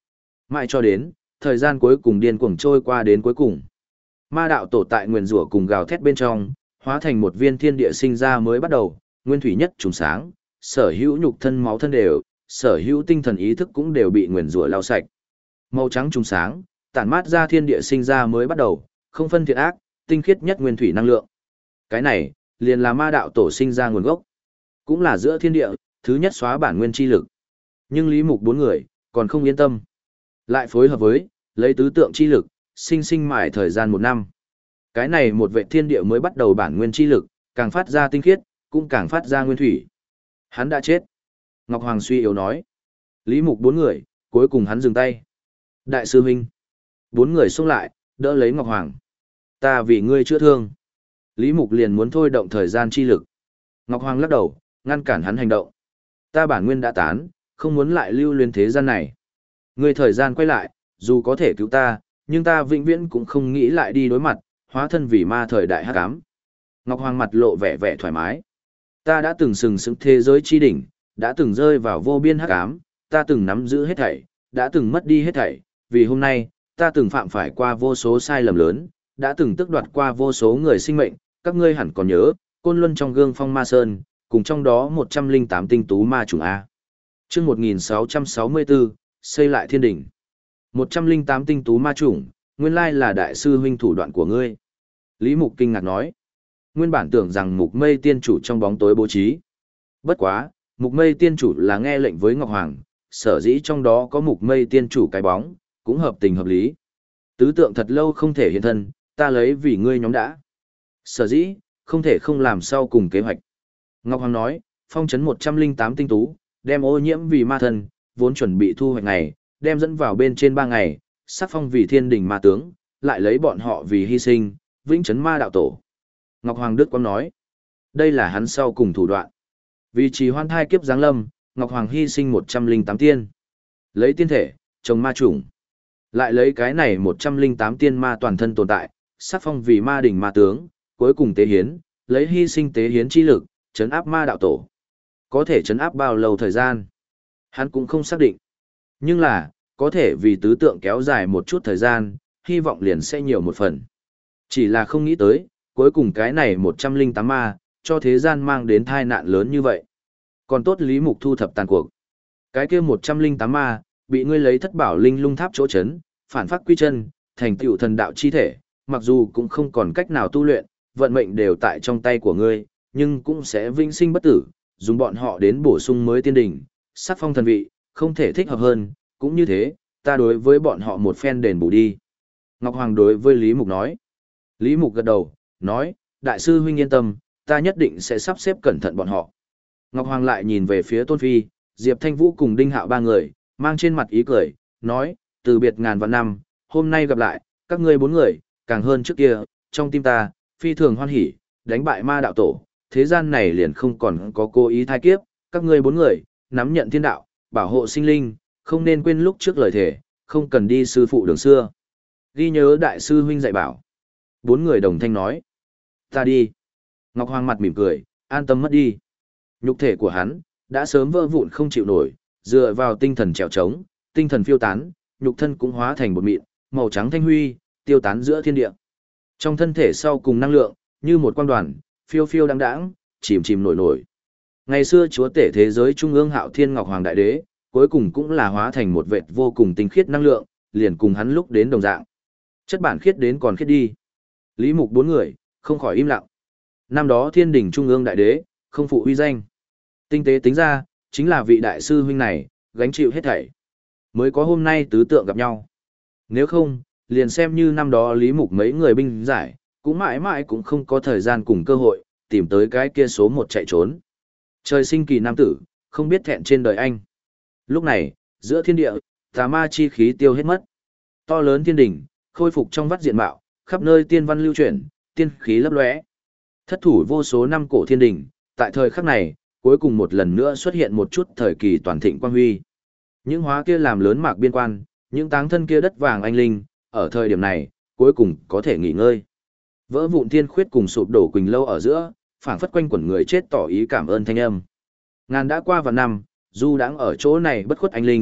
A: Mãi cho đến, thời gian cuối cùng điên cuồng trôi qua đến cuối cùng. Ma đạo tổ tại nguyền rủa cùng gào thét bên trong, hóa thành một viên thiên địa sinh ra mới bắt đầu, nguyên thủy nhất trùng sáng, sở hữu nhục thân máu thân đều, sở hữu tinh thần ý thức cũng đều bị nguyền rủa lau sạch. Màu trắng trùng sáng, tản mát ra thiên địa sinh ra mới bắt đầu, không phân thiện ác, tinh khiết nhất nguyên thủy năng lượng. Cái này, liền là ma đạo tổ sinh ra nguồn gốc, cũng là giữa thiên địa, thứ nhất xóa bản nguyên chi lực. Nhưng Lý Mục bốn người, còn không yên tâm. Lại phối hợp với, lấy tứ tượng chi lực, sinh sinh mãi thời gian một năm. Cái này một vệ thiên địa mới bắt đầu bản nguyên chi lực, càng phát ra tinh khiết, cũng càng phát ra nguyên thủy. Hắn đã chết. Ngọc Hoàng suy yếu nói. Lý Mục bốn người, cuối cùng hắn dừng tay. Đại sư huynh. Bốn người xông lại, đỡ lấy Ngọc Hoàng. Ta vì ngươi chữa thương. Lý Mục liền muốn thôi động thời gian chi lực. Ngọc Hoàng lắc đầu, ngăn cản hắn hành động. Ta bản nguyên đã tán, không muốn lại lưu luyến thế gian này. Ngươi thời gian quay lại, dù có thể cứu ta, nhưng ta vĩnh viễn cũng không nghĩ lại đi đối mặt, hóa thân vì ma thời đại hắc ám. Ngọc Hoàng mặt lộ vẻ vẻ thoải mái. Ta đã từng sừng sững thế giới chi đỉnh, đã từng rơi vào vô biên hắc ám, ta từng nắm giữ hết thảy, đã từng mất đi hết thảy, vì hôm nay, ta từng phạm phải qua vô số sai lầm lớn, đã từng tước đoạt qua vô số người sinh mệnh, các ngươi hẳn còn nhớ, Côn Luân trong gương phong ma sơn, cùng trong đó một trăm linh tám tinh tú ma chủng A. Chương một nghìn sáu trăm sáu mươi tư, xây lại thiên đỉnh. một trăm linh tám tinh tú ma chủng, nguyên lai là đại sư huynh thủ đoạn của ngươi. Lý Mục kinh ngạc nói. Nguyên bản tưởng rằng Mục Mây tiên chủ trong bóng tối bố trí. Bất quá, Mục Mây tiên chủ là nghe lệnh với Ngọc Hoàng, sở dĩ trong đó có Mục Mây tiên chủ cái bóng, cũng hợp tình hợp lý. Tứ tượng thật lâu không thể hiện thân, ta lấy vì ngươi nhóm đã. Sở dĩ, không thể không làm sau cùng kế hoạch. Ngọc Hoàng nói, phong trấn một trăm linh tám tinh tú, đem ô nhiễm vì ma thần, vốn chuẩn bị thu hoạch ngày, đem dẫn vào bên trên ba ngày, sắc phong vì thiên đình ma tướng, lại lấy bọn họ vì hy sinh, vĩnh trấn ma đạo tổ. Ngọc Hoàng Đức Quang nói, đây là hắn sau cùng thủ đoạn. Vì trì hoan thai kiếp giáng lâm, Ngọc Hoàng hy sinh một trăm linh tám tiên. Lấy tiên thể, trồng ma chủng. Lại lấy cái này một trăm linh tám tiên ma toàn thân tồn tại, sắc phong vì ma đỉnh ma tướng, cuối cùng tế hiến, lấy hy sinh tế hiến chi lực, trấn áp ma đạo tổ. Có thể trấn áp bao lâu thời gian? Hắn cũng không xác định. Nhưng là, có thể vì tứ tượng kéo dài một chút thời gian, hy vọng liền sẽ nhiều một phần. Chỉ là không nghĩ tới, cuối cùng cái này một trăm linh tám ma, cho thế gian mang đến tai nạn lớn như vậy. Còn tốt Lý Mục thu thập tàn cuộc. Cái kia một trăm linh tám ma, bị ngươi lấy thất bảo linh lung tháp chỗ chấn, phản phát quy chân, thành tựu thần đạo chi thể, mặc dù cũng không còn cách nào tu luyện, vận mệnh đều tại trong tay của ngươi, nhưng cũng sẽ vĩnh sinh bất tử, dùng bọn họ đến bổ sung mới tiên đỉnh, sắc phong thần vị, không thể thích hợp hơn, cũng như thế, ta đối với bọn họ một phen đền bù đi. Ngọc Hoàng đối với Lý Mục nói. Lý Mục gật đầu, nói, đại sư huynh yên tâm, ta nhất định sẽ sắp xếp cẩn thận bọn họ. Ngọc Hoàng lại nhìn về phía Tôn Phi, Diệp Thanh Vũ cùng Đinh Hạo ba người, mang trên mặt ý cười, nói, từ biệt ngàn vạn năm, hôm nay gặp lại, các ngươi bốn người, càng hơn trước kia, trong tim ta, phi thường hoan hỉ, đánh bại ma đạo tổ, thế gian này liền không còn có cố ý thai kiếp, các ngươi bốn người, nắm nhận thiên đạo, bảo hộ sinh linh, không nên quên lúc trước lời thề, không cần đi sư phụ đường xưa. Ghi nhớ đại sư huynh dạy bảo. Bốn người đồng thanh nói, ta đi. Ngọc Hoàng mặt mỉm cười, an tâm mất đi. Nhục thể của hắn, đã sớm vỡ vụn không chịu nổi, dựa vào tinh thần trèo trống, tinh thần phiêu tán, nhục thân cũng hóa thành bột mịn, màu trắng thanh huy, tiêu tán giữa thiên địa. Trong thân thể sau cùng năng lượng, như một quang đoàn, phiêu phiêu đáng đáng, chìm chìm nổi nổi. Ngày xưa chúa tể thế giới trung ương Hạo Thiên Ngọc Hoàng Đại Đế, cuối cùng cũng là hóa thành một vệt vô cùng tinh khiết năng lượng, liền cùng hắn lúc đến đồng dạng. Chất bản khiết đến còn khiết đi. Lý Mục bốn người, không khỏi im lặng. Năm đó Thiên Đình Trung ương Đại Đế, không phụ uy danh. Tinh tế tính ra, chính là vị đại sư huynh này, gánh chịu hết thảy. Mới có hôm nay tứ tượng gặp nhau. Nếu không, liền xem như năm đó Lý Mục mấy người binh giải, cũng mãi mãi cũng không có thời gian cùng cơ hội, tìm tới cái kia số một chạy trốn. Trời sinh kỳ nam tử, không biết thẹn trên đời anh. Lúc này, giữa thiên địa, tà ma chi khí tiêu hết mất. To lớn thiên đỉnh, khôi phục trong vắt diện mạo, khắp nơi tiên văn lưu chuyển, tiên khí lấp lóe. Thất thủ vô số năm cổ thiên đỉnh, tại thời khắc này, cuối cùng một lần nữa xuất hiện một chút thời kỳ toàn thịnh quang huy. Những hóa kia làm lớn mạc biên quan, những táng thân kia đất vàng anh linh, ở thời điểm này, cuối cùng có thể nghỉ ngơi. Vỡ vụn thiên khuyết cùng sụp đổ quỳnh lâu ở giữa, phảng phất quanh quẩn người chết tỏ ý cảm ơn thanh âm. Ngàn đã qua vạn năm, dù đang ở chỗ này bất khuất anh linh,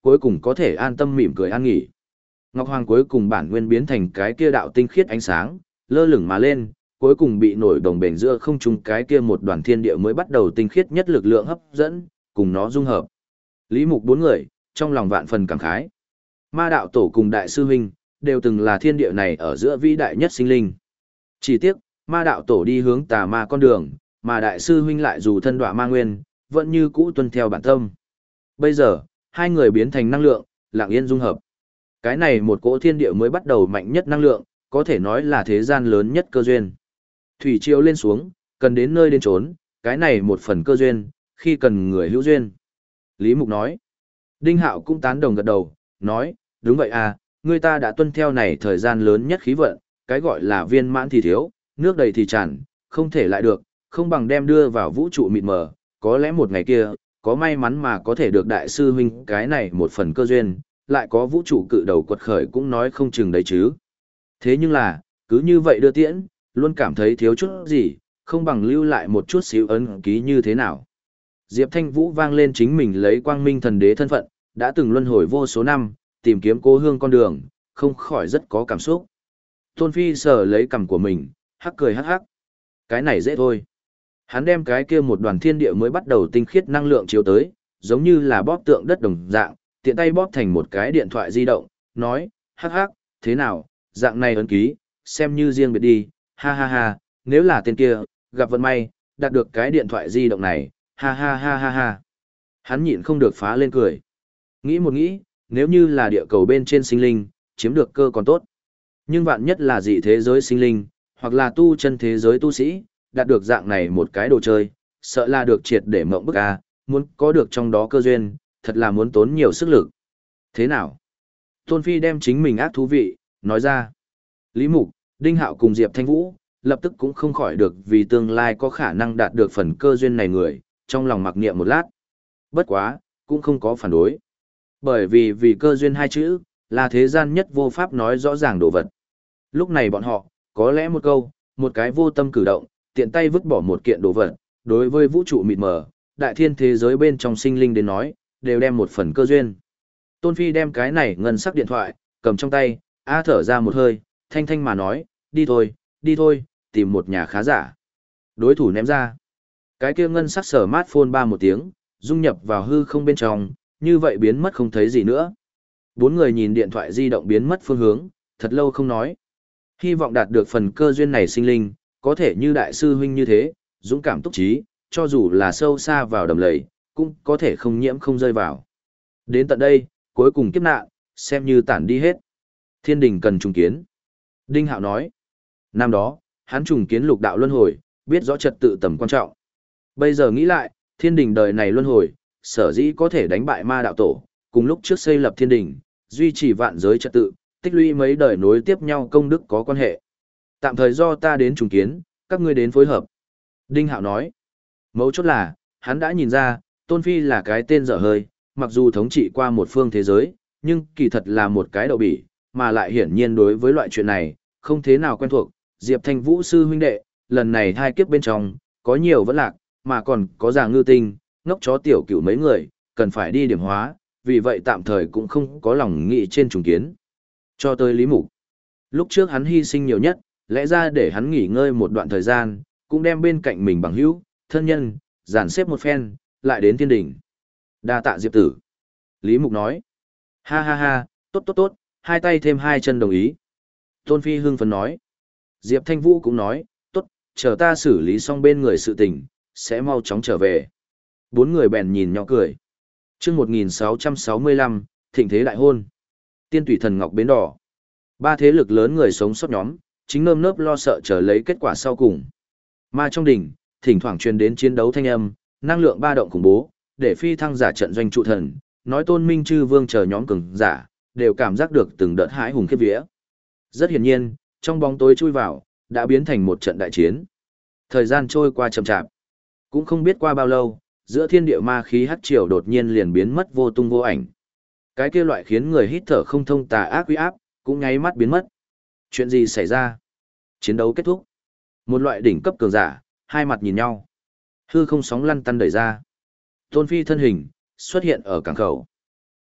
A: cuối cùng có thể an tâm mỉm cười an nghỉ. Ngọc Hoàng cuối cùng bản nguyên biến thành cái kia đạo tinh khiết ánh sáng, lơ lửng mà lên, cuối cùng bị nổi đồng bền giữa không trung cái kia một đoàn thiên địa mới bắt đầu tinh khiết nhất lực lượng hấp dẫn, cùng nó dung hợp. Lý Mục bốn người, trong lòng vạn phần cảm khái. Ma đạo tổ cùng đại sư huynh, đều từng là thiên địa này ở giữa vĩ đại nhất sinh linh. Chỉ tiếc, ma đạo tổ đi hướng tà ma con đường, mà đại sư huynh lại dù thân đọa ma nguyên, vẫn như cũ tuân theo bản tâm. Bây giờ, hai người biến thành năng lượng, lặng yên dung hợp. Cái này một cỗ thiên địa mới bắt đầu mạnh nhất năng lượng, có thể nói là thế gian lớn nhất cơ duyên. Thủy triều lên xuống, cần đến nơi đến trốn, cái này một phần cơ duyên, khi cần người hữu duyên. Lý Mục nói. Đinh Hạo cũng tán đồng gật đầu, nói, đúng vậy à, người ta đã tuân theo này thời gian lớn nhất khí vận, cái gọi là viên mãn thì thiếu, nước đầy thì tràn, không thể lại được, không bằng đem đưa vào vũ trụ mịt mờ, có lẽ một ngày kia, có may mắn mà có thể được đại sư huynh cái này một phần cơ duyên, lại có vũ trụ cự đầu quật khởi cũng nói không chừng đấy chứ. Thế nhưng là, cứ như vậy đưa tiễn, luôn cảm thấy thiếu chút gì, không bằng lưu lại một chút xíu ấn ký như thế nào. Diệp Thanh Vũ vang lên chính mình lấy quang minh thần đế thân phận, đã từng luân hồi vô số năm, tìm kiếm cô hương con đường, không khỏi rất có cảm xúc. Tôn Phi sờ lấy cằm của mình, hắc cười hắc hắc. Cái này dễ thôi. Hắn đem cái kia một đoàn thiên địa mới bắt đầu tinh khiết năng lượng chiếu tới, giống như là bóp tượng đất đồng dạng, tiện tay bóp thành một cái điện thoại di động, nói, hắc hắc, thế nào, dạng này ấn ký, xem như riêng biệt đi, ha ha ha, nếu là tên kia, gặp vận may, đạt được cái điện thoại di động này, ha ha ha ha ha. Hắn nhịn không được phá lên cười. Nghĩ một nghĩ, nếu như là địa cầu bên trên sinh linh, chiếm được cơ còn tốt. Nhưng vạn nhất là dị thế giới sinh linh, hoặc là tu chân thế giới tu sĩ, đạt được dạng này một cái đồ chơi, sợ là được triệt để mộng bức a, muốn có được trong đó cơ duyên, thật là muốn tốn nhiều sức lực. Thế nào? Tôn Phi đem chính mình ác thú vị, nói ra. Lý Mục, Đinh Hạo cùng Diệp Thanh Vũ, lập tức cũng không khỏi được vì tương lai có khả năng đạt được phần cơ duyên này người, trong lòng mặc niệm một lát. Bất quá, cũng không có phản đối. Bởi vì vì cơ duyên hai chữ, là thế gian nhất vô pháp nói rõ ràng đồ vật. Lúc này bọn họ, có lẽ một câu, một cái vô tâm cử động, tiện tay vứt bỏ một kiện đồ vật, đối với vũ trụ mịt mờ, đại thiên thế giới bên trong sinh linh đến nói, đều đem một phần cơ duyên. Tôn Phi đem cái này ngân sắc điện thoại, cầm trong tay, a thở ra một hơi, thanh thanh mà nói, đi thôi, đi thôi, tìm một nhà khá giả. Đối thủ ném ra. Cái kia ngân sắc sở mát phôn ba một tiếng, dung nhập vào hư không bên trong, như vậy biến mất không thấy gì nữa. Bốn người nhìn điện thoại di động biến mất phương hướng, thật lâu không nói. Hy vọng đạt được phần cơ duyên này sinh linh, có thể như đại sư huynh như thế, dũng cảm túc trí, cho dù là sâu xa vào đầm lầy, cũng có thể không nhiễm không rơi vào. Đến tận đây, cuối cùng kiếp nạn, xem như tản đi hết. Thiên đình cần trùng kiến. Đinh Hạo nói. Năm đó, hắn trùng kiến lục đạo luân hồi, biết rõ trật tự tầm quan trọng. Bây giờ nghĩ lại, thiên đình đời này luân hồi, sở dĩ có thể đánh bại ma đạo tổ, cùng lúc trước xây lập thiên đình, duy trì vạn giới trật tự, tích lũy mấy đời nối tiếp nhau công đức có quan hệ. Tạm thời do ta đến trùng kiến, các ngươi đến phối hợp. Đinh Hạo nói. Mấu chốt là, hắn đã nhìn ra, Tôn Phi là cái tên dở hơi, mặc dù thống trị qua một phương thế giới, nhưng kỳ thật là một cái đậu bỉ, mà lại hiển nhiên đối với loại chuyện này, không thế nào quen thuộc. Diệp Thanh Vũ sư huynh đệ, lần này hai kiếp bên trong, có nhiều vẫn lạc, mà còn có già ngư tinh, ngốc chó tiểu cửu mấy người, cần phải đi điểm hóa, vì vậy tạm thời cũng không có lòng nghĩ trên trùng kiến. Cho tới Lý Mục. Lúc trước hắn hy sinh nhiều nhất, lẽ ra để hắn nghỉ ngơi một đoạn thời gian, cũng đem bên cạnh mình bằng hữu, thân nhân, dàn xếp một phen, lại đến thiên đỉnh. Đa tạ Diệp tử. Lý Mục nói. Ha ha ha, tốt tốt tốt, hai tay thêm hai chân đồng ý. Tôn Phi hưng phấn nói. Diệp Thanh Vũ cũng nói, tốt, chờ ta xử lý xong bên người sự tình, sẽ mau chóng trở về. Bốn người bèn nhìn nhỏ cười. chương một nghìn sáu trăm sáu mươi lăm, thịnh thế đại hôn. Tiên Tùy Thần Ngọc Bến Đỏ. Ba thế lực lớn người sống sót nhóm, chính nơm nớp lo sợ chờ lấy kết quả sau cùng. Mà trong đỉnh, thỉnh thoảng truyền đến chiến đấu thanh âm, năng lượng ba động khủng bố, để phi thăng giả trận doanh trụ thần, nói Tôn Minh Chư Vương chờ nhóm cường giả, đều cảm giác được từng đợt hãi hùng khiếp vía. Rất hiển nhiên, trong bóng tối chui vào, đã biến thành một trận đại chiến. Thời gian trôi qua chậm chạp, cũng không biết qua bao lâu, giữa thiên địa ma khí hắc triều đột nhiên liền biến mất vô tung vô ảnh. Cái kia loại khiến người hít thở không thông tà ác uy áp, cũng nháy mắt biến mất. Chuyện gì xảy ra? Chiến đấu kết thúc. Một loại đỉnh cấp cường giả, hai mặt nhìn nhau. Hư không sóng lăn tăn đẩy ra. Tôn Phi thân hình, xuất hiện ở cảng khẩu.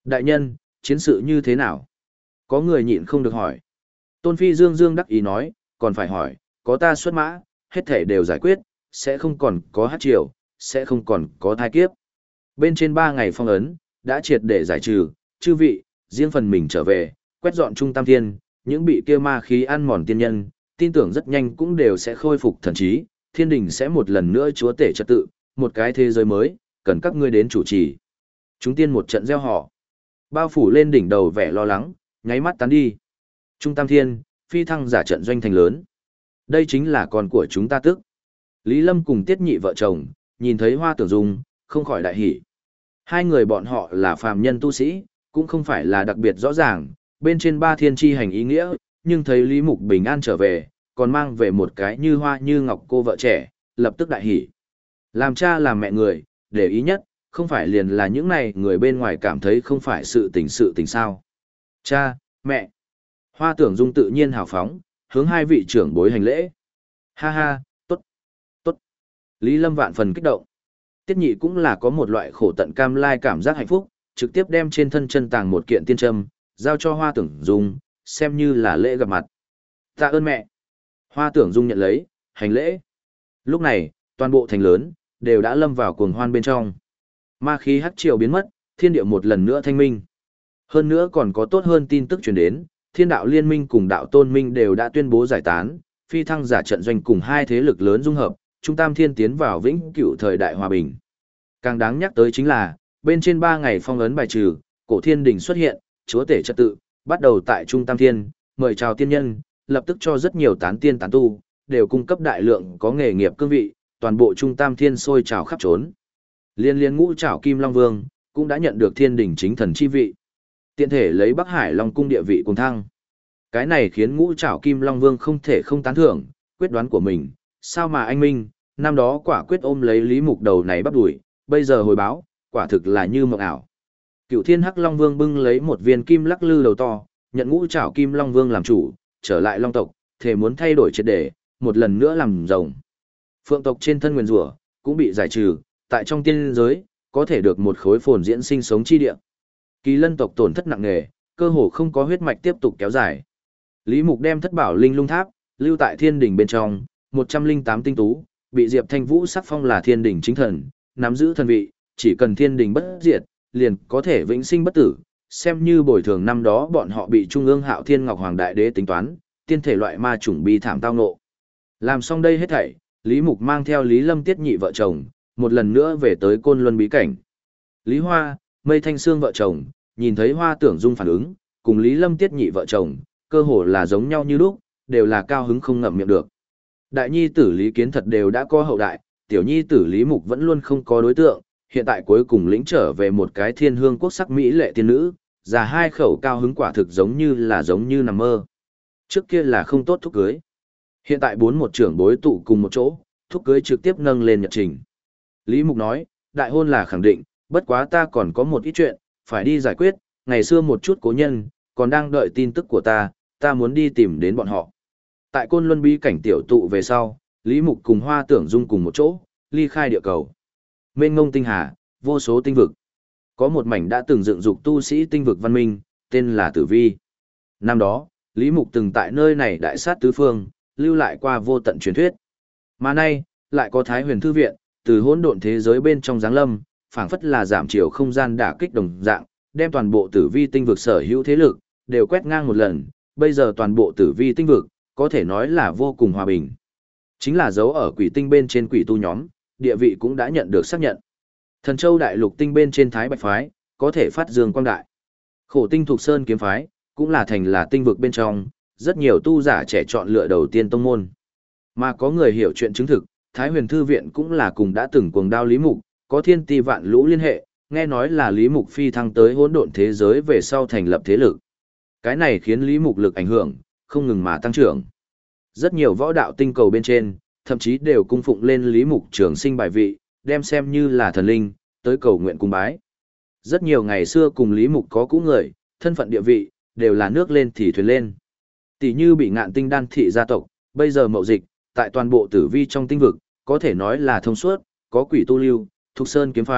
A: Đại nhân, chiến sự như thế nào? Có người nhịn không được hỏi. Tôn Phi Dương Dương đắc ý nói, còn phải hỏi, có ta xuất mã, hết thể đều giải quyết, sẽ không còn có hát triều, sẽ không còn có thai kiếp. Bên trên ba ngày phong ấn, đã triệt để giải trừ, chư vị, riêng phần mình trở về, quét dọn trung tam thiên, những bị kia ma khí ăn mòn tiên nhân, tin tưởng rất nhanh cũng đều sẽ khôi phục thần trí, thiên đình sẽ một lần nữa chúa tể trật tự, một cái thế giới mới, cần các ngươi đến chủ trì. Chúng tiên một trận gieo họ, bao phủ lên đỉnh đầu vẻ lo lắng, nháy mắt tán đi. Trung tam thiên, phi thăng giả trận doanh thành lớn. Đây chính là con của chúng ta tức. Lý Lâm cùng Tiết Nhị vợ chồng, nhìn thấy Hoa Tưởng Dung, không khỏi đại hỉ. Hai người bọn họ là phàm nhân tu sĩ, cũng không phải là đặc biệt rõ ràng, bên trên ba thiên chi hành ý nghĩa, nhưng thấy Lý Mục bình an trở về, còn mang về một cái như hoa như ngọc cô vợ trẻ, lập tức đại hỉ. Làm cha làm mẹ người, để ý nhất, không phải liền là những này người bên ngoài cảm thấy không phải sự tình sự tình sao. Cha, mẹ. Hoa Tưởng Dung tự nhiên hào phóng, hướng hai vị trưởng bối hành lễ. Ha ha, tốt, tốt. Lý Lâm vạn phần kích động. Tiết Nhị cũng là có một loại khổ tận cam lai cảm giác hạnh phúc, trực tiếp đem trên thân chân tàng một kiện tiên trâm, giao cho Hoa Tưởng Dung, xem như là lễ gặp mặt. Tạ ơn mẹ. Hoa Tưởng Dung nhận lấy, hành lễ. Lúc này, toàn bộ thành lớn, đều đã lâm vào cuồng hoan bên trong. Ma khí hắc triều biến mất, thiên địa một lần nữa thanh minh. Hơn nữa còn có tốt hơn tin tức truyền đến, thiên đạo liên minh cùng đạo tôn minh đều đã tuyên bố giải tán, phi thăng giả trận doanh cùng hai thế lực lớn dung hợp, trung tam thiên tiến vào vĩnh cửu thời đại hòa bình. Càng đáng nhắc tới chính là, bên trên ba ngày phong ấn bài trừ, cổ thiên đình xuất hiện, chúa tể trật tự, bắt đầu tại trung tam thiên, mời chào tiên nhân, lập tức cho rất nhiều tán tiên tán tu, đều cung cấp đại lượng có nghề nghiệp cương vị, toàn bộ trung tam thiên sôi trào khắp trốn. Liên liên ngũ trảo Kim Long Vương, cũng đã nhận được thiên đình chính thần chi vị. Tiện thể lấy Bắc Hải Long cung địa vị cùng thăng. Cái này khiến ngũ trảo Kim Long Vương không thể không tán thưởng, quyết đoán của mình, sao mà anh Minh, năm đó quả quyết ôm lấy Lý Mục đầu này bắt đuổi, bây giờ hồi báo, quả thực là như mộng ảo. Cựu Thiên Hắc Long Vương bưng lấy một viên kim lắc lư đầu to, nhận ngũ trảo Kim Long Vương làm chủ, trở lại Long tộc, thể muốn thay đổi triệt để, một lần nữa làm rồng. Phượng tộc trên thân nguyên rủa cũng bị giải trừ, tại trong tiên giới, có thể được một khối phồn diễn sinh sống chi địa. Kỳ Lân tộc tổn thất nặng nề, cơ hồ không có huyết mạch tiếp tục kéo dài. Lý Mục đem thất bảo linh lung tháp lưu tại thiên đỉnh bên trong, một trăm linh tám tinh tú, bị Diệp Thanh Vũ sắc phong là thiên đỉnh chính thần, nắm giữ thần vị, chỉ cần thiên đỉnh bất diệt, liền có thể vĩnh sinh bất tử, xem như bồi thường năm đó bọn họ bị Trung ương Hạo Thiên Ngọc Hoàng Đại Đế tính toán, tiên thể loại ma chủng bi thảm tao ngộ. Làm xong đây hết thảy, Lý Mục mang theo Lý Lâm Tiết Nhị vợ chồng, một lần nữa về tới Côn Luân bí cảnh. Lý Hoa, Mây Thanh Sương vợ chồng, nhìn thấy Hoa Tưởng Dung phản ứng, cùng Lý Lâm Tiết Nhị vợ chồng, cơ hồ là giống nhau như lúc, đều là cao hứng không ngậm miệng được. Đại nhi tử Lý Kiến thật đều đã có hậu đại, tiểu nhi tử Lý Mục vẫn luôn không có đối tượng, hiện tại cuối cùng lĩnh trở về một cái thiên hương quốc sắc mỹ lệ tiên nữ, già hai khẩu cao hứng quả thực giống như là giống như nằm mơ. Trước kia là không tốt thúc cưới. Hiện tại bốn một trưởng bối tụ cùng một chỗ, thúc cưới trực tiếp nâng lên nhật trình. Lý Mục nói, đại hôn là khẳng định, bất quá ta còn có một ít chuyện, phải đi giải quyết, ngày xưa một chút cố nhân, còn đang đợi tin tức của ta, ta muốn đi tìm đến bọn họ. Tại Côn Luân bí cảnh tiểu tụ về sau, Lý Mục cùng Hoa Tưởng Dung cùng một chỗ, ly khai địa cầu. Mênh ngông tinh hà, vô số tinh vực. Có một mảnh đã từng dựng dục tu sĩ tinh vực văn minh, tên là Tử Vi. Năm đó, Lý Mục từng tại nơi này đại sát tứ phương, lưu lại qua vô tận truyền thuyết. Mà nay, lại có Thái Huyền Thư Viện, từ hỗn độn thế giới bên trong giáng lâm, phảng phất là giảm chiều không gian đả kích đồng dạng, đem toàn bộ Tử Vi tinh vực sở hữu thế lực đều quét ngang một lần, bây giờ toàn bộ Tử Vi tinh vực có thể nói là vô cùng hòa bình. Chính là dấu ở quỷ tinh bên trên quỷ tu nhóm, địa vị cũng đã nhận được xác nhận. Thần Châu đại lục tinh bên trên Thái Bạch phái, có thể phát dương quang đại. Khổ tinh thuộc Sơn kiếm phái, cũng là thành là tinh vực bên trong, rất nhiều tu giả trẻ chọn lựa đầu tiên tông môn. Mà có người hiểu chuyện chứng thực, Thái Huyền Thư Viện cũng là cùng đã từng cuồng đao Lý Mục, có thiên ti vạn lũ liên hệ, nghe nói là Lý Mục phi thăng tới hỗn độn thế giới về sau thành lập thế lực. Cái này khiến Lý Mục lực ảnh hưởng, không ngừng mà tăng trưởng. Rất nhiều võ đạo tinh cầu bên trên, thậm chí đều cung phụng lên Lý Mục trường sinh bài vị, đem xem như là thần linh, tới cầu nguyện cung bái. Rất nhiều ngày xưa cùng Lý Mục có cũ người, thân phận địa vị, đều là nước lên thì thuyền lên. Tỷ như bị ngạn tinh đan thị gia tộc, bây giờ mậu dịch, tại toàn bộ Tử Vi trong tinh vực, có thể nói là thông suốt, có quỷ tu lưu, thuộc Sơn kiếm phái,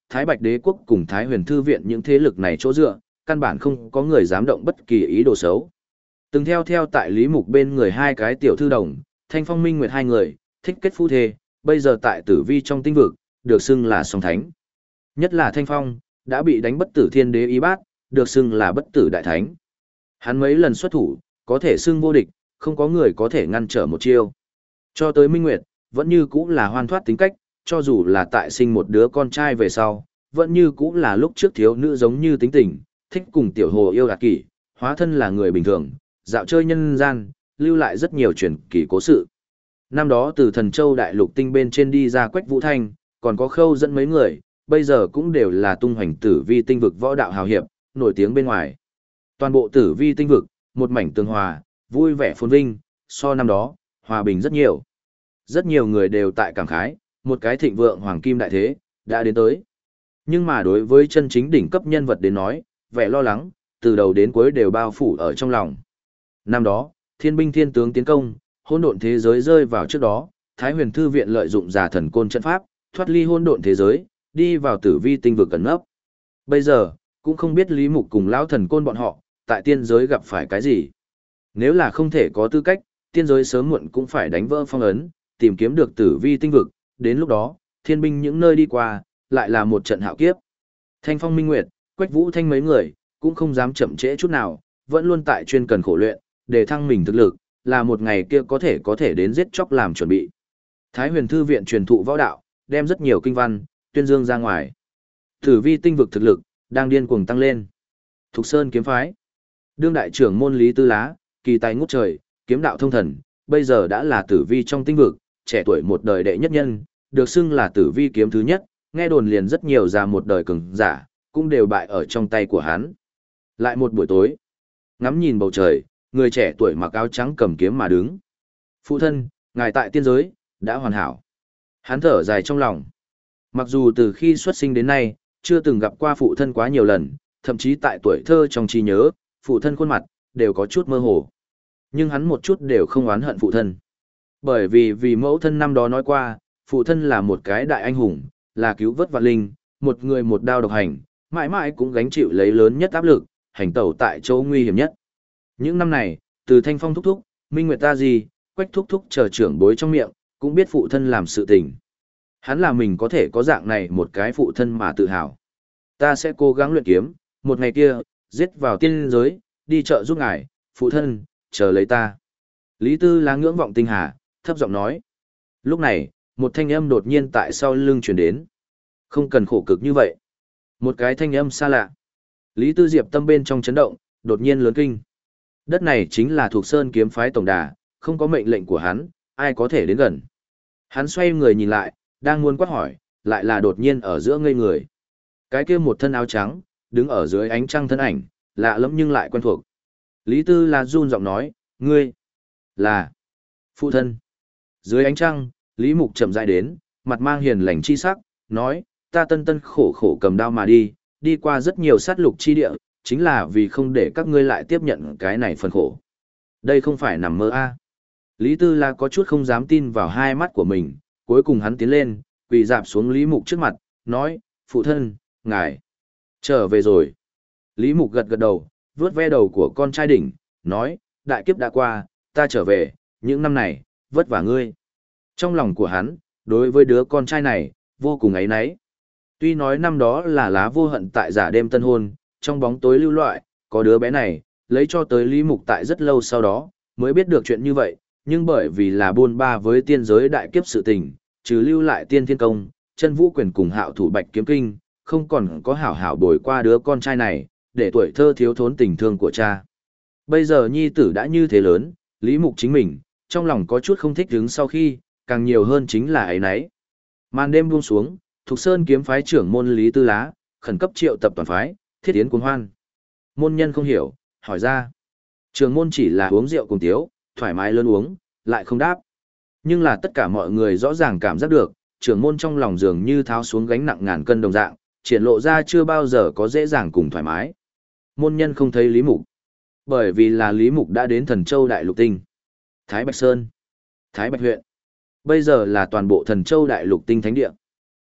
A: Thái Bạch Đế quốc cùng Thái Huyền Thư viện những thế lực này chỗ dựa, căn bản không có người dám động bất kỳ ý đồ xấu. Từng theo theo tại Lý Mục bên người hai cái tiểu thư đồng, Thanh Phong Minh Nguyệt hai người, thích kết phu thê, bây giờ tại Tử Vi trong tinh vực, được xưng là song thánh. Nhất là Thanh Phong, đã bị đánh bất tử thiên đế ý bát, được xưng là bất tử đại thánh. Hắn mấy lần xuất thủ, có thể xưng vô địch, không có người có thể ngăn trở một chiêu. Cho tới Minh Nguyệt, vẫn như cũ là hoan thoát tính cách, cho dù là tại sinh một đứa con trai về sau, vẫn như cũ là lúc trước thiếu nữ giống như tính tình, thích cùng tiểu hồ yêu đạt kỷ, hóa thân là người bình thường, dạo chơi nhân gian, lưu lại rất nhiều truyền kỳ cố sự. Năm đó từ Thần Châu Đại Lục tinh bên trên đi ra Quách Vũ Thanh, còn có Khâu dẫn mấy người, bây giờ cũng đều là tung hoành Tử Vi tinh vực võ đạo hào hiệp, nổi tiếng bên ngoài. Toàn bộ Tử Vi tinh vực, một mảnh tường hòa, vui vẻ phồn vinh, so năm đó, hòa bình rất nhiều. Rất nhiều người đều tại cảm khái, một cái thịnh vượng hoàng kim đại thế, đã đến tới. Nhưng mà đối với chân chính đỉnh cấp nhân vật đến nói, vẻ lo lắng, từ đầu đến cuối đều bao phủ ở trong lòng. Năm đó, thiên binh thiên tướng tiến công, hỗn độn thế giới rơi vào trước đó, Thái Huyền Thư viện lợi dụng giả thần côn trận pháp, thoát ly hỗn độn thế giới, đi vào Tử Vi tinh vực cẩn nấp. Bây giờ, cũng không biết Lý Mục cùng lão thần côn bọn họ, tại tiên giới gặp phải cái gì. Nếu là không thể có tư cách, tiên giới sớm muộn cũng phải đánh vỡ phong ấn, tìm kiếm được Tử Vi tinh vực, đến lúc đó, thiên binh những nơi đi qua, lại là một trận hạo kiếp. Thanh Phong Minh Nguyệt, Quách Vũ Thanh mấy người, cũng không dám chậm trễ chút nào, vẫn luôn tại chuyên cần khổ luyện, để thăng mình thực lực, là một ngày kia có thể có thể đến giết chóc làm chuẩn bị. Thái Huyền Thư viện truyền thụ võ đạo, đem rất nhiều kinh văn, tuyên dương ra ngoài. Tử Vi tinh vực thực lực, đang điên cuồng tăng lên. Thục Sơn kiếm phái. Đương đại trưởng môn Lý Tư Lá, kỳ tài ngút trời, kiếm đạo thông thần, bây giờ đã là Tử Vi trong tinh vực, trẻ tuổi một đời đệ nhất nhân, được xưng là Tử Vi kiếm thứ nhất, nghe đồn liền rất nhiều già một đời cường giả, cũng đều bại ở trong tay của hắn. Lại một buổi tối, ngắm nhìn bầu trời, người trẻ tuổi mặc áo trắng cầm kiếm mà đứng. Phụ thân, ngài tại tiên giới, đã hoàn hảo. Hắn thở dài trong lòng. Mặc dù từ khi xuất sinh đến nay, chưa từng gặp qua phụ thân quá nhiều lần, thậm chí tại tuổi thơ trong trí nhớ, phụ thân khuôn mặt, đều có chút mơ hồ. Nhưng hắn một chút đều không oán hận phụ thân. Bởi vì vì mẫu thân năm đó nói qua, phụ thân là một cái đại anh hùng, là cứu vớt vạn linh, một người một đao độc hành, mãi mãi cũng gánh chịu lấy lớn nhất áp lực, hành tẩu tại chỗ nguy hiểm nhất. Những năm này, từ Thanh Phong thúc thúc, Minh Nguyệt ta gì, Quách thúc thúc chờ trưởng bối trong miệng, cũng biết phụ thân làm sự tình. Hắn là mình có thể có dạng này một cái phụ thân mà tự hào. Ta sẽ cố gắng luyện kiếm, một ngày kia, giết vào tiên giới, đi chợ giúp ngài, phụ thân, chờ lấy ta. Lý Tư Lá ngưỡng vọng tinh hà, thấp giọng nói. Lúc này, một thanh âm đột nhiên tại sau lưng truyền đến. Không cần khổ cực như vậy. Một cái thanh âm xa lạ. Lý Tư Diệp tâm bên trong chấn động, đột nhiên lớn kinh. Đất này chính là thuộc Sơn kiếm phái tổng đà, không có mệnh lệnh của hắn, ai có thể đến gần. Hắn xoay người nhìn lại, đang muốn quát hỏi, lại là đột nhiên ở giữa ngây người. Cái kia một thân áo trắng, đứng ở dưới ánh trăng thân ảnh, lạ lẫm nhưng lại quen thuộc. Lý Tư là run giọng nói, ngươi, là, phụ thân. Dưới ánh trăng, Lý Mục chậm rãi đến, mặt mang hiền lành chi sắc, nói, ta tân tân khổ khổ cầm đao mà đi, đi qua rất nhiều sát lục chi địa, chính là vì không để các ngươi lại tiếp nhận cái này phần khổ. Đây không phải nằm mơ a. Lý Tư La có chút không dám tin vào hai mắt của mình, cuối cùng hắn tiến lên, quỳ dạp xuống Lý Mục trước mặt, nói, phụ thân, ngài, trở về rồi. Lý Mục gật gật đầu, vuốt ve đầu của con trai đỉnh, nói, đại kiếp đã qua, ta trở về, những năm này, vất vả ngươi. Trong lòng của hắn, đối với đứa con trai này, vô cùng ấy náy. Tuy nói năm đó là lá vô hận tại giả đêm tân hôn, trong bóng tối lưu loại, có đứa bé này, lấy cho tới Lý Mục tại rất lâu sau đó, mới biết được chuyện như vậy, nhưng bởi vì là buôn ba với tiên giới đại kiếp sự tình, trừ lưu lại tiên thiên công, chân vũ quyền cùng hạo thủ bạch kiếm kinh, không còn có hảo hảo bồi qua đứa con trai này, để tuổi thơ thiếu thốn tình thương của cha. Bây giờ nhi tử đã như thế lớn, Lý Mục chính mình, trong lòng có chút không thích đứng sau khi, càng nhiều hơn chính là ấy nấy. Màn đêm buông xuống, Thục Sơn kiếm phái trưởng môn Lý Tư Lá, khẩn cấp triệu tập toàn phái, thiết yến cuồng hoan. Môn nhân không hiểu, hỏi ra. Trưởng môn chỉ là uống rượu cùng tiếu, thoải mái lớn uống, lại không đáp. Nhưng là tất cả mọi người rõ ràng cảm giác được, trưởng môn trong lòng dường như tháo xuống gánh nặng ngàn cân đồng dạng, triển lộ ra chưa bao giờ có dễ dàng cùng thoải mái. Môn nhân không thấy Lý Mục. Bởi vì là Lý Mục đã đến Thần Châu Đại Lục Tinh, Thái Bạch Sơn, Thái Bạch huyện. Bây giờ là toàn bộ Thần Châu Đại Lục Tinh thánh địa.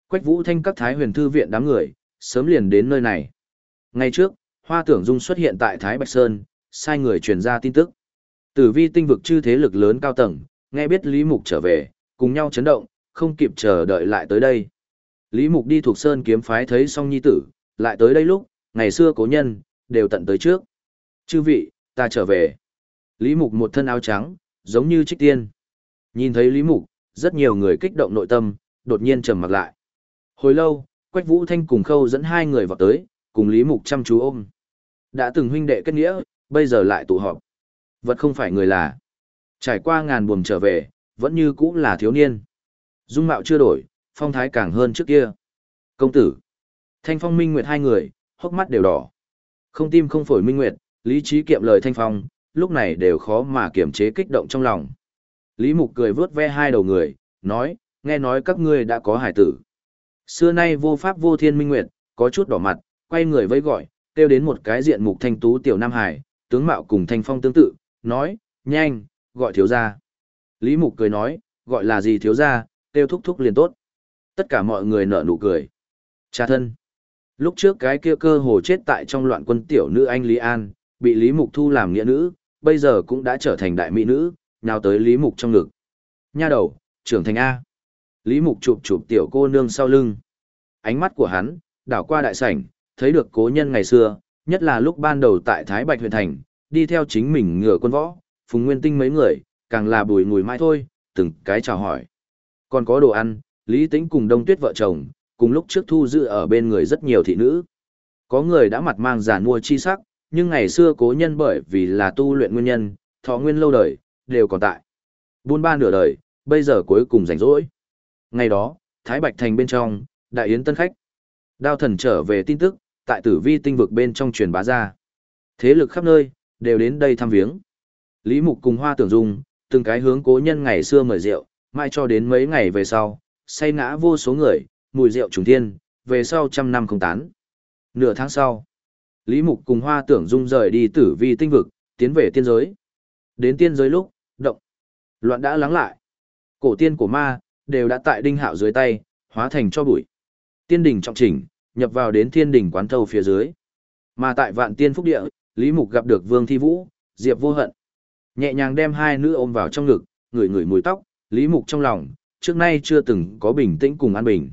A: Quách Vũ Thanh các Thái Huyền Thư viện đám người, sớm liền đến nơi này. Ngay trước, Hoa Tưởng Dung xuất hiện tại Thái Bạch Sơn, sai người truyền ra tin tức. Tử vi tinh vực chư thế lực lớn cao tầng, nghe biết Lý Mục trở về, cùng nhau chấn động, không kịp chờ đợi lại tới đây. Lý Mục đi thuộc Sơn kiếm phái thấy xong nhi tử, lại tới đây lúc, ngày xưa cố nhân, đều tận tới trước. Chư vị, ta trở về. Lý Mục một thân áo trắng, giống như trích tiên. Nhìn thấy Lý Mục, rất nhiều người kích động nội tâm, đột nhiên trầm mặc lại. Hồi lâu, Quách Vũ Thanh cùng Khâu dẫn hai người vào tới, cùng Lý Mục chăm chú ôm. Đã từng huynh đệ kết nghĩa, bây giờ lại tụ họp. Vật không phải người là. Trải qua ngàn buồm trở về, vẫn như cũ là thiếu niên. Dung mạo chưa đổi, phong thái càng hơn trước kia. Công tử. Thanh Phong Minh Nguyệt hai người, hốc mắt đều đỏ. Không tim không phổi Minh Nguyệt, lý trí kiệm lời Thanh Phong, lúc này đều khó mà kiềm chế kích động trong lòng. Lý Mục cười vướt ve hai đầu người, nói, nghe nói các ngươi đã có hải tử. Xưa nay vô pháp vô thiên Minh Nguyệt, có chút đỏ mặt, quay người vẫy gọi, kêu đến một cái diện mục thanh tú tiểu Nam Hải, tướng mạo cùng Thanh Phong tương tự, nói, nhanh, gọi thiếu gia. Lý Mục cười nói, gọi là gì thiếu gia, kêu thúc thúc liền tốt. Tất cả mọi người nở nụ cười. Cha thân. Lúc trước cái kia cơ hồ chết tại trong loạn quân tiểu nữ anh Lý An, bị Lý Mục thu làm nghĩa nữ, bây giờ cũng đã trở thành đại mỹ nữ, nào tới Lý Mục trong ngực. Nha đầu, trưởng thành A. Lý Mục chụp chụp tiểu cô nương sau lưng. Ánh mắt của hắn, đảo qua đại sảnh, thấy được cố nhân ngày xưa, nhất là lúc ban đầu tại Thái Bạch huyện thành, đi theo chính mình ngựa quân võ, Phùng Nguyên Tinh mấy người, càng là bùi ngùi mãi thôi, từng cái chào hỏi. Còn có đồ ăn, Lý Tĩnh cùng Đông Tuyết vợ chồng, cùng lúc trước thu dự ở bên người rất nhiều thị nữ. Có người đã mặt mang giàn mua chi sắc, nhưng ngày xưa cố nhân bởi vì là tu luyện nguyên nhân, thọ nguyên lâu đời, đều còn tại. Buôn ba nửa đời, bây giờ cuối cùng rảnh rỗi. Ngày đó, Thái Bạch thành bên trong, đại yến tân khách. Đao thần trở về tin tức, tại tử vi tinh vực bên trong truyền bá ra. Thế lực khắp nơi, đều đến đây thăm viếng. Lý Mục cùng Hoa Tưởng Dung, từng cái hướng cố nhân ngày xưa mời rượu, mai cho đến mấy ngày về sau, say ngã vô số người, mùi rượu trùng thiên, về sau trăm năm không tán. Nửa tháng sau, Lý Mục cùng Hoa Tưởng Dung rời đi tử vi tinh vực, tiến về tiên giới. Đến tiên giới lúc, động, loạn đã lắng lại. Cổ tiên của ma, đều đã tại đinh hạo dưới tay, hóa thành cho bụi. Tiên đỉnh trọng chỉnh, nhập vào đến thiên đỉnh quán thâu phía dưới. Mà tại vạn tiên phúc địa, Lý Mục gặp được Vương Thi Vũ, Diệp Vô Hận. Nhẹ nhàng đem hai nữ ôm vào trong ngực, ngửi ngửi mùi tóc, Lý Mục trong lòng, trước nay chưa từng có bình tĩnh cùng an bình.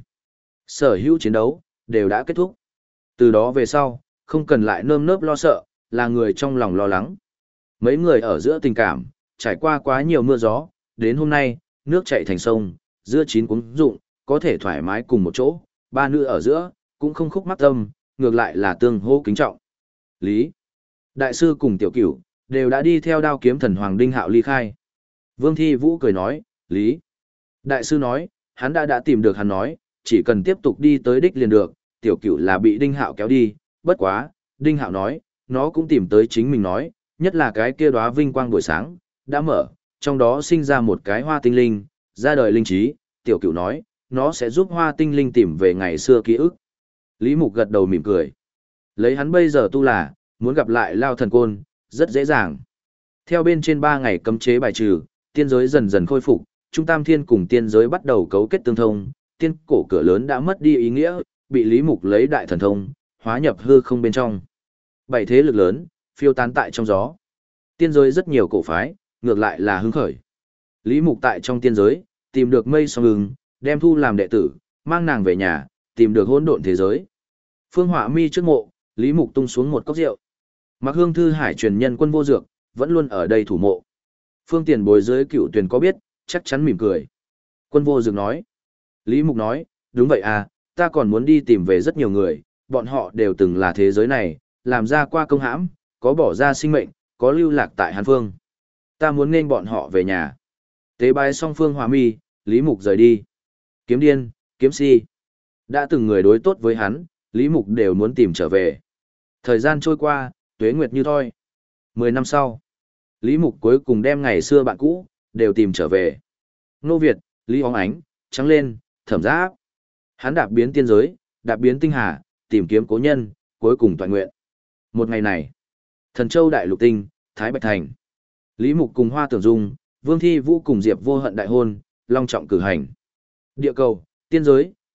A: Sở hữu chiến đấu, đều đã kết thúc. Từ đó về sau, không cần lại nơm nớp lo sợ, là người trong lòng lo lắng. Mấy người ở giữa tình cảm, trải qua quá nhiều mưa gió, đến hôm nay, nước chảy thành sông, giữa chín cuống dụng, có thể thoải mái cùng một chỗ, ba nữ ở giữa, cũng không khúc mắc tâm, ngược lại là tương hô kính trọng. Lý, đại sư cùng tiểu cửu, đều đã đi theo đao kiếm thần Hoàng Đinh Hạo ly khai. Vương Thi Vũ cười nói, Lý, đại sư nói, hắn đã đã tìm được hắn nói, chỉ cần tiếp tục đi tới đích liền được, tiểu cửu là bị Đinh Hạo kéo đi, bất quá, Đinh Hạo nói, nó cũng tìm tới chính mình nói, nhất là cái kia đóa vinh quang buổi sáng, đã mở, trong đó sinh ra một cái hoa tinh linh, ra đời linh trí, tiểu cửu nói, nó sẽ giúp hoa tinh linh tìm về ngày xưa ký ức. Lý Mục gật đầu mỉm cười. Lấy hắn bây giờ tu là, muốn gặp lại Lao Thần Côn, rất dễ dàng. Theo bên trên ba ngày cấm chế bài trừ, tiên giới dần dần khôi phục, Trung Tam Thiên cùng tiên giới bắt đầu cấu kết tương thông, tiên cổ cửa lớn đã mất đi ý nghĩa, bị Lý Mục lấy đại thần thông, hóa nhập hư không bên trong. Bảy thế lực lớn, phiêu tán tại trong gió. Tiên giới rất nhiều cổ phái, ngược lại là hứng khởi. Lý Mục tại trong tiên giới, tìm được mây song ưng, đem thu làm đệ tử, mang nàng về nhà, tìm được hỗn độn thế giới. Phương Họa Mi trước mộ, Lý Mục tung xuống một cốc rượu. Mặc Hương Thư Hải truyền nhân Quân Vô Dược, vẫn luôn ở đây thủ mộ. Phương Tiền Bối dưới cựu tuyển có biết, chắc chắn mỉm cười. Quân Vô Dược nói. Lý Mục nói, đúng vậy à, ta còn muốn đi tìm về rất nhiều người, bọn họ đều từng là thế giới này, làm ra qua công hãm, có bỏ ra sinh mệnh, có lưu lạc tại Hàn Phương. Ta muốn nên bọn họ về nhà. Tế bái xong Phương Họa Mi, Lý Mục rời đi. Kiếm Điên, Kiếm Si. Đã từng người đối tốt với hắn, Lý Mục đều muốn tìm trở về. Thời gian trôi qua, tuế nguyệt như thoi. Mười năm sau, Lý Mục cuối cùng đem ngày xưa bạn cũ, đều tìm trở về. Nô Việt, Lý Óng Ánh, Trắng Lên, Thẩm Giáp. Hắn đạp biến tiên giới, đạp biến tinh hà, tìm kiếm cố nhân, cuối cùng toàn nguyện. Một ngày này, Thần Châu Đại Lục Tinh, Thái Bạch Thành. Lý Mục cùng Hoa Tưởng Dung, Vương Thi Vũ cùng Diệp Vô Hận đại hôn, long trọng cử hành. Địa cầu, tiên giới,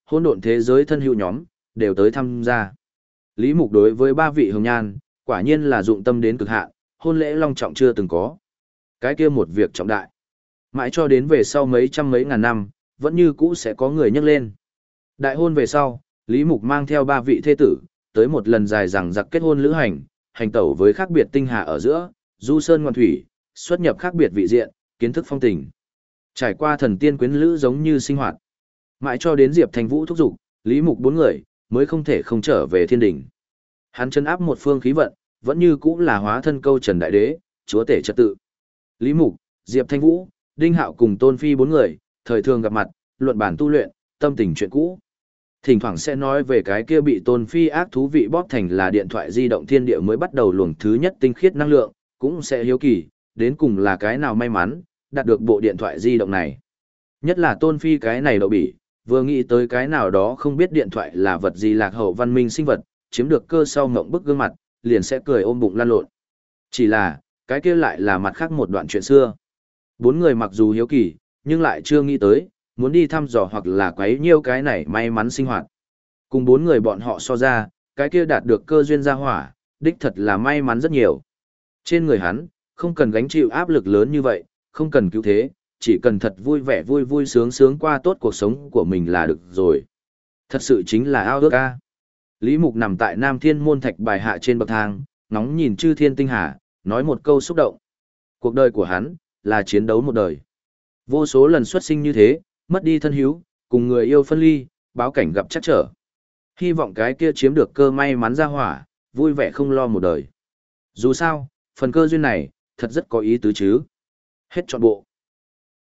A: hỗn độn thế giới thân hữu nhóm, đều tới tham gia. Lý Mục đối với ba vị hồng nhan, quả nhiên là dụng tâm đến cực hạn, hôn lễ long trọng chưa từng có. Cái kia một việc trọng đại. Mãi cho đến về sau mấy trăm mấy ngàn năm, vẫn như cũ sẽ có người nhắc lên. Đại hôn về sau, Lý Mục mang theo ba vị thê tử, tới một lần dài dằng dặc kết hôn lữ hành, hành tẩu với khác biệt tinh hà ở giữa, du sơn ngoạn thủy, xuất nhập khác biệt vị diện, kiến thức phong tình. Trải qua thần tiên quyến lữ giống như sinh hoạt. Mãi cho đến Diệp Thanh Vũ thúc giục, Lý Mục bốn người, mới không thể không trở về thiên đỉnh. Hắn chân áp một phương khí vận, vẫn như cũ là hóa thân câu trần đại đế, chúa tể trật tự. Lý Mục, Diệp Thanh Vũ, Đinh Hạo cùng Tôn Phi bốn người, thời thường gặp mặt, luận bản tu luyện, tâm tình chuyện cũ. Thỉnh thoảng sẽ nói về cái kia bị Tôn Phi ác thú vị bóp thành là điện thoại di động thiên địa mới bắt đầu luồng thứ nhất tinh khiết năng lượng, cũng sẽ hiếu kỳ, đến cùng là cái nào may mắn, đạt được bộ điện thoại di động này. Nhất là Tôn Phi cái này đậu bỉ, vừa nghĩ tới cái nào đó không biết điện thoại là vật gì lạc hậu văn minh sinh vật, chiếm được cơ sau ngộng bức gương mặt, liền sẽ cười ôm bụng lan lộn. Chỉ là, cái kia lại là mặt khác một đoạn chuyện xưa. Bốn người mặc dù hiếu kỳ, nhưng lại chưa nghĩ tới, muốn đi thăm dò hoặc là quấy nhiêu cái này may mắn sinh hoạt. Cùng bốn người bọn họ so ra, cái kia đạt được cơ duyên gia hỏa, đích thật là may mắn rất nhiều. Trên người hắn, không cần gánh chịu áp lực lớn như vậy, không cần cứu thế, chỉ cần thật vui vẻ vui vui sướng sướng qua tốt cuộc sống của mình là được rồi. Thật sự chính là ao ước ca. Lý Mục nằm tại Nam Thiên Môn Thạch bài hạ trên bậc thang, ngóng nhìn chư thiên tinh hà, nói một câu xúc động. Cuộc đời của hắn, là chiến đấu một đời. Vô số lần xuất sinh như thế, mất đi thân hữu, cùng người yêu phân ly, báo cảnh gặp chắc trở. Hy vọng cái kia chiếm được cơ may mắn ra hỏa, vui vẻ không lo một đời. Dù sao, phần cơ duyên này, thật rất có ý tứ chứ. Hết trọn bộ.